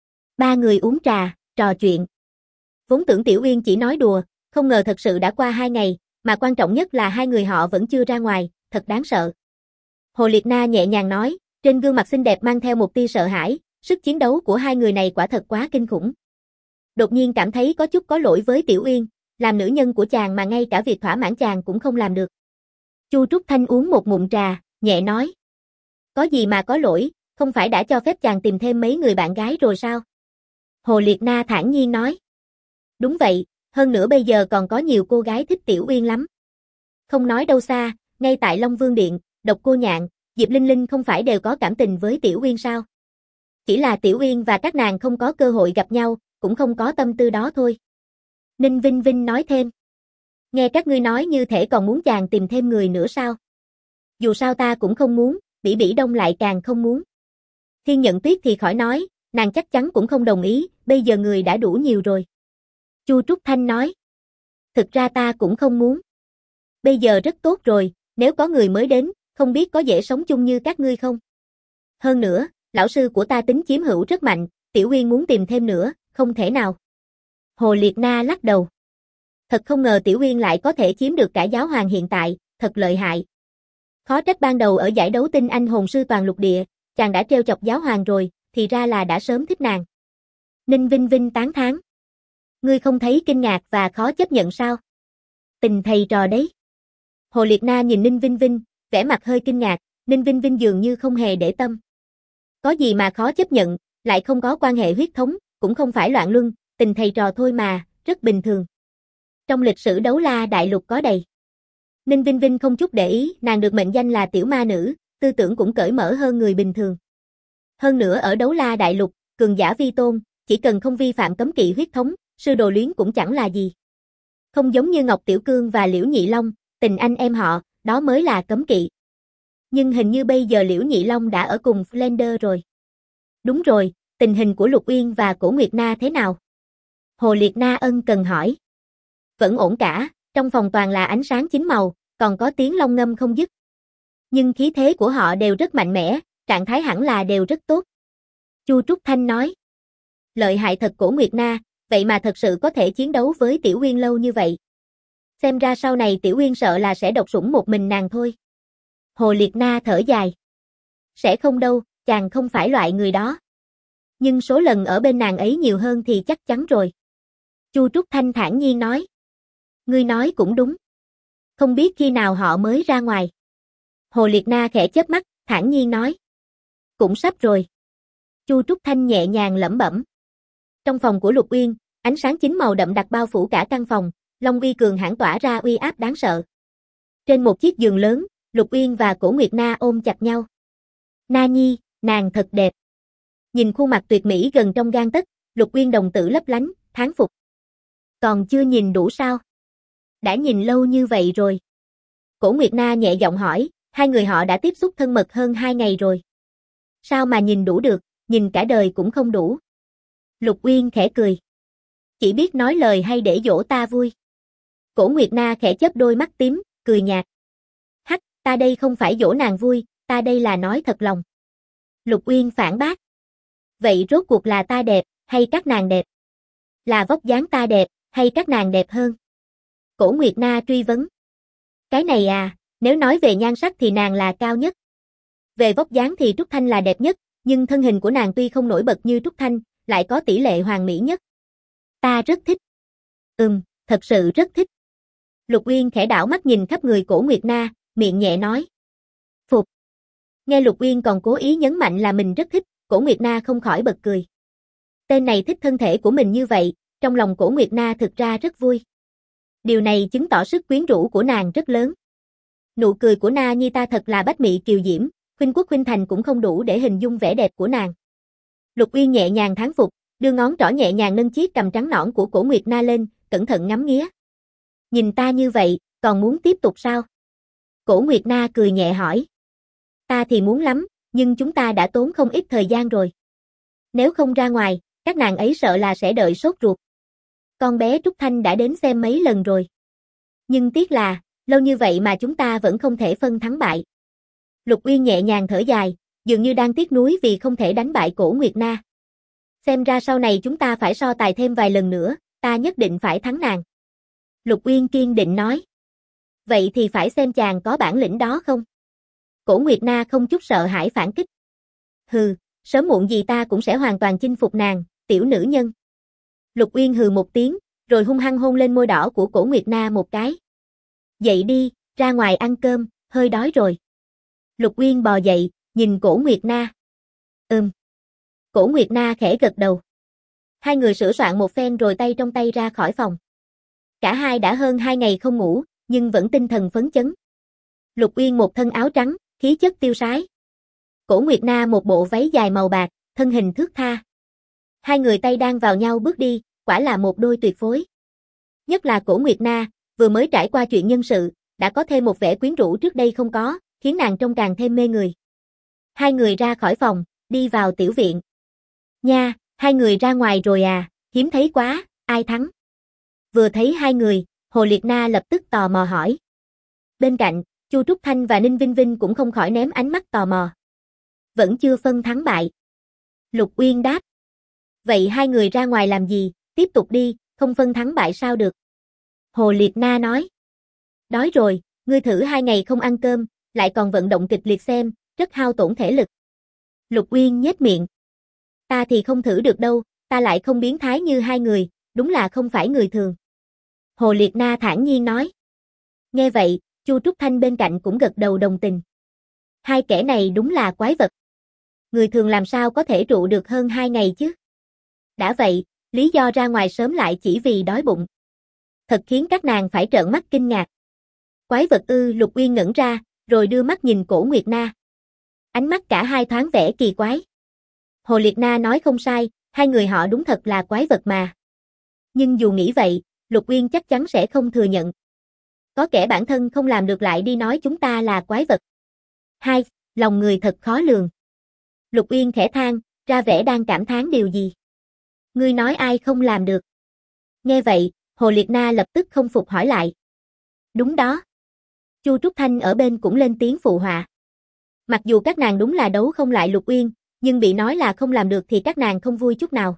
[SPEAKER 1] Ba người uống trà, trò chuyện. Vốn tưởng Tiểu Uyên chỉ nói đùa, không ngờ thật sự đã qua 2 ngày, mà quan trọng nhất là hai người họ vẫn chưa ra ngoài, thật đáng sợ. Hồ Liệt Na nhẹ nhàng nói, trên gương mặt xinh đẹp mang theo một tia sợ hãi, sức chiến đấu của hai người này quả thật quá kinh khủng. Đột nhiên cảm thấy có chút có lỗi với Tiểu Uyên, làm nữ nhân của chàng mà ngay cả việc thỏa mãn chàng cũng không làm được. Chu Trúc Thanh uống một ngụm trà, nhẹ nói. Có gì mà có lỗi, không phải đã cho phép chàng tìm thêm mấy người bạn gái rồi sao? Hồ Liệt Na thản nhiên nói. Đúng vậy, hơn nữa bây giờ còn có nhiều cô gái thích Tiểu Uyên lắm. Không nói đâu xa, ngay tại Long Vương Điện, Độc Cô Nhạn, Diệp Linh Linh không phải đều có cảm tình với Tiểu Uyên sao? Chỉ là Tiểu Uyên và các nàng không có cơ hội gặp nhau, cũng không có tâm tư đó thôi. Ninh Vinh Vinh nói thêm. Nghe các ngươi nói như thể còn muốn chàng tìm thêm người nữa sao? Dù sao ta cũng không muốn, Bỉ Bỉ Đông lại càng không muốn. Thiên Nhận Tuyết thì khỏi nói, nàng chắc chắn cũng không đồng ý, bây giờ người đã đủ nhiều rồi. Chu Trúc Thanh nói. Thực ra ta cũng không muốn. Bây giờ rất tốt rồi, nếu có người mới đến, không biết có dễ sống chung như các ngươi không? Hơn nữa, lão sư của ta tính chiếm hữu rất mạnh, Tiểu Uyên muốn tìm thêm nữa, không thể nào. Hồ Liệt Na lắc đầu. Thật không ngờ Tiểu Uyên lại có thể chiếm được cả giáo hoàng hiện tại, thật lợi hại. Khó trách ban đầu ở giải đấu tinh anh hồn sư toàn lục địa, chàng đã trêu chọc giáo hoàng rồi, thì ra là đã sớm thích nàng. Ninh Vinh Vinh tán thán. Ngươi không thấy kinh ngạc và khó chấp nhận sao? Tình thầy trò đấy. Hồ Liệt Na nhìn Ninh Vinh Vinh, vẻ mặt hơi kinh ngạc, Ninh Vinh Vinh dường như không hề để tâm. Có gì mà khó chấp nhận, lại không có quan hệ huyết thống, cũng không phải loạn luân, tình thầy trò thôi mà, rất bình thường. Trong lịch sử đấu la đại lục có đầy. Ninh Vinh Vinh không chút để ý, nàng được mệnh danh là tiểu ma nữ, tư tưởng cũng cởi mở hơn người bình thường. Hơn nữa ở đấu la đại lục, cường giả vi tôn, chỉ cần không vi phạm cấm kỵ huyết thống, sư đồ luyến cũng chẳng là gì. Không giống như Ngọc Tiểu Cương và Liễu Nhị Long, tình anh em họ, đó mới là cấm kỵ. Nhưng hình như bây giờ Liễu Nhị Long đã ở cùng Flander rồi. Đúng rồi, tình hình của Lục Uyên và Cổ Nguyệt Na thế nào? Hồ Liệt Na ân cần hỏi. Vẫn ổn cả, trong phòng toàn là ánh sáng chín màu, còn có tiếng long ngâm không dứt. Nhưng khí thế của họ đều rất mạnh mẽ, trạng thái hẳn là đều rất tốt. Chu Trúc Thanh nói. Lợi hại thật Cổ Nguyệt Na, vậy mà thật sự có thể chiến đấu với Tiểu Uyên lâu như vậy. Xem ra sau này Tiểu Uyên sợ là sẽ độc sủng một mình nàng thôi. Hồ Liệt Na thở dài. Sẽ không đâu, chàng không phải loại người đó. Nhưng số lần ở bên nàng ấy nhiều hơn thì chắc chắn rồi. Chu Trúc Thanh thản nhiên nói. Ngươi nói cũng đúng. Không biết khi nào họ mới ra ngoài. Hồ Liệt Na khẽ chớp mắt, thản nhiên nói. Cũng sắp rồi. Chu Trúc Thanh nhẹ nhàng lẩm bẩm. Trong phòng của Lục Uyên, ánh sáng chín màu đậm đặc bao phủ cả căn phòng, Long uy cường hãn tỏa ra uy áp đáng sợ. Trên một chiếc giường lớn, Lục Uyên và Cổ Nguyệt Na ôm chặt nhau. Na Nhi, nàng thật đẹp. Nhìn khuôn mặt tuyệt mỹ gần trong gang tấc, Lục Uyên đồng tử lấp lánh, thán phục. Còn chưa nhìn đủ sao? Đã nhìn lâu như vậy rồi. Cổ Nguyệt Na nhẹ giọng hỏi, hai người họ đã tiếp xúc thân mật hơn 2 ngày rồi. Sao mà nhìn đủ được, nhìn cả đời cũng không đủ. Lục Uyên khẽ cười. Chỉ biết nói lời hay để dỗ ta vui. Cổ Nguyệt Na khẽ chớp đôi mắt tím, cười nhạt. Hắc, ta đây không phải dỗ nàng vui, ta đây là nói thật lòng. Lục Uyên phản bác. Vậy rốt cuộc là ta đẹp, hay các nàng đẹp? Là vóc dáng ta đẹp, hay các nàng đẹp hơn? Cổ Nguyệt Na truy vấn. Cái này à, nếu nói về nhan sắc thì nàng là cao nhất. Về vóc dáng thì Trúc Thanh là đẹp nhất, nhưng thân hình của nàng tuy không nổi bật như Trúc Thanh, lại có tỷ lệ hoàn mỹ nhất. Ta rất thích. Thật sự rất thích. Lục Uyên khẽ đảo mắt nhìn khắp người Cổ Nguyệt Na, miệng nhẹ nói. Phục. Nghe Lục Uyên còn cố ý nhấn mạnh là mình rất thích, Cổ Nguyệt Na không khỏi bật cười. Tên này thích thân thể của mình như vậy, trong lòng Cổ Nguyệt Na thực ra rất vui. Điều này chứng tỏ sức quyến rũ của nàng rất lớn. Nụ cười của Na Nhi ta thật là bách mị kiều diễm, khuynh quốc khuynh thành cũng không đủ để hình dung vẻ đẹp của nàng. Lục Uyên nhẹ nhàng thán phục, đưa ngón trỏ nhẹ nhàng nâng chiếc cằm trắng nõn của Cổ Nguyệt Na lên, cẩn thận ngắm nghía. Nhìn ta như vậy, còn muốn tiếp tục sao? Cổ Nguyệt Na cười nhẹ hỏi. Ta thì muốn lắm, nhưng chúng ta đã tốn không ít thời gian rồi. Nếu không ra ngoài, các nàng ấy sợ là sẽ đợi sốt ruột. Con bé Trúc Thanh đã đến xem mấy lần rồi. Nhưng tiếc là, lâu như vậy mà chúng ta vẫn không thể phân thắng bại. Lục Uyên nhẹ nhàng thở dài, dường như đang tiếc nuối vì không thể đánh bại Cổ Nguyệt Na. Xem ra sau này chúng ta phải so tài thêm vài lần nữa, ta nhất định phải thắng nàng. Lục Uyên kiên định nói. Vậy thì phải xem chàng có bản lĩnh đó không? Cổ Nguyệt Na không chút sợ hãi phản kích. Hừ, sớm muộn gì ta cũng sẽ hoàn toàn chinh phục nàng, tiểu nữ nhân. Lục Uyên hừ một tiếng, rồi hung hăng hôn lên môi đỏ của Cổ Nguyệt Na một cái. Dậy đi, ra ngoài ăn cơm, hơi đói rồi. Lục Uyên bò dậy, nhìn Cổ Nguyệt Na. Cổ Nguyệt Na khẽ gật đầu. Hai người sửa soạn một phen rồi tay trong tay ra khỏi phòng. Cả hai đã hơn 2 ngày không ngủ, nhưng vẫn tinh thần phấn chấn. Lục Uyên một thân áo trắng, khí chất tiêu sái. Cổ Nguyệt Na một bộ váy dài màu bạc, thân hình thướt tha. Hai người tay đang vào nhau bước đi, quả là một đôi tuyệt phối. Nhất là Cổ Nguyệt Na, vừa mới trải qua chuyện nhân sự, đã có thêm một vẻ quyến rũ trước đây không có, khiến nàng trông càng thêm mê người. Hai người ra khỏi phòng, đi vào tiểu viện. Nha, hai người ra ngoài rồi à, hiếm thấy quá, ai thắng? Vừa thấy hai người, Hồ Liệt Na lập tức tò mò hỏi. Bên cạnh, Chu Trúc Thanh và Ninh Vinh Vinh cũng không khỏi ném ánh mắt tò mò. Vẫn chưa phân thắng bại. Lục Uyên đáp. Vậy hai người ra ngoài làm gì, tiếp tục đi, không phân thắng bại sao được? Hồ Liệt Na nói. Đói rồi, ngươi thử 2 ngày không ăn cơm, lại còn vận động kịch liệt xem, rất hao tổn thể lực. Lục Uyên nhếch miệng. Ta thì không thử được đâu, ta lại không biến thái như hai người, đúng là không phải người thường. Hồ Liệt Na thản nhiên nói. Nghe vậy, Chu Trúc Thanh bên cạnh cũng gật đầu đồng tình. Hai kẻ này đúng là quái vật. Người thường làm sao có thể trụ được hơn 2 ngày chứ? Đã vậy, lý do ra ngoài sớm lại chỉ vì đói bụng. Thật khiến các nàng phải trợn mắt kinh ngạc. Quái vật ư? Lục Uyên ngẩn ra, rồi đưa mắt nhìn Cổ Nguyệt Na. Ánh mắt cả hai thoáng vẻ kỳ quái. Hồ Liệt Na nói không sai, hai người họ đúng thật là quái vật mà. Nhưng dù nghĩ vậy, Lục Uyên chắc chắn sẽ không thừa nhận. Có kẻ bản thân không làm được lại đi nói chúng ta là quái vật. Hai, lòng người thật khó lường. Lục Uyên khẽ than, ra vẻ đang cảm thán điều gì. Ngươi nói ai không làm được? Nghe vậy, Hồ Liệt Na lập tức không phục hỏi lại. Đúng đó. Chu Trúc Thanh ở bên cũng lên tiếng phụ họa. Mặc dù các nàng đúng là đấu không lại Lục Uyên, nhưng bị nói là không làm được thì các nàng không vui chút nào.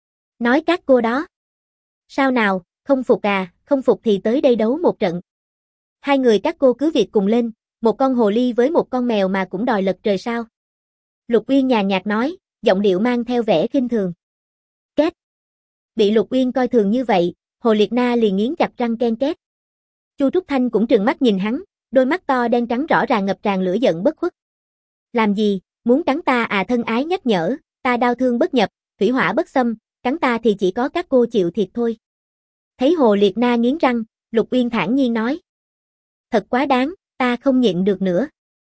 [SPEAKER 1] Nói các cô đó. Sao nào, không phục à, không phục thì tới đây đấu một trận. Hai người các cô cứ việc cùng lên, một con hồ ly với một con mèo mà cũng đòi lật trời sao. Lục Uyên nhàn nhạt nói, giọng điệu mang theo vẻ khinh thường. Két. Bị Lục Uyên coi thường như vậy, Hồ Liệt Na liền nghiến chặt răng ken két. Chu Trúc Thanh cũng trừng mắt nhìn hắn, đôi mắt to đen trắng rõ ràng ngập tràn lửa giận bất khuất. Làm gì, muốn cắn ta à? Thân ái nhắc nhở, ta đao thương bất nhập, thủy hỏa bất xâm, cắn ta thì chỉ có các cô chịu thiệt thôi. Thấy Hồ Liệt Na nghiến răng, Lục Uyên thản nhiên nói. Thật quá đáng, ta không nhịn được nữa.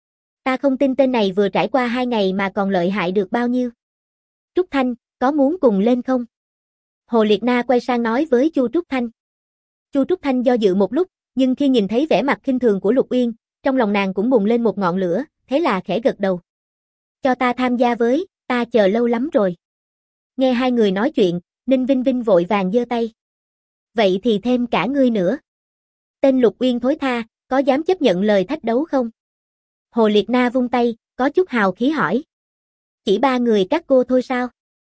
[SPEAKER 1] Ta không tin tên này vừa trải qua 2 ngày mà còn lợi hại được bao nhiêu. Trúc Thanh, có muốn cùng lên không? Hồ Liệt Na quay sang nói với Chu Trúc Thanh. Chu Trúc Thanh do dự một lúc, nhưng khi nhìn thấy vẻ mặt khinh thường của Lục Uyên, trong lòng nàng cũng bùng lên một ngọn lửa, thế là khẽ gật đầu. Cho ta tham gia với, ta chờ lâu lắm rồi. Nghe hai người nói chuyện, Ninh Vinh Vinh vội vàng giơ tay. Vậy thì thêm cả ngươi nữa. Tên Lục Uyên thối tha, có dám chấp nhận lời thách đấu không? Hồ Liệt Na vung tay, có chút hào khí hỏi. Chỉ 3 người các cô thôi sao?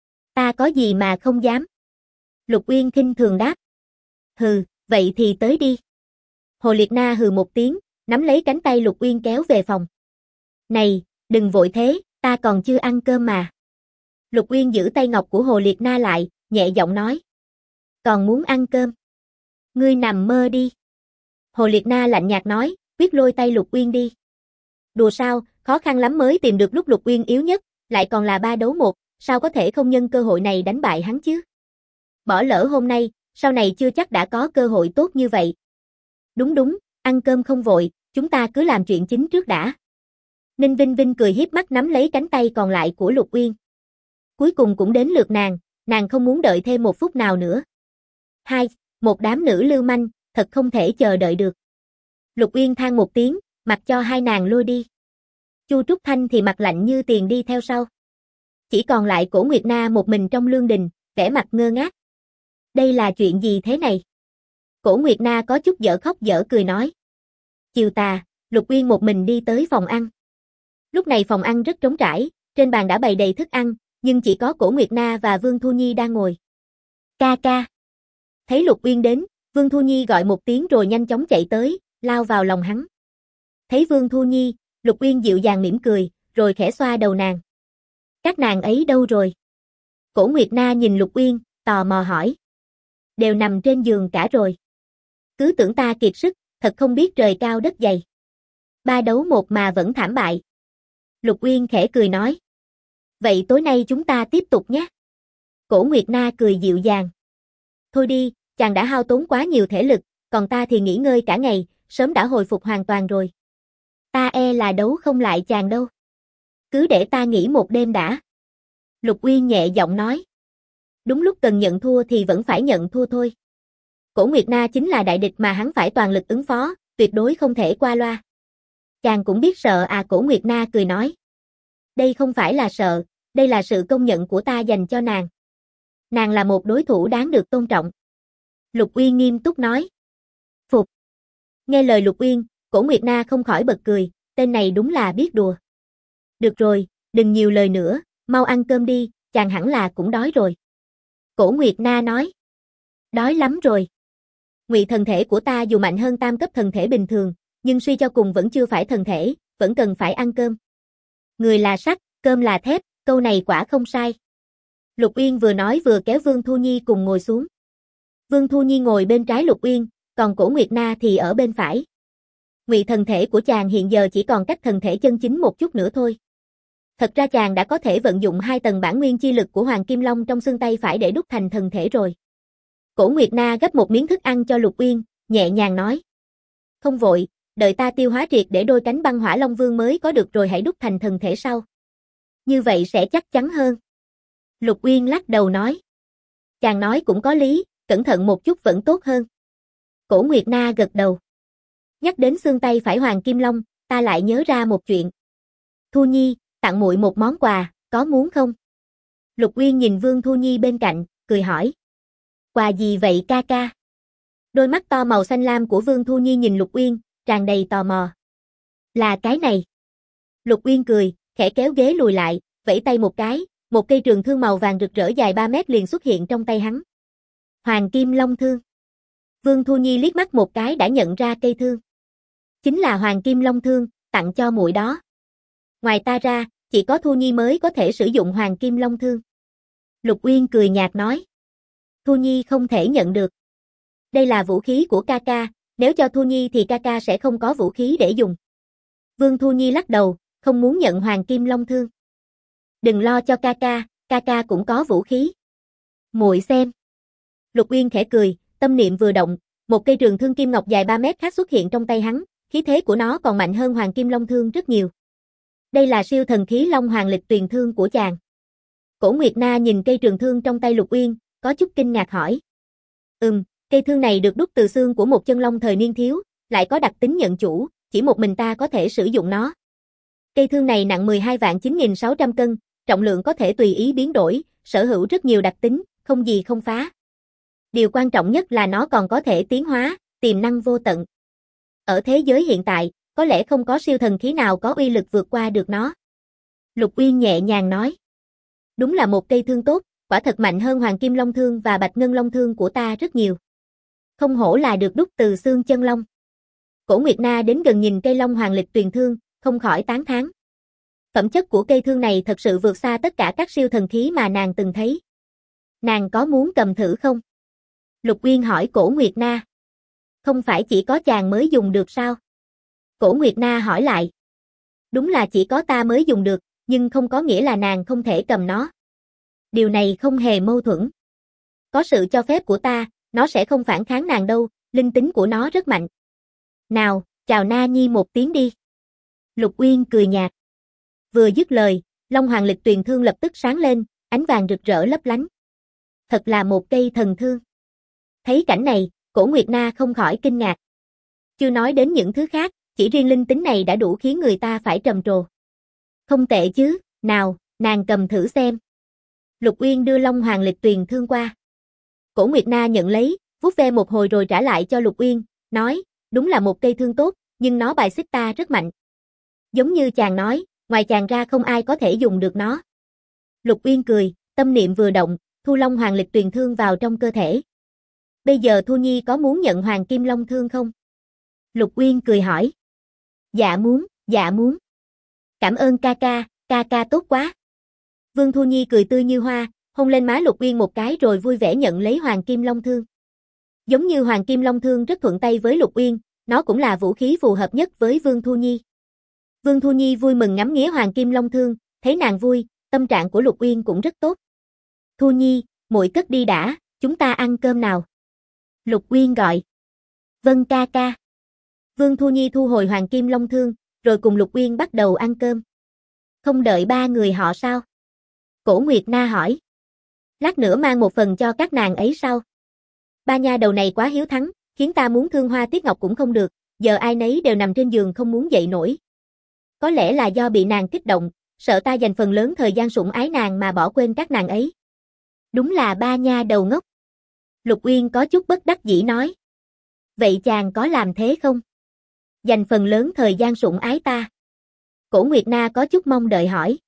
[SPEAKER 1] Ta có gì mà không dám? Lục Uyên khinh thường đáp. Hừ, vậy thì tới đi. Hồ Liệt Na hừ một tiếng, nắm lấy cánh tay Lục Uyên kéo về phòng. Này, đừng vội thế, ta còn chưa ăn cơm mà. Lục Uyên giữ tay ngọc của Hồ Liệt Na lại, nhẹ giọng nói. Còn muốn ăn cơm? Ngươi nằm mơ đi. Hồ Liệt Na lạnh nhạt nói, quyết lôi tay Lục Uyên đi. Đùa sao, khó khăn lắm mới tìm được lúc Lục Uyên yếu nhất, lại còn là 3 đấu 1, sao có thể không nhân cơ hội này đánh bại hắn chứ? Bỏ lỡ hôm nay, sau này chưa chắc đã có cơ hội tốt như vậy. Đúng, ăn cơm không vội, chúng ta cứ làm chuyện chính trước đã. Ninh Vinh Vinh cười hiếp mắt nắm lấy cánh tay còn lại của Lục Uyên. Cuối cùng cũng đến lượt nàng không muốn đợi thêm một phút nào nữa. Hai, một đám nữ lưu manh, thật không thể chờ đợi được. Lục Uyên than một tiếng, mặc cho hai nàng lôi đi. Chu Trúc Thanh thì mặt lạnh như tiền đi theo sau. Chỉ còn lại Cổ Nguyệt Na một mình trong lương đình, vẻ mặt ngơ ngác. Đây là chuyện gì thế này? Cổ Nguyệt Na có chút dở khóc dở cười nói. Chiều tà, Lục Uyên một mình đi tới phòng ăn. Lúc này phòng ăn rất trống trải, trên bàn đã bày đầy thức ăn, nhưng chỉ có Cổ Nguyệt Na và Vương Thu Nhi đang ngồi. Ca ca. Thấy Lục Uyên đến, Vương Thu Nhi gọi một tiếng rồi nhanh chóng chạy tới, lao vào lòng hắn. Thấy Vương Thu Nhi, Lục Uyên dịu dàng mỉm cười, rồi khẽ xoa đầu nàng. Các nàng ấy đâu rồi? Cổ Nguyệt Na nhìn Lục Uyên, tò mò hỏi. Đều nằm trên giường cả rồi. Cứ tưởng ta kiệt sức, thật không biết trời cao đất dày. 3 đấu 1 mà vẫn thảm bại. Lục Uyên khẽ cười nói. Vậy tối nay chúng ta tiếp tục nhé. Cổ Nguyệt Na cười dịu dàng. Thôi đi, chàng đã hao tốn quá nhiều thể lực, còn ta thì nghỉ ngơi cả ngày, sớm đã hồi phục hoàn toàn rồi. Ta e là đấu không lại chàng đâu. Cứ để ta nghỉ một đêm đã. Lục Uyên nhẹ giọng nói. Đúng lúc cần nhận thua thì vẫn phải nhận thua thôi. Cổ Nguyệt Na chính là đại địch mà hắn phải toàn lực ứng phó, tuyệt đối không thể qua loa. Chàng cũng biết sợ à? Cổ Nguyệt Na cười nói. Đây không phải là sợ, đây là sự công nhận của ta dành cho nàng. Nàng là một đối thủ đáng được tôn trọng. Lục Uyên nghiêm túc nói. Phục. Nghe lời Lục Uyên, Cổ Nguyệt Na không khỏi bật cười, tên này đúng là biết đùa. Được rồi, đừng nhiều lời nữa, mau ăn cơm đi, chàng hẳn là cũng đói rồi. Cổ Nguyệt Na nói. Đói lắm rồi. Ngụy thần thể của ta dù mạnh hơn tam cấp thần thể bình thường, nhưng suy cho cùng vẫn chưa phải thần thể, vẫn cần phải ăn cơm. Người là sắt, cơm là thép, câu này quả không sai. Lục Uyên vừa nói vừa kéo Vương Thu Nhi cùng ngồi xuống. Vương Thu Nhi ngồi bên trái Lục Uyên, còn Cổ Nguyệt Na thì ở bên phải. Ngụy thần thể của chàng hiện giờ chỉ còn cách thần thể chân chính một chút nữa thôi. Thật ra chàng đã có thể vận dụng 2 tầng bản nguyên chi lực của Hoàng Kim Long trong xương tay phải để đúc thành thần thể rồi. Cổ Nguyệt Na gấp một miếng thức ăn cho Lục Uyên, nhẹ nhàng nói. Không vội, đợi ta tiêu hóa triệt để đôi cánh băng hỏa Long Vương mới có được rồi hãy đúc thành thần thể sau. Như vậy sẽ chắc chắn hơn. Lục Uyên lắc đầu nói. Chàng nói cũng có lý, cẩn thận một chút vẫn tốt hơn. Cổ Nguyệt Na gật đầu. Nhắc đến xương tay phải Hoàng Kim Long, ta lại nhớ ra một chuyện. Thu Nhi, tặng muội một món quà, có muốn không? Lục Uyên nhìn Vương Thu Nhi bên cạnh, cười hỏi. Quà gì vậy ca ca? Đôi mắt to màu xanh lam của Vương Thu Nhi nhìn Lục Uyên, tràn đầy tò mò. Là cái này. Lục Uyên cười, khẽ kéo ghế lùi lại, vẫy tay một cái, một cây trường thương màu vàng rực rỡ dài 3 mét liền xuất hiện trong tay hắn. Hoàng Kim Long thương. Vương Thu Nhi liếc mắt một cái đã nhận ra cây thương. Chính là Hoàng Kim Long thương, tặng cho muội đó. Ngoài ta ra, chỉ có Thu Nhi mới có thể sử dụng Hoàng Kim Long thương. Lục Uyên cười nhạt nói. Thu Nhi không thể nhận được. Đây là vũ khí của ca ca, nếu cho Thu Nhi thì ca ca sẽ không có vũ khí để dùng. Vương Thu Nhi lắc đầu, không muốn nhận Hoàng Kim Long thương. Đừng lo cho ca ca cũng có vũ khí. Muội xem. Lục Uyên khẽ cười, tâm niệm vừa động, một cây trường thương kim ngọc dài 3 mét khác xuất hiện trong tay hắn, khí thế của nó còn mạnh hơn Hoàng Kim Long thương rất nhiều. Đây là siêu thần khí Long Hoàng Lịch Tuyền thương của chàng. Cổ Nguyệt Na nhìn cây trường thương trong tay Lục Uyên, có chút kinh ngạc hỏi. Cây thương này được đúc từ xương của một chân long thời niên thiếu, lại có đặc tính nhận chủ, chỉ một mình ta có thể sử dụng nó. Cây thương này nặng 12 vạn 9.600 cân, trọng lượng có thể tùy ý biến đổi, sở hữu rất nhiều đặc tính, không gì không phá. Điều quan trọng nhất là nó còn có thể tiến hóa, tiềm năng vô tận. Ở thế giới hiện tại, có lẽ không có siêu thần khí nào có uy lực vượt qua được nó. Lục Uyên nhẹ nhàng nói. Đúng là một cây thương tốt, quả thật mạnh hơn Hoàng Kim Long thương và Bạch Ngân Long thương của ta rất nhiều. Không hổ là được đúc từ xương chân long. Cổ Nguyệt Na đến gần nhìn cây Long Hoàng Lịch Tuyền thương, không khỏi tán thán. Phẩm chất của cây thương này thật sự vượt xa tất cả các siêu thần khí mà nàng từng thấy. Nàng có muốn cầm thử không? Lục Uyên hỏi Cổ Nguyệt Na. Không phải chỉ có chàng mới dùng được sao? Cổ Nguyệt Na hỏi lại. Đúng là chỉ có ta mới dùng được, nhưng không có nghĩa là nàng không thể cầm nó. Điều này không hề mâu thuẫn. Có sự cho phép của ta, nó sẽ không phản kháng nàng đâu, linh tính của nó rất mạnh. Nào, chào Na Nhi một tiếng đi. Lục Uyên cười nhạt. Vừa dứt lời, Long Hoàng Lịch Tuyền thương lập tức sáng lên, ánh vàng rực rỡ lấp lánh. Thật là một cây thần thương. Thấy cảnh này, Cổ Nguyệt Na không khỏi kinh ngạc. Chưa nói đến những thứ khác, chỉ riêng linh tính này đã đủ khiến người ta phải trầm trồ. Không tệ chứ, nào, nàng cầm thử xem. Lục Uyên đưa Long Hoàng Lịch Tuyền thương qua. Cổ Nguyệt Na nhận lấy, vuốt ve một hồi rồi trả lại cho Lục Uyên, nói, đúng là một cây thương tốt, nhưng nó bài xích ta rất mạnh. Giống như chàng nói, ngoài chàng ra không ai có thể dùng được nó. Lục Uyên cười, tâm niệm vừa động, thu Long Hoàng Lịch Tuyền thương vào trong cơ thể. Bây giờ Thu Nhi có muốn nhận Hoàng Kim Long thương không? Lục Uyên cười hỏi. Dạ muốn. Cảm ơn ca ca tốt quá. Vương Thu Nhi cười tươi như hoa, hôn lên má Lục Uyên một cái rồi vui vẻ nhận lấy Hoàng Kim Long thương. Giống như Hoàng Kim Long thương rất thuận tay với Lục Uyên, nó cũng là vũ khí phù hợp nhất với Vương Thu Nhi. Vương Thu Nhi vui mừng ngắm nghía Hoàng Kim Long thương, thấy nàng vui, tâm trạng của Lục Uyên cũng rất tốt. Thu Nhi, muội cất đi đã, chúng ta ăn cơm nào. Lục Uyên gọi. Vâng ca. Vương Thu Nhi thu hồi Hoàng Kim Long thương, rồi cùng Lục Uyên bắt đầu ăn cơm. Không đợi ba người họ sao? Cổ Nguyệt Na hỏi. Lát nữa mang một phần cho các nàng ấy sao? Ba nha đầu này quá hiếu thắng, khiến ta muốn thương hoa tiếc ngọc cũng không được, giờ ai nấy đều nằm trên giường không muốn dậy nổi. Có lẽ là do bị nàng kích động, sợ ta dành phần lớn thời gian sủng ái nàng mà bỏ quên các nàng ấy. Đúng là ba nha đầu ngốc. Lục Uyên có chút bất đắc dĩ nói. Vậy chàng có làm thế không? Dành phần lớn thời gian sủng ái ta. Cổ Nguyệt Na có chút mong đợi hỏi.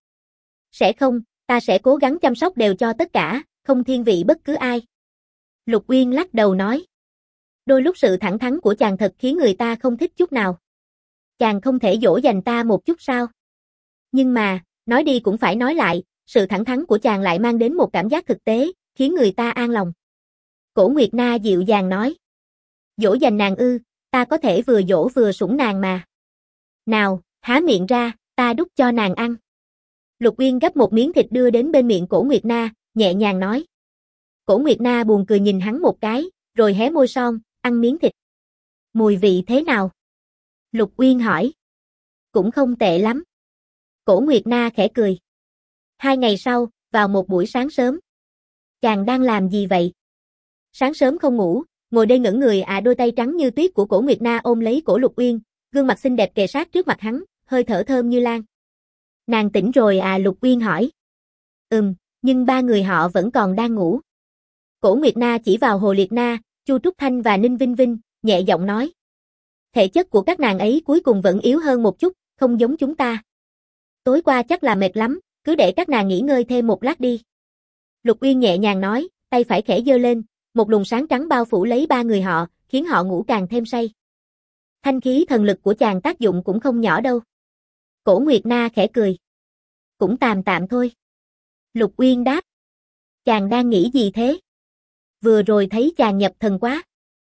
[SPEAKER 1] Sẽ không, ta sẽ cố gắng chăm sóc đều cho tất cả, không thiên vị bất cứ ai. Lục Uyên lắc đầu nói. Đôi lúc sự thẳng thắn của chàng thật khiến người ta không thích chút nào. Chàng không thể dỗ dành ta một chút sao? Nhưng mà, nói đi cũng phải nói lại, sự thẳng thắn của chàng lại mang đến một cảm giác thực tế, khiến người ta an lòng. Cổ Nguyệt Na dịu dàng nói. Dỗ dành nàng ư, ta có thể vừa dỗ vừa sủng nàng mà. Nào, há miệng ra, ta đút cho nàng ăn. Lục Uyên gấp một miếng thịt đưa đến bên miệng Cổ Nguyệt Na, nhẹ nhàng nói. Cổ Nguyệt Na buồn cười nhìn hắn một cái, rồi hé môi son, ăn miếng thịt. Mùi vị thế nào? Lục Uyên hỏi. Cũng không tệ lắm. Cổ Nguyệt Na khẽ cười. 2 ngày sau, vào một buổi sáng sớm. Chàng đang làm gì vậy? Sáng sớm không ngủ, ngồi đây ngẩn người đôi tay trắng như tuyết của Cổ Nguyệt Na ôm lấy cổ Lục Uyên, gương mặt xinh đẹp kề sát trước mặt hắn, hơi thở thơm như lan. Nàng tỉnh rồi Lục Uyên hỏi. Nhưng 3 người họ vẫn còn đang ngủ. Cổ Nguyệt Na chỉ vào Hồ Liệt Na, Chu Trúc Thanh và Ninh Vinh Vinh, nhẹ giọng nói. Thể chất của các nàng ấy cuối cùng vẫn yếu hơn một chút, không giống chúng ta. Tối qua chắc là mệt lắm, cứ để các nàng nghỉ ngơi thêm một lát đi. Lục Uyên nhẹ nhàng nói, tay phải khẽ giơ lên, một luồng sáng trắng bao phủ lấy 3 người họ, khiến họ ngủ càng thêm say. Thanh khí thần lực của chàng tác dụng cũng không nhỏ đâu. Cổ Nguyệt Na khẽ cười. Cũng tạm tạm thôi. Lục Uyên đáp. Chàng đang nghĩ gì thế? Vừa rồi thấy chàng nhập thần quá.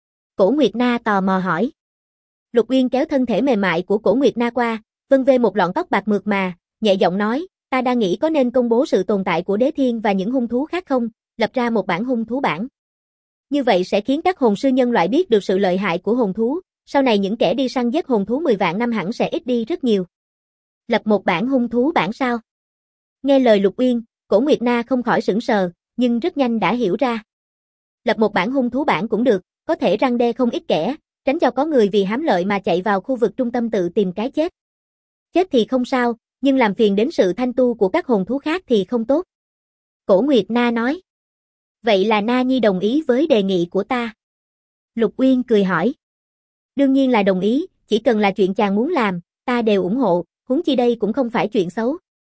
[SPEAKER 1] Cổ Nguyệt Na tò mò hỏi. Lục Uyên kéo thân thể mềm mại của Cổ Nguyệt Na qua, vân vê một lọn tóc bạc mượt mà, nhẹ giọng nói, ta đang nghĩ có nên công bố sự tồn tại của Đế Thiên và những hung thú khác không, lập ra một bản hung thú bảng. Như vậy sẽ khiến các hồn sư nhân loại biết được sự lợi hại của hồn thú, sau này những kẻ đi săn giết hồn thú 10 vạn năm hẳn sẽ ít đi rất nhiều. Lập một bản hung thú bảng sao? Nghe lời Lục Uyên, Cổ Nguyệt Na không khỏi sửng sờ, nhưng rất nhanh đã hiểu ra. Lập một bản hung thú bảng cũng được, có thể răn đe không ít kẻ, tránh cho có người vì hám lợi mà chạy vào khu vực trung tâm tự tìm cái chết. Chết thì không sao, nhưng làm phiền đến sự thanh tu của các hồn thú khác thì không tốt. Cổ Nguyệt Na nói. Vậy là Na Nhi đồng ý với đề nghị của ta. Lục Uyên cười hỏi. Đương nhiên là đồng ý, chỉ cần là chuyện chàng muốn làm, ta đều ủng hộ, huống chi đây cũng không phải chuyện xấu.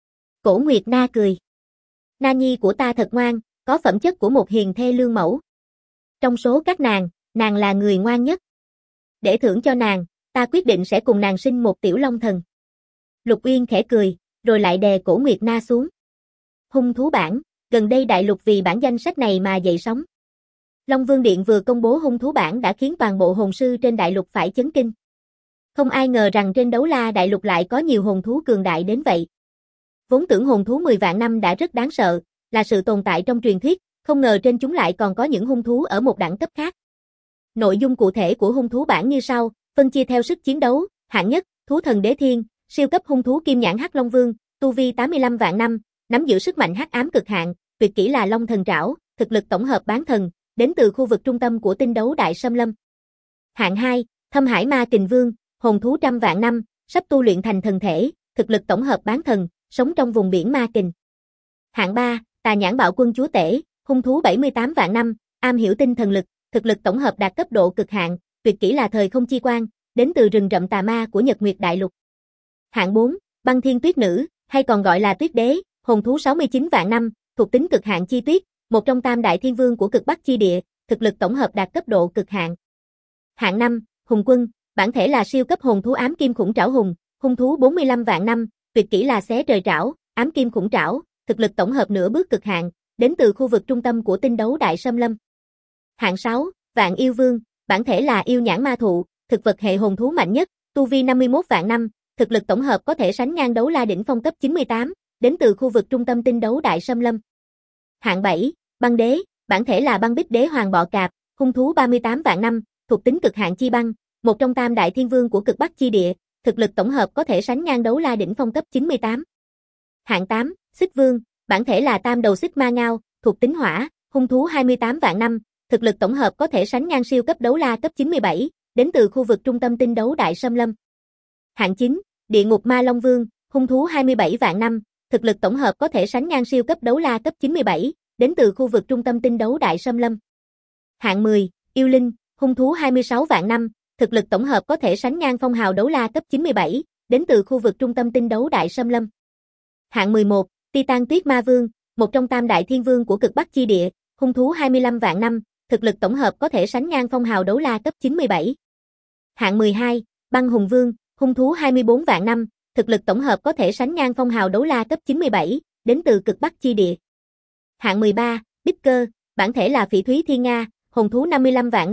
[SPEAKER 1] Cổ Nguyệt Na cười. Na Nhi của ta thật ngoan, có phẩm chất của một hiền thê lương mẫu. Trong số các nàng là người ngoan nhất. Để thưởng cho nàng, ta quyết định sẽ cùng nàng sinh một tiểu long thần. Lục Uyên khẽ cười, rồi lại đè Cổ Nguyệt Na xuống. Hung thú bảng, gần đây đại lục vì bản danh sách này mà dậy sóng. Long Vương Điện vừa công bố hung thú bảng đã khiến toàn bộ hồn sư trên đại lục phải chấn kinh. Không ai ngờ rằng trên Đấu La đại lục lại có nhiều hồn thú cường đại đến vậy. Vốn tưởng hồn thú 10 vạn năm đã rất đáng sợ, là sự tồn tại trong truyền thuyết, không ngờ trên chúng lại còn có những hung thú ở một đẳng cấp khác. Nội dung cụ thể của hung thú bảng như sau, phân chia theo sức chiến đấu, hạng nhất, thú thần Đế Thiên, siêu cấp hung thú Kim Nhãn Hắc Long Vương, tu vi 85 vạn năm, nắm giữ sức mạnh hắc ám cực hạn, tuyệt kỹ là Long Thần Trảo, thực lực tổng hợp bán thần, đến từ khu vực trung tâm của tinh đấu Đại Xâm Lâm. Hạng 2, Thâm Hải Ma Kình Vương, hồn thú trăm vạn năm, sắp tu luyện thành thần thể, thực lực tổng hợp bán thần, sống trong vùng biển Ma Kình. Hạng 3, Tà Nhãn Bạo Quân Chúa Tể, hung thú 78 vạn năm, am hiểu tinh thần lực, thực lực tổng hợp đạt cấp độ cực hạn, tuyệt kỹ là Thời Không Chi Quang, đến từ rừng rậm tà ma của Nhật Nguyệt Đại Lục. Hạng 4, Băng Thiên Tuyết Nữ, hay còn gọi là Tuyết Đế, hồn thú 69 vạn năm, thuộc tính cực hạn chi tuyết, một trong tam đại thiên vương của cực Bắc chi địa, thực lực tổng hợp đạt cấp độ cực hạn. Hạng 5, Hùng Quân, bản thể là siêu cấp hồn thú ám kim khủng trảo hùng, hung thú 45 vạn năm, tuyệt kỹ là Xé Trời Trảo, ám kim khủng trảo, thực lực tổng hợp nửa bước cực hạn, đến từ khu vực trung tâm của tinh đấu Đại Xâm Lâm. Hạng 6, Vạn Yêu Vương, bản thể là yêu nhãn ma thụ, thực vật hệ hồn thú mạnh nhất, tu vi 51 vạn năm, thực lực tổng hợp có thể sánh ngang Đấu La đỉnh phong cấp 98, đến từ khu vực trung tâm tinh đấu Đại Xâm Lâm. Hạng 7, Băng Đế, bản thể là băng bích đế hoàng bọ cạp, hung thú 38 vạn năm, thuộc tính cực hạn chi băng, một trong tam đại thiên vương của cực Bắc chi địa, thực lực tổng hợp có thể sánh ngang Đấu La đỉnh phong cấp 98. Hạng 8, Xích Vương, bản thể là tam đầu xích ma ngao, thuộc tính hỏa, hung thú 28 vạn năm, thực lực tổng hợp có thể sánh ngang siêu cấp Đấu La cấp 97, đến từ khu vực trung tâm tinh đấu Đại Xâm Lâm. Hạng 9, Địa Ngục Ma Long Vương, hung thú 27 vạn năm, thực lực tổng hợp có thể sánh ngang siêu cấp Đấu La cấp 97, đến từ khu vực trung tâm tinh đấu Đại Xâm Lâm. Hạng 10, Yêu Linh, hung thú 26 vạn năm, thực lực tổng hợp có thể sánh ngang phong hào Đấu La cấp 97, đến từ khu vực trung tâm tinh đấu Đại Xâm Lâm. Hạng 11, Titan Tuyết Ma Vương, một trong tam đại thiên vương của cực Bắc chi địa, hung thú 25 vạn năm, thực lực tổng hợp có thể sánh ngang phong hào Đấu La cấp 97. Hạng 12, Băng Hùng Vương, hung thú 24 vạn năm, thực lực tổng hợp có thể sánh ngang phong hào Đấu La cấp 97, đến từ cực Bắc chi địa. Hạng 13, Bích Cơ, bản thể là Phỉ Thúy Thiên Nga, hồn thú 55 vạn năm,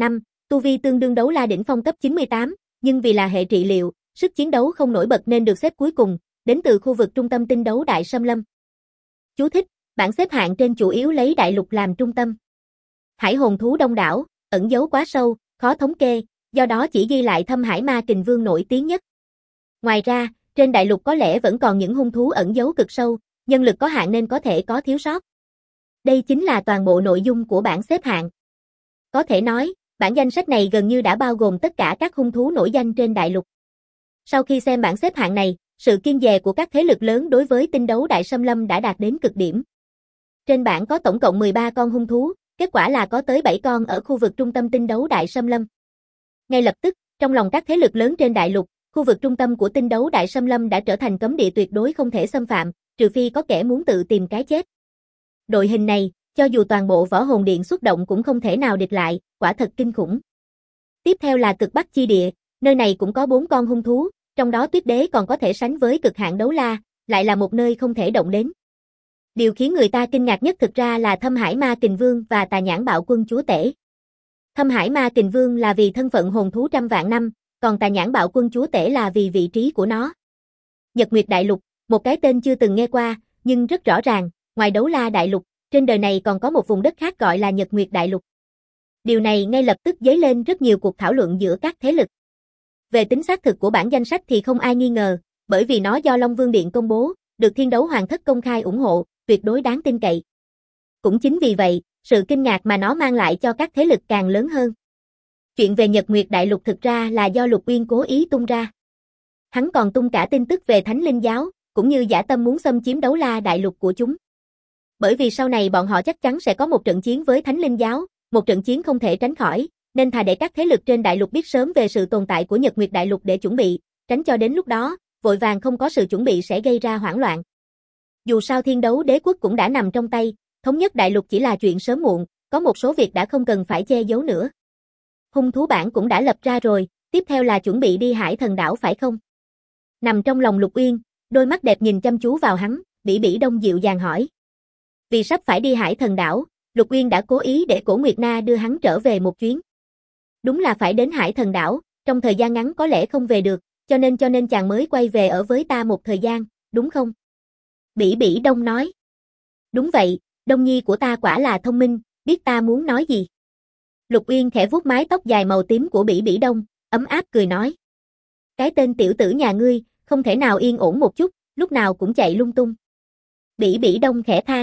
[SPEAKER 1] Tu vi tương đương đấu la đỉnh phong cấp 98, nhưng vì là hệ trị liệu, sức chiến đấu không nổi bật nên được xếp cuối cùng, đến từ khu vực trung tâm tinh đấu Đại Xâm Lâm. Chú thích, bảng xếp hạng trên chủ yếu lấy đại lục làm trung tâm. Hải hồn thú đông đảo, ẩn giấu quá sâu, khó thống kê, do đó chỉ ghi lại Thâm Hải Ma Kình Vương nổi tiếng nhất. Ngoài ra, trên đại lục có lẽ vẫn còn những hung thú ẩn giấu cực sâu, nhân lực có hạn nên có thể có thiếu sót. Đây chính là toàn bộ nội dung của bảng xếp hạng. Có thể nói, bản danh sách này gần như đã bao gồm tất cả các hung thú nổi danh trên đại lục. Sau khi xem bảng xếp hạng này, sự kiêng dè của các thế lực lớn đối với tinh đấu Đại Xâm Lâm đã đạt đến cực điểm. Trên bảng có tổng cộng 13 con hung thú, kết quả là có tới 7 con ở khu vực trung tâm tinh đấu Đại Xâm Lâm. Ngay lập tức, trong lòng các thế lực lớn trên đại lục, khu vực trung tâm của tinh đấu Đại Xâm Lâm đã trở thành cấm địa tuyệt đối không thể xâm phạm, trừ phi có kẻ muốn tự tìm cái chết. Đội hình này, cho dù toàn bộ Võ Hồn Điện xuất động cũng không thể nào địch lại, quả thật kinh khủng. Tiếp theo là cực Bắc chi địa, nơi này cũng có 4 con hung thú, trong đó Tuyết Đế còn có thể sánh với cực hạn đấu la, lại là một nơi không thể động đến. Điều khiến người ta kinh ngạc nhất thực ra là Thâm Hải Ma Kình Vương và Tà Nhãn Bạo Quân Chúa Tể. Thâm Hải Ma Kình Vương là vì thân phận hồn thú trăm vạn năm, còn Tà Nhãn Bạo Quân Chúa Tể là vì vị trí của nó. Nhật Nguyệt Đại Lục, một cái tên chưa từng nghe qua, nhưng rất rõ ràng, ngoài đấu la đại lục, trên đời này còn có một vùng đất khác gọi là Nhật Nguyệt Đại Lục. Điều này ngay lập tức dấy lên rất nhiều cuộc thảo luận giữa các thế lực. Về tính xác thực của bản danh sách thì không ai nghi ngờ, bởi vì nó do Long Vương Điện công bố, được Thiên Đấu Hoàng Thất công khai ủng hộ, tuyệt đối đáng tin cậy. Cũng chính vì vậy, sự kinh ngạc mà nó mang lại cho các thế lực càng lớn hơn. Chuyện về Nhật Nguyệt Đại Lục thực ra là do Lục Uyên cố ý tung ra. Hắn còn tung cả tin tức về Thánh Linh Giáo, cũng như dã tâm muốn xâm chiếm đấu la đại lục của chúng. Bởi vì sau này bọn họ chắc chắn sẽ có một trận chiến với Thánh Linh Giáo, một trận chiến không thể tránh khỏi, nên thà để các thế lực trên đại lục biết sớm về sự tồn tại của Nhật Nguyệt Đại Lục để chuẩn bị, tránh cho đến lúc đó, vội vàng không có sự chuẩn bị sẽ gây ra hoảng loạn. Dù sao Thiên Đấu Đế quốc cũng đã nằm trong tay, thống nhất đại lục chỉ là chuyện sớm muộn, có một số việc đã không cần phải che giấu nữa. Hung thú bản cũng đã lập ra rồi, tiếp theo là chuẩn bị đi Hải Thần Đảo phải không? Nằm trong lòng Lục Uyên, đôi mắt đẹp nhìn chăm chú vào hắn, Bỉ Bỉ Đông dịu dàng hỏi. Vì sắp phải đi Hải Thần Đảo, Lục Uyên đã cố ý để Cổ Nguyệt Na đưa hắn trở về một chuyến. Đúng là phải đến Hải Thần Đảo, trong thời gian ngắn có lẽ không về được, cho nên chàng mới quay về ở với ta một thời gian, đúng không? Bỉ Bỉ Đông nói. Đúng vậy, Đông Nhi của ta quả là thông minh, biết ta muốn nói gì. Lục Uyên khẽ vuốt mái tóc dài màu tím của Bỉ Bỉ Đông, ấm áp cười nói. Cái tên tiểu tử nhà ngươi, không thể nào yên ổn một chút, lúc nào cũng chạy lung tung. Bỉ Bỉ Đông khẽ than.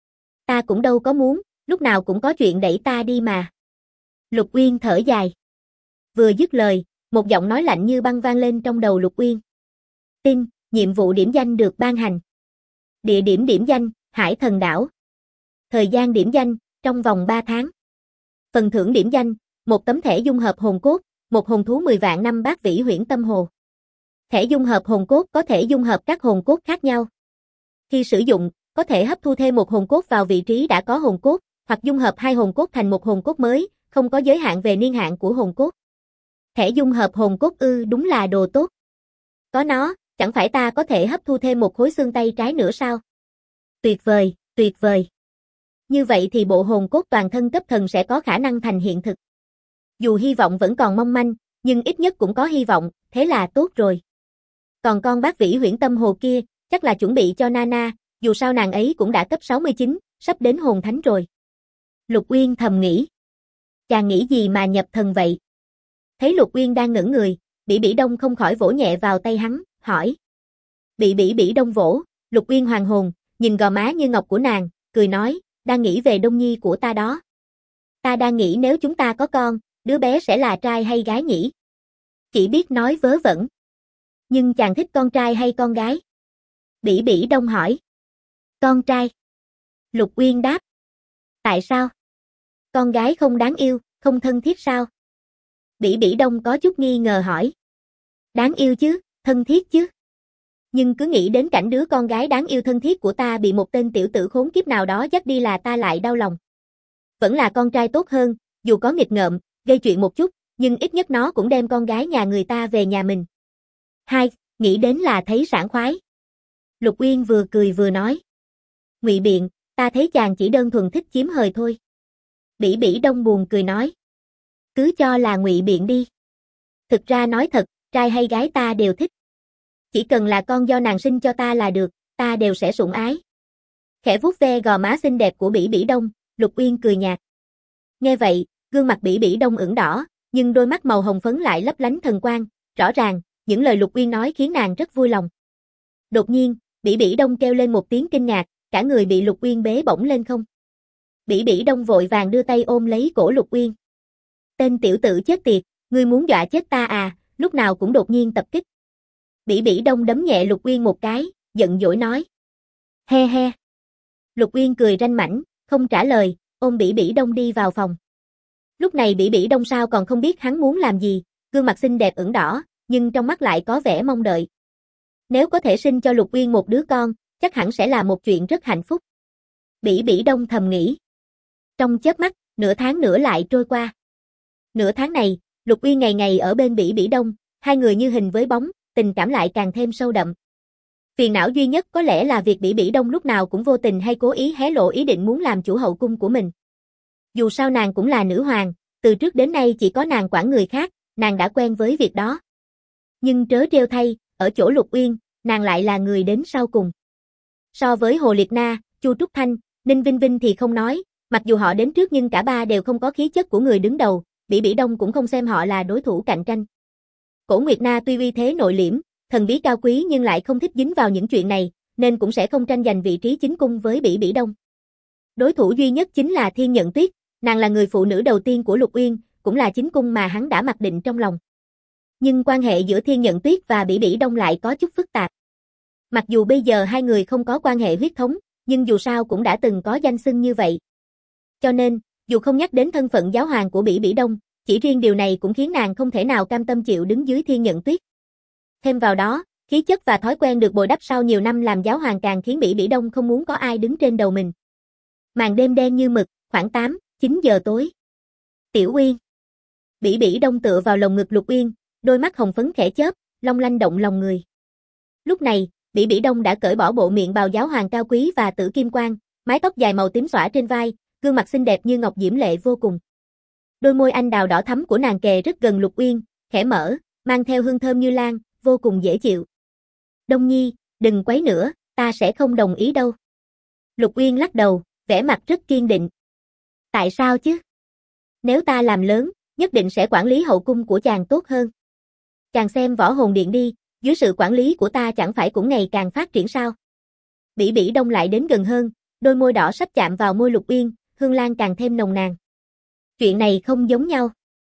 [SPEAKER 1] Ta cũng đâu có muốn, lúc nào cũng có chuyện đẩy ta đi mà. Lục Uyên thở dài. Vừa dứt lời, một giọng nói lạnh như băng vang lên trong đầu Lục Uyên. Tin, nhiệm vụ điểm danh được ban hành. Địa điểm điểm danh, Hải Thần Đảo. Thời gian điểm danh, trong vòng 3 tháng. Phần thưởng điểm danh, một tấm thẻ dung hợp hồn cốt, một hồn thú 10 vạn năm bát vĩ huyễn tâm hồ. Thẻ dung hợp hồn cốt có thể dung hợp các hồn cốt khác nhau. Khi sử dụng, có thể hấp thu thêm một hồn cốt vào vị trí đã có hồn cốt, hoặc dung hợp 2 hồn cốt thành một hồn cốt mới, không có giới hạn về niên hạn của hồn cốt. Thẻ dung hợp hồn cốt đúng là đồ tốt. Có nó, chẳng phải ta có thể hấp thu thêm một khối xương tay trái nữa sao? Tuyệt vời, tuyệt vời. Như vậy thì bộ hồn cốt toàn thân cấp thần sẽ có khả năng thành hiện thực. Dù hy vọng vẫn còn mong manh, nhưng ít nhất cũng có hy vọng, thế là tốt rồi. Còn con bát vĩ huyễn tâm hồ kia, chắc là chuẩn bị cho Nana, dù sao nàng ấy cũng đã cấp 69, sắp đến hồn thánh rồi. Lục Uyên thầm nghĩ. Chàng nghĩ gì mà nhập thần vậy? Thấy Lục Uyên đang ngẩn người, Bỉ Bỉ Đông không khỏi vỗ nhẹ vào tay hắn, hỏi. Bỉ Đông vỗ, Lục Uyên hoàng hồn, nhìn gò má như ngọc của nàng, cười nói, đang nghĩ về Đông Nhi của ta đó. Ta đang nghĩ nếu chúng ta có con, đứa bé sẽ là trai hay gái nhỉ? Chỉ biết nói vớ vẩn. Nhưng chàng thích con trai hay con gái? Bỉ Bỉ Đông hỏi. Con trai. Lục Uyên đáp. Tại sao? Con gái không đáng yêu, không thân thiết sao? Bỉ Bỉ Đông có chút nghi ngờ hỏi. Đáng yêu chứ, thân thiết chứ. Nhưng cứ nghĩ đến cảnh đứa con gái đáng yêu thân thiết của ta bị một tên tiểu tử khốn kiếp nào đó dắt đi là ta lại đau lòng. Vẫn là con trai tốt hơn, dù có nghịch ngợm, gây chuyện một chút, nhưng ít nhất nó cũng đem con gái nhà người ta về nhà mình. Hai, nghĩ đến là thấy sảng khoái. Lục Uyên vừa cười vừa nói. Ngụy biện, ta thấy chàng chỉ đơn thuần thích chiếm hời thôi. Bỉ Bỉ Đông buồn cười nói. Cứ cho là ngụy biện đi. Thực ra nói thật, trai hay gái ta đều thích. Chỉ cần là con do nàng sinh cho ta là được, ta đều sẽ sủng ái. Khẽ vuốt ve gò má xinh đẹp của Bỉ Bỉ Đông, Lục Uyên cười nhạt. Nghe vậy, gương mặt Bỉ Bỉ Đông ửng đỏ, nhưng đôi mắt màu hồng phấn lại lấp lánh thần quang, rõ ràng, những lời Lục Uyên nói khiến nàng rất vui lòng. Đột nhiên, Bỉ Bỉ Đông kêu lên một tiếng kinh ngạc, cả người bị Lục Uyên bế bổng lên không. Bỉ Bỉ Đông vội vàng đưa tay ôm lấy cổ Lục Uyên. Tên tiểu tử chết tiệt, ngươi muốn dọa chết ta à, lúc nào cũng đột nhiên tập kích. Bỉ Bỉ Đông đấm nhẹ Lục Uyên một cái, giận dỗi nói. He he. Lục Uyên cười ranh mãnh, không trả lời, ôm Bỉ Bỉ Đông đi vào phòng. Lúc này Bỉ Bỉ Đông sao còn không biết hắn muốn làm gì, gương mặt xinh đẹp ửng đỏ, nhưng trong mắt lại có vẻ mong đợi. Nếu có thể sinh cho Lục Uyên một đứa con, chắc hẳn sẽ là một chuyện rất hạnh phúc. Bỉ Bỉ Đông thầm nghĩ. Trong chớp mắt, nửa tháng nữa lại trôi qua. Nửa tháng này, Lục Uyên ngày ngày ở bên Bỉ Bỉ Đông, hai người như hình với bóng, tình cảm lại càng thêm sâu đậm. Phiền não duy nhất có lẽ là việc Bỉ Bỉ Đông lúc nào cũng vô tình hay cố ý hé lộ ý định muốn làm chủ hậu cung của mình. Dù sao nàng cũng là nữ hoàng, từ trước đến nay chỉ có nàng quản người khác, nàng đã quen với việc đó. Nhưng trớ trêu thay, ở chỗ Lục Uyên, nàng lại là người đến sau cùng. So với Hồ Liệt Na, Chu Trúc Thanh, Ninh Vinh Vinh thì không nói, mặc dù họ đến trước nhưng cả ba đều không có khí chất của người đứng đầu, Bỉ Bỉ Đông cũng không xem họ là đối thủ cạnh tranh. Cổ Nguyệt Na tuy uy thế nội liễm, thần bí cao quý nhưng lại không thích dính vào những chuyện này, nên cũng sẽ không tranh giành vị trí chính cung với Bỉ Bỉ Đông. Đối thủ duy nhất chính là Thiên Nhận Tuyết, nàng là người phụ nữ đầu tiên của Lục Uyên, cũng là chính cung mà hắn đã mặc định trong lòng. Nhưng quan hệ giữa Thiên Nhận Tuyết và Bỉ Bỉ Đông lại có chút phức tạp. Mặc dù bây giờ hai người không có quan hệ huyết thống, nhưng dù sao cũng đã từng có danh xưng như vậy. Cho nên, dù không nhắc đến thân phận giáo hoàng của Bỉ Bỉ Đông, chỉ riêng điều này cũng khiến nàng không thể nào cam tâm chịu đứng dưới Thiên Nhận Tuyết. Thêm vào đó, khí chất và thói quen được bồi đắp sau nhiều năm làm giáo hoàng càng khiến Bỉ Bỉ Đông không muốn có ai đứng trên đầu mình. Màn đêm đen như mực, khoảng 8, 9 giờ tối. Tiểu Uyên. Bỉ Bỉ Đông tựa vào lồng ngực Lục Uyên, đôi mắt hồng phấn khẽ chớp, long lanh động lòng người. Lúc này, Bỉ Bỉ Đông đã cởi bỏ bộ miệng bào giáo hoàng cao quý và tử kim quang, mái tóc dài màu tím xõa trên vai, gương mặt xinh đẹp như ngọc diễm lệ vô cùng. Đôi môi anh đào đỏ thắm của nàng kề rất gần Lục Uyên, khẽ mở, mang theo hương thơm như lan, vô cùng dễ chịu. Đông Nhi, đừng quấy nữa, ta sẽ không đồng ý đâu. Lục Uyên lắc đầu, vẻ mặt rất kiên định. Tại sao chứ? Nếu ta làm lớn, nhất định sẽ quản lý hậu cung của chàng tốt hơn. Chàng xem Võ Hồn Điện đi, dưới sự quản lý của ta chẳng phải cũng ngày càng phát triển sao? Bỉ Bỉ Đông lại đến gần hơn, đôi môi đỏ sắp chạm vào môi Lục Uyên, hương lan càng thêm nồng nàn. Chuyện này không giống nhau.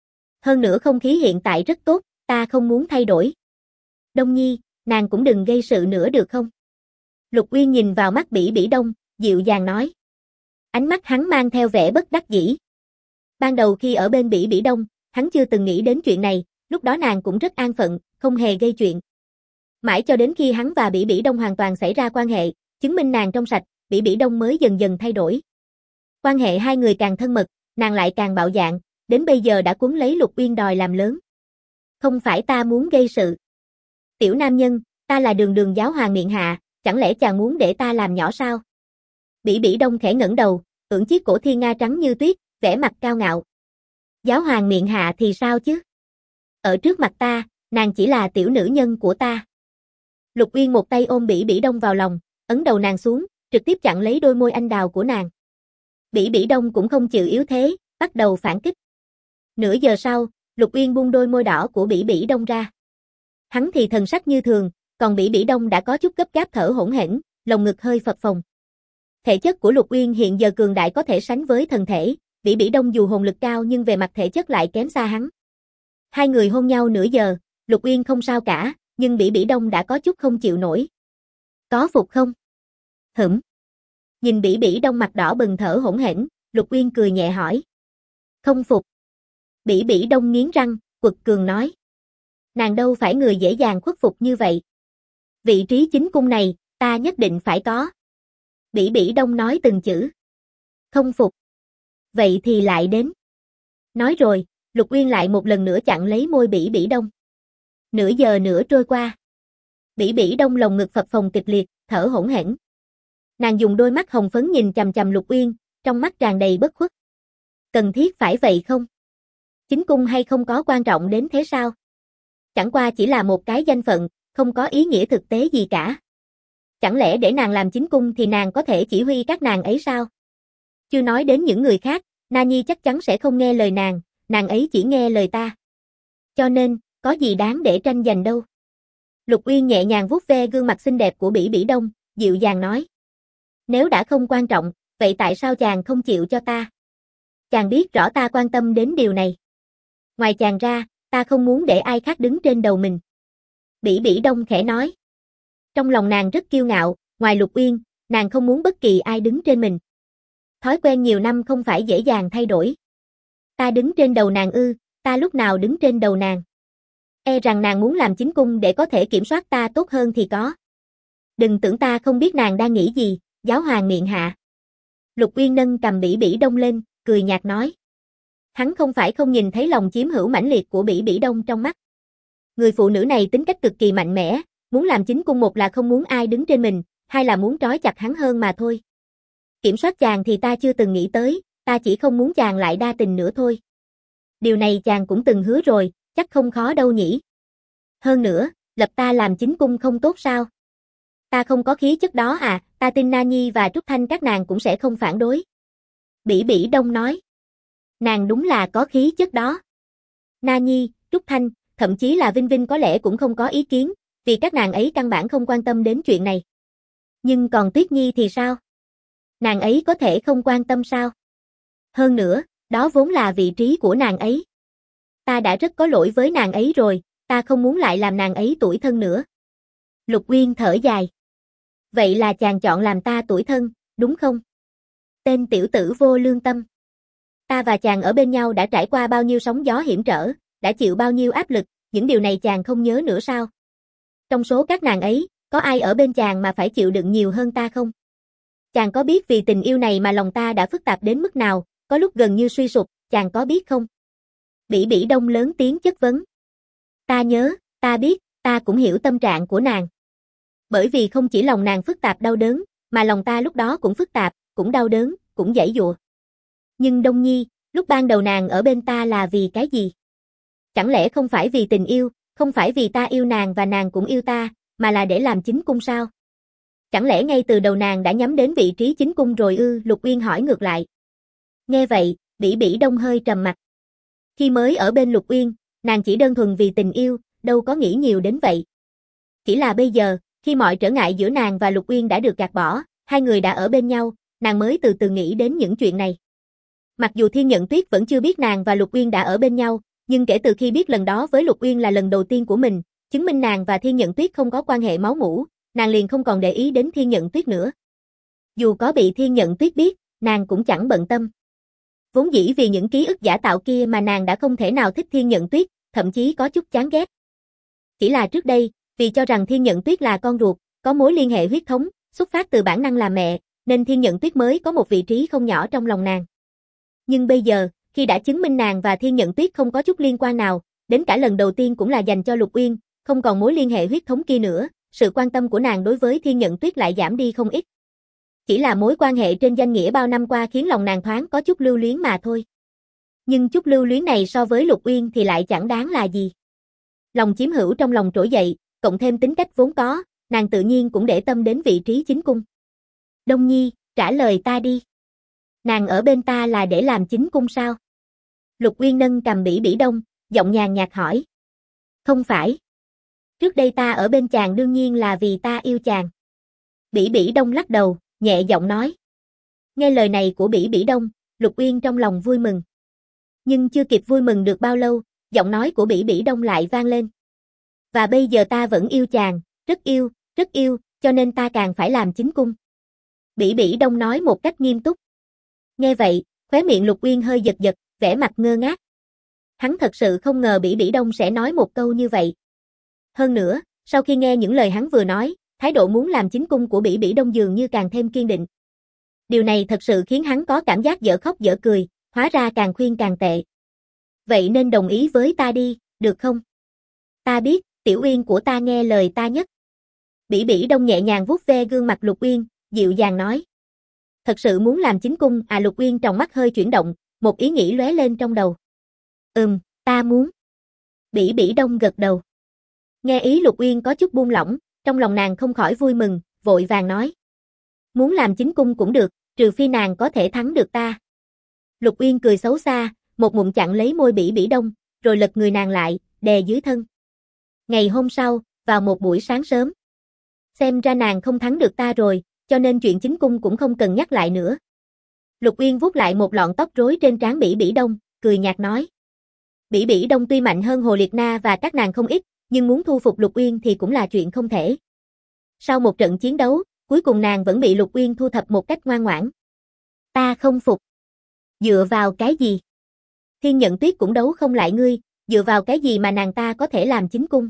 [SPEAKER 1] Hơn nữa không khí hiện tại rất tốt, ta không muốn thay đổi. Đông Nhi, nàng cũng đừng gây sự nữa được không? Lục Uyên nhìn vào mắt Bỉ Bỉ Đông, dịu dàng nói. Ánh mắt hắn mang theo vẻ bất đắc dĩ. Ban đầu khi ở bên Bỉ Bỉ Đông, hắn chưa từng nghĩ đến chuyện này, lúc đó nàng cũng rất an phận, không hề gây chuyện. Mãi cho đến khi hắn và Bỉ Bỉ Đông hoàn toàn xảy ra quan hệ, chứng minh nàng trong sạch, Bỉ Bỉ Đông mới dần dần thay đổi. Quan hệ hai người càng thân mật, nàng lại càng bạo dạn, đến bây giờ đã cuốn lấy Lục Uyên đòi làm lớn. Không phải ta muốn gây sự. Tiểu nam nhân, ta là Đường Đường giáo hoàng miện hạ, chẳng lẽ chàng muốn để ta làm nhỏ sao? Bỉ Bỉ Đông khẽ ngẩng đầu, ưỡn chiếc cổ thiên nga trắng như tuyết, vẻ mặt cao ngạo. Giáo hoàng miện hạ thì sao chứ? Ở trước mặt ta, nàng chỉ là tiểu nữ nhân của ta. Lục Uyên một tay ôm Bỉ Bỉ Đông vào lòng, ấn đầu nàng xuống, trực tiếp chặn lấy đôi môi anh đào của nàng. Bỉ Bỉ Đông cũng không chịu yếu thế, bắt đầu phản kích. Nửa giờ sau, Lục Uyên buông đôi môi đỏ của Bỉ Bỉ Đông ra. Hắn thì thần sắc như thường, còn Bỉ Bỉ Đông đã có chút gấp gáp thở hổn hển, lồng ngực hơi phập phồng. Thể chất của Lục Uyên hiện giờ cường đại có thể sánh với thần thể, Bỉ Bỉ Đông dù hồn lực cao nhưng về mặt thể chất lại kém xa hắn. Hai người hôn nhau nửa giờ, Lục Uyên không sao cả, nhưng Bỉ Bỉ Đông đã có chút không chịu nổi. Có phục không? Hửm. Nhìn Bỉ Bỉ Đông mặt đỏ bừng thở hổn hển, Lục Uyên cười nhẹ hỏi. Không phục. Bỉ Bỉ Đông nghiến răng, quật cường nói. Nàng đâu phải người dễ dàng khuất phục như vậy. Vị trí chính cung này, ta nhất định phải có. Bỉ Bỉ Đông nói từng chữ. Không phục. Vậy thì lại đến. Nói rồi, Lục Uyên lại một lần nữa chặn lấy môi Bỉ Bỉ Đông. Nửa giờ nữa trôi qua. Bỉ Bỉ Đông lồng ngực phập phồng kịch liệt, thở hổn hển. Nàng dùng đôi mắt hồng phấn nhìn chằm chằm Lục Uyên, trong mắt tràn đầy bất khuất. Cần thiết phải vậy không? Chính cung hay không có quan trọng đến thế sao? Chẳng qua chỉ là một cái danh phận, không có ý nghĩa thực tế gì cả. Chẳng lẽ để nàng làm chính cung thì nàng có thể chỉ huy các nàng ấy sao? Chưa nói đến những người khác, Na Nhi chắc chắn sẽ không nghe lời nàng ấy chỉ nghe lời ta. Cho nên, có gì đáng để tranh giành đâu. Lục Uyên nhẹ nhàng vuốt ve gương mặt xinh đẹp của Bỉ Bỉ Đông, dịu dàng nói. Nếu đã không quan trọng, vậy tại sao chàng không chịu cho ta? Chàng biết rõ ta quan tâm đến điều này. Ngoài chàng ra, ta không muốn để ai khác đứng trên đầu mình. Bỉ Bỉ Đông khẽ nói. Trong lòng nàng rất kiêu ngạo, ngoài Lục Uyên, nàng không muốn bất kỳ ai đứng trên mình. Thói quen nhiều năm không phải dễ dàng thay đổi. Ta đứng trên đầu nàng ư, ta lúc nào đứng trên đầu nàng. E rằng nàng muốn làm chính cung để có thể kiểm soát ta tốt hơn thì có. Đừng tưởng ta không biết nàng đang nghĩ gì, giáo hoàng miệng hạ. Lục Uyên nâng cầm Bỉ Bỉ Đông lên, cười nhạt nói. Hắn không phải không nhìn thấy lòng chiếm hữu mãnh liệt của Bỉ Bỉ Đông trong mắt. Người phụ nữ này tính cách cực kỳ mạnh mẽ, muốn làm chính cung một là không muốn ai đứng trên mình, hai là muốn trói chặt hắn hơn mà thôi. Kiểm soát chàng thì ta chưa từng nghĩ tới, ta chỉ không muốn chàng lại đa tình nữa thôi. Điều này chàng cũng từng hứa rồi, chắc không khó đâu nhỉ. Hơn nữa, lập ta làm chính cung không tốt sao? Ta không có khí chất đó à, ta tin Na Nhi và Trúc Thanh các nàng cũng sẽ không phản đối. Bỉ Bỉ Đông nói. Nàng đúng là có khí chất đó. Na Nhi, Trúc Thanh, thậm chí là Vinh Vinh có lẽ cũng không có ý kiến, vì các nàng ấy căn bản không quan tâm đến chuyện này. Nhưng còn Tuyết Nhi thì sao? Nàng ấy có thể không quan tâm sao? Hơn nữa, đó vốn là vị trí của nàng ấy. Ta đã rất có lỗi với nàng ấy rồi, ta không muốn lại làm nàng ấy tủi thân nữa. Lục Uyên thở dài. Vậy là chàng chọn làm ta tủi thân, đúng không? Tên tiểu tử vô lương tâm. Ta và chàng ở bên nhau đã trải qua bao nhiêu sóng gió hiểm trở, đã chịu bao nhiêu áp lực, những điều này chàng không nhớ nữa sao? Trong số các nàng ấy, có ai ở bên chàng mà phải chịu đựng nhiều hơn ta không? Chàng có biết vì tình yêu này mà lòng ta đã phức tạp đến mức nào, có lúc gần như suy sụp, chàng có biết không? Bỉ Bỉ Đông lớn tiếng chất vấn. Ta nhớ, ta biết, ta cũng hiểu tâm trạng của nàng. Bởi vì không chỉ lòng nàng phức tạp đau đớn, mà lòng ta lúc đó cũng phức tạp, cũng đau đớn, cũng giãy giụa. Nhưng Đông Nhi, lúc ban đầu nàng ở bên ta là vì cái gì? Chẳng lẽ không phải vì tình yêu, không phải vì ta yêu nàng và nàng cũng yêu ta, mà là để làm chính cung sao? Chẳng lẽ ngay từ đầu nàng đã nhắm đến vị trí chính cung rồi ư? Lục Uyên hỏi ngược lại. Nghe vậy, Bỉ Bỉ Đông hơi trầm mặt. Khi mới ở bên Lục Uyên, nàng chỉ đơn thuần vì tình yêu, đâu có nghĩ nhiều đến vậy. Chỉ là bây giờ, khi mọi trở ngại giữa nàng và Lục Uyên đã được gạt bỏ, hai người đã ở bên nhau, nàng mới từ từ nghĩ đến những chuyện này. Mặc dù Thiên Nhận Tuyết vẫn chưa biết nàng và Lục Uyên đã ở bên nhau, nhưng kể từ khi biết lần đó với Lục Uyên là lần đầu tiên của mình, chứng minh nàng và Thiên Nhận Tuyết không có quan hệ máu mủ, nàng liền không còn để ý đến Thiên Nhận Tuyết nữa. Dù có bị Thiên Nhận Tuyết biết, nàng cũng chẳng bận tâm. Vốn dĩ vì những ký ức giả tạo kia mà nàng đã không thể nào thích Thiên Nhận Tuyết, thậm chí có chút chán ghét. Chỉ là trước đây, vì cho rằng Thiên Nhận Tuyết là con ruột, có mối liên hệ huyết thống, xuất phát từ bản năng làm mẹ, nên Thiên Nhận Tuyết mới có một vị trí không nhỏ trong lòng nàng. Nhưng bây giờ, khi đã chứng minh nàng và Thiên Nhận Tuyết không có chút liên quan nào, đến cả lần đầu tiên cũng là dành cho Lục Uyên, không còn mối liên hệ huyết thống kia nữa, sự quan tâm của nàng đối với Thiên Nhận Tuyết lại giảm đi không ít. Chỉ là mối quan hệ trên danh nghĩa bao năm qua khiến lòng nàng thoáng có chút lưu luyến mà thôi. Nhưng chút lưu luyến này so với Lục Uyên thì lại chẳng đáng là gì. Lòng chiếm hữu trong lòng trỗi dậy, cộng thêm tính cách vốn có, nàng tự nhiên cũng để tâm đến vị trí chính cung. Đông Nhi, trả lời ta đi. Nàng ở bên ta là để làm chính cung sao? Lục Uyên nâng cầm Bỉ Bỉ Đông, giọng nhàn nhạt hỏi. Không phải. Trước đây ta ở bên chàng đương nhiên là vì ta yêu chàng. Bỉ Bỉ Đông lắc đầu, nhẹ giọng nói. Nghe lời này của Bỉ Bỉ Đông, Lục Uyên trong lòng vui mừng. Nhưng chưa kịp vui mừng được bao lâu, giọng nói của Bỉ Bỉ Đông lại vang lên. Và bây giờ ta vẫn yêu chàng, rất yêu, cho nên ta càng phải làm chính cung. Bỉ Bỉ Đông nói một cách nghiêm túc. Nghe vậy, khóe miệng Lục Uyên hơi giật giật, vẻ mặt ngơ ngác. Hắn thật sự không ngờ Bỉ Bỉ Đông sẽ nói một câu như vậy. Hơn nữa, sau khi nghe những lời hắn vừa nói, thái độ muốn làm chính cung của Bỉ Bỉ Đông dường như càng thêm kiên định. Điều này thật sự khiến hắn có cảm giác dở khóc dở cười, hóa ra càng khuyên càng tệ. Vậy nên đồng ý với ta đi, được không? Ta biết, Tiểu Uyên của ta nghe lời ta nhất. Bỉ Bỉ Đông nhẹ nhàng vuốt ve gương mặt Lục Uyên, dịu dàng nói. Thật sự muốn làm chính cung à? Lục Uyên trong mắt hơi chuyển động, một ý nghĩ lóe lên trong đầu. Ta muốn. Bỉ Bỉ Đông gật đầu. Nghe ý Lục Uyên có chút buông lỏng, trong lòng nàng không khỏi vui mừng, vội vàng nói. Muốn làm chính cung cũng được, trừ phi nàng có thể thắng được ta. Lục Uyên cười xấu xa, một ngụm chặn lấy môi Bỉ Bỉ Đông, rồi lật người nàng lại, đè dưới thân. Ngày hôm sau, vào một buổi sáng sớm. Xem ra nàng không thắng được ta rồi, cho nên chuyện chính cung cũng không cần nhắc lại nữa. Lục Uyên vuốt lại một lọn tóc rối trên trán Bỉ Bỉ Đông, cười nhạt nói. Bỉ Bỉ Đông tuy mạnh hơn Hồ Liệt Na và các nàng không ít, nhưng muốn thu phục Lục Uyên thì cũng là chuyện không thể. Sau một trận chiến đấu, cuối cùng nàng vẫn bị Lục Uyên thu thập một cách ngoan ngoãn. Ta không phục. Dựa vào cái gì? Thiên Nhận Tuyết cũng đấu không lại ngươi, dựa vào cái gì mà nàng ta có thể làm chính cung?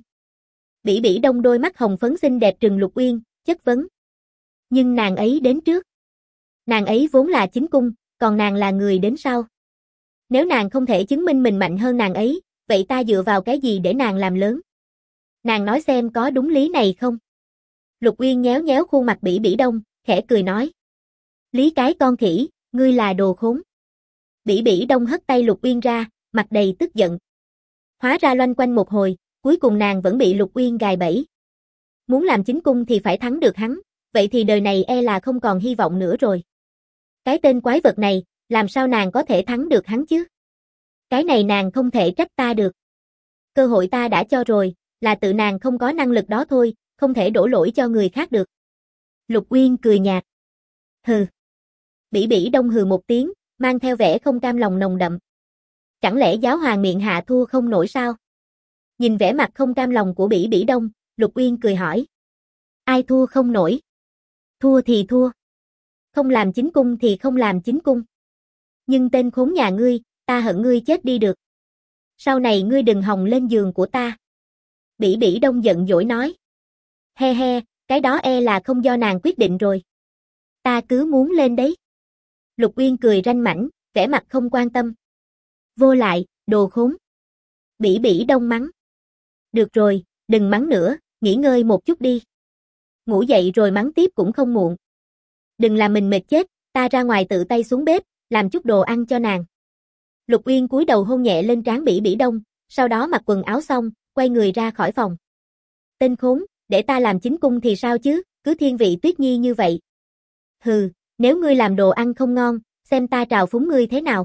[SPEAKER 1] Bỉ Bỉ Đông đôi mắt hồng phấn xinh đẹp trừng Lục Uyên, chất vấn. Nhưng nàng ấy đến trước. Nàng ấy vốn là chính cung, còn nàng là người đến sau. Nếu nàng không thể chứng minh mình mạnh hơn nàng ấy, vậy ta dựa vào cái gì để nàng làm lớn? Nàng nói xem có đúng lý này không? Lục Uyên nhéo nhéo khuôn mặt Bỉ Bỉ Đông, khẽ cười nói. Lý cái con khỉ, ngươi là đồ khốn. Bỉ Bỉ Đông hất tay Lục Uyên ra, mặt đầy tức giận. Hóa ra loanh quanh một hồi, cuối cùng nàng vẫn bị Lục Uyên gài bẫy. Muốn làm chính cung thì phải thắng được hắn, vậy thì đời này e là không còn hy vọng nữa rồi. Cái tên quái vật này, làm sao nàng có thể thắng được hắn chứ? Cái này nàng không thể trách ta được. Cơ hội ta đã cho rồi, là tự nàng không có năng lực đó thôi, không thể đổ lỗi cho người khác được. Lục Uyên cười nhạt. Hừ. Bỉ Bỉ Đông hừ một tiếng, mang theo vẻ không cam lòng nồng đậm. Chẳng lẽ giáo hoàng miệng hạ thua không nổi sao? Nhìn vẻ mặt không cam lòng của Bỉ Bỉ Đông, Lục Uyên cười hỏi. Ai thua không nổi? Thua thì thua. Không làm chính cung thì không làm chính cung. Nhưng tên khốn nhà ngươi, ta hận ngươi chết đi được. Sau này ngươi đừng hòng lên giường của ta. Bỉ Bỉ Đông giận dỗi nói. He he, cái đó e là không do nàng quyết định rồi. Ta cứ muốn lên đấy. Lục Uyên cười ranh mãnh, vẻ mặt không quan tâm. Vô lại, đồ khốn. Bỉ Bỉ Đông mắng. Được rồi, đừng mắng nữa, nghỉ ngơi một chút đi. Ngủ dậy rồi mắng tiếp cũng không muộn. Đừng làm mình mệt chết, ta ra ngoài tự tay xuống bếp, làm chút đồ ăn cho nàng. Lục Uyên cúi đầu hôn nhẹ lên trán Bỉ Bỉ Đông, sau đó mặc quần áo xong, quay người ra khỏi phòng. Tên khốn, để ta làm chính cung thì sao chứ, cứ thiên vị Tuyết Nhi như vậy. Hừ, nếu ngươi làm đồ ăn không ngon, xem ta trào phúng ngươi thế nào.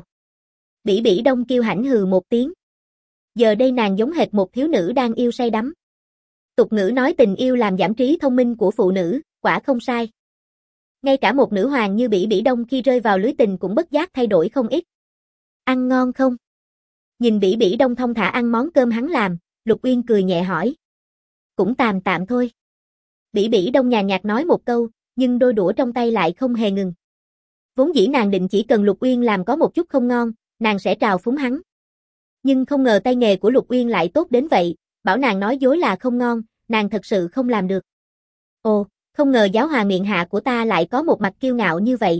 [SPEAKER 1] Bỉ Bỉ Đông kiêu hãnh hừ một tiếng. Giờ đây nàng giống hệt một thiếu nữ đang yêu say đắm. Tục ngữ nói tình yêu làm giảm trí thông minh của phụ nữ, quả không sai. Ngay cả một nữ hoàng như Bỉ Bỉ Đông khi rơi vào lưới tình cũng bất giác thay đổi không ít. Ăn ngon không? Nhìn Bỉ Bỉ Đông thong thả ăn món cơm hắn làm, Lục Uyên cười nhẹ hỏi. Cũng tạm tạm thôi. Bỉ Bỉ Đông nhàn nhạt nói một câu, nhưng đôi đũa trong tay lại không hề ngừng. Vốn dĩ nàng định chỉ cần Lục Uyên làm có một chút không ngon, nàng sẽ trào phúng hắn. Nhưng không ngờ tay nghề của Lục Uyên lại tốt đến vậy, bảo nàng nói dối là không ngon, nàng thật sự không làm được. Ồ, không ngờ giáo hoàng miệng hạ của ta lại có một mặt kiêu ngạo như vậy.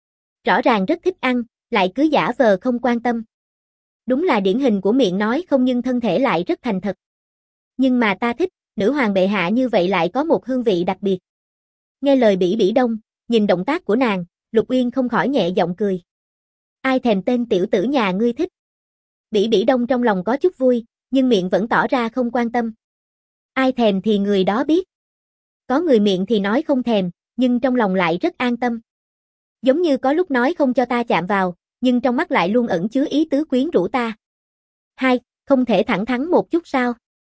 [SPEAKER 1] Rõ ràng rất thích ăn, lại cứ giả vờ không quan tâm. Đúng là điển hình của miệng nói không nhưng thân thể lại rất thành thật. Nhưng mà ta thích, nữ hoàng bệ hạ như vậy lại có một hương vị đặc biệt. Nghe lời Bỉ Bỉ Đông, nhìn động tác của nàng, Lục Uyên không khỏi nhẹ giọng cười. Ai thèm tên tiểu tử nhà ngươi thích? Bỉ Bỉ Đông trong lòng có chút vui, nhưng miệng vẫn tỏ ra không quan tâm. Ai thèm thì người đó biết. Có người miệng thì nói không thèm, nhưng trong lòng lại rất an tâm. Giống như có lúc nói không cho ta chạm vào, nhưng trong mắt lại luôn ẩn chứa ý tứ quyến rũ ta. Hai, không thể thẳng thắn một chút sao?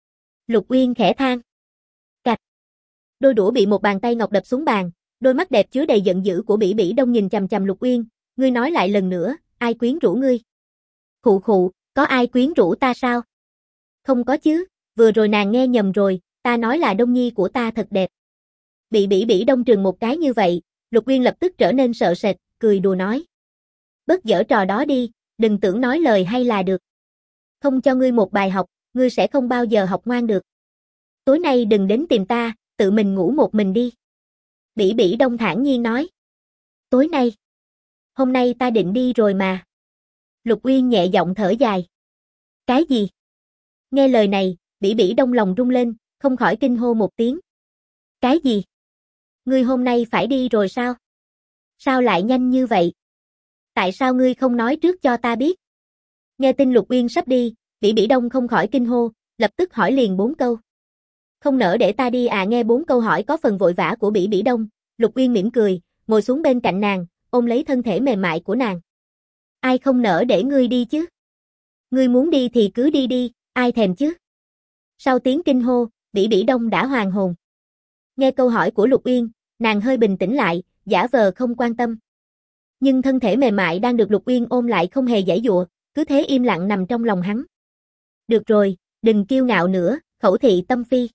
[SPEAKER 1] Lục Uyên khẽ than. Cạch. Đôi đũa bị một bàn tay ngọc đập xuống bàn, đôi mắt đẹp chứa đầy giận dữ của Bỉ Bỉ Đông nhìn chằm chằm Lục Uyên, ngươi nói lại lần nữa, ai quyến rũ ngươi? Khụ khụ, có ai quyến rũ ta sao? Không có chứ, vừa rồi nàng nghe nhầm rồi, ta nói là Đông Nhi của ta thật đẹp. Bị Bỉ Bỉ Đông trừng một cái như vậy, Lục Uyên lập tức trở nên sợ sệt, cười đùa nói. Bớt giở trò đó đi, đừng tưởng nói lời hay là được. Không cho ngươi một bài học, ngươi sẽ không bao giờ học ngoan được. Tối nay đừng đến tìm ta, tự mình ngủ một mình đi. Bỉ Bỉ Đông thản nhiên nói. Tối nay? Hôm nay ta định đi rồi mà. Lục Uyên nhẹ giọng thở dài. Cái gì? Nghe lời này, Bỉ Bỉ Đông lòng rung lên, không khỏi kinh hô một tiếng. Cái gì? Ngươi hôm nay phải đi rồi sao? Sao lại nhanh như vậy? Tại sao ngươi không nói trước cho ta biết? Nghe tin Lục Uyên sắp đi, Bỉ Bỉ Đông không khỏi kinh hô, lập tức hỏi liền 4 câu. Không nỡ để ta đi à? Nghe 4 câu hỏi có phần vội vã của Bỉ Bỉ Đông, Lục Uyên mỉm cười, ngồi xuống bên cạnh nàng, ôm lấy thân thể mềm mại của nàng. Ai không nỡ để ngươi đi chứ? Ngươi muốn đi thì cứ đi đi, ai thèm chứ? Sau tiếng kinh hô, Bỉ Bỉ Đông đã hoàn hồn. Nghe câu hỏi của Lục Uyên, nàng hơi bình tĩnh lại, giả vờ không quan tâm. Nhưng thân thể mềm mại đang được Lục Uyên ôm lại không hề giãy giụa, cứ thế im lặng nằm trong lòng hắn. Được rồi, đừng kiêu ngạo nữa, Khẩu Thị Tâm Phi.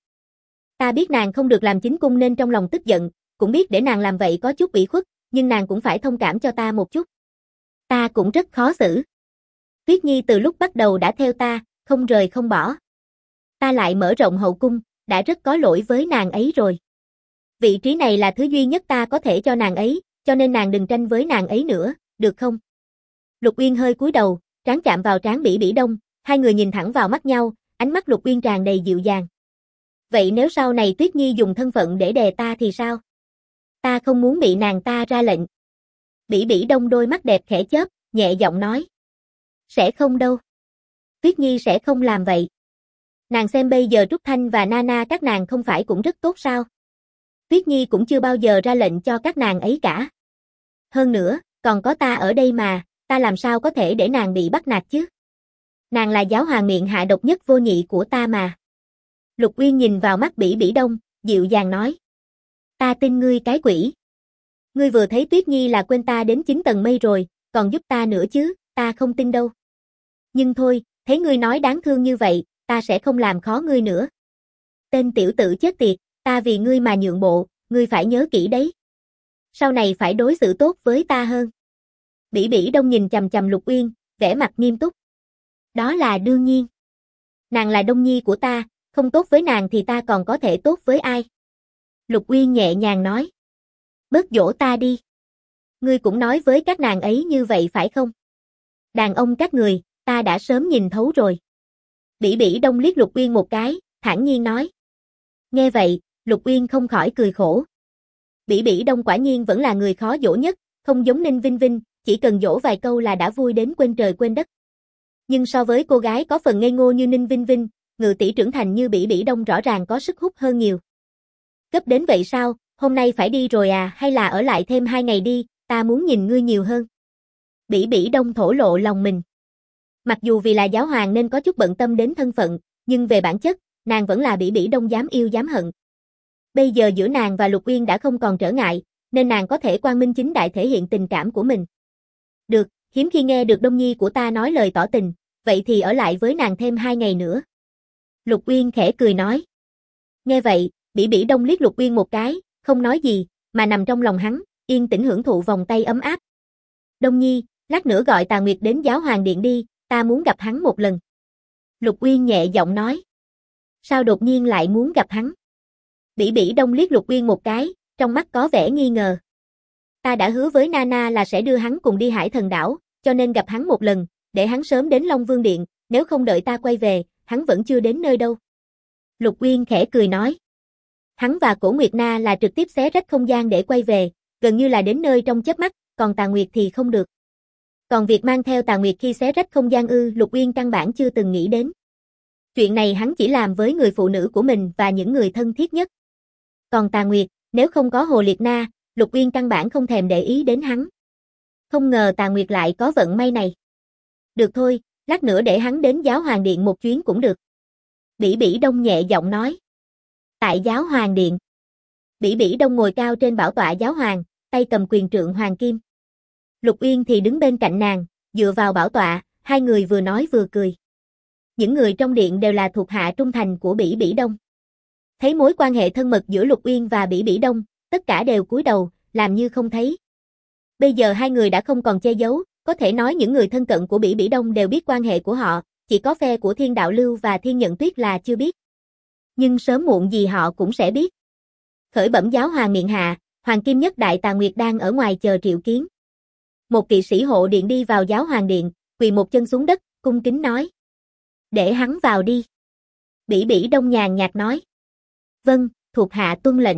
[SPEAKER 1] Ta biết nàng không được làm chính cung nên trong lòng tức giận, cũng biết để nàng làm vậy có chút ủy khuất, nhưng nàng cũng phải thông cảm cho ta một chút. Ta cũng rất khó xử. Tuyết Nhi từ lúc bắt đầu đã theo ta, không rời không bỏ. Ta lại mở rộng hậu cung, đã rất có lỗi với nàng ấy rồi. Vị trí này là thứ duy nhất ta có thể cho nàng ấy, cho nên nàng đừng tranh với nàng ấy nữa, được không? Lục Uyên hơi cúi đầu, trán chạm vào trán Bỉ Bỉ Đông, hai người nhìn thẳng vào mắt nhau, ánh mắt Lục Uyên tràn đầy dịu dàng. Vậy nếu sau này Tuyết Nhi dùng thân phận để đè ta thì sao? Ta không muốn bị nàng ta ra lệnh. Bỉ Bỉ Đông đôi mắt đẹp khẽ chớp, nhẹ giọng nói. Sẽ không đâu. Tuyết Nhi sẽ không làm vậy. Nàng xem bây giờ Trúc Thanh và Nana các nàng không phải cũng rất tốt sao? Tuyết Nhi cũng chưa bao giờ ra lệnh cho các nàng ấy cả. Hơn nữa, còn có ta ở đây mà, ta làm sao có thể để nàng bị bắt nạt chứ? Nàng là giáo hoàng miệng hạ độc nhất vô nhị của ta mà. Lục Uyên nhìn vào mắt Bỉ Bỉ Đông, dịu dàng nói. Ta tin ngươi cái quỷ. Ngươi vừa thấy Tuyết Nhi là quên ta đến 9 tầng mây rồi, còn giúp ta nữa chứ, ta không tin đâu. Nhưng thôi, thấy ngươi nói đáng thương như vậy, ta sẽ không làm khó ngươi nữa. Tên tiểu tử chết tiệt, ta vì ngươi mà nhượng bộ, ngươi phải nhớ kỹ đấy. Sau này phải đối xử tốt với ta hơn. Bỉ Bỉ Đông nhìn chằm chằm Lục Uyên, vẻ mặt nghiêm túc. Đó là đương nhiên. Nàng là Đông Nhi của ta, không tốt với nàng thì ta còn có thể tốt với ai? Lục Uyên nhẹ nhàng nói. Bớt dỗ ta đi. Ngươi cũng nói với các nàng ấy như vậy phải không? Đàn ông các người, ta đã sớm nhìn thấu rồi. Bỉ Bỉ Đông liếc Lục Uyên một cái, thản nhiên nói. Nghe vậy, Lục Uyên không khỏi cười khổ. Bỉ Bỉ Đông quả nhiên vẫn là người khó dỗ nhất, không giống Ninh Vinh Vinh, chỉ cần dỗ vài câu là đã vui đến quên trời quên đất. Nhưng so với cô gái có phần ngây ngô như Ninh Vinh Vinh, Ngự tỷ trưởng thành như Bỉ Bỉ Đông rõ ràng có sức hút hơn nhiều. Gấp đến vậy sao, hôm nay phải đi rồi à, hay là ở lại thêm 2 ngày đi, ta muốn nhìn ngươi nhiều hơn. Bỉ Bỉ Đông thổ lộ lòng mình. Mặc dù vì là giáo hoàng nên có chút bận tâm đến thân phận, nhưng về bản chất, nàng vẫn là Bỉ Bỉ Đông dám yêu dám hận. Bây giờ giữa nàng và Lục Uyên đã không còn trở ngại, nên nàng có thể quang minh chính đại thể hiện tình cảm của mình. Được, hiếm khi nghe được Đông Nhi của ta nói lời tỏ tình, vậy thì ở lại với nàng thêm 2 ngày nữa. Lục Uyên khẽ cười nói. Nghe vậy, Bỉ Bỉ Đông liếc Lục Uyên một cái, không nói gì, mà nằm trong lòng hắn, yên tĩnh hưởng thụ vòng tay ấm áp. Đông Nhi, lát nữa gọi Tà Nguyệt đến giáo hoàng điện đi, ta muốn gặp hắn một lần. Lục Uyên nhẹ giọng nói. Sao đột nhiên lại muốn gặp hắn? Bỉ Bỉ Đông liếc Lục Uyên một cái, trong mắt có vẻ nghi ngờ. Ta đã hứa với Nana là sẽ đưa hắn cùng đi Hải Thần Đảo, cho nên gặp hắn một lần, để hắn sớm đến Long Vương Điện, nếu không đợi ta quay về, hắn vẫn chưa đến nơi đâu. Lục Uyên khẽ cười nói. Hắn và Cổ Nguyệt Na là trực tiếp xé rách không gian để quay về, gần như là đến nơi trong chớp mắt, còn Tà Nguyệt thì không được. Còn việc mang theo Tà Nguyệt khi xé rách không gian Lục Uyên căn bản chưa từng nghĩ đến. Chuyện này hắn chỉ làm với người phụ nữ của mình và những người thân thiết nhất. Còn Tà Nguyệt, nếu không có Hồ Liệt Na, Lục Uyên căn bản không thèm để ý đến hắn. Không ngờ Tà Nguyệt lại có vận may này. Được thôi, lát nữa để hắn đến giáo hoàng điện một chuyến cũng được. Bỉ Bỉ Đông nhẹ giọng nói. Tại giáo hoàng điện. Bỉ Bỉ Đông ngồi cao trên bảo tọa giáo hoàng, tay cầm quyền trượng hoàng kim. Lục Uyên thì đứng bên cạnh nàng, dựa vào bảo tọa, hai người vừa nói vừa cười. Những người trong điện đều là thuộc hạ trung thành của Bỉ Bỉ Đông. Thấy mối quan hệ thân mật giữa Lục Uyên và Bỉ Bỉ Đông, tất cả đều cúi đầu, làm như không thấy. Bây giờ hai người đã không còn che giấu, có thể nói những người thân cận của Bỉ Bỉ Đông đều biết quan hệ của họ, chỉ có phe của Thiên Đạo Lưu và Thiên Nhận Tuyết là chưa biết. Nhưng sớm muộn gì họ cũng sẽ biết. Khởi bẩm giáo hoàng miện hạ, Hoàng Kim Nhất Đại Tà Nguyệt đang ở ngoài chờ triệu kiến. Một kỵ sĩ hộ điện đi vào giáo hoàng điện, quỳ một chân xuống đất, cung kính nói. Để hắn vào đi. Bỉ Bỉ Đông nhàn nhạt nói. Vâng, thuộc hạ tuân lệnh.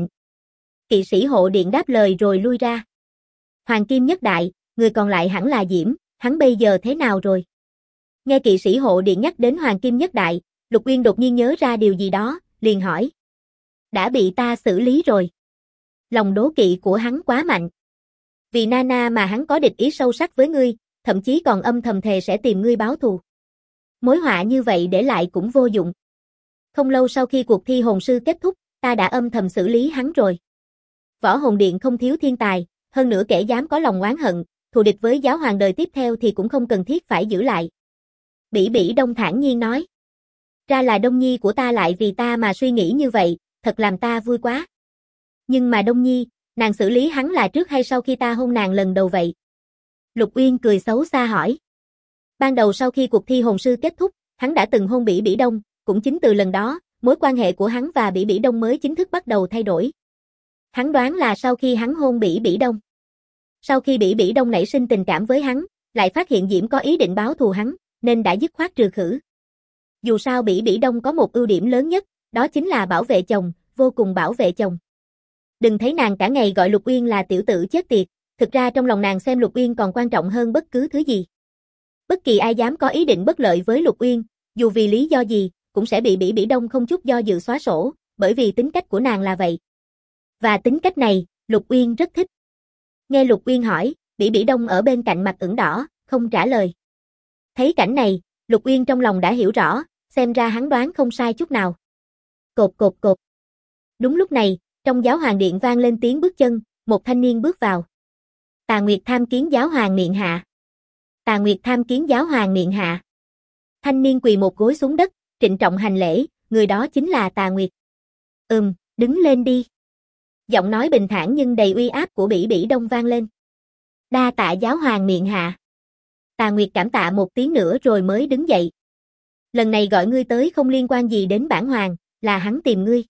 [SPEAKER 1] Kỵ sĩ hộ điện đáp lời rồi lui ra. Hoàng Kim Nhất Đại, người còn lại hẳn là Diễm, hắn bây giờ thế nào rồi? Nghe kỵ sĩ hộ điện nhắc đến Hoàng Kim Nhất Đại, Lục Uyên đột nhiên nhớ ra điều gì đó, liền hỏi. Đã bị ta xử lý rồi. Lòng đố kỵ của hắn quá mạnh. Vì Nana mà hắn có địch ý sâu sắc với ngươi, thậm chí còn âm thầm thề sẽ tìm ngươi báo thù. Mối họa như vậy để lại cũng vô dụng. Không lâu sau khi cuộc thi hồn sư kết thúc, ta đã âm thầm xử lý hắn rồi. Võ Hồn Điện không thiếu thiên tài, hơn nữa kẻ dám có lòng oán hận, thù địch với giáo hoàng đời tiếp theo thì cũng không cần thiết phải giữ lại. Bỉ Bỉ Đông thản nhiên nói. Ra là Đông Nhi của ta lại vì ta mà suy nghĩ như vậy, thật làm ta vui quá. Nhưng mà Đông Nhi, nàng xử lý hắn là trước hay sau khi ta hôn nàng lần đầu vậy? Lục Uyên cười xấu xa hỏi. Ban đầu sau khi cuộc thi hồn sư kết thúc, hắn đã từng hôn Bỉ Bỉ Đông, cũng chính từ lần đó, mối quan hệ của hắn và Bỉ Bỉ Đông mới chính thức bắt đầu thay đổi. Hắn đoán là sau khi hắn hôn Bỉ Bỉ Đông. Sau khi Bỉ Bỉ Đông nảy sinh tình cảm với hắn, lại phát hiện Diễm có ý định báo thù hắn, nên đã dứt khoát trừ khử. Dù sao Bỉ Bỉ Đông có một ưu điểm lớn nhất, đó chính là bảo vệ chồng, vô cùng bảo vệ chồng. Đừng thấy nàng cả ngày gọi Lục Uyên là tiểu tử chết tiệt, thực ra trong lòng nàng xem Lục Uyên còn quan trọng hơn bất cứ thứ gì. Bất kỳ ai dám có ý định bất lợi với Lục Uyên, dù vì lý do gì, cũng sẽ bị Bỉ Bỉ Đông không chút do dự xóa sổ, bởi vì tính cách của nàng là vậy. Và tính cách này, Lục Uyên rất thích. Nghe Lục Uyên hỏi, Bỉ Bỉ Đông ở bên cạnh mặt ửng đỏ, không trả lời. Thấy cảnh này, Lục Uyên trong lòng đã hiểu rõ, xem ra hắn đoán không sai chút nào. Cột cột cột. Đúng lúc này, trong giáo hoàng điện vang lên tiếng bước chân, một thanh niên bước vào. Tà Nguyệt tham kiến giáo hoàng miện hạ. Tà Nguyệt tham kiến giáo hoàng miện hạ. Thanh niên quỳ một gối xuống đất, trịnh trọng hành lễ, người đó chính là Tà Nguyệt. Đứng lên đi. Giọng nói bình thản nhưng đầy uy áp của Bỉ Bỉ Đông vang lên. Đa tạ giáo hoàng miện hạ. Tà Nguyệt cảm tạ một tiếng nữa rồi mới đứng dậy. Lần này gọi ngươi tới không liên quan gì đến bản hoàng, là hắn tìm ngươi.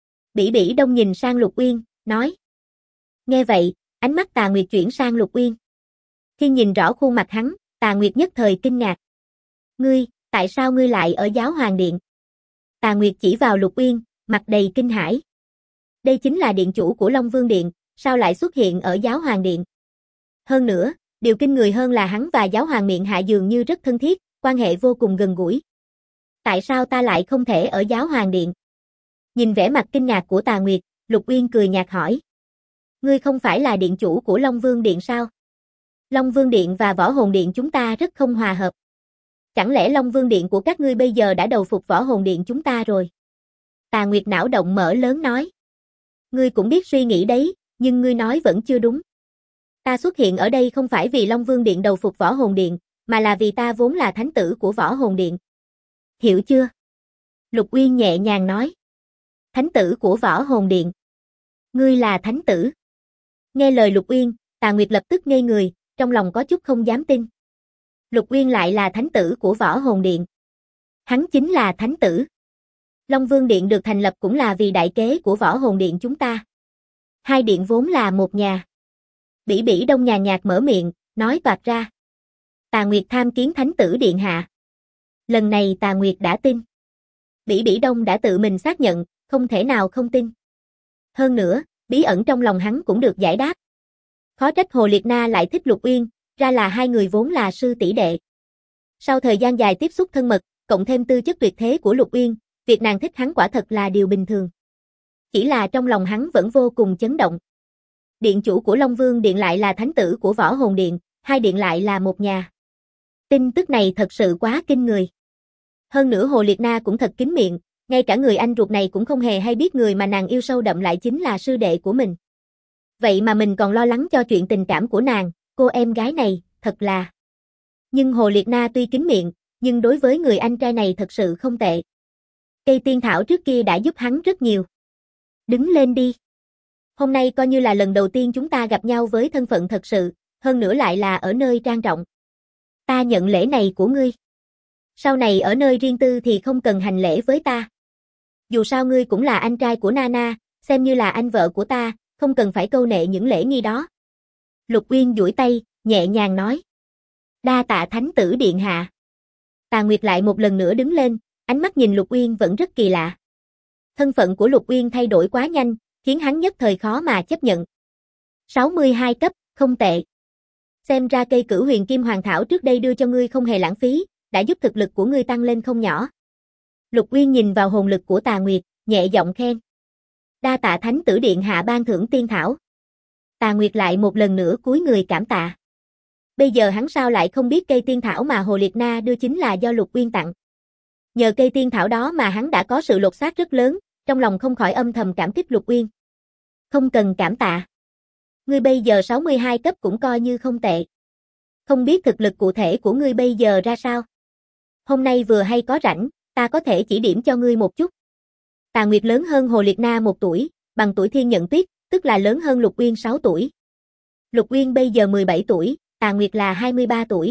[SPEAKER 1] Bỉ Bỉ Đông nhìn sang Lục Uyên, nói. Nghe vậy, ánh mắt Tà Nguyệt chuyển sang Lục Uyên. Khi nhìn rõ khuôn mặt hắn, Tà Nguyệt nhất thời kinh ngạc. Ngươi, tại sao ngươi lại ở giáo hoàng điện? Tà Nguyệt chỉ vào Lục Uyên, mặt đầy kinh hãi. Đây chính là điện chủ của Long Vương Điện, sao lại xuất hiện ở giáo hoàng điện? Hơn nữa, điều kinh người hơn là hắn và giáo hoàng miện hạ dường như rất thân thiết, quan hệ vô cùng gần gũi. Tại sao ta lại không thể ở giáo hoàng điện? Nhìn vẻ mặt kinh ngạc của Tà Nguyệt, Lục Uyên cười nhạt hỏi. Ngươi không phải là điện chủ của Long Vương Điện sao? Long Vương Điện và Võ Hồn Điện chúng ta rất không hòa hợp. Chẳng lẽ Long Vương Điện của các ngươi bây giờ đã đầu phục Võ Hồn Điện chúng ta rồi? Tà Nguyệt não động mở lớn nói. Ngươi cũng biết suy nghĩ đấy, nhưng ngươi nói vẫn chưa đúng. Ta xuất hiện ở đây không phải vì Long Vương Điện đầu phục Võ Hồn Điện, mà là vì ta vốn là thánh tử của Võ Hồn Điện. Hiểu chưa? Lục Uyên nhẹ nhàng nói. Thánh tử của Võ Hồn Điện. Ngươi là thánh tử. Nghe lời Lục Uyên, Tà Nguyệt lập tức ngây người, trong lòng có chút không dám tin. Lục Uyên lại là thánh tử của Võ Hồn Điện. Hắn chính là thánh tử. Long Vương Điện được thành lập cũng là vì đại kế của Võ Hồn Điện chúng ta. Hai điện vốn là một nhà. Bỉ Bỉ Đông nhàn nhạt mở miệng, nói toạc ra. Tà Nguyệt tham kiến thánh tử điện hạ. Lần này Tà Nguyệt đã tin. Bỉ Bỉ Đông đã tự mình xác nhận, không thể nào không tin. Hơn nữa, bí ẩn trong lòng hắn cũng được giải đáp. Khó trách Hồ Liệt Na lại thích Lục Uyên, ra là hai người vốn là sư tỷ đệ. Sau thời gian dài tiếp xúc thân mật, cộng thêm tư chất tuyệt thế của Lục Uyên, việc nàng thích hắn quả thật là điều bình thường. Chỉ là trong lòng hắn vẫn vô cùng chấn động. Điện chủ của Long Vương Điện lại là thánh tử của Võ Hồn Điện, hai điện lại là một nhà. Tin tức này thật sự quá kinh người. Hơn nữa Hồ Liệt Na cũng thật kín miệng, ngay cả người anh ruột này cũng không hề hay biết người mà nàng yêu sâu đậm lại chính là sư đệ của mình. Vậy mà mình còn lo lắng cho chuyện tình cảm của nàng, cô em gái này, thật là. Nhưng Hồ Liệt Na tuy kín miệng, nhưng đối với người anh trai này thật sự không tệ. Cây tiên thảo trước kia đã giúp hắn rất nhiều. Đứng lên đi. Hôm nay coi như là lần đầu tiên chúng ta gặp nhau với thân phận thật sự, hơn nữa lại là ở nơi trang trọng. Ta nhận lễ này của ngươi. Sau này ở nơi riêng tư thì không cần hành lễ với ta. Dù sao ngươi cũng là anh trai của Nana, xem như là anh vợ của ta, không cần phải câu nệ những lễ nghi đó. Lục Uyên duỗi tay, nhẹ nhàng nói. Đa tạ thánh tử điện hạ. Tà Nguyệt lại một lần nữa đứng lên, ánh mắt nhìn Lục Uyên vẫn rất kỳ lạ. Thân phận của Lục Uyên thay đổi quá nhanh, khiến hắn nhất thời khó mà chấp nhận. 62 cấp, không tệ. Xem ra cây Cửu Huyền Kim Hoàng Thảo trước đây đưa cho ngươi không hề lãng phí, đã giúp thực lực của ngươi tăng lên không nhỏ. Lục Uyên nhìn vào hồn lực của Tà Nguyệt, nhẹ giọng khen. Đa tạ Thánh tử điện hạ ban thưởng tiên thảo. Tà Nguyệt lại một lần nữa cúi người cảm tạ. Bây giờ hắn sao lại không biết cây tiên thảo mà Hồ Liệt Na đưa chính là do Lục Uyên tặng. Nhờ cây tiên thảo đó mà hắn đã có sự lột xác rất lớn, trong lòng không khỏi âm thầm cảm kích Lục Uyên. Không cần cảm tạ. Ngươi bây giờ 62 cấp cũng coi như không tệ. Không biết thực lực cụ thể của ngươi bây giờ ra sao? Hôm nay vừa hay có rảnh, ta có thể chỉ điểm cho ngươi một chút. Tà Nguyệt lớn hơn Hồ Liệt Na 1 tuổi, bằng tuổi Thiên Nhận Tuyết, tức là lớn hơn Lục Uyên 6 tuổi. Lục Uyên bây giờ 17 tuổi, Tà Nguyệt là 23 tuổi.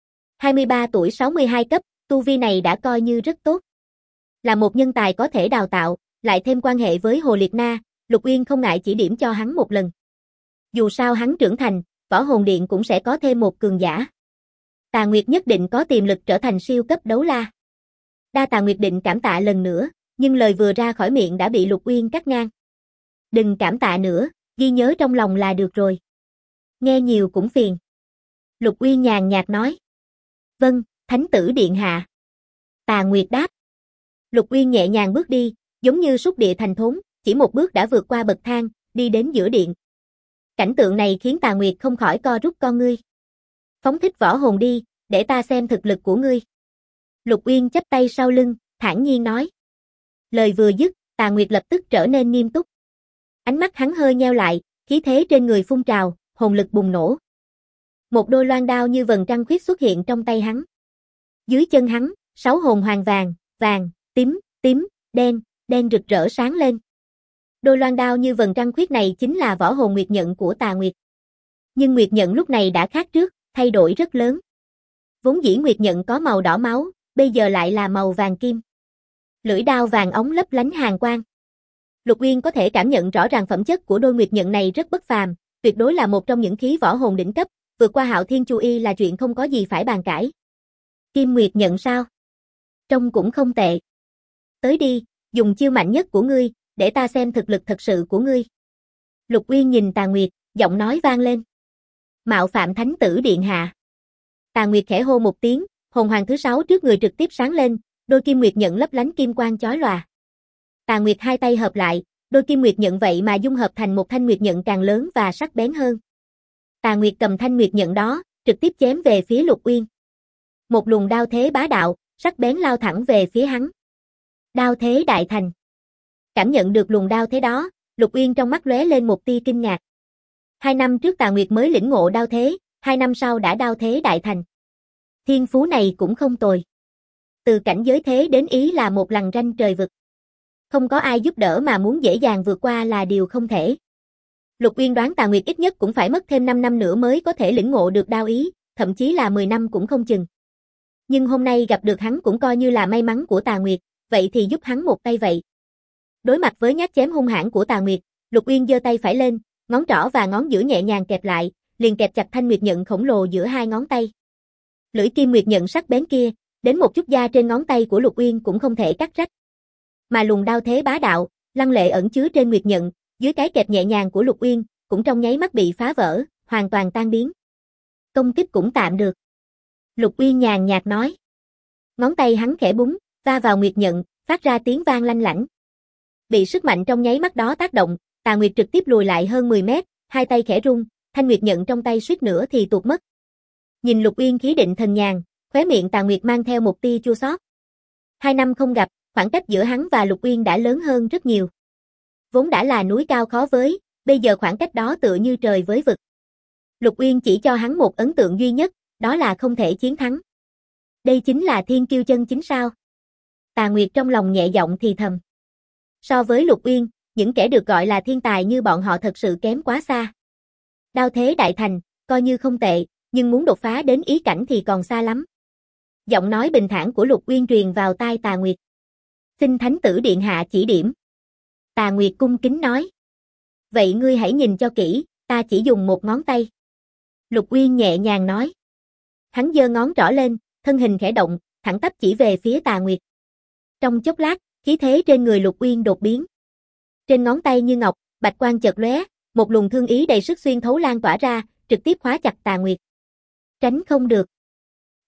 [SPEAKER 1] 23 tuổi 62 cấp, tu vi này đã coi như rất tốt. Là một nhân tài có thể đào tạo, lại thêm quan hệ với Hồ Liệt Na, Lục Uyên không ngại chỉ điểm cho hắn một lần. Dù sao hắn trưởng thành, Võ Hồn Điện cũng sẽ có thêm một cường giả. Tà Nguyệt nhất định có tiềm lực trở thành siêu cấp đấu la. Đa Tà Nguyệt định cảm tạ lần nữa, nhưng lời vừa ra khỏi miệng đã bị Lục Uyên cắt ngang. Đừng cảm tạ nữa, ghi nhớ trong lòng là được rồi. Nghe nhiều cũng phiền. Lục Uyên nhàn nhạt nói. Vâng, Thánh tử điện hạ. Tà Nguyệt đáp. Lục Uyên nhẹ nhàng bước đi, giống như xúc địa thành thốn, chỉ một bước đã vượt qua bậc thang, đi đến giữa điện. Cảnh tượng này khiến Tà Nguyệt không khỏi co rút con ngươi. Phóng thích võ hồn đi, để ta xem thực lực của ngươi. Lục Uyên chắp tay sau lưng, thản nhiên nói. Lời vừa dứt, Tà Nguyệt lập tức trở nên nghiêm túc. Ánh mắt hắn hơi nheo lại, khí thế trên người phun trào, hồn lực bùng nổ. Một đôi loan đao như vầng trăng khuyết xuất hiện trong tay hắn. Dưới chân hắn, 6 hồn hoàng vàng, vàng, tím, đen, đen rực rỡ sáng lên. Đôi loan đao như vầng trăng khuyết này chính là võ hồn nguyệt nhận của Tà Nguyệt. Nhưng nguyệt nhận lúc này đã khác trước, thay đổi rất lớn. Vốn dĩ nguyệt nhận có màu đỏ máu, bây giờ lại là màu vàng kim. Lưỡi đao vàng óng lấp lánh hàn quang. Lục Uyên có thể cảm nhận rõ ràng phẩm chất của đôi nguyệt nhận này rất bất phàm, tuyệt đối là một trong những khí võ hồn đỉnh cấp, vượt qua Hạo Thiên Chu Y là chuyện không có gì phải bàn cãi. Kim nguyệt nhận sao? Trông cũng không tệ. Tới đi, dùng chiêu mạnh nhất của ngươi, để ta xem thực lực thật sự của ngươi. Lục Uyên nhìn Tà Nguyệt, giọng nói vang lên. Mạo phạm Thánh tử điện hạ. Tà Nguyệt khẽ hô một tiếng, hồn hoàng thứ 6 trước người trực tiếp sáng lên, đôi kim nguyệt nhận lấp lánh kim quang chói lòa. Tà Nguyệt hai tay hợp lại, đôi kim nguyệt nhận vậy mà dung hợp thành một thanh nguyệt nhận càng lớn và sắc bén hơn. Tà Nguyệt cầm thanh nguyệt nhận đó, trực tiếp chém về phía Lục Uyên. Một luồng đao thế bá đạo, sắc bén lao thẳng về phía hắn. Đao thế đại thành. Cảm nhận được luồng đao thế đó, Lục Uyên trong mắt lóe lên một tia kinh ngạc. 2 năm trước Tà Nguyệt mới lĩnh ngộ đao thế, 2 năm sau đã đao thế đại thành. Thiên phú này cũng không tồi. Từ cảnh giới thế đến ý là một lằn ranh trời vực. Không có ai giúp đỡ mà muốn dễ dàng vượt qua là điều không thể. Lục Uyên đoán Tà Nguyệt ít nhất cũng phải mất thêm 5 năm nữa mới có thể lĩnh ngộ được đao ý, thậm chí là 10 năm cũng không chừng. Nhưng hôm nay gặp được hắn cũng coi như là may mắn của Tà Nguyệt, vậy thì giúp hắn một tay vậy. Đối mặt với nhát chém hung hãn của Tà Nguyệt, Lục Uyên giơ tay phải lên, ngón trỏ và ngón giữa nhẹ nhàng kẹp lại, liền kẹp chặt thanh nguyệt nhận khổng lồ giữa hai ngón tay. Lưỡi kim nguyệt nhận sắc bén kia, đến một chút da trên ngón tay của Lục Uyên cũng không thể cắt rách. Mà luồng đao thế bá đạo, lăng lệ ẩn chứa trên nguyệt nhận, dưới cái kẹp nhẹ nhàng của Lục Uyên, cũng trong nháy mắt bị phá vỡ, hoàn toàn tan biến. Công kích cũng tạm được. Lục Uyên nhàn nhạt nói. Ngón tay hắn khẽ búng, va vào nguyệt nhận, phát ra tiếng vang lanh lảnh. Bị sức mạnh trong nháy mắt đó tác động, Tà Nguyệt trực tiếp lùi lại hơn 10 mét, hai tay khẽ rung, thanh nguyệt nhận trong tay suýt nữa thì tuột mất. Nhìn Lục Uyên khí định thần nhàn, khóe miệng Tà Nguyệt mang theo một tia chua xót. 2 năm không gặp, khoảng cách giữa hắn và Lục Uyên đã lớn hơn rất nhiều. Vốn đã là núi cao khó với, bây giờ khoảng cách đó tựa như trời với vực. Lục Uyên chỉ cho hắn một ấn tượng duy nhất, đó là không thể chiến thắng. Đây chính là thiên kiêu chân chính sao? Tà Nguyệt trong lòng nhẹ giọng thì thầm. So với Lục Uyên, những kẻ được gọi là thiên tài như bọn họ thật sự kém quá xa. Đao thế đại thành, coi như không tệ, nhưng muốn đột phá đến ý cảnh thì còn xa lắm. Giọng nói bình thản của Lục Uyên truyền vào tai Tà Nguyệt. Xin Thánh tử điện hạ chỉ điểm. Tà Nguyệt cung kính nói. Vậy ngươi hãy nhìn cho kỹ, ta chỉ dùng một ngón tay. Lục Uyên nhẹ nhàng nói. Hắn giơ ngón trỏ lên, thân hình khẽ động, thẳng tắp chỉ về phía Tà Nguyệt. Trong chốc lát, khí thế trên người Lục Uyên đột biến. Trên ngón tay như ngọc, bạch quang chợt lóe, một luồng thương ý đầy sức xuyên thấu lan tỏa ra, trực tiếp khóa chặt Tà Nguyệt. Tránh không được.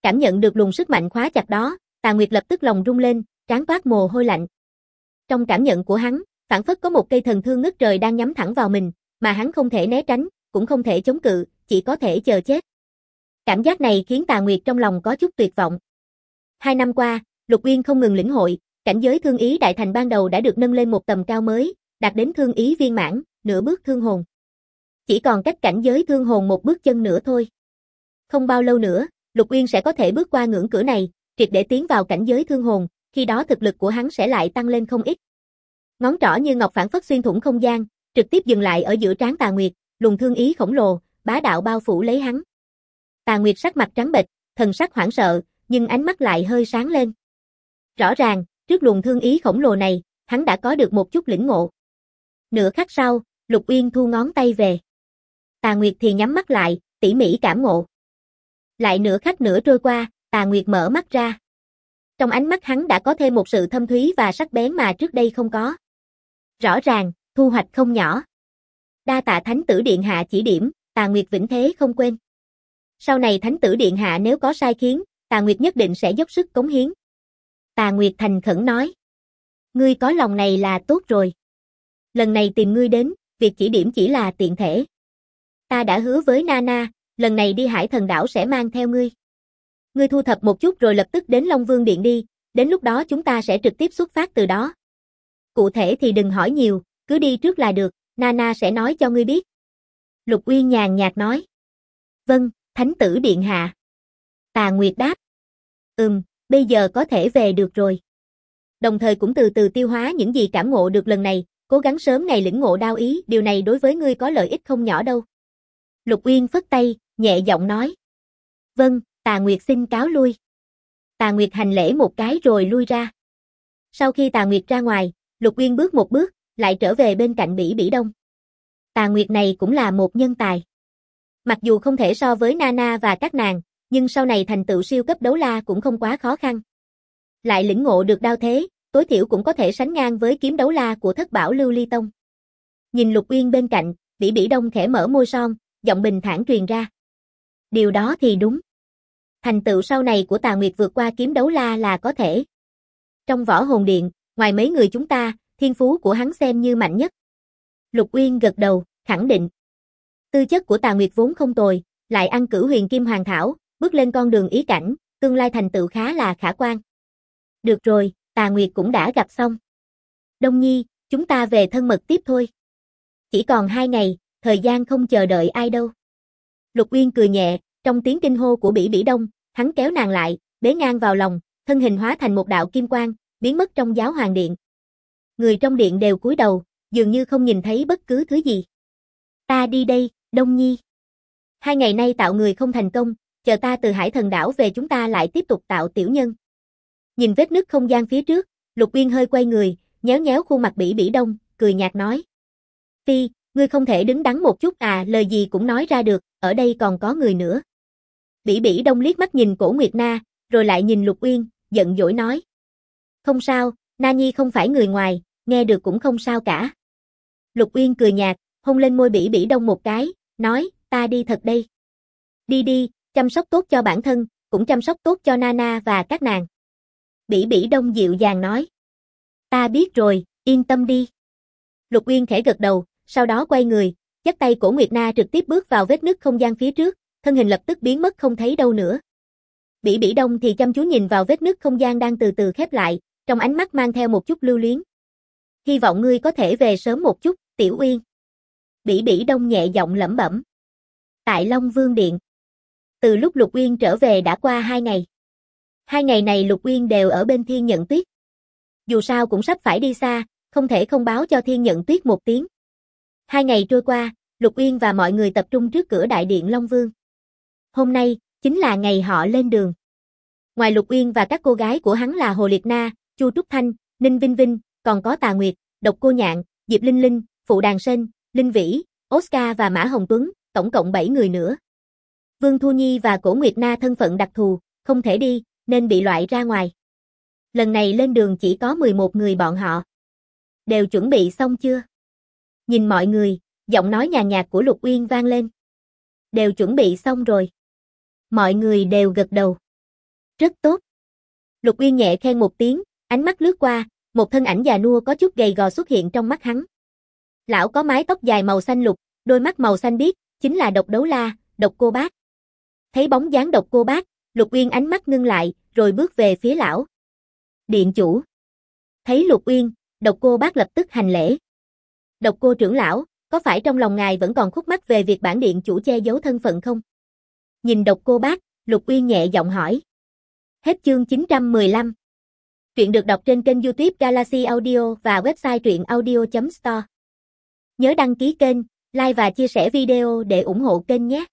[SPEAKER 1] Cảm nhận được luồng sức mạnh khóa chặt đó, Tà Nguyệt lập tức lòng rung lên, trán toát mồ hôi lạnh. Trong cảm nhận của hắn, phảng phất có một cây thần thương ngất trời đang nhắm thẳng vào mình, mà hắn không thể né tránh, cũng không thể chống cự, chỉ có thể chờ chết. Cảm giác này khiến Tà Nguyệt trong lòng có chút tuyệt vọng. 2 năm qua, Lục Uyên không ngừng lĩnh hội, cảnh giới thương ý đại thành ban đầu đã được nâng lên một tầm cao mới, đạt đến thương ý viên mãn, nửa bước thương hồn. Chỉ còn cách cảnh giới thương hồn một bước chân nữa thôi. Không bao lâu nữa, Lục Uyên sẽ có thể bước qua ngưỡng cửa này, triệt để tiến vào cảnh giới thương hồn, khi đó thực lực của hắn sẽ lại tăng lên không ít. Ngón trỏ như ngọc phảng phất xuyên thủng không gian, trực tiếp dừng lại ở giữa trán Tà Nguyệt, luồng thương ý khổng lồ, bá đạo bao phủ lấy hắn. Tà Nguyệt sắc mặt trắng bệch, thần sắc hoảng sợ, nhưng ánh mắt lại hơi sáng lên. Rõ ràng, trước luồng thương ý khổng lồ này, hắn đã có được một chút lĩnh ngộ. Nửa khắc sau, Lục Uyên thu ngón tay về. Tà Nguyệt thì nhắm mắt lại, tỉ mỉ cảm ngộ. Lại nửa khắc nữa trôi qua, Tà Nguyệt mở mắt ra. Trong ánh mắt hắn đã có thêm một sự thâm thúy và sắc bén mà trước đây không có. Rõ ràng, thu hoạch không nhỏ. Đa tạ Thánh tử điện hạ chỉ điểm, Tà Nguyệt vĩnh thế không quên. Sau này Thánh tử điện hạ nếu có sai khiến, Tà Nguyệt nhất định sẽ dốc sức cống hiến. Tà Nguyệt thành khẩn nói. Ngươi có lòng này là tốt rồi. Lần này tìm ngươi đến, việc chỉ điểm chỉ là tiện thể. Ta đã hứa với Nana, lần này đi Hải Thần đảo sẽ mang theo ngươi. Ngươi thu thập một chút rồi lập tức đến Long Vương Điện đi, đến lúc đó chúng ta sẽ trực tiếp xuất phát từ đó. Cụ thể thì đừng hỏi nhiều, cứ đi trước là được, Nana sẽ nói cho ngươi biết. Lục Uyên nhàn nhạt nói. Vâng, Thánh tử điện hạ. Tà Nguyệt đáp. Bây giờ có thể về được rồi. Đồng thời cũng từ từ tiêu hóa những gì cảm ngộ được lần này, cố gắng sớm ngày lĩnh ngộ đao ý, điều này đối với ngươi có lợi ích không nhỏ đâu. Lục Uyên phất tay, nhẹ giọng nói. Vâng, Tà Nguyệt xin cáo lui. Tà Nguyệt hành lễ một cái rồi lui ra. Sau khi Tà Nguyệt ra ngoài, Lục Uyên bước một bước, lại trở về bên cạnh Bỉ Bỉ Đông. Tà Nguyệt này cũng là một nhân tài. Mặc dù không thể so với Nana và các nàng, nhưng sau này thành tựu siêu cấp đấu la cũng không quá khó khăn. Lại lĩnh ngộ được đao thế, tối thiểu cũng có thể sánh ngang với kiếm đấu la của Thất Bảo Lưu Ly Tông. Nhìn Lục Uyên bên cạnh, Bỉ Bỉ Đông khẽ mở môi son, giọng bình thản truyền ra. Điều đó thì đúng. Thành tựu sau này của Tà Nguyệt vượt qua kiếm đấu la là có thể. Trong Võ Hồn Điện, ngoài mấy người chúng ta, thiên phú của hắn xem như mạnh nhất. Lục Uyên gật đầu, khẳng định. Tư chất của Tà Nguyệt vốn không tồi, lại ăn Cửu Huyền Kim Hoàng Thảo, bước lên con đường ý cảnh, tương lai thành tựu khá là khả quan. Được rồi, Tà Nguyệt cũng đã gặp xong. Đông Nhi, chúng ta về thân mật tiếp thôi. Chỉ còn 2 ngày, thời gian không chờ đợi ai đâu. Lục Uyên cười nhẹ, trong tiếng kinh hô của Bỉ Bỉ Đông, hắn kéo nàng lại, bế ngang vào lòng, thân hình hóa thành một đạo kim quang, biến mất trong Giáo Hoàng Điện. Người trong điện đều cúi đầu, dường như không nhìn thấy bất cứ thứ gì. Ta đi đây, Đông Nhi. 2 ngày nay tạo người không thành công, chờ ta từ Hải Thần đảo về chúng ta lại tiếp tục tạo tiểu nhân. Nhìn vết nứt không gian phía trước, Lục Uyên hơi quay người, nhéo nhéo khuôn mặt Bỉ Bỉ Đông, cười nhạt nói. Phi, ngươi không thể đứng đắn một chút à, lời gì cũng nói ra được, ở đây còn có người nữa. Bỉ Bỉ Đông liếc mắt nhìn Cổ Nguyệt Na, rồi lại nhìn Lục Uyên, giận dỗi nói. Không sao, Na Nhi không phải người ngoài, nghe được cũng không sao cả. Lục Uyên cười nhạt, hôn lên môi Bỉ Bỉ Đông một cái, nói, ta đi thật đây. Đi đi, chăm sóc tốt cho bản thân, cũng chăm sóc tốt cho Nana và các nàng. Bỉ Bỉ Đông dịu dàng nói. Ta biết rồi, yên tâm đi. Lục Uyên khẽ gật đầu, sau đó quay người, dắt tay Cổ Nguyệt Na trực tiếp bước vào vết nứt không gian phía trước, thân hình lập tức biến mất không thấy đâu nữa. Bỉ Bỉ Đông thì chăm chú nhìn vào vết nứt không gian đang từ từ khép lại, trong ánh mắt mang theo một chút lưu luyến. Hy vọng ngươi có thể về sớm một chút, Tiểu Uyên. Bỉ Bỉ Đông nhẹ giọng lẩm bẩm. Tại Long Vương Điện. Từ lúc Lục Uyên trở về đã qua 2 ngày. 2 ngày này Lục Uyên đều ở bên Thiên Nhận Tuyết. Dù sao cũng sắp phải đi xa, không thể không báo cho Thiên Nhận Tuyết một tiếng. 2 ngày trôi qua, Lục Uyên và mọi người tập trung trước cửa đại điện Long Vương. Hôm nay, chính là ngày họ lên đường. Ngoài Lục Uyên và các cô gái của hắn là Hồ Liệt Na, Chu Trúc Thanh, Ninh Vinh Vinh, còn có Tà Nguyệt, Độc Cô Nhạn, Diệp Linh Linh, Phụ Đàn Sên, Linh Vĩ, Oscar và Mã Hồng Tuấn, tổng cộng 7 người nữa. Vương Thu Nhi và Cổ Nguyệt Na thân phận đặc thù, không thể đi, nên bị loại ra ngoài. Lần này lên đường chỉ có 11 người bọn họ. Đều chuẩn bị xong chưa? Nhìn mọi người, giọng nói nhàn nhạt của Lục Uyên vang lên. Đều chuẩn bị xong rồi. Mọi người đều gật đầu. Rất tốt. Lục Uyên nhẹ khen một tiếng, ánh mắt lướt qua, một thân ảnh già nua có chút gầy gò xuất hiện trong mắt hắn. Lão có mái tóc dài màu xanh lục, đôi mắt màu xanh biếc, chính là Độc Đấu La, Độc Cô Bác. Thấy bóng dáng Độc Cô Bác, Lục Uyên ánh mắt ngưng lại, rồi bước về phía lão. Điện chủ. Thấy Lục Uyên, Độc Cô Bác lập tức hành lễ. Độc Cô trưởng lão, có phải trong lòng ngài vẫn còn khúc mắc về việc bản điện chủ che giấu thân phận không? Nhìn Độc Cô Bác, Lục Uyên nhẹ giọng hỏi. Hết chương 915. Truyện được đọc trên kênh YouTube Galaxy Audio và website truyệnaudio.store. Nhớ đăng ký kênh, like và chia sẻ video để ủng hộ kênh nhé.